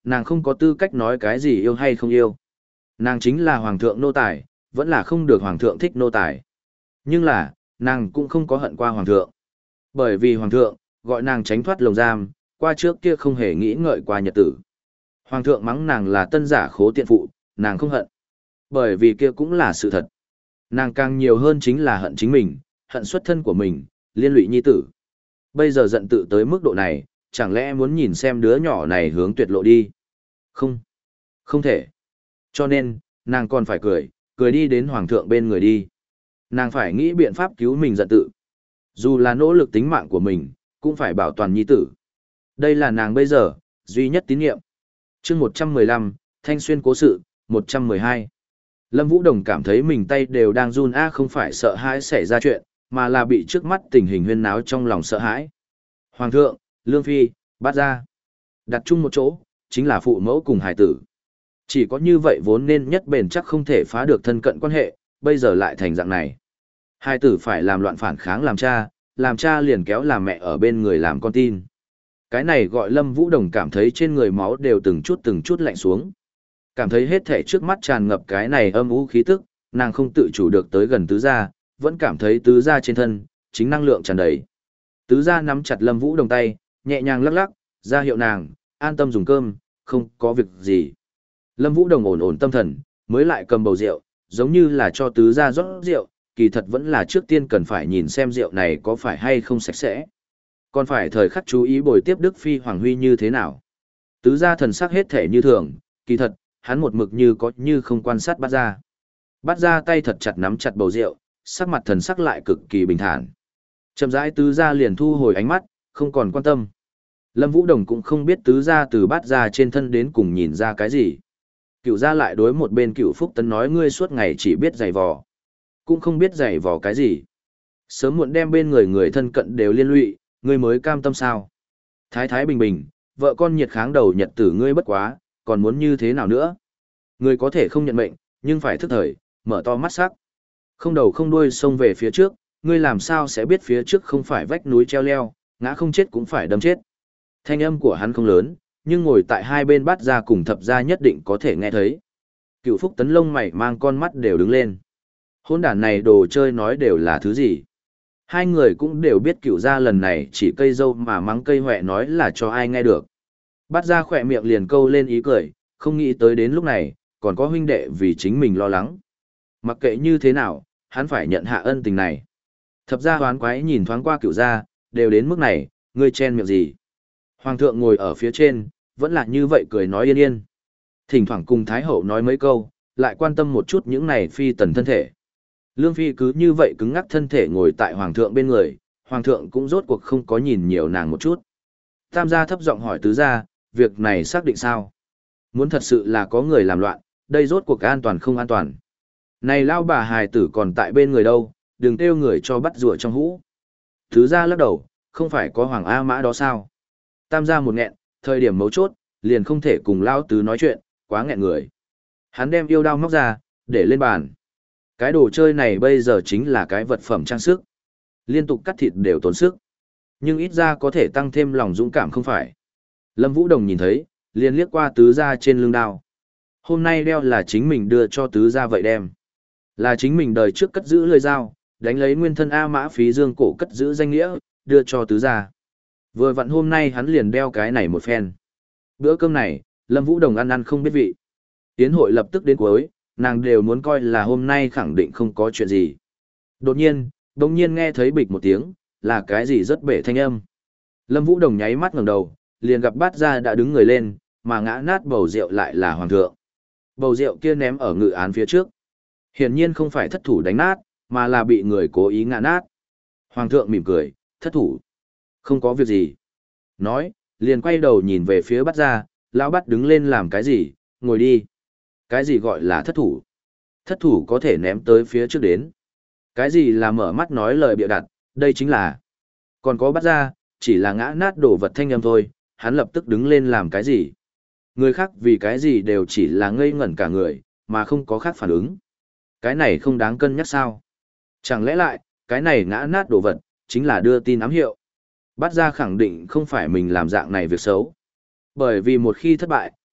nàng không có tư cách nói cái gì yêu hay không yêu. Nàng chính là hoàng thượng nô tài, vẫn là không được hoàng thượng thích nô tài. Nhưng là, nàng cũng không có hận qua hoàng thượng. Bởi vì hoàng thượng, gọi nàng tránh thoát lồng giam, qua trước kia không hề nghĩ ngợi qua nhật tử. Hoàng thượng mắng nàng là tân giả khố tiện phụ, nàng không hận. Bởi vì kia cũng là sự thật. Nàng càng nhiều hơn chính là hận chính mình, hận xuất thân của mình, liên lụy nhi tử. Bây giờ giận tự tới mức độ này, chẳng lẽ muốn nhìn xem đứa nhỏ này hướng tuyệt lộ đi? Không. Không thể. Cho nên, nàng còn phải cười, cười đi đến hoàng thượng bên người đi. Nàng phải nghĩ biện pháp cứu mình giận tự. Dù là nỗ lực tính mạng của mình, cũng phải bảo toàn nhi tử. Đây là nàng bây giờ, duy nhất tín nhiệm. chương một trăm mười lăm, Thanh Xuyên cố sự, một trăm mười hai. Lâm Vũ Đồng cảm thấy mình tay đều đang run a, không phải sợ hãi xảy ra chuyện, mà là bị trước mắt tình hình huyên náo trong lòng sợ hãi. Hoàng thượng, Lương Phi, Bát Gia. Đặt chung một chỗ, chính là phụ mẫu cùng hài tử. Chỉ có như vậy vốn nên nhất bền chắc không thể phá được thân cận quan hệ, bây giờ lại thành dạng này. Hài tử phải làm loạn phản kháng làm cha, làm cha liền kéo làm mẹ ở bên người làm con tin. Cái này gọi Lâm Vũ Đồng cảm thấy trên người máu đều từng chút từng chút lạnh xuống. Cảm thấy hết thể trước mắt tràn ngập cái này âm u khí tức, nàng không tự chủ được tới gần tứ gia, vẫn cảm thấy tứ gia trên thân, chính năng lượng tràn đầy. Tứ gia nắm chặt Lâm Vũ Đồng tay, nhẹ nhàng lắc lắc, ra hiệu nàng, an tâm dùng cơm, không có việc gì. Lâm Vũ Đồng ổn ổn tâm thần, mới lại cầm bầu rượu, giống như là cho tứ gia rót rượu, kỳ thật vẫn là trước tiên cần phải nhìn xem rượu này có phải hay không sạch sẽ. Còn phải thời khắc chú ý bồi tiếp Đức Phi Hoàng Huy như thế nào. Tứ gia thần sắc hết thể như thường, kỳ thật, hắn một mực như có như không quan sát Bát Gia. Bát Gia tay thật chặt nắm chặt bầu rượu, sắc mặt thần sắc lại cực kỳ bình thản. Chậm rãi tứ gia liền thu hồi ánh mắt, không còn quan tâm. Lâm Vũ Đồng cũng không biết tứ gia từ Bát Gia trên thân đến cùng nhìn ra cái gì. Cựu gia lại đối một bên Cựu Phúc Tấn nói ngươi suốt ngày chỉ biết giày vò, cũng không biết giày vò cái gì. Sớm muộn đem bên người người thân cận đều liên lụy, ngươi mới cam tâm sao? Thái thái bình bình, vợ con nhiệt kháng đầu nhật tử ngươi bất quá, còn muốn như thế nào nữa? Ngươi có thể không nhận mệnh, nhưng phải thức thời, mở to mắt sắc. Không đầu không đuôi xông về phía trước, ngươi làm sao sẽ biết phía trước không phải vách núi treo leo, ngã không chết cũng phải đâm chết. Thanh âm của hắn không lớn, nhưng ngồi tại hai bên Bát Gia cùng Thập Gia nhất định có thể nghe thấy. Cựu Phúc Tấn lông mày mang con mắt đều đứng lên. Hôn đản này đồ chơi nói đều là thứ gì? Hai người cũng đều biết Cựu gia lần này chỉ cây dâu mà mắng cây hoẹ nói là cho ai nghe được. Bát Gia khỏe miệng liền câu lên ý cười, không nghĩ tới đến lúc này, còn có huynh đệ vì chính mình lo lắng. Mặc kệ như thế nào, hắn phải nhận hạ ân tình này. Thập Gia hoán quái nhìn thoáng qua Cựu gia, đều đến mức này, ngươi chen miệng gì? Hoàng thượng ngồi ở phía trên, vẫn là như vậy cười nói yên yên. Thỉnh thoảng cùng Thái hậu nói mấy câu, lại quan tâm một chút những này phi tần thân thể. Lương Phi cứ như vậy cứng ngắc thân thể ngồi tại Hoàng thượng bên người, Hoàng thượng cũng rốt cuộc không có nhìn nhiều nàng một chút. Tam gia thấp giọng hỏi tứ gia, việc này xác định sao? Muốn thật sự là có người làm loạn, đây rốt cuộc an toàn không an toàn. Này lao bà hài tử còn tại bên người đâu, đừng kêu người cho bắt rùa trong hũ. Tứ gia lắc đầu, không phải có Hoàng A Mã đó sao? Tam gia một nghẹn, thời điểm mấu chốt, liền không thể cùng lao tứ nói chuyện, quá nghẹn người. Hắn đem yêu đao móc ra, để lên bàn. Cái đồ chơi này bây giờ chính là cái vật phẩm trang sức. Liên tục cắt thịt đều tốn sức. Nhưng ít ra có thể tăng thêm lòng dũng cảm không phải. Lâm Vũ Đồng nhìn thấy, liền liếc qua tứ gia trên lưng đao. Hôm nay đeo là chính mình đưa cho tứ gia vậy đem. Là chính mình đời trước cất giữ lưỡi dao, đánh lấy nguyên thân A Mã Phí Dương cổ cất giữ danh nghĩa, đưa cho tứ gia. Vừa vặn hôm nay hắn liền đeo cái này một phen. Bữa cơm này, Lâm Vũ Đồng ăn ăn không biết vị. Tiến hội lập tức đến cuối, nàng đều muốn coi là hôm nay khẳng định không có chuyện gì. Đột nhiên, đồng nhiên nghe thấy bịch một tiếng, là cái gì rất bể thanh âm. Lâm Vũ Đồng nháy mắt ngẩng đầu, liền gặp Bát Gia đã đứng người lên, mà ngã nát bầu rượu lại là Hoàng thượng. Bầu rượu kia ném ở ngự án phía trước. Hiển nhiên không phải thất thủ đánh nát, mà là bị người cố ý ngã nát. Hoàng thượng mỉm cười, thất thủ. Không có việc gì. Nói, liền quay đầu nhìn về phía Bát Gia, lão Bát đứng lên làm cái gì, ngồi đi. Cái gì gọi là thất thủ? Thất thủ có thể ném tới phía trước đến. Cái gì là mở mắt nói lời bịa đặt, đây chính là. Còn có Bát Gia, chỉ là ngã nát đổ vật thanh âm thôi, hắn lập tức đứng lên làm cái gì. Người khác vì cái gì đều chỉ là ngây ngẩn cả người, mà không có khác phản ứng. Cái này không đáng cân nhắc sao? Chẳng lẽ lại, cái này ngã nát đổ vật, chính là đưa tin ám hiệu. Bát Gia khẳng định không phải mình làm dạng này việc xấu. Bởi vì một khi thất bại,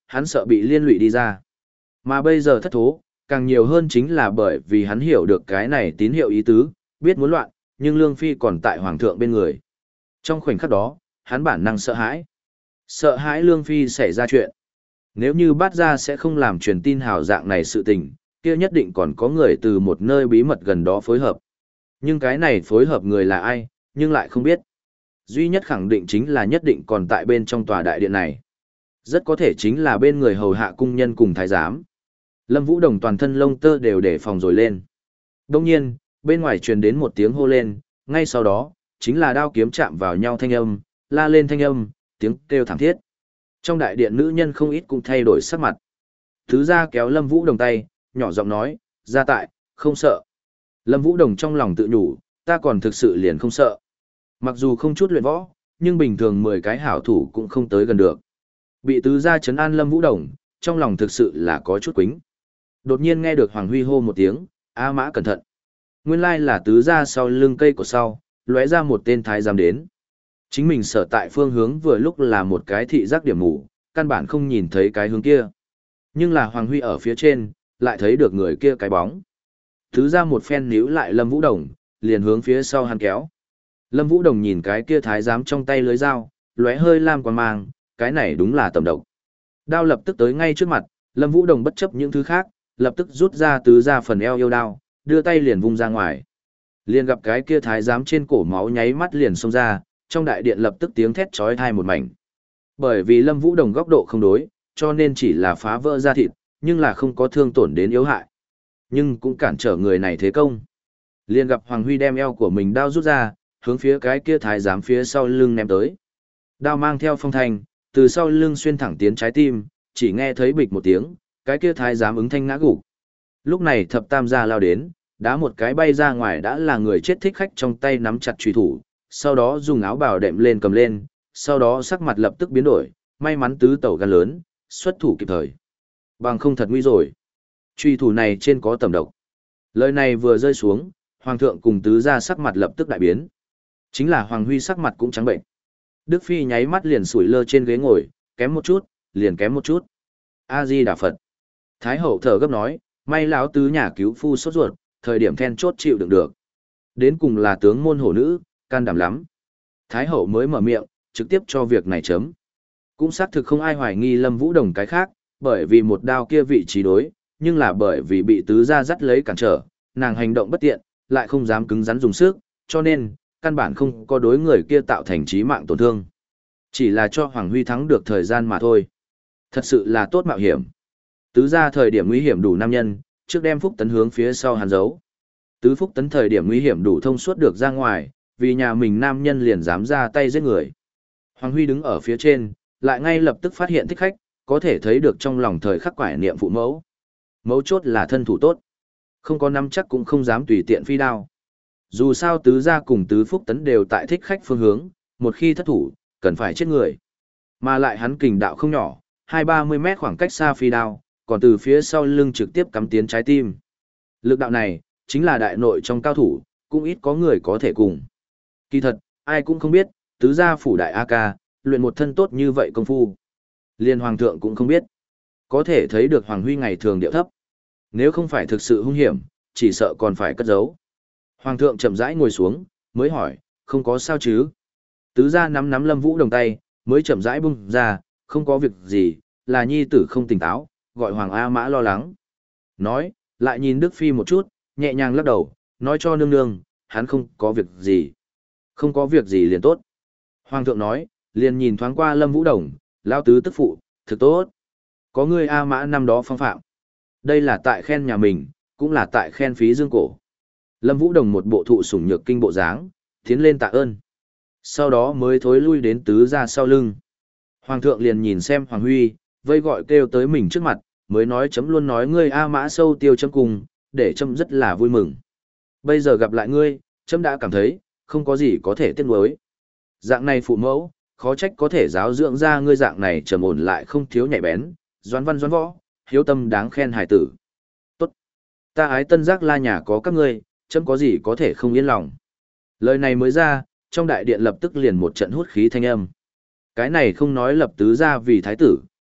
hắn sợ bị liên lụy đi ra. Mà bây giờ thất thố, càng nhiều hơn chính là bởi vì hắn hiểu được cái này tín hiệu ý tứ, biết muốn loạn, nhưng Lương Phi còn tại Hoàng thượng bên người. Trong khoảnh khắc đó, hắn bản năng sợ hãi. Sợ hãi Lương Phi xảy ra chuyện. Nếu như bắt ra sẽ không làm truyền tin hào dạng này sự tình, kia nhất định còn có người từ một nơi bí mật gần đó phối hợp. Nhưng cái này phối hợp người là ai, nhưng lại không biết. Duy nhất khẳng định chính là nhất định còn tại bên trong tòa đại điện này. Rất có thể chính là bên người hầu hạ cung nhân cùng thái giám. Lâm Vũ Đồng toàn thân lông tơ đều để phòng rồi lên. Đông nhiên, bên ngoài truyền đến một tiếng hô lên, ngay sau đó, chính là đao kiếm chạm vào nhau thanh âm, la lên thanh âm, tiếng kêu thảm thiết. Trong đại điện nữ nhân không ít cũng thay đổi sắc mặt. Thứ ra kéo Lâm Vũ Đồng tay, nhỏ giọng nói, ra tại, không sợ. Lâm Vũ Đồng trong lòng tự nhủ, ta còn thực sự liền không sợ. Mặc dù không chút luyện võ, nhưng bình thường mười cái hảo thủ cũng không tới gần được. Bị tứ gia trấn an Lâm Vũ Đồng, trong lòng thực sự là có chút quính. Đột nhiên nghe được Hoàng Huy hô một tiếng, A Mã cẩn thận. Nguyên lai là tứ gia sau lưng cây của sau, lóe ra một tên thái giám đến. Chính mình sở tại phương hướng vừa lúc là một cái thị giác điểm mù, căn bản không nhìn thấy cái hướng kia. Nhưng là Hoàng Huy ở phía trên, lại thấy được người kia cái bóng. Tứ gia một phen níu lại Lâm Vũ Đồng, liền hướng phía sau hắn kéo. Lâm Vũ Đồng nhìn cái kia thái giám trong tay lưới dao, lóe hơi lam quang mang, cái này đúng là tầm độc. Đao lập tức tới ngay trước mặt, Lâm Vũ Đồng bất chấp những thứ khác, lập tức rút ra tứ ra phần eo yêu đao, đưa tay liền vung ra ngoài. Liền gặp cái kia thái giám trên cổ máu nháy mắt liền xông ra, trong đại điện lập tức tiếng thét chói tai một mảnh. Bởi vì Lâm Vũ Đồng góc độ không đối, cho nên chỉ là phá vỡ da thịt, nhưng là không có thương tổn đến yếu hại. Nhưng cũng cản trở người này thế công. Liền gặp Hoàng Huy đem eo của mình đao rút ra, hướng phía cái kia thái giám phía sau lưng ném tới. Đao mang theo phong thanh, từ sau lưng xuyên thẳng tiến trái tim, chỉ nghe thấy bịch một tiếng, cái kia thái giám ứng thanh ngã gục. Lúc này thập tam gia lao đến, đá một cái bay ra ngoài đã là người chết thích khách trong tay nắm chặt truy thủ, sau đó dùng áo bào đệm lên cầm lên, sau đó sắc mặt lập tức biến đổi, may mắn tứ tẩu gan lớn, xuất thủ kịp thời. Bằng không thật nguy rồi. Truy thủ này trên có tầm độc. Lời này vừa rơi xuống, hoàng thượng cùng tứ gia sắc mặt lập tức đại biến. Chính là Hoàng Huy sắc mặt cũng trắng bệnh. Đức Phi nháy mắt liền sủi lơ trên ghế ngồi, kém một chút, liền kém một chút. A-di Đà Phật. Thái hậu thở gấp nói, may lão tứ nhà cứu phu sốt ruột, thời điểm then chốt chịu đựng được. Đến cùng là tướng môn hổ nữ, can đảm lắm. Thái hậu mới mở miệng, trực tiếp cho việc này chấm. Cũng xác thực không ai hoài nghi Lâm Vũ Đồng cái khác, bởi vì một đao kia vị trí đối, nhưng là bởi vì bị tứ gia dắt lấy cản trở, nàng hành động bất tiện, lại không dám cứng rắn dùng sức, cho nên căn bản không có đối người kia tạo thành chí mạng tổn thương. Chỉ là cho Hoàng Huy thắng được thời gian mà thôi. Thật sự là tốt mạo hiểm. Tứ gia thời điểm nguy hiểm đủ nam nhân, trước đem Phúc Tấn hướng phía sau hàn giấu. Tứ Phúc Tấn thời điểm nguy hiểm đủ thông suốt được ra ngoài, vì nhà mình nam nhân liền dám ra tay giết người. Hoàng Huy đứng ở phía trên, lại ngay lập tức phát hiện thích khách, có thể thấy được trong lòng thời khắc quải niệm phụ mẫu. Mấu chốt là thân thủ tốt. Không có nắm chắc cũng không dám tùy tiện phi đao. Dù sao tứ gia cùng tứ Phúc Tấn đều tại thích khách phương hướng, một khi thất thủ, cần phải chết người. Mà lại hắn kình đạo không nhỏ, hai ba mươi mét khoảng cách xa phi đao, còn từ phía sau lưng trực tiếp cắm tiến trái tim. Lực đạo này, chính là đại nội trong cao thủ, cũng ít có người có thể cùng. Kỳ thật, ai cũng không biết, tứ gia phủ đại A ca, luyện một thân tốt như vậy công phu. Liên hoàng thượng cũng không biết. Có thể thấy được Hoàng Huy ngày thường điệu thấp. Nếu không phải thực sự hung hiểm, chỉ sợ còn phải cất giấu. Hoàng thượng chậm rãi ngồi xuống, mới hỏi, không có sao chứ? Tứ gia nắm nắm Lâm Vũ Đồng tay, mới chậm rãi bung ra, không có việc gì, là nhi tử không tỉnh táo, gọi Hoàng A Mã lo lắng. Nói, lại nhìn Đức Phi một chút, nhẹ nhàng lắc đầu, nói cho nương nương, hắn không có việc gì. Không có việc gì liền tốt. Hoàng thượng nói, liền nhìn thoáng qua Lâm Vũ Đồng, lao tứ tức phụ, thực tốt. Có người A Mã năm đó phong phạm. Đây là tại khen nhà mình, cũng là tại khen phí dương cổ. Lâm Vũ Đồng một bộ thụ sủng nhược kinh bộ dáng, tiến lên tạ ơn. Sau đó mới thối lui đến tứ gia sau lưng. Hoàng thượng liền nhìn xem Hoàng Huy, vây gọi kêu tới mình trước mặt, mới nói chấm luôn nói ngươi A Mã sâu tiêu chấm cùng, để chấm rất là vui mừng. Bây giờ gặp lại ngươi, chấm đã cảm thấy, không có gì có thể tiếc nuối. Dạng này phụ mẫu, khó trách có thể giáo dưỡng ra ngươi dạng này trầm ổn lại không thiếu nhạy bén, doãn văn doãn võ, hiếu tâm đáng khen hài tử. Tốt. Ta ái tân giác la nhà có các ngươi, chấm có gì có thể không yên lòng. Lời này mới ra, trong đại điện lập tức liền một trận hút khí thanh âm. Cái này không nói lập tứ ra vì thái tử,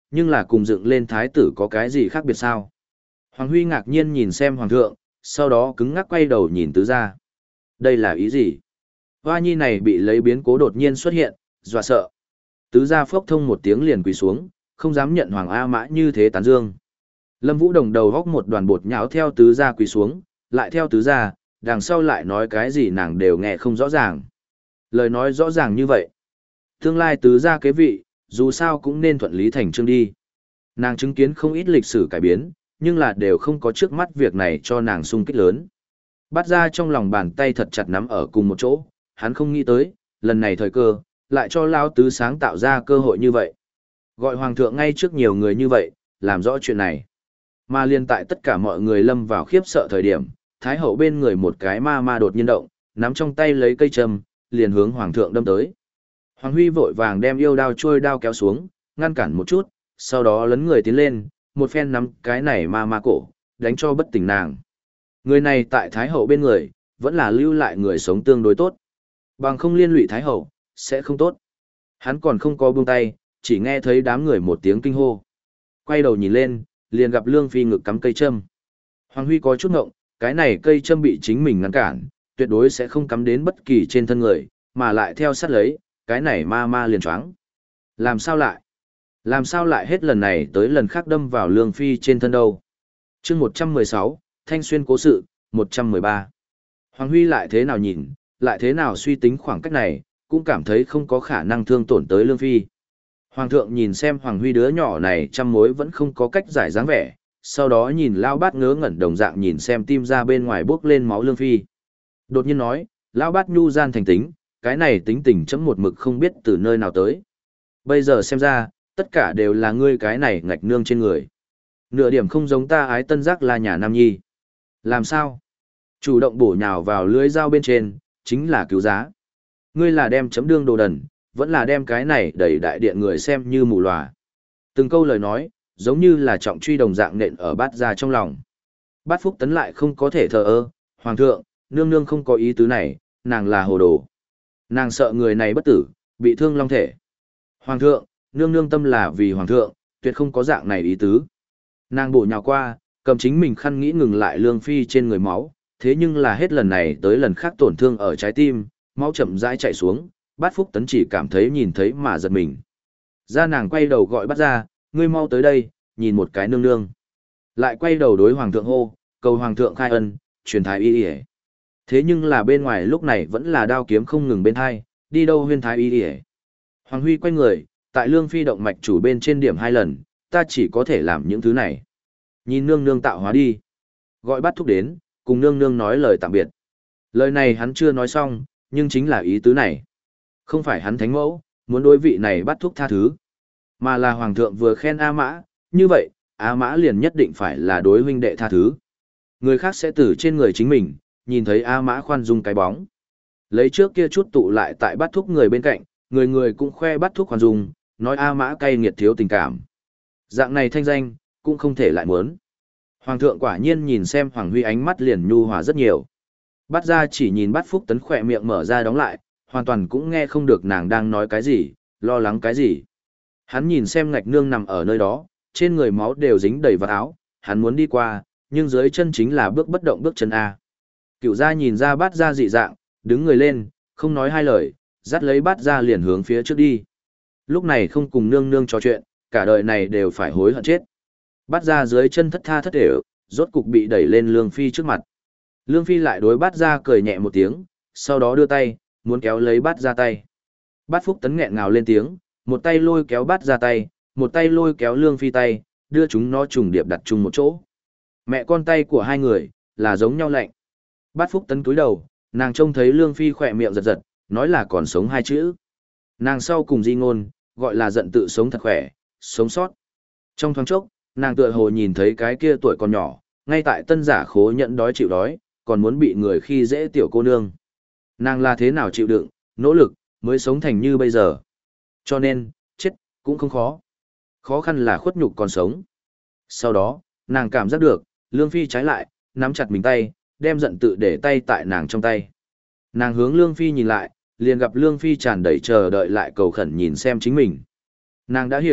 nhưng là cùng dựng lên thái tử có cái gì khác biệt sao? Hoàng Huy ngạc nhiên nhìn xem hoàng thượng, sau đó cứng ngắc quay đầu nhìn tứ gia. Đây là ý gì? Hoa nhi này bị lấy biến cố đột nhiên xuất hiện, dọa sợ. Tứ gia phốc thông một tiếng liền quỳ xuống, không dám nhận Hoàng A Mã như thế tán dương. Lâm Vũ Đồng đầu góc một đoàn bột nhão theo tứ gia quỳ xuống, lại theo tứ gia, đằng sau lại nói cái gì nàng đều nghe không rõ ràng. Lời nói rõ ràng như vậy. Tương lai tứ gia kế vị, dù sao cũng nên thuận lý thành chương đi. Nàng chứng kiến không ít lịch sử cải biến, nhưng là đều không có trước mắt việc này cho nàng sung kích lớn. Bắt ra trong lòng bàn tay thật chặt nắm ở cùng một chỗ, hắn không nghĩ tới, lần này thời cơ, lại cho Lao Tứ sáng tạo ra cơ hội như vậy. Gọi Hoàng thượng ngay trước nhiều người như vậy, làm rõ chuyện này. Mà liên tại tất cả mọi người lâm vào khiếp sợ thời điểm, Thái hậu bên người một cái ma ma đột nhiên động, nắm trong tay lấy cây châm, liền hướng Hoàng thượng đâm tới. Hoàng Huy vội vàng đem yêu đao trôi đao kéo xuống, ngăn cản một chút, sau đó lấn người tiến lên, một phen nắm cái này ma ma cổ, đánh cho bất tỉnh nàng. Người này tại Thái hậu bên người, vẫn là lưu lại người sống tương đối tốt. Bằng không liên lụy Thái hậu, sẽ không tốt. Hắn còn không có buông tay, chỉ nghe thấy đám người một tiếng kinh hô. Quay đầu nhìn lên, liền gặp Lương Phi ngực cắm cây châm. Hoàng Huy có chút ngộng, cái này cây châm bị chính mình ngăn cản, tuyệt đối sẽ không cắm đến bất kỳ trên thân người, mà lại theo sát lấy, cái này ma ma liền choáng. Làm sao lại? Làm sao lại hết lần này tới lần khác đâm vào Lương Phi trên thân đâu? chương một trăm mười sáu, Thanh Xuyên cố sự, một trăm mười ba. Hoàng Huy lại thế nào nhìn, lại thế nào suy tính khoảng cách này, cũng cảm thấy không có khả năng thương tổn tới Lương Phi. Hoàng thượng nhìn xem Hoàng Huy đứa nhỏ này trăm mối vẫn không có cách giải dáng vẻ, sau đó nhìn Lao Bát ngớ ngẩn đồng dạng nhìn xem tim ra bên ngoài bốc lên máu Lương Phi. Đột nhiên nói, Lao Bát nhu gian thành tính, cái này tính tình chấm một mực không biết từ nơi nào tới. Bây giờ xem ra, tất cả đều là ngươi cái này ngạch nương trên người. Nửa điểm không giống ta ái tân giác là nhà Nam Nhi. Làm sao? Chủ động bổ nhào vào lưới dao bên trên, chính là cứu giá. Ngươi là đem chấm đương đồ đần, vẫn là đem cái này đẩy đại điện người xem như mù lòa. Từng câu lời nói, giống như là trọng truy đồng dạng nện ở bát ra trong lòng. Bát Phúc Tấn lại không có thể thờ ơ, Hoàng thượng, nương nương không có ý tứ này, nàng là hồ đồ. Nàng sợ người này bất tử, bị thương long thể. Hoàng thượng, nương nương tâm là vì Hoàng thượng, tuyệt không có dạng này ý tứ. Nàng bổ nhào qua, cầm chính mình khăn nghĩ ngừng lại Lương Phi trên người máu, thế nhưng là hết lần này tới lần khác tổn thương ở trái tim, máu chậm rãi chạy xuống, Bát Phúc Tấn chỉ cảm thấy nhìn thấy mà giật mình. Ra nàng quay đầu gọi Bát ra, ngươi mau tới đây, nhìn một cái nương nương. Lại quay đầu đối Hoàng thượng hô, cầu Hoàng thượng khai ân, truyền thái y y. Thế nhưng là bên ngoài lúc này vẫn là đao kiếm không ngừng bên hai, đi đâu huyên thái y y. Hoàng Huy quay người, tại Lương Phi động mạch chủ bên trên điểm hai lần, ta chỉ có thể làm những thứ này. Nhìn nương nương tạo hóa đi. Gọi Bát Thúc đến, cùng nương nương nói lời tạm biệt. Lời này hắn chưa nói xong, nhưng chính là ý tứ này. Không phải hắn thánh mẫu, muốn đối vị này Bát Thúc tha thứ. Mà là Hoàng thượng vừa khen A Mã, như vậy, A Mã liền nhất định phải là đối huynh đệ tha thứ. Người khác sẽ từ trên người chính mình, nhìn thấy A Mã khoan dung cái bóng. Lấy trước kia chút tụ lại tại Bát Thúc người bên cạnh, người người cũng khoe Bát Thúc khoan dung, nói A Mã cay nghiệt thiếu tình cảm. Dạng này thanh danh, cũng không thể lại muốn. Hoàng thượng quả nhiên nhìn xem Hoàng Huy ánh mắt liền nhu hòa rất nhiều. Bát ra chỉ nhìn Bát Phúc Tấn khỏe miệng mở ra đóng lại, hoàn toàn cũng nghe không được nàng đang nói cái gì, lo lắng cái gì. Hắn nhìn xem ngạch nương nằm ở nơi đó, trên người máu đều dính đầy vào áo, hắn muốn đi qua, nhưng dưới chân chính là bước bất động bước chân A. Cựu gia nhìn ra Bát ra dị dạng, đứng người lên, không nói hai lời, dắt lấy Bát ra liền hướng phía trước đi. Lúc này không cùng nương nương trò chuyện, cả đời này đều phải hối hận chết. Bát ra dưới chân thất tha thất để, rốt cục bị đẩy lên Lương Phi trước mặt. Lương Phi lại đối Bát ra cười nhẹ một tiếng, sau đó đưa tay, muốn kéo lấy Bát ra tay. Bát Phúc Tấn nghẹn ngào lên tiếng, một tay lôi kéo Bát ra tay, một tay lôi kéo Lương Phi tay, đưa chúng nó trùng điệp đặt chung một chỗ. Mẹ con tay của hai người, là giống nhau lạnh. Bát Phúc Tấn cúi đầu, nàng trông thấy Lương Phi khỏe miệng giật giật, nói là còn sống hai chữ. Nàng sau cùng di ngôn, gọi là giận tự sống thật khỏe, sống sót. Trong thoáng chốc, nàng tựa hồ nhìn thấy cái kia tuổi còn nhỏ, ngay tại tân giả khố nhận đói chịu đói, còn muốn bị người khi dễ tiểu cô nương. Nàng là thế nào chịu đựng, nỗ lực, mới sống thành như bây giờ. Cho nên, chết, cũng không khó. Khó khăn là khuất nhục còn sống. Sau đó, nàng cảm giác được, Lương Phi trái lại, nắm chặt mình tay, đem giận tự để tay tại nàng trong tay. Nàng hướng Lương Phi nhìn lại, liền gặp Lương Phi tràn đầy chờ đợi lại cầu khẩn nhìn xem chính mình. Nàng đã hiểu,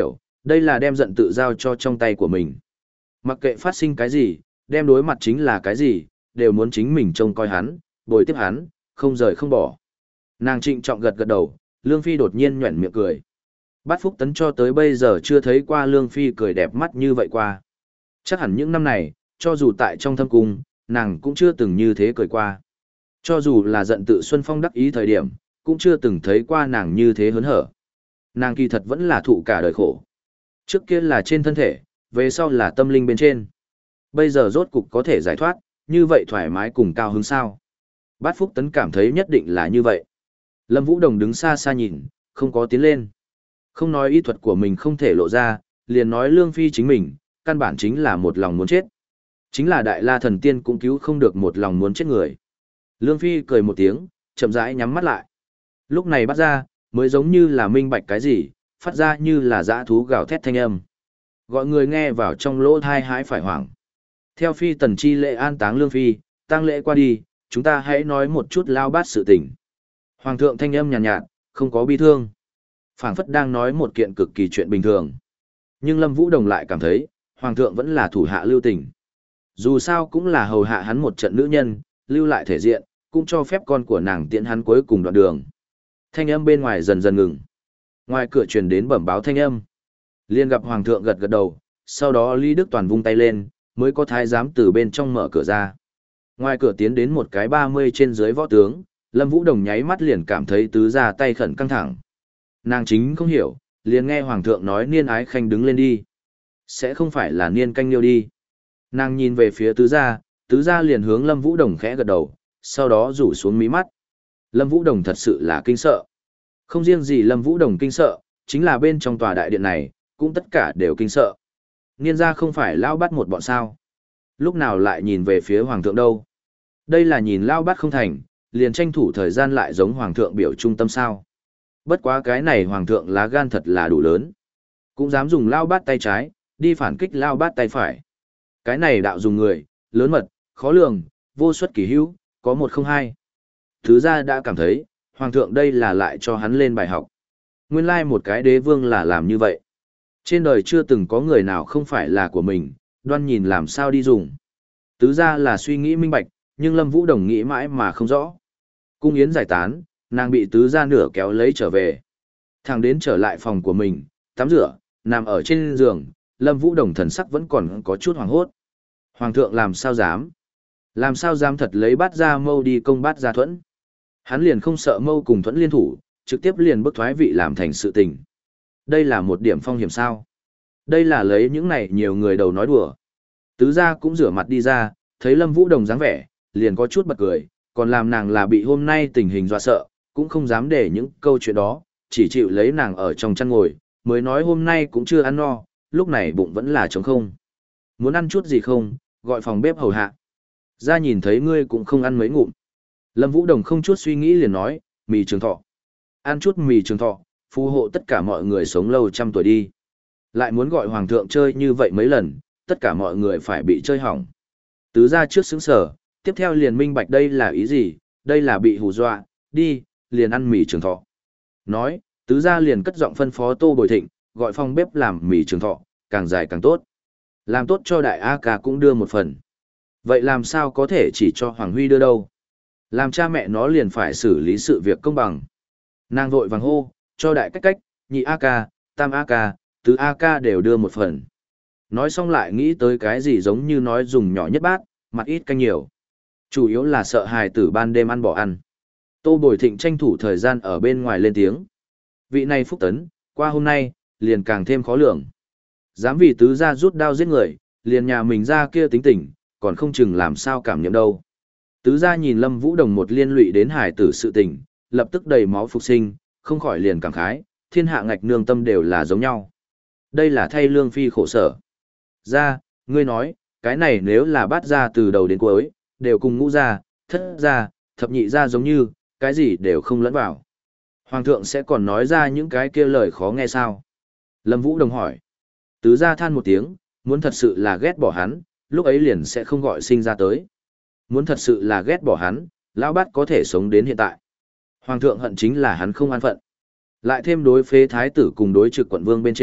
Đây là đem giận tự giao cho trong tay của mình. Mặc kệ phát sinh cái gì, đem đối mặt chính là cái gì, đều muốn chính mình trông coi hắn, bồi tiếp hắn, không rời không bỏ. Nàng trịnh trọng gật gật đầu, Lương Phi đột nhiên nhuẩn miệng cười. Bát Phúc Tấn cho tới bây giờ chưa thấy qua Lương Phi cười đẹp mắt như vậy qua. Chắc hẳn những năm này, cho dù tại trong thâm cung, nàng cũng chưa từng như thế cười qua. Cho dù là giận tự Xuân Phong đắc ý thời điểm, cũng chưa từng thấy qua nàng như thế hớn hở. Nàng kỳ thật vẫn là thụ cả đời khổ. Trước kia là trên thân thể, về sau là tâm linh bên trên. Bây giờ rốt cục có thể giải thoát, như vậy thoải mái cùng cao hứng sao. Bát Phúc Tấn cảm thấy nhất định là như vậy. Lâm Vũ Đồng đứng xa xa nhìn, không có tiến lên. Không nói y thuật của mình không thể lộ ra, liền nói Lương Phi chính mình, căn bản chính là một lòng muốn chết. Chính là Đại La Thần Tiên cũng cứu không được một lòng muốn chết người. Lương Phi cười một tiếng, chậm rãi nhắm mắt lại. Lúc này bắt ra, mới giống như là minh bạch cái gì, phát ra như là dã thú gào thét thanh âm. Gọi người nghe vào trong lỗ thai hái phải hoảng. Theo Phi Tần chi lễ an táng Lương Phi, tang lễ qua đi, chúng ta hãy nói một chút lao bát sự tình. Hoàng thượng thanh âm nhàn nhạt, nhạt, không có bi thương. Phảng phất đang nói một kiện cực kỳ chuyện bình thường. Nhưng Lâm Vũ Đồng lại cảm thấy, Hoàng thượng vẫn là thủ hạ lưu tình. Dù sao cũng là hầu hạ hắn một trận nữ nhân, lưu lại thể diện, cũng cho phép con của nàng tiễn hắn cuối cùng đoạn đường. Thanh âm bên ngoài dần dần ngừng. Ngoài cửa truyền đến bẩm báo thanh âm. Liên gặp Hoàng thượng gật gật đầu, sau đó Lý Đức Toàn vung tay lên, mới có thái giám từ bên trong mở cửa ra. Ngoài cửa tiến đến một cái ba mươi trên dưới võ tướng, Lâm Vũ Đồng nháy mắt liền cảm thấy tứ ra tay khẩn căng thẳng. Nàng chính không hiểu, liền nghe Hoàng thượng nói Niên Ái Khanh đứng lên đi. Sẽ không phải là Niên Canh Liêu đi. Nàng nhìn về phía tứ gia, tứ gia liền hướng Lâm Vũ Đồng khẽ gật đầu, sau đó rủ xuống mí mắt. Lâm Vũ Đồng thật sự là kinh sợ. Không riêng gì Lâm Vũ Đồng kinh sợ, chính là bên trong tòa đại điện này, cũng tất cả đều kinh sợ. Niên gia không phải lao bắt một bọn sao. Lúc nào lại nhìn về phía Hoàng thượng đâu. Đây là nhìn lao bắt không thành, liền tranh thủ thời gian lại giống Hoàng thượng biểu trung tâm sao. Bất quá cái này Hoàng thượng lá gan thật là đủ lớn. Cũng dám dùng lao bát tay trái, đi phản kích lao bát tay phải. Cái này đạo dùng người, lớn mật, khó lường, vô suất kỳ hữu, có một không hai. Thứ ra đã cảm thấy, Hoàng thượng đây là lại cho hắn lên bài học. Nguyên lai một cái đế vương là làm như vậy. Trên đời chưa từng có người nào không phải là của mình, đoan nhìn làm sao đi dùng. Tứ ra là suy nghĩ minh bạch, nhưng Lâm Vũ Đồng nghĩ mãi mà không rõ. Cung yến giải tán, nàng bị tứ ra nửa kéo lấy trở về. Thằng đến trở lại phòng của mình, tắm rửa, nằm ở trên giường, Lâm Vũ Đồng thần sắc vẫn còn có chút hoảng hốt. Hoàng thượng làm sao dám? Làm sao dám thật lấy bát ra mâu đi công bát ra thuẫn? Hắn liền không sợ mâu cùng thuẫn liên thủ, trực tiếp liền bức thoái vị làm thành sự tình. Đây là một điểm phong hiểm sao? Đây là lấy những này nhiều người đầu nói đùa. Tứ gia cũng rửa mặt đi ra, thấy Lâm Vũ Đồng dáng vẻ, liền có chút bật cười, còn làm nàng là bị hôm nay tình hình dọa sợ, cũng không dám để những câu chuyện đó, chỉ chịu lấy nàng ở trong chăn ngồi, mới nói hôm nay cũng chưa ăn no, lúc này bụng vẫn là trống không. Muốn ăn chút gì không, gọi phòng bếp hầu hạ. Ra nhìn thấy ngươi cũng không ăn mấy ngụm. Lâm Vũ Đồng không chút suy nghĩ liền nói, mì trường thọ. Ăn chút mì trường thọ, phù hộ tất cả mọi người sống lâu trăm tuổi đi. Lại muốn gọi hoàng thượng chơi như vậy mấy lần, tất cả mọi người phải bị chơi hỏng. Tứ ra trước xứng sở, tiếp theo liền minh bạch đây là ý gì, đây là bị hù dọa, đi, liền ăn mì trường thọ. Nói, tứ ra liền cất giọng phân phó Tô Bồi Thịnh, gọi phòng bếp làm mì trường thọ, càng dài càng tốt. Làm tốt cho đại A ca cũng đưa một phần. Vậy làm sao có thể chỉ cho Hoàng Huy đưa đâu? Làm cha mẹ nó liền phải xử lý sự việc công bằng. Nàng vội vàng hô, cho đại cách cách, nhị A ca, tam A ca, tứ A ca đều đưa một phần. Nói xong lại nghĩ tới cái gì giống như nói dùng nhỏ nhất bát, mặt ít canh nhiều. Chủ yếu là sợ hài tử ban đêm ăn bỏ ăn. Tô Bồi Thịnh tranh thủ thời gian ở bên ngoài lên tiếng. Vị này Phúc Tấn, qua hôm nay, liền càng thêm khó lường. Dám vì tứ gia rút đao giết người, liền nhà mình ra kia tính tình, còn không chừng làm sao cảm nhận đâu. Tứ gia nhìn Lâm Vũ Đồng một liên lụy đến hài tử sự tình, lập tức đầy máu phục sinh, không khỏi liền cảm khái, thiên hạ ngạch nương tâm đều là giống nhau. Đây là thay Lương Phi khổ sở. Gia, ngươi nói, cái này nếu là bắt ra từ đầu đến cuối, đều cùng ngũ gia, thất gia, thập nhị gia giống như, cái gì đều không lẫn vào. Hoàng thượng sẽ còn nói ra những cái kia lời khó nghe sao? Lâm Vũ Đồng hỏi. Tứ gia than một tiếng, muốn thật sự là ghét bỏ hắn, lúc ấy liền sẽ không gọi sinh ra tới. Muốn thật sự là ghét bỏ hắn, lão bát có thể sống đến hiện tại. Hoàng thượng hận chính là hắn không an phận. Lại thêm đối phế thái tử cùng đối trực quận vương bên trên,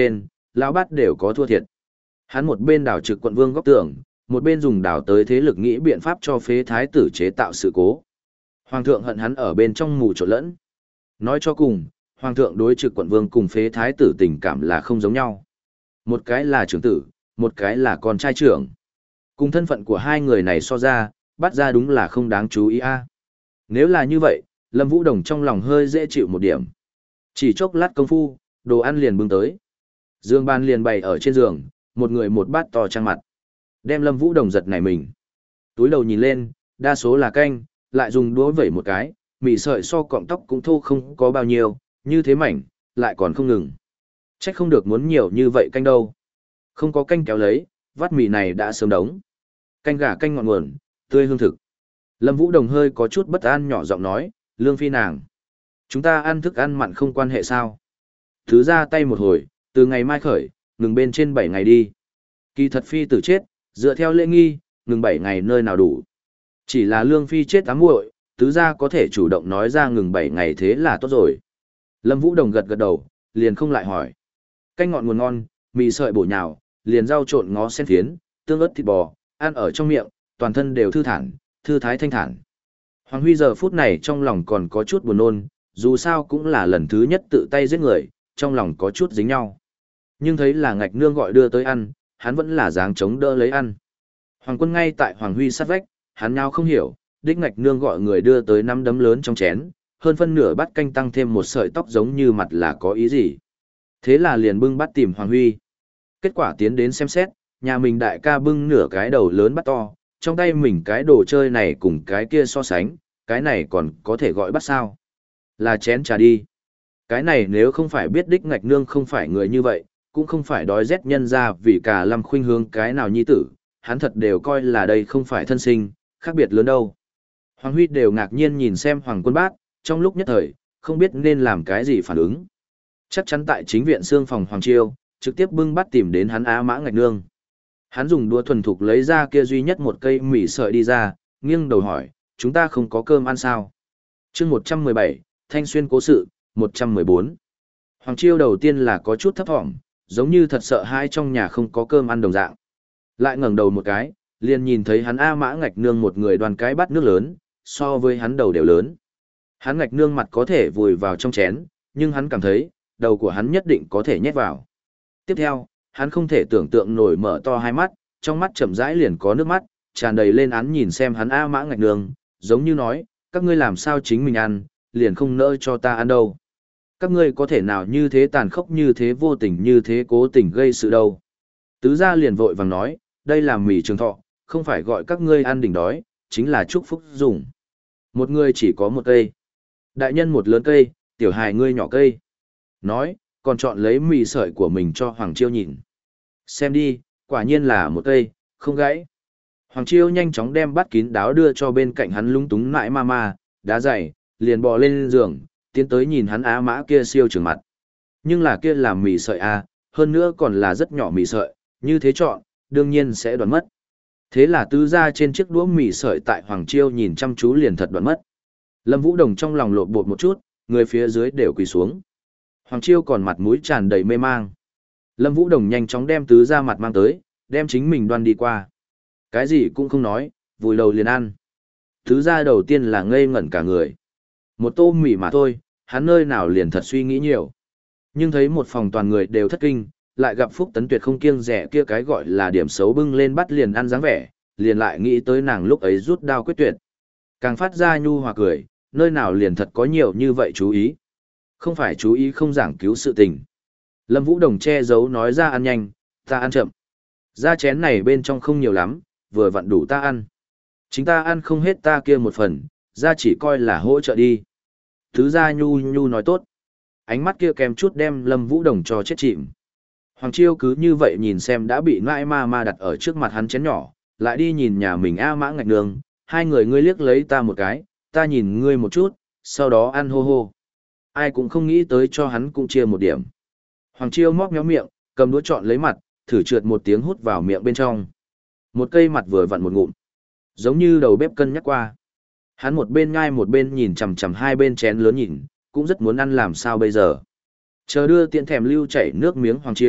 lão bát đều có thua thiệt. Hắn một bên đảo trực quận vương góc tường, một bên dùng đảo tới thế lực nghĩ biện pháp cho phế thái tử chế tạo sự cố. Hoàng thượng hận hắn ở bên trong mù trộn lẫn. Nói cho cùng, hoàng thượng đối trực quận vương cùng phế thái tử tình cảm là không giống nhau. Một cái là trưởng tử, một cái là con trai trưởng. Cùng thân phận của hai người này so ra, bắt ra đúng là không đáng chú ý a. Nếu là như vậy, Lâm Vũ Đồng trong lòng hơi dễ chịu một điểm. Chỉ chốc lát công phu, đồ ăn liền bưng tới. Dương Ban liền bày ở trên giường, một người một bát to trang mặt. Đem Lâm Vũ Đồng giật nảy mình. Túi đầu nhìn lên, đa số là canh, lại dùng đũa vẩy một cái, mì sợi so cọng tóc cũng thô không có bao nhiêu, như thế mảnh, lại còn không ngừng. Trách không được muốn nhiều như vậy canh đâu. Không có canh kéo lấy, vắt mì này đã sớm đóng. Canh gà canh ngọn nguồn, tươi hương thực. Lâm Vũ Đồng hơi có chút bất an nhỏ giọng nói, Lương Phi nàng. Chúng ta ăn thức ăn mặn không quan hệ sao? Thứ ra tay một hồi, từ ngày mai khởi, ngừng bên trên bảy ngày đi. Kỳ thật Phi tử chết, dựa theo lễ nghi, ngừng bảy ngày nơi nào đủ. Chỉ là Lương Phi chết ám muội, tứ gia có thể chủ động nói ra ngừng bảy ngày thế là tốt rồi. Lâm Vũ Đồng gật gật đầu, liền không lại hỏi. Canh ngọn nguồn ngon, mì sợi bổ nhào, liền rau trộn ngó sen phiến, tương ớt thịt bò, ăn ở trong miệng, toàn thân đều thư thản, thư thái thanh thản. Hoàng Huy giờ phút này trong lòng còn có chút buồn nôn, dù sao cũng là lần thứ nhất tự tay giết người, trong lòng có chút dính nhau. Nhưng thấy là ngạch nương gọi đưa tới ăn, hắn vẫn là dáng chống đỡ lấy ăn. Hoàng Quân ngay tại Hoàng Huy sát vách, hắn nào không hiểu, đích ngạch nương gọi người đưa tới năm đấm lớn trong chén, hơn phân nửa bát canh tăng thêm một sợi tóc giống như mặt là có ý gì. Thế là liền bưng bát tìm Hoàng Huy. Kết quả tiến đến xem xét, nhà mình đại ca bưng nửa cái đầu lớn bát to, trong tay mình cái đồ chơi này cùng cái kia so sánh, cái này còn có thể gọi bát sao. Là chén trà đi. Cái này nếu không phải biết đích ngạch nương không phải người như vậy, cũng không phải đói rét nhân ra vì cả lâm khuynh hướng cái nào nhi tử, hắn thật đều coi là đây không phải thân sinh, khác biệt lớn đâu. Hoàng Huy đều ngạc nhiên nhìn xem Hoàng Quân bát, trong lúc nhất thời, không biết nên làm cái gì phản ứng. Chắc chắn tại chính viện xương phòng Hoàng Chiêu, trực tiếp bưng bát tìm đến hắn Á Mã Ngạch Nương. Hắn dùng đũa thuần thục lấy ra kia duy nhất một cây mì sợi đi ra, nghiêng đầu hỏi, chúng ta không có cơm ăn sao? chương một trăm mười bảy, Thanh Xuyên cố sự, một trăm mười bốn. Hoàng Chiêu đầu tiên là có chút thấp thỏm, giống như thật sợ hai trong nhà không có cơm ăn đồng dạng. Lại ngẩng đầu một cái, liền nhìn thấy hắn A Mã Ngạch Nương một người đoàn cái bát nước lớn, so với hắn đầu đều lớn. Hắn Ngạch Nương mặt có thể vùi vào trong chén, nhưng hắn cảm thấy, đầu của hắn nhất định có thể nhét vào. Tiếp theo, hắn không thể tưởng tượng nổi mở to hai mắt, trong mắt chậm rãi liền có nước mắt, tràn đầy lên án nhìn xem hắn A Mã Ngạch Nương, giống như nói, các ngươi làm sao chính mình ăn, liền không nỡ cho ta ăn đâu. Các ngươi có thể nào như thế tàn khốc như thế vô tình như thế cố tình gây sự đâu. Tứ gia liền vội vàng nói, đây là mì trường thọ, không phải gọi các ngươi ăn đỉnh đói, chính là chúc phúc dùng. Một người chỉ có một cây. Đại nhân một lớn cây, tiểu hài ngươi nhỏ cây. Nói, còn chọn lấy mì sợi của mình cho Hoàng Chiêu nhìn. Xem đi, quả nhiên là một cây, không gãy. Hoàng Chiêu nhanh chóng đem bát kín đáo đưa cho bên cạnh hắn lung túng nãi ma ma, đá dày, liền bò lên giường, tiến tới nhìn hắn Á Mã kia siêu trường mặt. Nhưng là kia là mì sợi a, hơn nữa còn là rất nhỏ mì sợi, như thế chọn, đương nhiên sẽ đoán mất. Thế là tứ ra trên chiếc đũa mì sợi tại Hoàng Chiêu nhìn chăm chú liền thật đoán mất. Lâm Vũ Đồng trong lòng lộn bột một chút, người phía dưới đều quỳ xuống. Hoàng Chiêu còn mặt mũi tràn đầy mê mang. Lâm Vũ Đồng nhanh chóng đem tứ ra mặt mang tới, đem chính mình đoan đi qua. Cái gì cũng không nói, vùi đầu liền ăn. Tứ ra đầu tiên là ngây ngẩn cả người. Một tô mì mà thôi, hắn nơi nào liền thật suy nghĩ nhiều. Nhưng thấy một phòng toàn người đều thất kinh, lại gặp Phúc Tấn Tuyệt không kiêng rẻ kia cái gọi là điểm xấu bưng lên bắt liền ăn dáng vẻ, liền lại nghĩ tới nàng lúc ấy rút đao quyết tuyệt. Càng phát ra nhu hòa cười, nơi nào liền thật có nhiều như vậy chú ý. Không phải chú ý không giảng cứu sự tình. Lâm Vũ Đồng che giấu nói ra ăn nhanh, ta ăn chậm. Ra chén này bên trong không nhiều lắm, vừa vặn đủ ta ăn. Chính ta ăn không hết ta kia một phần, ra chỉ coi là hỗ trợ đi. Thứ ra nhu nhu nói tốt. Ánh mắt kia kèm chút đem Lâm Vũ Đồng cho chết chìm. Hoàng Chiêu cứ như vậy nhìn xem đã bị nãi ma ma đặt ở trước mặt hắn chén nhỏ, lại đi nhìn nhà mình A Mã Ngạch Nương, hai người ngươi liếc lấy ta một cái, ta nhìn ngươi một chút, sau đó ăn hô hô. Ai cũng không nghĩ tới cho hắn cũng chia một điểm. Hoàng Chiêu móc méo miệng, cầm đũa chọn lấy mặt, thử trượt một tiếng hút vào miệng bên trong. Một cây mặt vừa vặn một ngụm. Giống như đầu bếp cân nhắc qua. Hắn một bên ngai một bên nhìn chằm chằm hai bên chén lớn nhìn, cũng rất muốn ăn làm sao bây giờ. Chờ đưa tiện thèm lưu chảy nước miếng Hoàng Chiêu,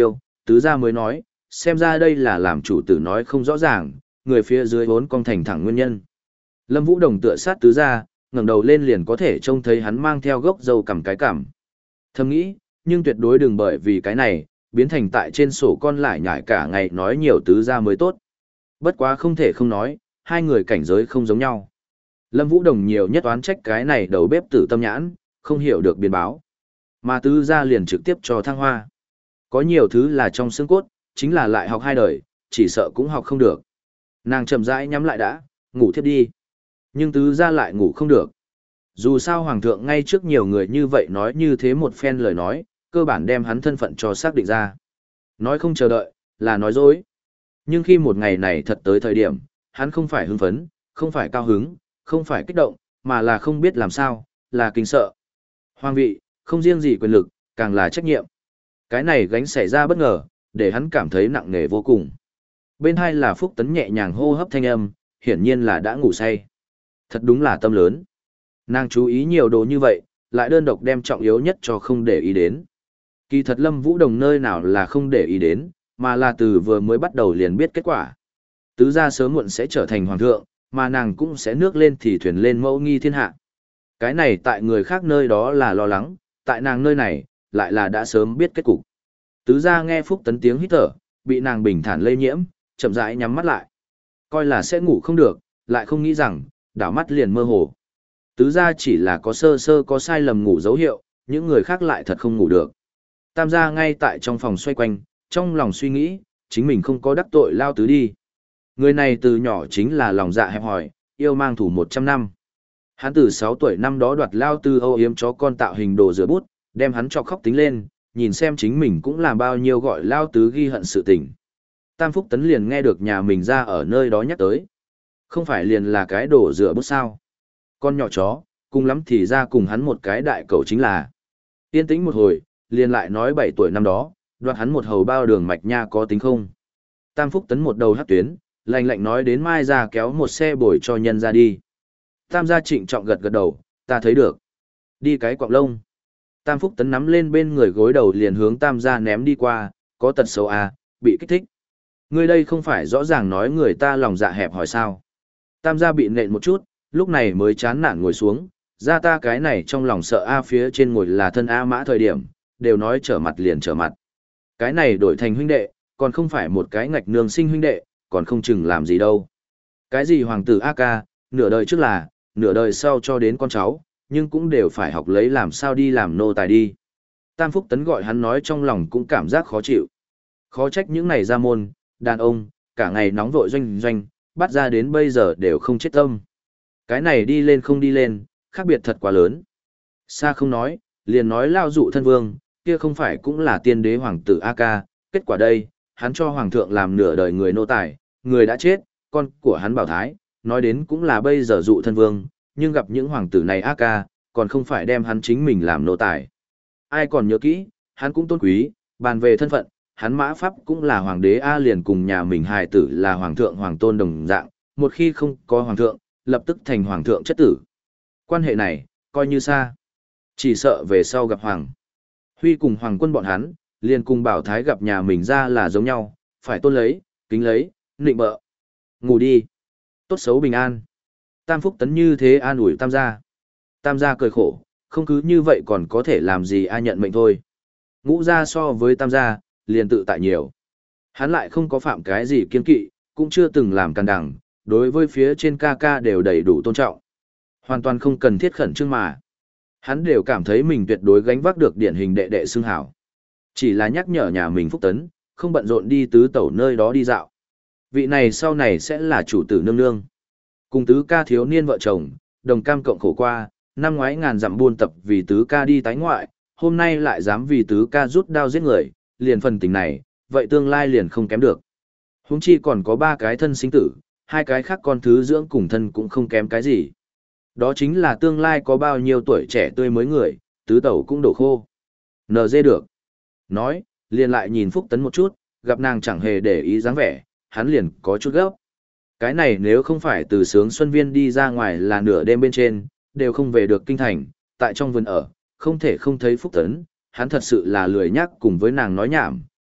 tứ gia mới nói, xem ra đây là làm chủ tử nói không rõ ràng, người phía dưới vốn cong thành thẳng nguyên nhân. Lâm Vũ Đồng tựa sát tứ gia, ngẩng đầu lên liền có thể trông thấy hắn mang theo gốc râu cằm cái cằm. Thầm nghĩ, nhưng tuyệt đối đừng bởi vì cái này, biến thành tại trên sổ con lại nhải cả ngày nói nhiều tứ gia mới tốt. Bất quá không thể không nói, hai người cảnh giới không giống nhau. Lâm Vũ Đồng nhiều nhất oán trách cái này đầu bếp tử tâm nhãn, không hiểu được biến báo. Mà tứ gia liền trực tiếp cho thăng hoa. Có nhiều thứ là trong xương cốt, chính là lại học hai đời, chỉ sợ cũng học không được. Nàng chậm rãi nhắm lại đã, ngủ thiếp đi. Nhưng tứ gia lại ngủ không được. Dù sao hoàng thượng ngay trước nhiều người như vậy nói như thế một phen lời nói, cơ bản đem hắn thân phận cho xác định ra. Nói không chờ đợi, là nói dối. Nhưng khi một ngày này thật tới thời điểm, hắn không phải hưng phấn, không phải cao hứng, không phải kích động, mà là không biết làm sao, là kinh sợ. Hoàng vị, không riêng gì quyền lực, càng là trách nhiệm. Cái này gánh xảy ra bất ngờ, để hắn cảm thấy nặng nề vô cùng. Bên hai là Phúc Tấn nhẹ nhàng hô hấp thanh âm, hiển nhiên là đã ngủ say. Thật đúng là tâm lớn. Nàng chú ý nhiều đồ như vậy, lại đơn độc đem trọng yếu nhất cho không để ý đến. Kỳ thật Lâm Vũ Đồng nơi nào là không để ý đến, mà là từ vừa mới bắt đầu liền biết kết quả. Tứ gia sớm muộn sẽ trở thành hoàng thượng, mà nàng cũng sẽ nước lên thì thuyền lên mẫu nghi thiên hạ. Cái này tại người khác nơi đó là lo lắng, tại nàng nơi này, lại là đã sớm biết kết cục. Tứ gia nghe Phúc Tấn tiếng hít thở, bị nàng bình thản lây nhiễm, chậm rãi nhắm mắt lại. Coi là sẽ ngủ không được, lại không nghĩ rằng, đảo mắt liền mơ hồ. Tứ gia chỉ là có sơ sơ có sai lầm ngủ dấu hiệu, những người khác lại thật không ngủ được. Tam gia ngay tại trong phòng xoay quanh, trong lòng suy nghĩ, chính mình không có đắc tội Lao Tứ đi. Người này từ nhỏ chính là lòng dạ hẹp hòi, yêu mang thủ một trăm năm. Hắn từ sáu tuổi năm đó đoạt Lao Tứ âu yếm chó con tạo hình đồ rửa bút, đem hắn cho khóc tính lên, nhìn xem chính mình cũng làm bao nhiêu gọi Lao Tứ ghi hận sự tình. Tam Phúc Tấn liền nghe được nhà mình ra ở nơi đó nhắc tới. Không phải liền là cái đồ rửa bút sao? Con nhỏ chó, cùng lắm thì ra cùng hắn một cái đại cầu chính là. Yên tĩnh một hồi, liền lại nói bảy tuổi năm đó, đoạt hắn một hầu bao đường mạch nha có tính không? Tam Phúc Tấn một đầu hất tuyến, lạnh lạnh nói đến mai ra kéo một xe bồi cho nhân ra đi. Tam gia trịnh trọng gật gật đầu, ta thấy được. Đi cái quạng lông. Tam Phúc Tấn nắm lên bên người gối đầu liền hướng Tam gia ném đi qua, có tật xấu à, bị kích thích. Ngươi đây không phải rõ ràng nói người ta lòng dạ hẹp hỏi sao. Tam gia bị nện một chút, lúc này mới chán nản ngồi xuống, ra ta cái này trong lòng sợ A phía trên ngồi là thân A mã thời điểm, đều nói trở mặt liền trở mặt. Cái này đổi thành huynh đệ, còn không phải một cái ngạch nương sinh huynh đệ, còn không chừng làm gì đâu. Cái gì hoàng tử A ca, nửa đời trước là, nửa đời sau cho đến con cháu, nhưng cũng đều phải học lấy làm sao đi làm nô tài đi. Tam Phúc Tấn gọi hắn nói trong lòng cũng cảm giác khó chịu. Khó trách những này ra môn, đàn ông, cả ngày nóng vội doanh doanh, bắt ra đến bây giờ đều không chết tâm. Cái này đi lên không đi lên, khác biệt thật quá lớn. Xa không nói, liền nói lao dụ thân vương, kia không phải cũng là tiên đế hoàng tử A ca, kết quả đây, hắn cho hoàng thượng làm nửa đời người nô tài, người đã chết, con của hắn bảo thái, nói đến cũng là bây giờ dụ thân vương, nhưng gặp những hoàng tử này A ca, còn không phải đem hắn chính mình làm nô tài. Ai còn nhớ kỹ, hắn cũng tôn quý, bàn về thân phận, hắn mã pháp cũng là hoàng đế A liền cùng nhà mình hài tử là hoàng thượng hoàng tôn đồng dạng, một khi không có hoàng thượng, lập tức thành hoàng thượng chất tử. Quan hệ này, coi như xa. Chỉ sợ về sau gặp hoàng. Huy cùng hoàng quân bọn hắn, liền cùng bảo thái gặp nhà mình ra là giống nhau, phải tôn lấy, kính lấy, nịnh bợ. Ngủ đi. Tốt xấu bình an. Tam Phúc Tấn như thế an ủi Tam gia. Tam gia cười khổ, không cứ như vậy còn có thể làm gì ai nhận mệnh thôi. Ngũ gia so với Tam gia, liền tự tại nhiều. Hắn lại không có phạm cái gì kiên kỵ, cũng chưa từng làm càn đằng, đối với phía trên ca ca đều đầy đủ tôn trọng. Hoàn toàn không cần thiết khẩn trương mà. Hắn đều cảm thấy mình tuyệt đối gánh vác được điển hình đệ đệ xưng hảo. Chỉ là nhắc nhở nhà mình Phúc Tấn, không bận rộn đi tứ tẩu nơi đó đi dạo. Vị này sau này sẽ là chủ tử nương nương. Cùng tứ ca thiếu niên vợ chồng, đồng cam cộng khổ qua, năm ngoái ngàn dặm buôn tập vì tứ ca đi tái ngoại, hôm nay lại dám vì tứ ca rút đao giết người, liền phần tình này, vậy tương lai liền không kém được. Huống chi còn có ba cái thân sinh tử, hai cái khác con thứ dưỡng cùng thân cũng không kém cái gì. Đó chính là tương lai có bao nhiêu tuổi trẻ tươi mới người, tứ tẩu cũng đổ khô. Nờ dê được. Nói, liền lại nhìn Phúc Tấn một chút, gặp nàng chẳng hề để ý dáng vẻ, hắn liền có chút gấp. Cái này nếu không phải từ sướng Xuân Viên đi ra ngoài là nửa đêm bên trên, đều không về được kinh thành, tại trong vườn ở, không thể không thấy Phúc Tấn, hắn thật sự là lười nhắc cùng với nàng nói nhảm,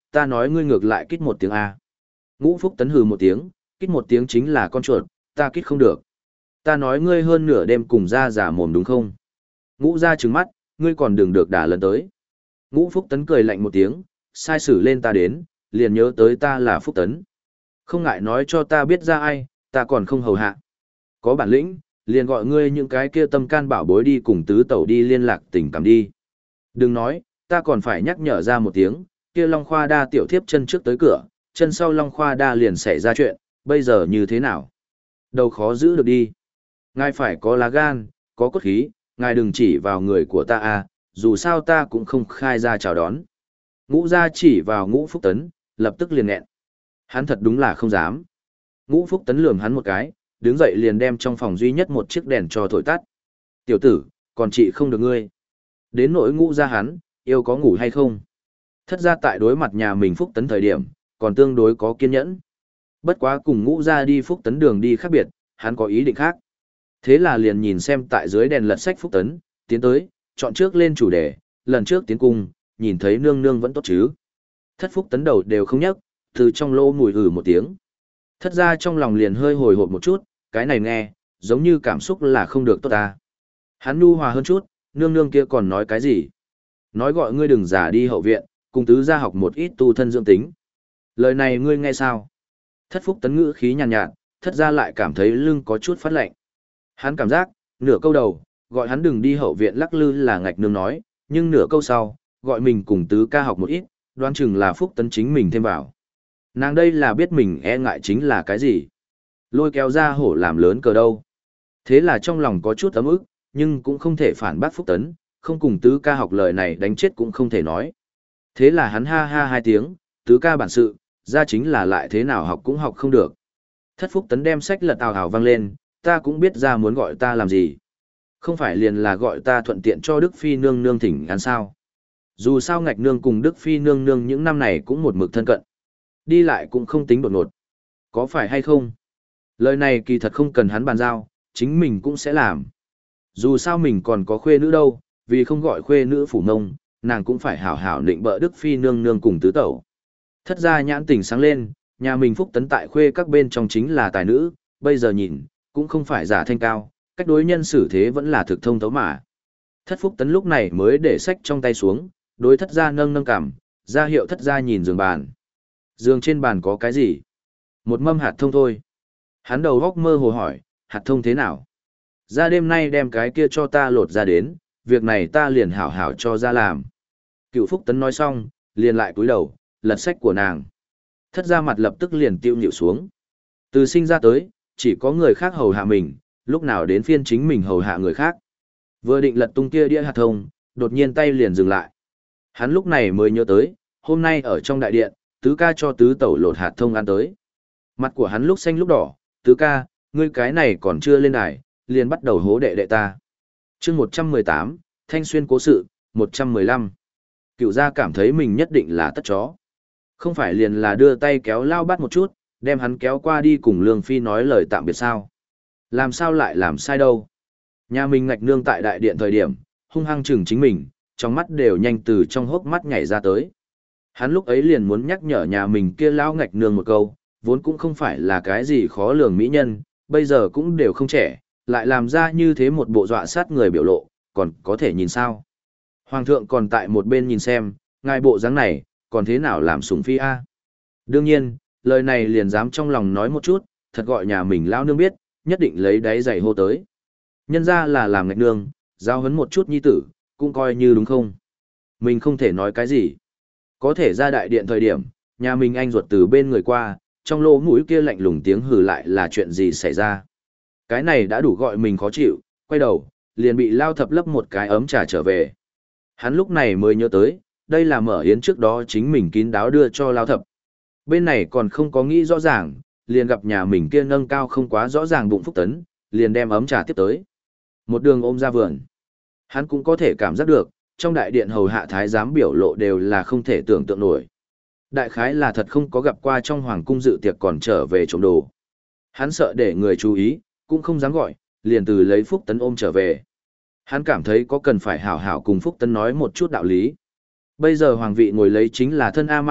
ta nói ngươi ngược lại kít một tiếng A. Ngũ Phúc Tấn hừ một tiếng, kít một tiếng chính là con chuột, ta kít không được. Ta nói ngươi hơn nửa đêm cùng ra giả mồm đúng không? Ngũ ra trừng mắt, ngươi còn đừng được đả lần tới. Ngũ Phúc Tấn cười lạnh một tiếng, sai sử lên ta đến, liền nhớ tới ta là Phúc Tấn. Không ngại nói cho ta biết ra ai, ta còn không hầu hạ. Có bản lĩnh, liền gọi ngươi những cái kia tâm can bảo bối đi cùng tứ tẩu đi liên lạc tình cảm đi. Đừng nói, ta còn phải nhắc nhở ra một tiếng, kia Long Khoa Đa tiểu thiếp chân trước tới cửa, chân sau Long Khoa Đa liền xảy ra chuyện, bây giờ như thế nào? Đầu khó giữ được đi. Ngài phải có lá gan, có cốt khí, ngài đừng chỉ vào người của ta à, dù sao ta cũng không khai ra chào đón. Ngũ gia chỉ vào Ngũ Phúc Tấn, lập tức liền nghẹn. Hắn thật đúng là không dám. Ngũ Phúc Tấn lườm hắn một cái, đứng dậy liền đem trong phòng duy nhất một chiếc đèn cho thổi tắt. Tiểu tử, còn chị không được ngươi. Đến nỗi Ngũ gia hắn, yêu có ngủ hay không? Thất gia tại đối mặt nhà mình Phúc Tấn thời điểm, còn tương đối có kiên nhẫn. Bất quá cùng Ngũ gia đi Phúc Tấn đường đi khác biệt, hắn có ý định khác. Thế là liền nhìn xem tại dưới đèn lật sách Phúc Tấn, tiến tới, chọn trước lên chủ đề, lần trước tiến cung, nhìn thấy nương nương vẫn tốt chứ. Thất Phúc Tấn đầu đều không nhấc, từ trong lỗ mùi hử một tiếng. Thất ra trong lòng liền hơi hồi hộp một chút, cái này nghe, giống như cảm xúc là không được tốt ta. Hắn nhu hòa hơn chút, nương nương kia còn nói cái gì? Nói gọi ngươi đừng giả đi hậu viện, cùng tứ ra học một ít tu thân dưỡng tính. Lời này ngươi nghe sao? Thất Phúc Tấn ngữ khí nhàn nhạt, nhạt, thất ra lại cảm thấy lưng có chút phát lạnh. Hắn cảm giác, nửa câu đầu, gọi hắn đừng đi hậu viện lắc lư là ngạch nương nói, nhưng nửa câu sau, gọi mình cùng tứ ca học một ít, đoán chừng là Phúc Tấn chính mình thêm vào. Nàng đây là biết mình e ngại chính là cái gì. Lôi kéo ra hổ làm lớn cờ đâu. Thế là trong lòng có chút ấm ức, nhưng cũng không thể phản bác Phúc Tấn, không cùng tứ ca học lời này đánh chết cũng không thể nói. Thế là hắn ha ha hai tiếng, tứ ca bản sự, ra chính là lại thế nào học cũng học không được. Thất Phúc Tấn đem sách lật ào ào vang lên, ta cũng biết ra muốn gọi ta làm gì. Không phải liền là gọi ta thuận tiện cho Đức Phi nương nương thỉnh ăn sao. Dù sao ngạch nương cùng Đức Phi nương nương những năm này cũng một mực thân cận. Đi lại cũng không tính đột ngột. Có phải hay không? Lời này kỳ thật không cần hắn bàn giao, chính mình cũng sẽ làm. Dù sao mình còn có khuê nữ đâu, vì không gọi khuê nữ phủ nông, nàng cũng phải hảo hảo định bợ Đức Phi nương nương cùng tứ tẩu. Thất ra nhãn tỉnh sáng lên, nhà mình Phúc Tấn tại khuê các bên trong chính là tài nữ, bây giờ nhìn, cũng không phải giả thanh cao, cách đối nhân xử thế vẫn là thực thông thấu mà. Thất Phúc Tấn lúc này mới để sách trong tay xuống, đối thất gia nâng nâng cảm, ra hiệu thất gia nhìn giường bàn. Giường trên bàn có cái gì? Một mâm hạt thông thôi. Hắn đầu góc mơ hồ hỏi, hạt thông thế nào? Ra đêm nay đem cái kia cho ta lột ra đến, việc này ta liền hảo hảo cho ra làm. Cựu Phúc Tấn nói xong, liền lại cúi đầu, lật sách của nàng. Thất gia mặt lập tức liền tiêu nhịu xuống. Từ sinh ra tới, chỉ có người khác hầu hạ mình, lúc nào đến phiên chính mình hầu hạ người khác. Vừa định lật tung kia đĩa hạt thông, đột nhiên tay liền dừng lại. Hắn lúc này mới nhớ tới, hôm nay ở trong đại điện, tứ ca cho tứ tẩu lột hạt thông ăn tới. Mặt của hắn lúc xanh lúc đỏ, tứ ca, ngươi cái này còn chưa lên đài, liền bắt đầu hố đệ đệ ta. chương một trăm mười tám, Thanh Xuyên cố sự, một trăm mười lăm. Cựu gia cảm thấy mình nhất định là tất chó. Không phải liền là đưa tay kéo lao bắt một chút, đem hắn kéo qua đi cùng Lương Phi nói lời tạm biệt sao. Làm sao lại làm sai đâu. Nhà mình ngạch nương tại đại điện thời điểm, hung hăng chừng chính mình, trong mắt đều nhanh từ trong hốc mắt nhảy ra tới. Hắn lúc ấy liền muốn nhắc nhở nhà mình kia lão ngạch nương một câu, vốn cũng không phải là cái gì khó lường mỹ nhân, bây giờ cũng đều không trẻ, lại làm ra như thế một bộ dọa sát người biểu lộ, còn có thể nhìn sao. Hoàng thượng còn tại một bên nhìn xem, ngài bộ dáng này, còn thế nào làm sủng phi a? Đương nhiên, lời này liền dám trong lòng nói một chút, thật gọi nhà mình lão nương biết, nhất định lấy đáy giày hô tới. Nhân ra là làm ngạch nương, giao hấn một chút nhi tử, cũng coi như đúng không? Mình không thể nói cái gì. Có thể ra đại điện thời điểm, nhà mình anh ruột từ bên người qua, trong lỗ mũi kia lạnh lùng tiếng hừ lại là chuyện gì xảy ra. Cái này đã đủ gọi mình khó chịu, quay đầu, liền bị lao thập lấp một cái ấm trà trở về. Hắn lúc này mới nhớ tới, đây là mở yến trước đó chính mình kín đáo đưa cho lao thập. Bên này còn không có nghĩ rõ ràng, liền gặp nhà mình kia nâng cao không quá rõ ràng bụng Phúc Tấn, liền đem ấm trà tiếp tới. Một đường ôm ra vườn. Hắn cũng có thể cảm giác được, trong đại điện hầu hạ thái giám biểu lộ đều là không thể tưởng tượng nổi. Đại khái là thật không có gặp qua trong hoàng cung dự tiệc còn trở về trộm đồ. Hắn sợ để người chú ý, cũng không dám gọi, liền từ lấy Phúc Tấn ôm trở về. Hắn cảm thấy có cần phải hảo hảo cùng Phúc Tấn nói một chút đạo lý. Bây giờ hoàng vị ngồi lấy chính là thân A Mã,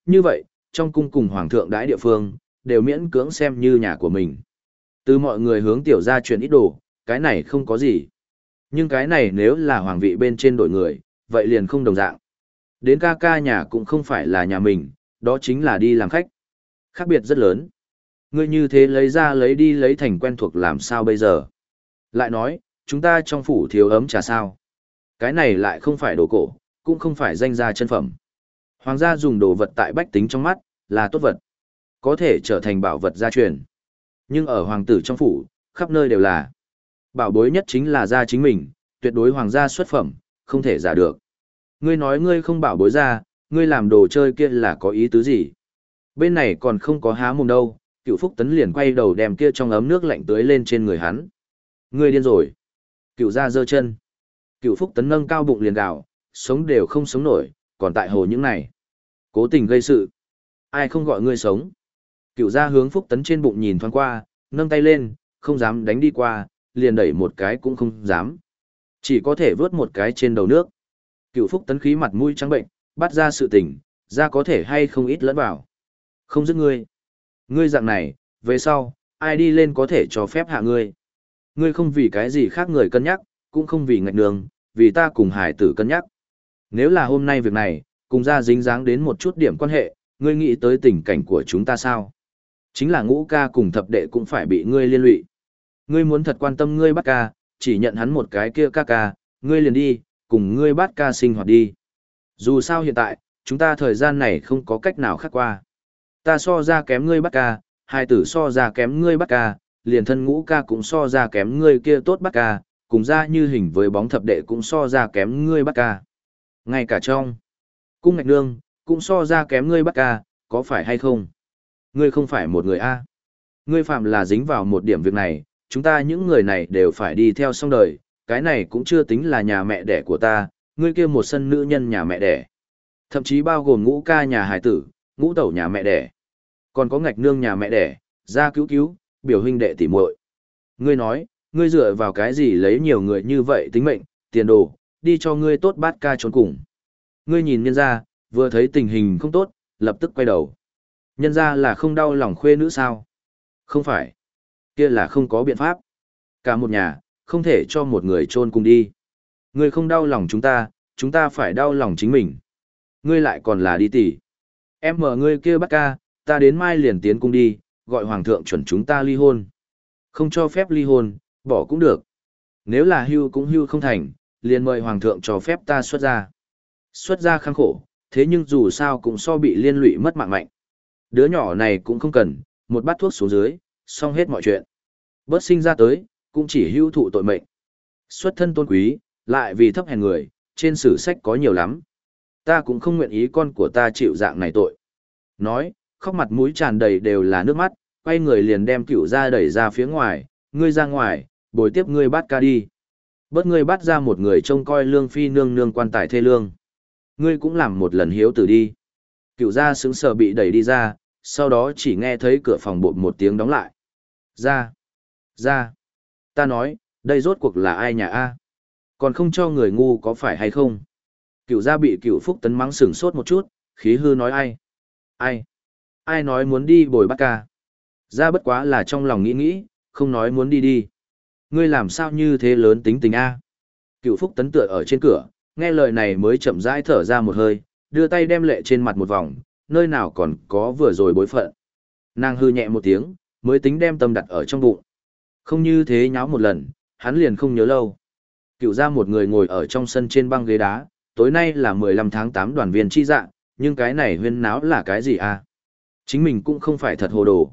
như vậy, trong cung cùng hoàng thượng đãi địa phương, đều miễn cưỡng xem như nhà của mình. Từ mọi người hướng tiểu gia truyền ít đồ, cái này không có gì. Nhưng cái này nếu là hoàng vị bên trên đổi người, vậy liền không đồng dạng. Đến ca ca nhà cũng không phải là nhà mình, đó chính là đi làm khách. Khác biệt rất lớn. Ngươi như thế lấy ra lấy đi lấy thành quen thuộc làm sao bây giờ? Lại nói, chúng ta trong phủ thiếu ấm trà sao? Cái này lại không phải đồ cổ, cũng không phải danh gia chân phẩm. Hoàng gia dùng đồ vật tại bách tính trong mắt, là tốt vật. Có thể trở thành bảo vật gia truyền. Nhưng ở hoàng tử trong phủ, khắp nơi đều là. Bảo bối nhất chính là gia chính mình, tuyệt đối hoàng gia xuất phẩm, không thể giả được. Ngươi nói ngươi không bảo bối ra, ngươi làm đồ chơi kia là có ý tứ gì? Bên này còn không có há mồm đâu, Cựu Phúc Tấn liền quay đầu đem kia trong ấm nước lạnh tưới lên trên người hắn. Ngươi điên rồi. Cựu gia giơ chân. Cựu Phúc Tấn nâng cao bụng liền gào, sống đều không sống nổi, còn tại hồ những này. Cố tình gây sự. Ai không gọi ngươi sống. Cựu gia hướng Phúc Tấn trên bụng nhìn thoáng qua, nâng tay lên, không dám đánh đi qua, liền đẩy một cái cũng không dám. Chỉ có thể vớt một cái trên đầu nước. Cựu Phúc Tấn khí mặt mũi trắng bệnh, bắt ra sự tình, ra có thể hay không ít lẫn vào. Không giết ngươi. Ngươi dạng này, về sau, ai đi lên có thể cho phép hạ ngươi. Ngươi không vì cái gì khác người cân nhắc, cũng không vì ngạch đường, vì ta cùng hải tử cân nhắc. Nếu là hôm nay việc này, cùng ra dính dáng đến một chút điểm quan hệ, ngươi nghĩ tới tình cảnh của chúng ta sao? Chính là ngũ ca cùng thập đệ cũng phải bị ngươi liên lụy. Ngươi muốn thật quan tâm ngươi bắt ca, chỉ nhận hắn một cái kia ca ca, ngươi liền đi, cùng ngươi bắt ca sinh hoạt đi. Dù sao hiện tại, chúng ta thời gian này không có cách nào khác qua. Ta so ra kém ngươi bắt ca, hai tử so ra kém ngươi bắt ca, liền thân ngũ ca cũng so ra kém ngươi kia tốt bắt ca, cùng ra như hình với bóng thập đệ cũng so ra kém ngươi bắt ca. Ngay cả trong cung ngạch nương, cũng so ra kém ngươi bắt ca, có phải hay không? Ngươi không phải một người A. Ngươi phạm là dính vào một điểm việc này, chúng ta những người này đều phải đi theo xong đời, cái này cũng chưa tính là nhà mẹ đẻ của ta, ngươi kia một sân nữ nhân nhà mẹ đẻ. Thậm chí bao gồm ngũ ca nhà hải tử, ngũ tẩu nhà mẹ đẻ. Còn có ngạch nương nhà mẹ đẻ, gia cứu cứu, biểu huynh đệ tỉ muội. Ngươi nói, ngươi dựa vào cái gì lấy nhiều người như vậy tính mệnh, tiền đồ, đi cho ngươi tốt bát ca trốn cùng. Ngươi nhìn nhân ra, vừa thấy tình hình không tốt, lập tức quay đầu. Nhân ra là không đau lòng khuê nữ sao? Không phải. Kia là không có biện pháp. Cả một nhà, không thể cho một người trôn cùng đi. Ngươi không đau lòng chúng ta, chúng ta phải đau lòng chính mình. Ngươi lại còn là đi tỉ. Em mở ngươi kia bắt ca, ta đến mai liền tiến cung đi, gọi hoàng thượng chuẩn chúng ta ly hôn. Không cho phép ly hôn, bỏ cũng được. Nếu là hưu cũng hưu không thành, liền mời hoàng thượng cho phép ta xuất ra. Xuất ra khăng khổ, thế nhưng dù sao cũng so bị liên lụy mất mạng mạnh. Đứa nhỏ này cũng không cần, một bát thuốc xuống dưới, xong hết mọi chuyện. Bớt sinh ra tới, cũng chỉ hưu thụ tội mệnh. Xuất thân tôn quý, lại vì thấp hèn người, trên sử sách có nhiều lắm. Ta cũng không nguyện ý con của ta chịu dạng này tội. Nói, khóc mặt mũi tràn đầy đều là nước mắt, quay người liền đem cửu ra đẩy ra phía ngoài, ngươi ra ngoài, bồi tiếp ngươi bắt ca đi. Bớt ngươi bắt ra một người trông coi lương phi nương nương quan tài thê lương. Ngươi cũng làm một lần hiếu tử đi. Cửu ra sững sờ bị đẩy đi ra, sau đó chỉ nghe thấy cửa phòng bột một tiếng đóng lại. Ra, ra, ta nói, đây rốt cuộc là ai nhà A? Còn không cho người ngu có phải hay không? Cửu ra bị cửu phúc tấn mắng sửng sốt một chút, khí hư nói ai? Ai? Ai nói muốn đi bồi bắt ca? Ra bất quá là trong lòng nghĩ nghĩ, không nói muốn đi đi. Ngươi làm sao như thế lớn tính tình A? Cửu phúc tấn tựa ở trên cửa, nghe lời này mới chậm rãi thở ra một hơi, đưa tay đem lệ trên mặt một vòng, nơi nào còn có vừa rồi bối phận. Nàng hư nhẹ một tiếng, mới tính đem tâm đặt ở trong bụng. Không như thế nháo một lần, hắn liền không nhớ lâu. Cửu ra một người ngồi ở trong sân trên băng ghế đá, tối nay là mười lăm tháng tám đoàn viên chi dạ, nhưng cái này huyên náo là cái gì à? Chính mình cũng không phải thật hồ đồ.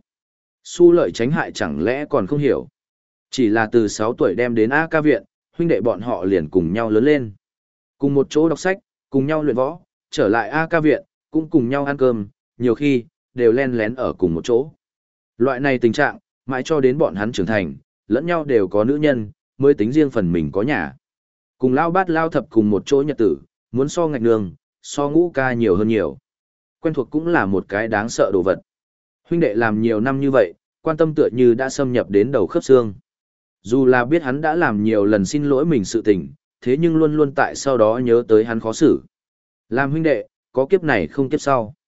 Su lợi tránh hại chẳng lẽ còn không hiểu. Chỉ là từ sáu tuổi đem đến A ca viện, huynh đệ bọn họ liền cùng nhau lớn lên. Cùng một chỗ đọc sách, cùng nhau luyện võ, trở lại A ca viện, cũng cùng nhau ăn cơm, nhiều khi, đều len lén ở cùng một chỗ. Loại này tình trạng, mãi cho đến bọn hắn trưởng thành, lẫn nhau đều có nữ nhân, mới tính riêng phần mình có nhà. Cùng lao bát lao thập cùng một chỗ nhật tử, muốn so ngạch nương, so ngũ ca nhiều hơn nhiều. Quen thuộc cũng là một cái đáng sợ đồ vật. Huynh đệ làm nhiều năm như vậy, quan tâm tựa như đã xâm nhập đến đầu khớp xương. Dù là biết hắn đã làm nhiều lần xin lỗi mình sự tình, thế nhưng luôn luôn tại sau đó nhớ tới hắn khó xử. Làm huynh đệ, có kiếp này không kiếp sau.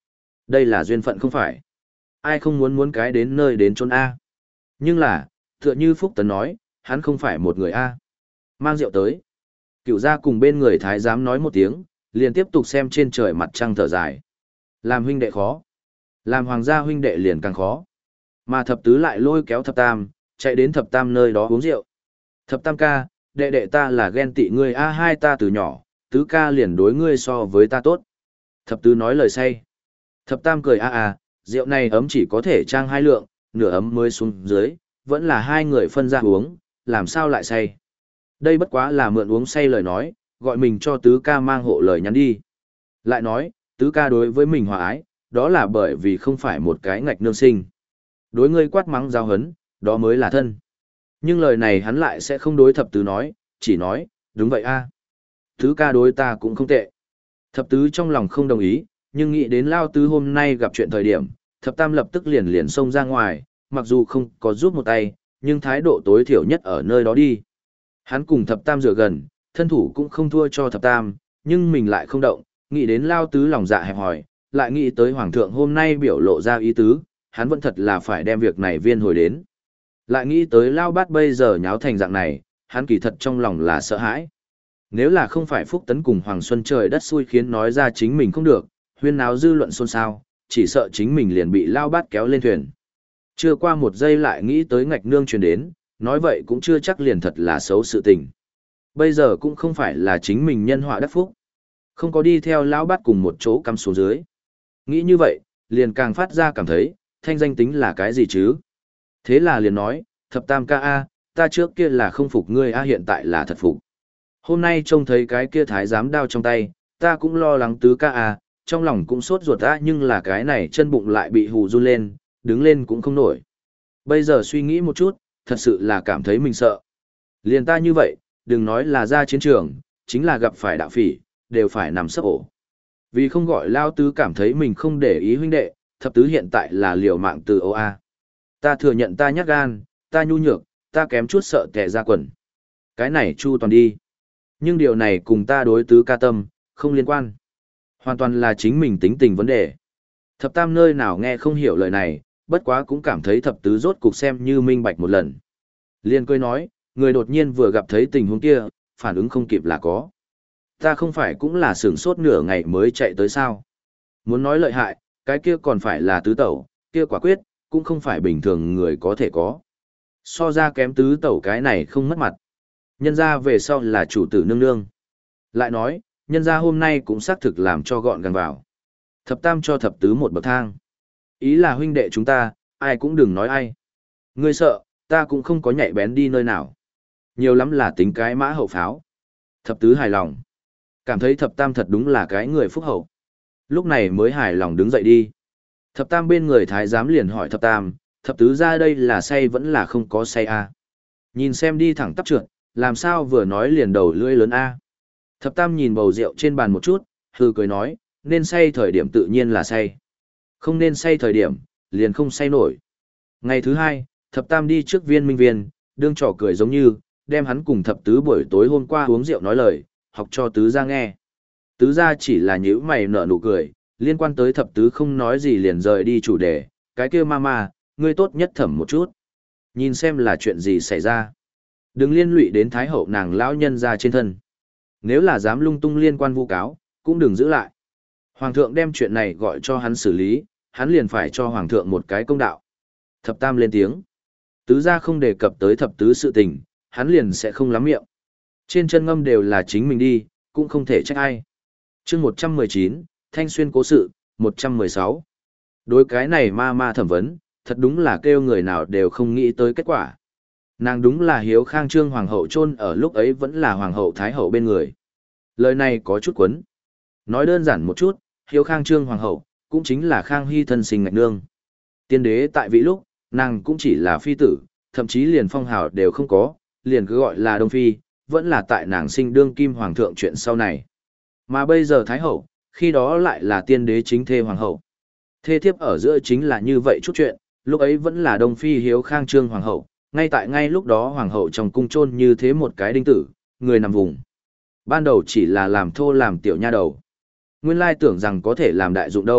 Đây là duyên phận không phải. Ai không muốn muốn cái đến nơi đến chốn A. Nhưng là, tựa như Phúc Tấn nói, hắn không phải một người A. Mang rượu tới. Cựu gia cùng bên người thái giám nói một tiếng, liền tiếp tục xem trên trời mặt trăng thở dài. Làm huynh đệ khó. Làm hoàng gia huynh đệ liền càng khó. Mà thập tứ lại lôi kéo thập tam, chạy đến thập tam nơi đó uống rượu. Thập tam ca, đệ đệ ta là ghen tị ngươi A hai ta từ nhỏ, tứ ca liền đối ngươi so với ta tốt. Thập tứ nói lời say. Thập tam cười a a, rượu này ấm chỉ có thể trang hai lượng, nửa ấm mới xuống dưới, vẫn là hai người phân ra uống, làm sao lại say. Đây bất quá là mượn uống say lời nói, gọi mình cho tứ ca mang hộ lời nhắn đi. Lại nói, tứ ca đối với mình hòa ái, đó là bởi vì không phải một cái ngạch nương sinh. Đối ngươi quát mắng giao hấn, đó mới là thân. Nhưng lời này hắn lại sẽ không đối thập tứ nói, chỉ nói, đúng vậy a, tứ ca đối ta cũng không tệ. Thập tứ trong lòng không đồng ý, nhưng nghĩ đến lao tứ hôm nay gặp chuyện thời điểm, thập tam lập tức liền liền xông ra ngoài, mặc dù không có giúp một tay, nhưng thái độ tối thiểu nhất ở nơi đó đi. Hắn cùng thập tam dựa gần, thân thủ cũng không thua cho thập tam, nhưng mình lại không động, nghĩ đến lao tứ lòng dạ hẹp hòi, lại nghĩ tới hoàng thượng hôm nay biểu lộ ra ý tứ, hắn vẫn thật là phải đem việc này viên hồi đến. Lại nghĩ tới lao bát bây giờ nháo thành dạng này, hắn kỳ thật trong lòng là sợ hãi. Nếu là không phải Phúc Tấn cùng Hoàng Xuân trời đất xui khiến nói ra chính mình không được, huyên náo dư luận xôn xao, chỉ sợ chính mình liền bị lao bát kéo lên thuyền. Chưa qua một giây lại nghĩ tới ngạch nương truyền đến, nói vậy cũng chưa chắc liền thật là xấu sự tình. Bây giờ cũng không phải là chính mình nhân họa đắc phúc. Không có đi theo lao bát cùng một chỗ cắm xuống dưới. Nghĩ như vậy, liền càng phát ra cảm thấy, thanh danh tính là cái gì chứ? Thế là liền nói, thập tam ca A, ta trước kia là không phục ngươi A hiện tại là thật phục. Hôm nay trông thấy cái kia thái giám đao trong tay, ta cũng lo lắng tứ ca A, trong lòng cũng sốt ruột A nhưng là cái này chân bụng lại bị hù run lên, đứng lên cũng không nổi. Bây giờ suy nghĩ một chút, thật sự là cảm thấy mình sợ. Liền ta như vậy, đừng nói là ra chiến trường, chính là gặp phải đạo phỉ, đều phải nằm sấp ổ. Vì không gọi lao tứ cảm thấy mình không để ý huynh đệ, thập tứ hiện tại là liều mạng từ ô a. Ta thừa nhận ta nhát gan, ta nhu nhược, ta kém chút sợ tè ra quần. Cái này chu toàn đi. Nhưng điều này cùng ta đối tứ ca tâm, không liên quan. Hoàn toàn là chính mình tính tình vấn đề. Thập tam nơi nào nghe không hiểu lời này, bất quá cũng cảm thấy thập tứ rốt cục xem như minh bạch một lần. Liên cười nói, người đột nhiên vừa gặp thấy tình huống kia, phản ứng không kịp là có. Ta không phải cũng là sửng sốt nửa ngày mới chạy tới sao. Muốn nói lợi hại, cái kia còn phải là tứ tẩu, kia quả quyết, cũng không phải bình thường người có thể có. So ra kém tứ tẩu cái này không mất mặt. Nhân ra về sau là chủ tử nương nương. Lại nói, nhân ra hôm nay cũng xác thực làm cho gọn gàng vào. Thập tam cho thập tứ một bậc thang. Ý là huynh đệ chúng ta, ai cũng đừng nói ai. Ngươi sợ, ta cũng không có nhạy bén đi nơi nào. Nhiều lắm là tính cái mã hậu pháo. Thập tứ hài lòng. Cảm thấy thập tam thật đúng là cái người phúc hậu. Lúc này mới hài lòng đứng dậy đi. Thập tam bên người thái giám liền hỏi thập tam, thập tứ ra đây là say vẫn là không có say a? Nhìn xem đi thẳng tắp trượt, làm sao vừa nói liền đầu lưỡi lớn a? Thập tam nhìn bầu rượu trên bàn một chút, hừ cười nói, nên say thời điểm tự nhiên là say. Không nên say thời điểm, liền không say nổi. Ngày thứ hai, thập tam đi trước viên minh viên, đương trò cười giống như, đem hắn cùng thập tứ buổi tối hôm qua uống rượu nói lời, học cho tứ ra nghe. Tứ ra chỉ là nhíu mày nở nụ cười, liên quan tới thập tứ không nói gì liền rời đi chủ đề, cái kia mama, ngươi tốt nhất thẩm một chút. Nhìn xem là chuyện gì xảy ra. Đừng liên lụy đến thái hậu nàng lão nhân ra trên thân. Nếu là dám lung tung liên quan vu cáo, cũng đừng giữ lại. Hoàng thượng đem chuyện này gọi cho hắn xử lý, hắn liền phải cho hoàng thượng một cái công đạo. Thập tam lên tiếng. Tứ gia không đề cập tới thập tứ sự tình, hắn liền sẽ không lắm miệng. Trên chân ngâm đều là chính mình đi, cũng không thể trách ai. chương một trăm mười chín, Thanh Xuyên cố sự, một trăm mười sáu. Đối cái này ma ma thẩm vấn, thật đúng là kêu người nào đều không nghĩ tới kết quả. Nàng đúng là hiếu khang trương hoàng hậu chôn ở lúc ấy vẫn là hoàng hậu thái hậu bên người. Lời này có chút quấn. Nói đơn giản một chút, hiếu khang trương hoàng hậu, cũng chính là khang hy thân sinh ngạch nương. Tiên đế tại vị lúc, nàng cũng chỉ là phi tử, thậm chí liền phong hào đều không có, liền cứ gọi là đông phi, vẫn là tại nàng sinh đương kim hoàng thượng chuyện sau này. Mà bây giờ thái hậu, khi đó lại là tiên đế chính thê hoàng hậu. Thê thiếp ở giữa chính là như vậy chút chuyện, lúc ấy vẫn là đông phi hiếu khang trương hoàng hậu, ngay tại ngay lúc đó hoàng hậu trong cung chôn như thế một cái đinh tử, người nằm vùng. Ban đầu chỉ là làm thô làm tiểu nha đầu. Nguyên lai tưởng rằng có thể làm đại dụng đâu,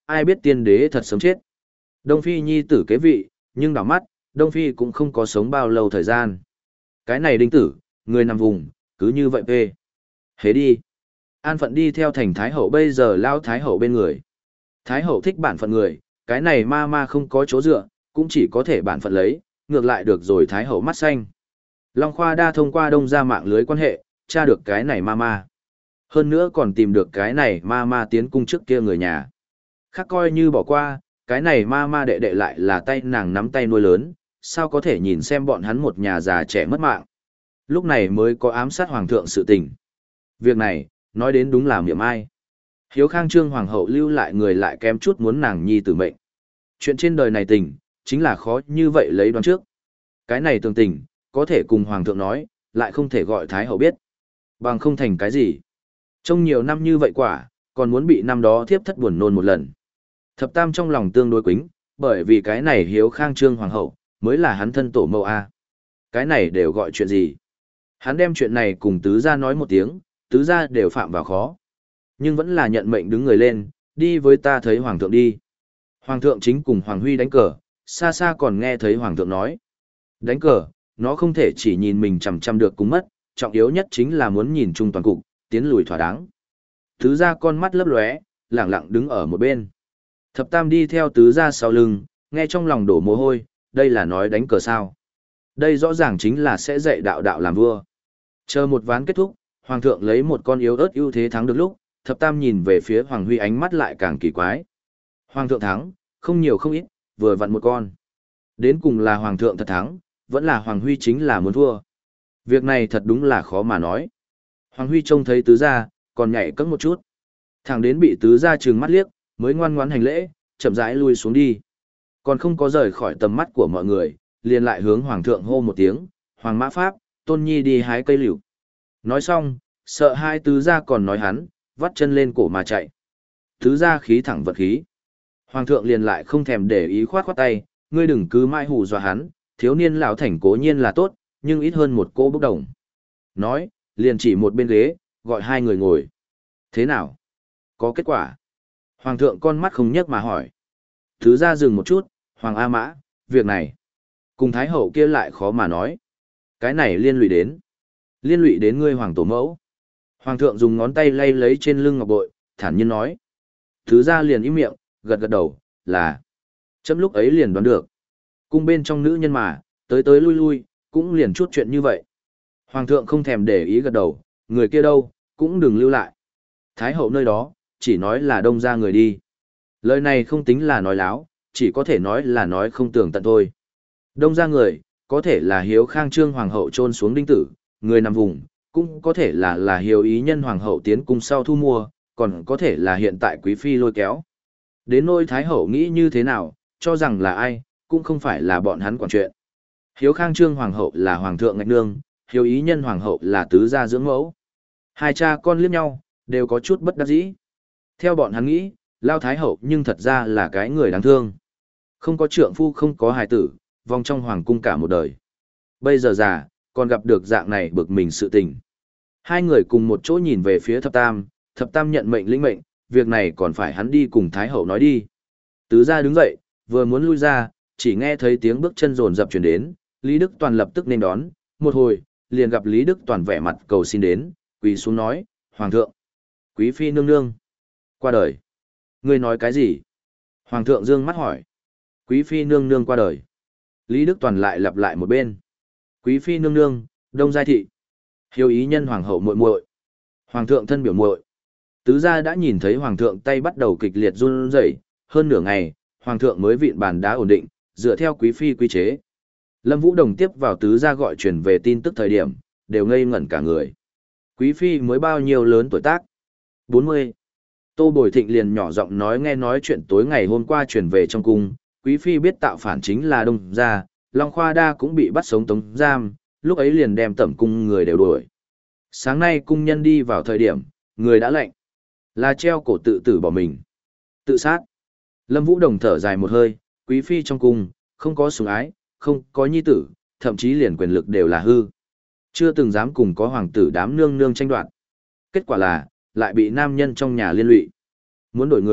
ai biết tiên đế thật sớm chết. Đông Phi nhi tử kế vị, nhưng đảo mắt, Đông Phi cũng không có sống bao lâu thời gian. Cái này đinh tử, người nằm vùng, cứ như vậy phê. Hế đi. An phận đi theo thành Thái Hậu bây giờ lao Thái Hậu bên người. Thái Hậu thích bản phận người, cái này ma ma không có chỗ dựa, cũng chỉ có thể bản phận lấy, ngược lại được rồi Thái Hậu mắt xanh. Long Khoa đa thông qua đông ra mạng lưới quan hệ, tra được cái này ma ma. Hơn nữa còn tìm được cái này ma ma tiến cung trước kia người nhà. Khác coi như bỏ qua, cái này ma ma đệ đệ lại là tay nàng nắm tay nuôi lớn, sao có thể nhìn xem bọn hắn một nhà già trẻ mất mạng. Lúc này mới có ám sát hoàng thượng sự tình. Việc này, nói đến đúng là miệng ai. Hiếu Khang Trương hoàng hậu lưu lại người lại kém chút muốn nàng nhi tử mệnh. Chuyện trên đời này tình, chính là khó như vậy lấy đoán trước. Cái này tường tình, có thể cùng hoàng thượng nói, lại không thể gọi thái hậu biết. Bằng không thành cái gì. Trong nhiều năm như vậy quả, còn muốn bị năm đó thiếp thất buồn nôn một lần. Thập tam trong lòng tương đối quính, bởi vì cái này Hiếu Khang Trương hoàng hậu, mới là hắn thân tổ mẫu A. Cái này đều gọi chuyện gì? Hắn đem chuyện này cùng tứ gia nói một tiếng, tứ gia đều phạm vào khó. Nhưng vẫn là nhận mệnh đứng người lên, đi với ta thấy hoàng thượng đi. Hoàng thượng chính cùng Hoàng Huy đánh cờ, xa xa còn nghe thấy hoàng thượng nói. Đánh cờ, nó không thể chỉ nhìn mình chằm chằm được cũng mất, trọng yếu nhất chính là muốn nhìn chung toàn cục, tiến lùi thỏa đáng. Tứ gia con mắt lấp lóe, lẳng lặng đứng ở một bên. Thập tam đi theo tứ gia sau lưng, nghe trong lòng đổ mồ hôi, đây là nói đánh cờ sao. Đây rõ ràng chính là sẽ dạy đạo đạo làm vua. Chờ một ván kết thúc, hoàng thượng lấy một con yếu ớt ưu thế thắng được lúc, thập tam nhìn về phía Hoàng Huy ánh mắt lại càng kỳ quái. Hoàng thượng thắng, không nhiều không ít, vừa vặn một con. Đến cùng là hoàng thượng thật thắng, vẫn là Hoàng Huy chính là muốn thua. Việc này thật đúng là khó mà nói. Hoàng Huy trông thấy tứ gia, còn nhảy cẫng một chút. Thẳng đến bị tứ gia trừng mắt liếc, mới ngoan ngoãn hành lễ, chậm rãi lui xuống đi. Còn không có rời khỏi tầm mắt của mọi người, liền lại hướng hoàng thượng hô một tiếng, "Hoàng Mã Pháp, Tôn Nhi đi hái cây liễu." Nói xong, sợ hai tứ gia còn nói hắn, vắt chân lên cổ mà chạy. Tứ gia khí thẳng vật khí. Hoàng thượng liền lại không thèm để ý khoát khoát tay, "Ngươi đừng cứ mãi hù dọa hắn, thiếu niên lão thành cố nhiên là tốt, nhưng ít hơn một cô bốc đồng." Nói, liền chỉ một bên ghế, gọi hai người ngồi. "Thế nào? Có kết quả?" Hoàng thượng con mắt không nhấc mà hỏi. Tứ gia dừng một chút, "Hoàng A Mã, việc này, cùng Thái hậu kia lại khó mà nói. Cái này liên lụy đến. Liên lụy đến ngươi hoàng tổ mẫu." Hoàng thượng dùng ngón tay lay lấy trên lưng ngọc bội, thản nhiên nói. Tứ gia liền im miệng, gật gật đầu, là. Chấm lúc ấy liền đoán được. Cung bên trong nữ nhân mà, tới tới lui lui, cũng liền chút chuyện như vậy. Hoàng thượng không thèm để ý gật đầu, người kia đâu, cũng đừng lưu lại. Thái hậu nơi đó, chỉ nói là đông ra người đi. Lời này không tính là nói láo, chỉ có thể nói là nói không tường tận thôi. Đông ra người, có thể là Hiếu Khang Trương hoàng hậu trôn xuống đinh tử, người nằm vùng, cũng có thể là là Hiếu ý nhân hoàng hậu tiến cung sau thu mua, còn có thể là hiện tại quý phi lôi kéo. Đến nôi Thái hậu nghĩ như thế nào, cho rằng là ai, cũng không phải là bọn hắn quản chuyện. Hiếu Khang Trương hoàng hậu là hoàng thượng ngạch nương, Hiếu ý nhân hoàng hậu là tứ gia dưỡng mẫu. Hai cha con liếc nhau, đều có chút bất đắc dĩ. Theo bọn hắn nghĩ, Lao Thái hậu nhưng thật ra là cái người đáng thương. Không có trượng phu không có hài tử, vòng trong hoàng cung cả một đời. Bây giờ già, còn gặp được dạng này bực mình sự tình. Hai người cùng một chỗ nhìn về phía thập tam, thập tam nhận mệnh lĩnh mệnh, việc này còn phải hắn đi cùng Thái hậu nói đi. Tứ gia đứng dậy, vừa muốn lui ra, chỉ nghe thấy tiếng bước chân rồn rập chuyển đến, Lý Đức Toàn lập tức nên đón, một hồi, liền gặp Lý Đức Toàn vẻ mặt cầu xin đến, quỳ xuống nói, "Hoàng thượng, quý phi nương nương, qua đời." "Ngươi nói cái gì?" Hoàng thượng dương mắt hỏi. "Quý phi nương nương qua đời." Lý Đức Toàn lại lặp lại một bên. "Quý phi nương nương, Đông Giai thị, Hiếu ý nhân hoàng hậu muội muội." Hoàng thượng thân biểu muội. Tứ gia đã nhìn thấy hoàng thượng tay bắt đầu kịch liệt run rẩy, hơn nửa ngày, hoàng thượng mới vịn bàn đá ổn định, dựa theo quý phi quy chế. Lâm Vũ Đồng tiếp vào tứ gia gọi truyền về tin tức thời điểm, đều ngây ngẩn cả người. Quý phi mới bao nhiêu lớn tuổi tác? bốn mươi. Tô Bồi Thịnh liền nhỏ giọng nói nghe nói chuyện tối ngày hôm qua truyền về trong cung, quý phi biết tạo phản chính là Đông gia, Long Khoa Đa cũng bị bắt sống tống giam, lúc ấy liền đem tẩm cung người đều đuổi. Sáng nay cung nhân đi vào thời điểm, người đã lệnh, là treo cổ tự tử bỏ mình. Tự sát. Lâm Vũ Đồng thở dài một hơi, quý phi trong cung, không có sủng ái, không có nhi tử, thậm chí liền quyền lực đều là hư. Chưa từng dám cùng có hoàng tử đám nương nương tranh đoạt. Kết quả là, lại bị nam nhân trong nhà liên lụy. Muốn đổi người,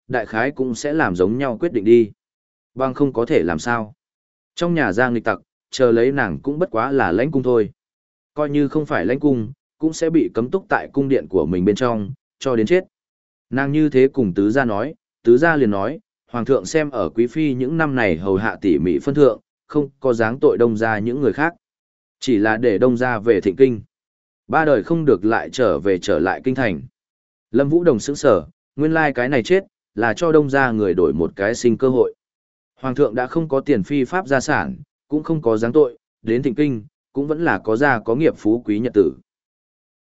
đại khái cũng sẽ làm giống nhau quyết định đi. Bằng không có thể làm sao. Trong nhà Giang nghịch tặc, chờ lấy nàng cũng bất quá là lãnh cung thôi. Coi như không phải lãnh cung, cũng sẽ bị cấm túc tại cung điện của mình bên trong, cho đến chết. Nàng như thế cùng tứ gia nói, tứ gia liền nói, hoàng thượng xem ở quý phi những năm này hầu hạ tỉ mỉ phân thượng, không có dáng tội đông gia những người khác. Chỉ là để đông gia về thịnh kinh. Ba đời không được lại trở về trở lại kinh thành. Lâm Vũ Đồng sững sở, nguyên lai cái này chết, là cho đông gia người đổi một cái sinh cơ hội. Hoàng thượng đã không có tiền phi pháp gia sản, cũng không có dáng tội, đến thịnh kinh, cũng vẫn là có gia có nghiệp phú quý nhật tử.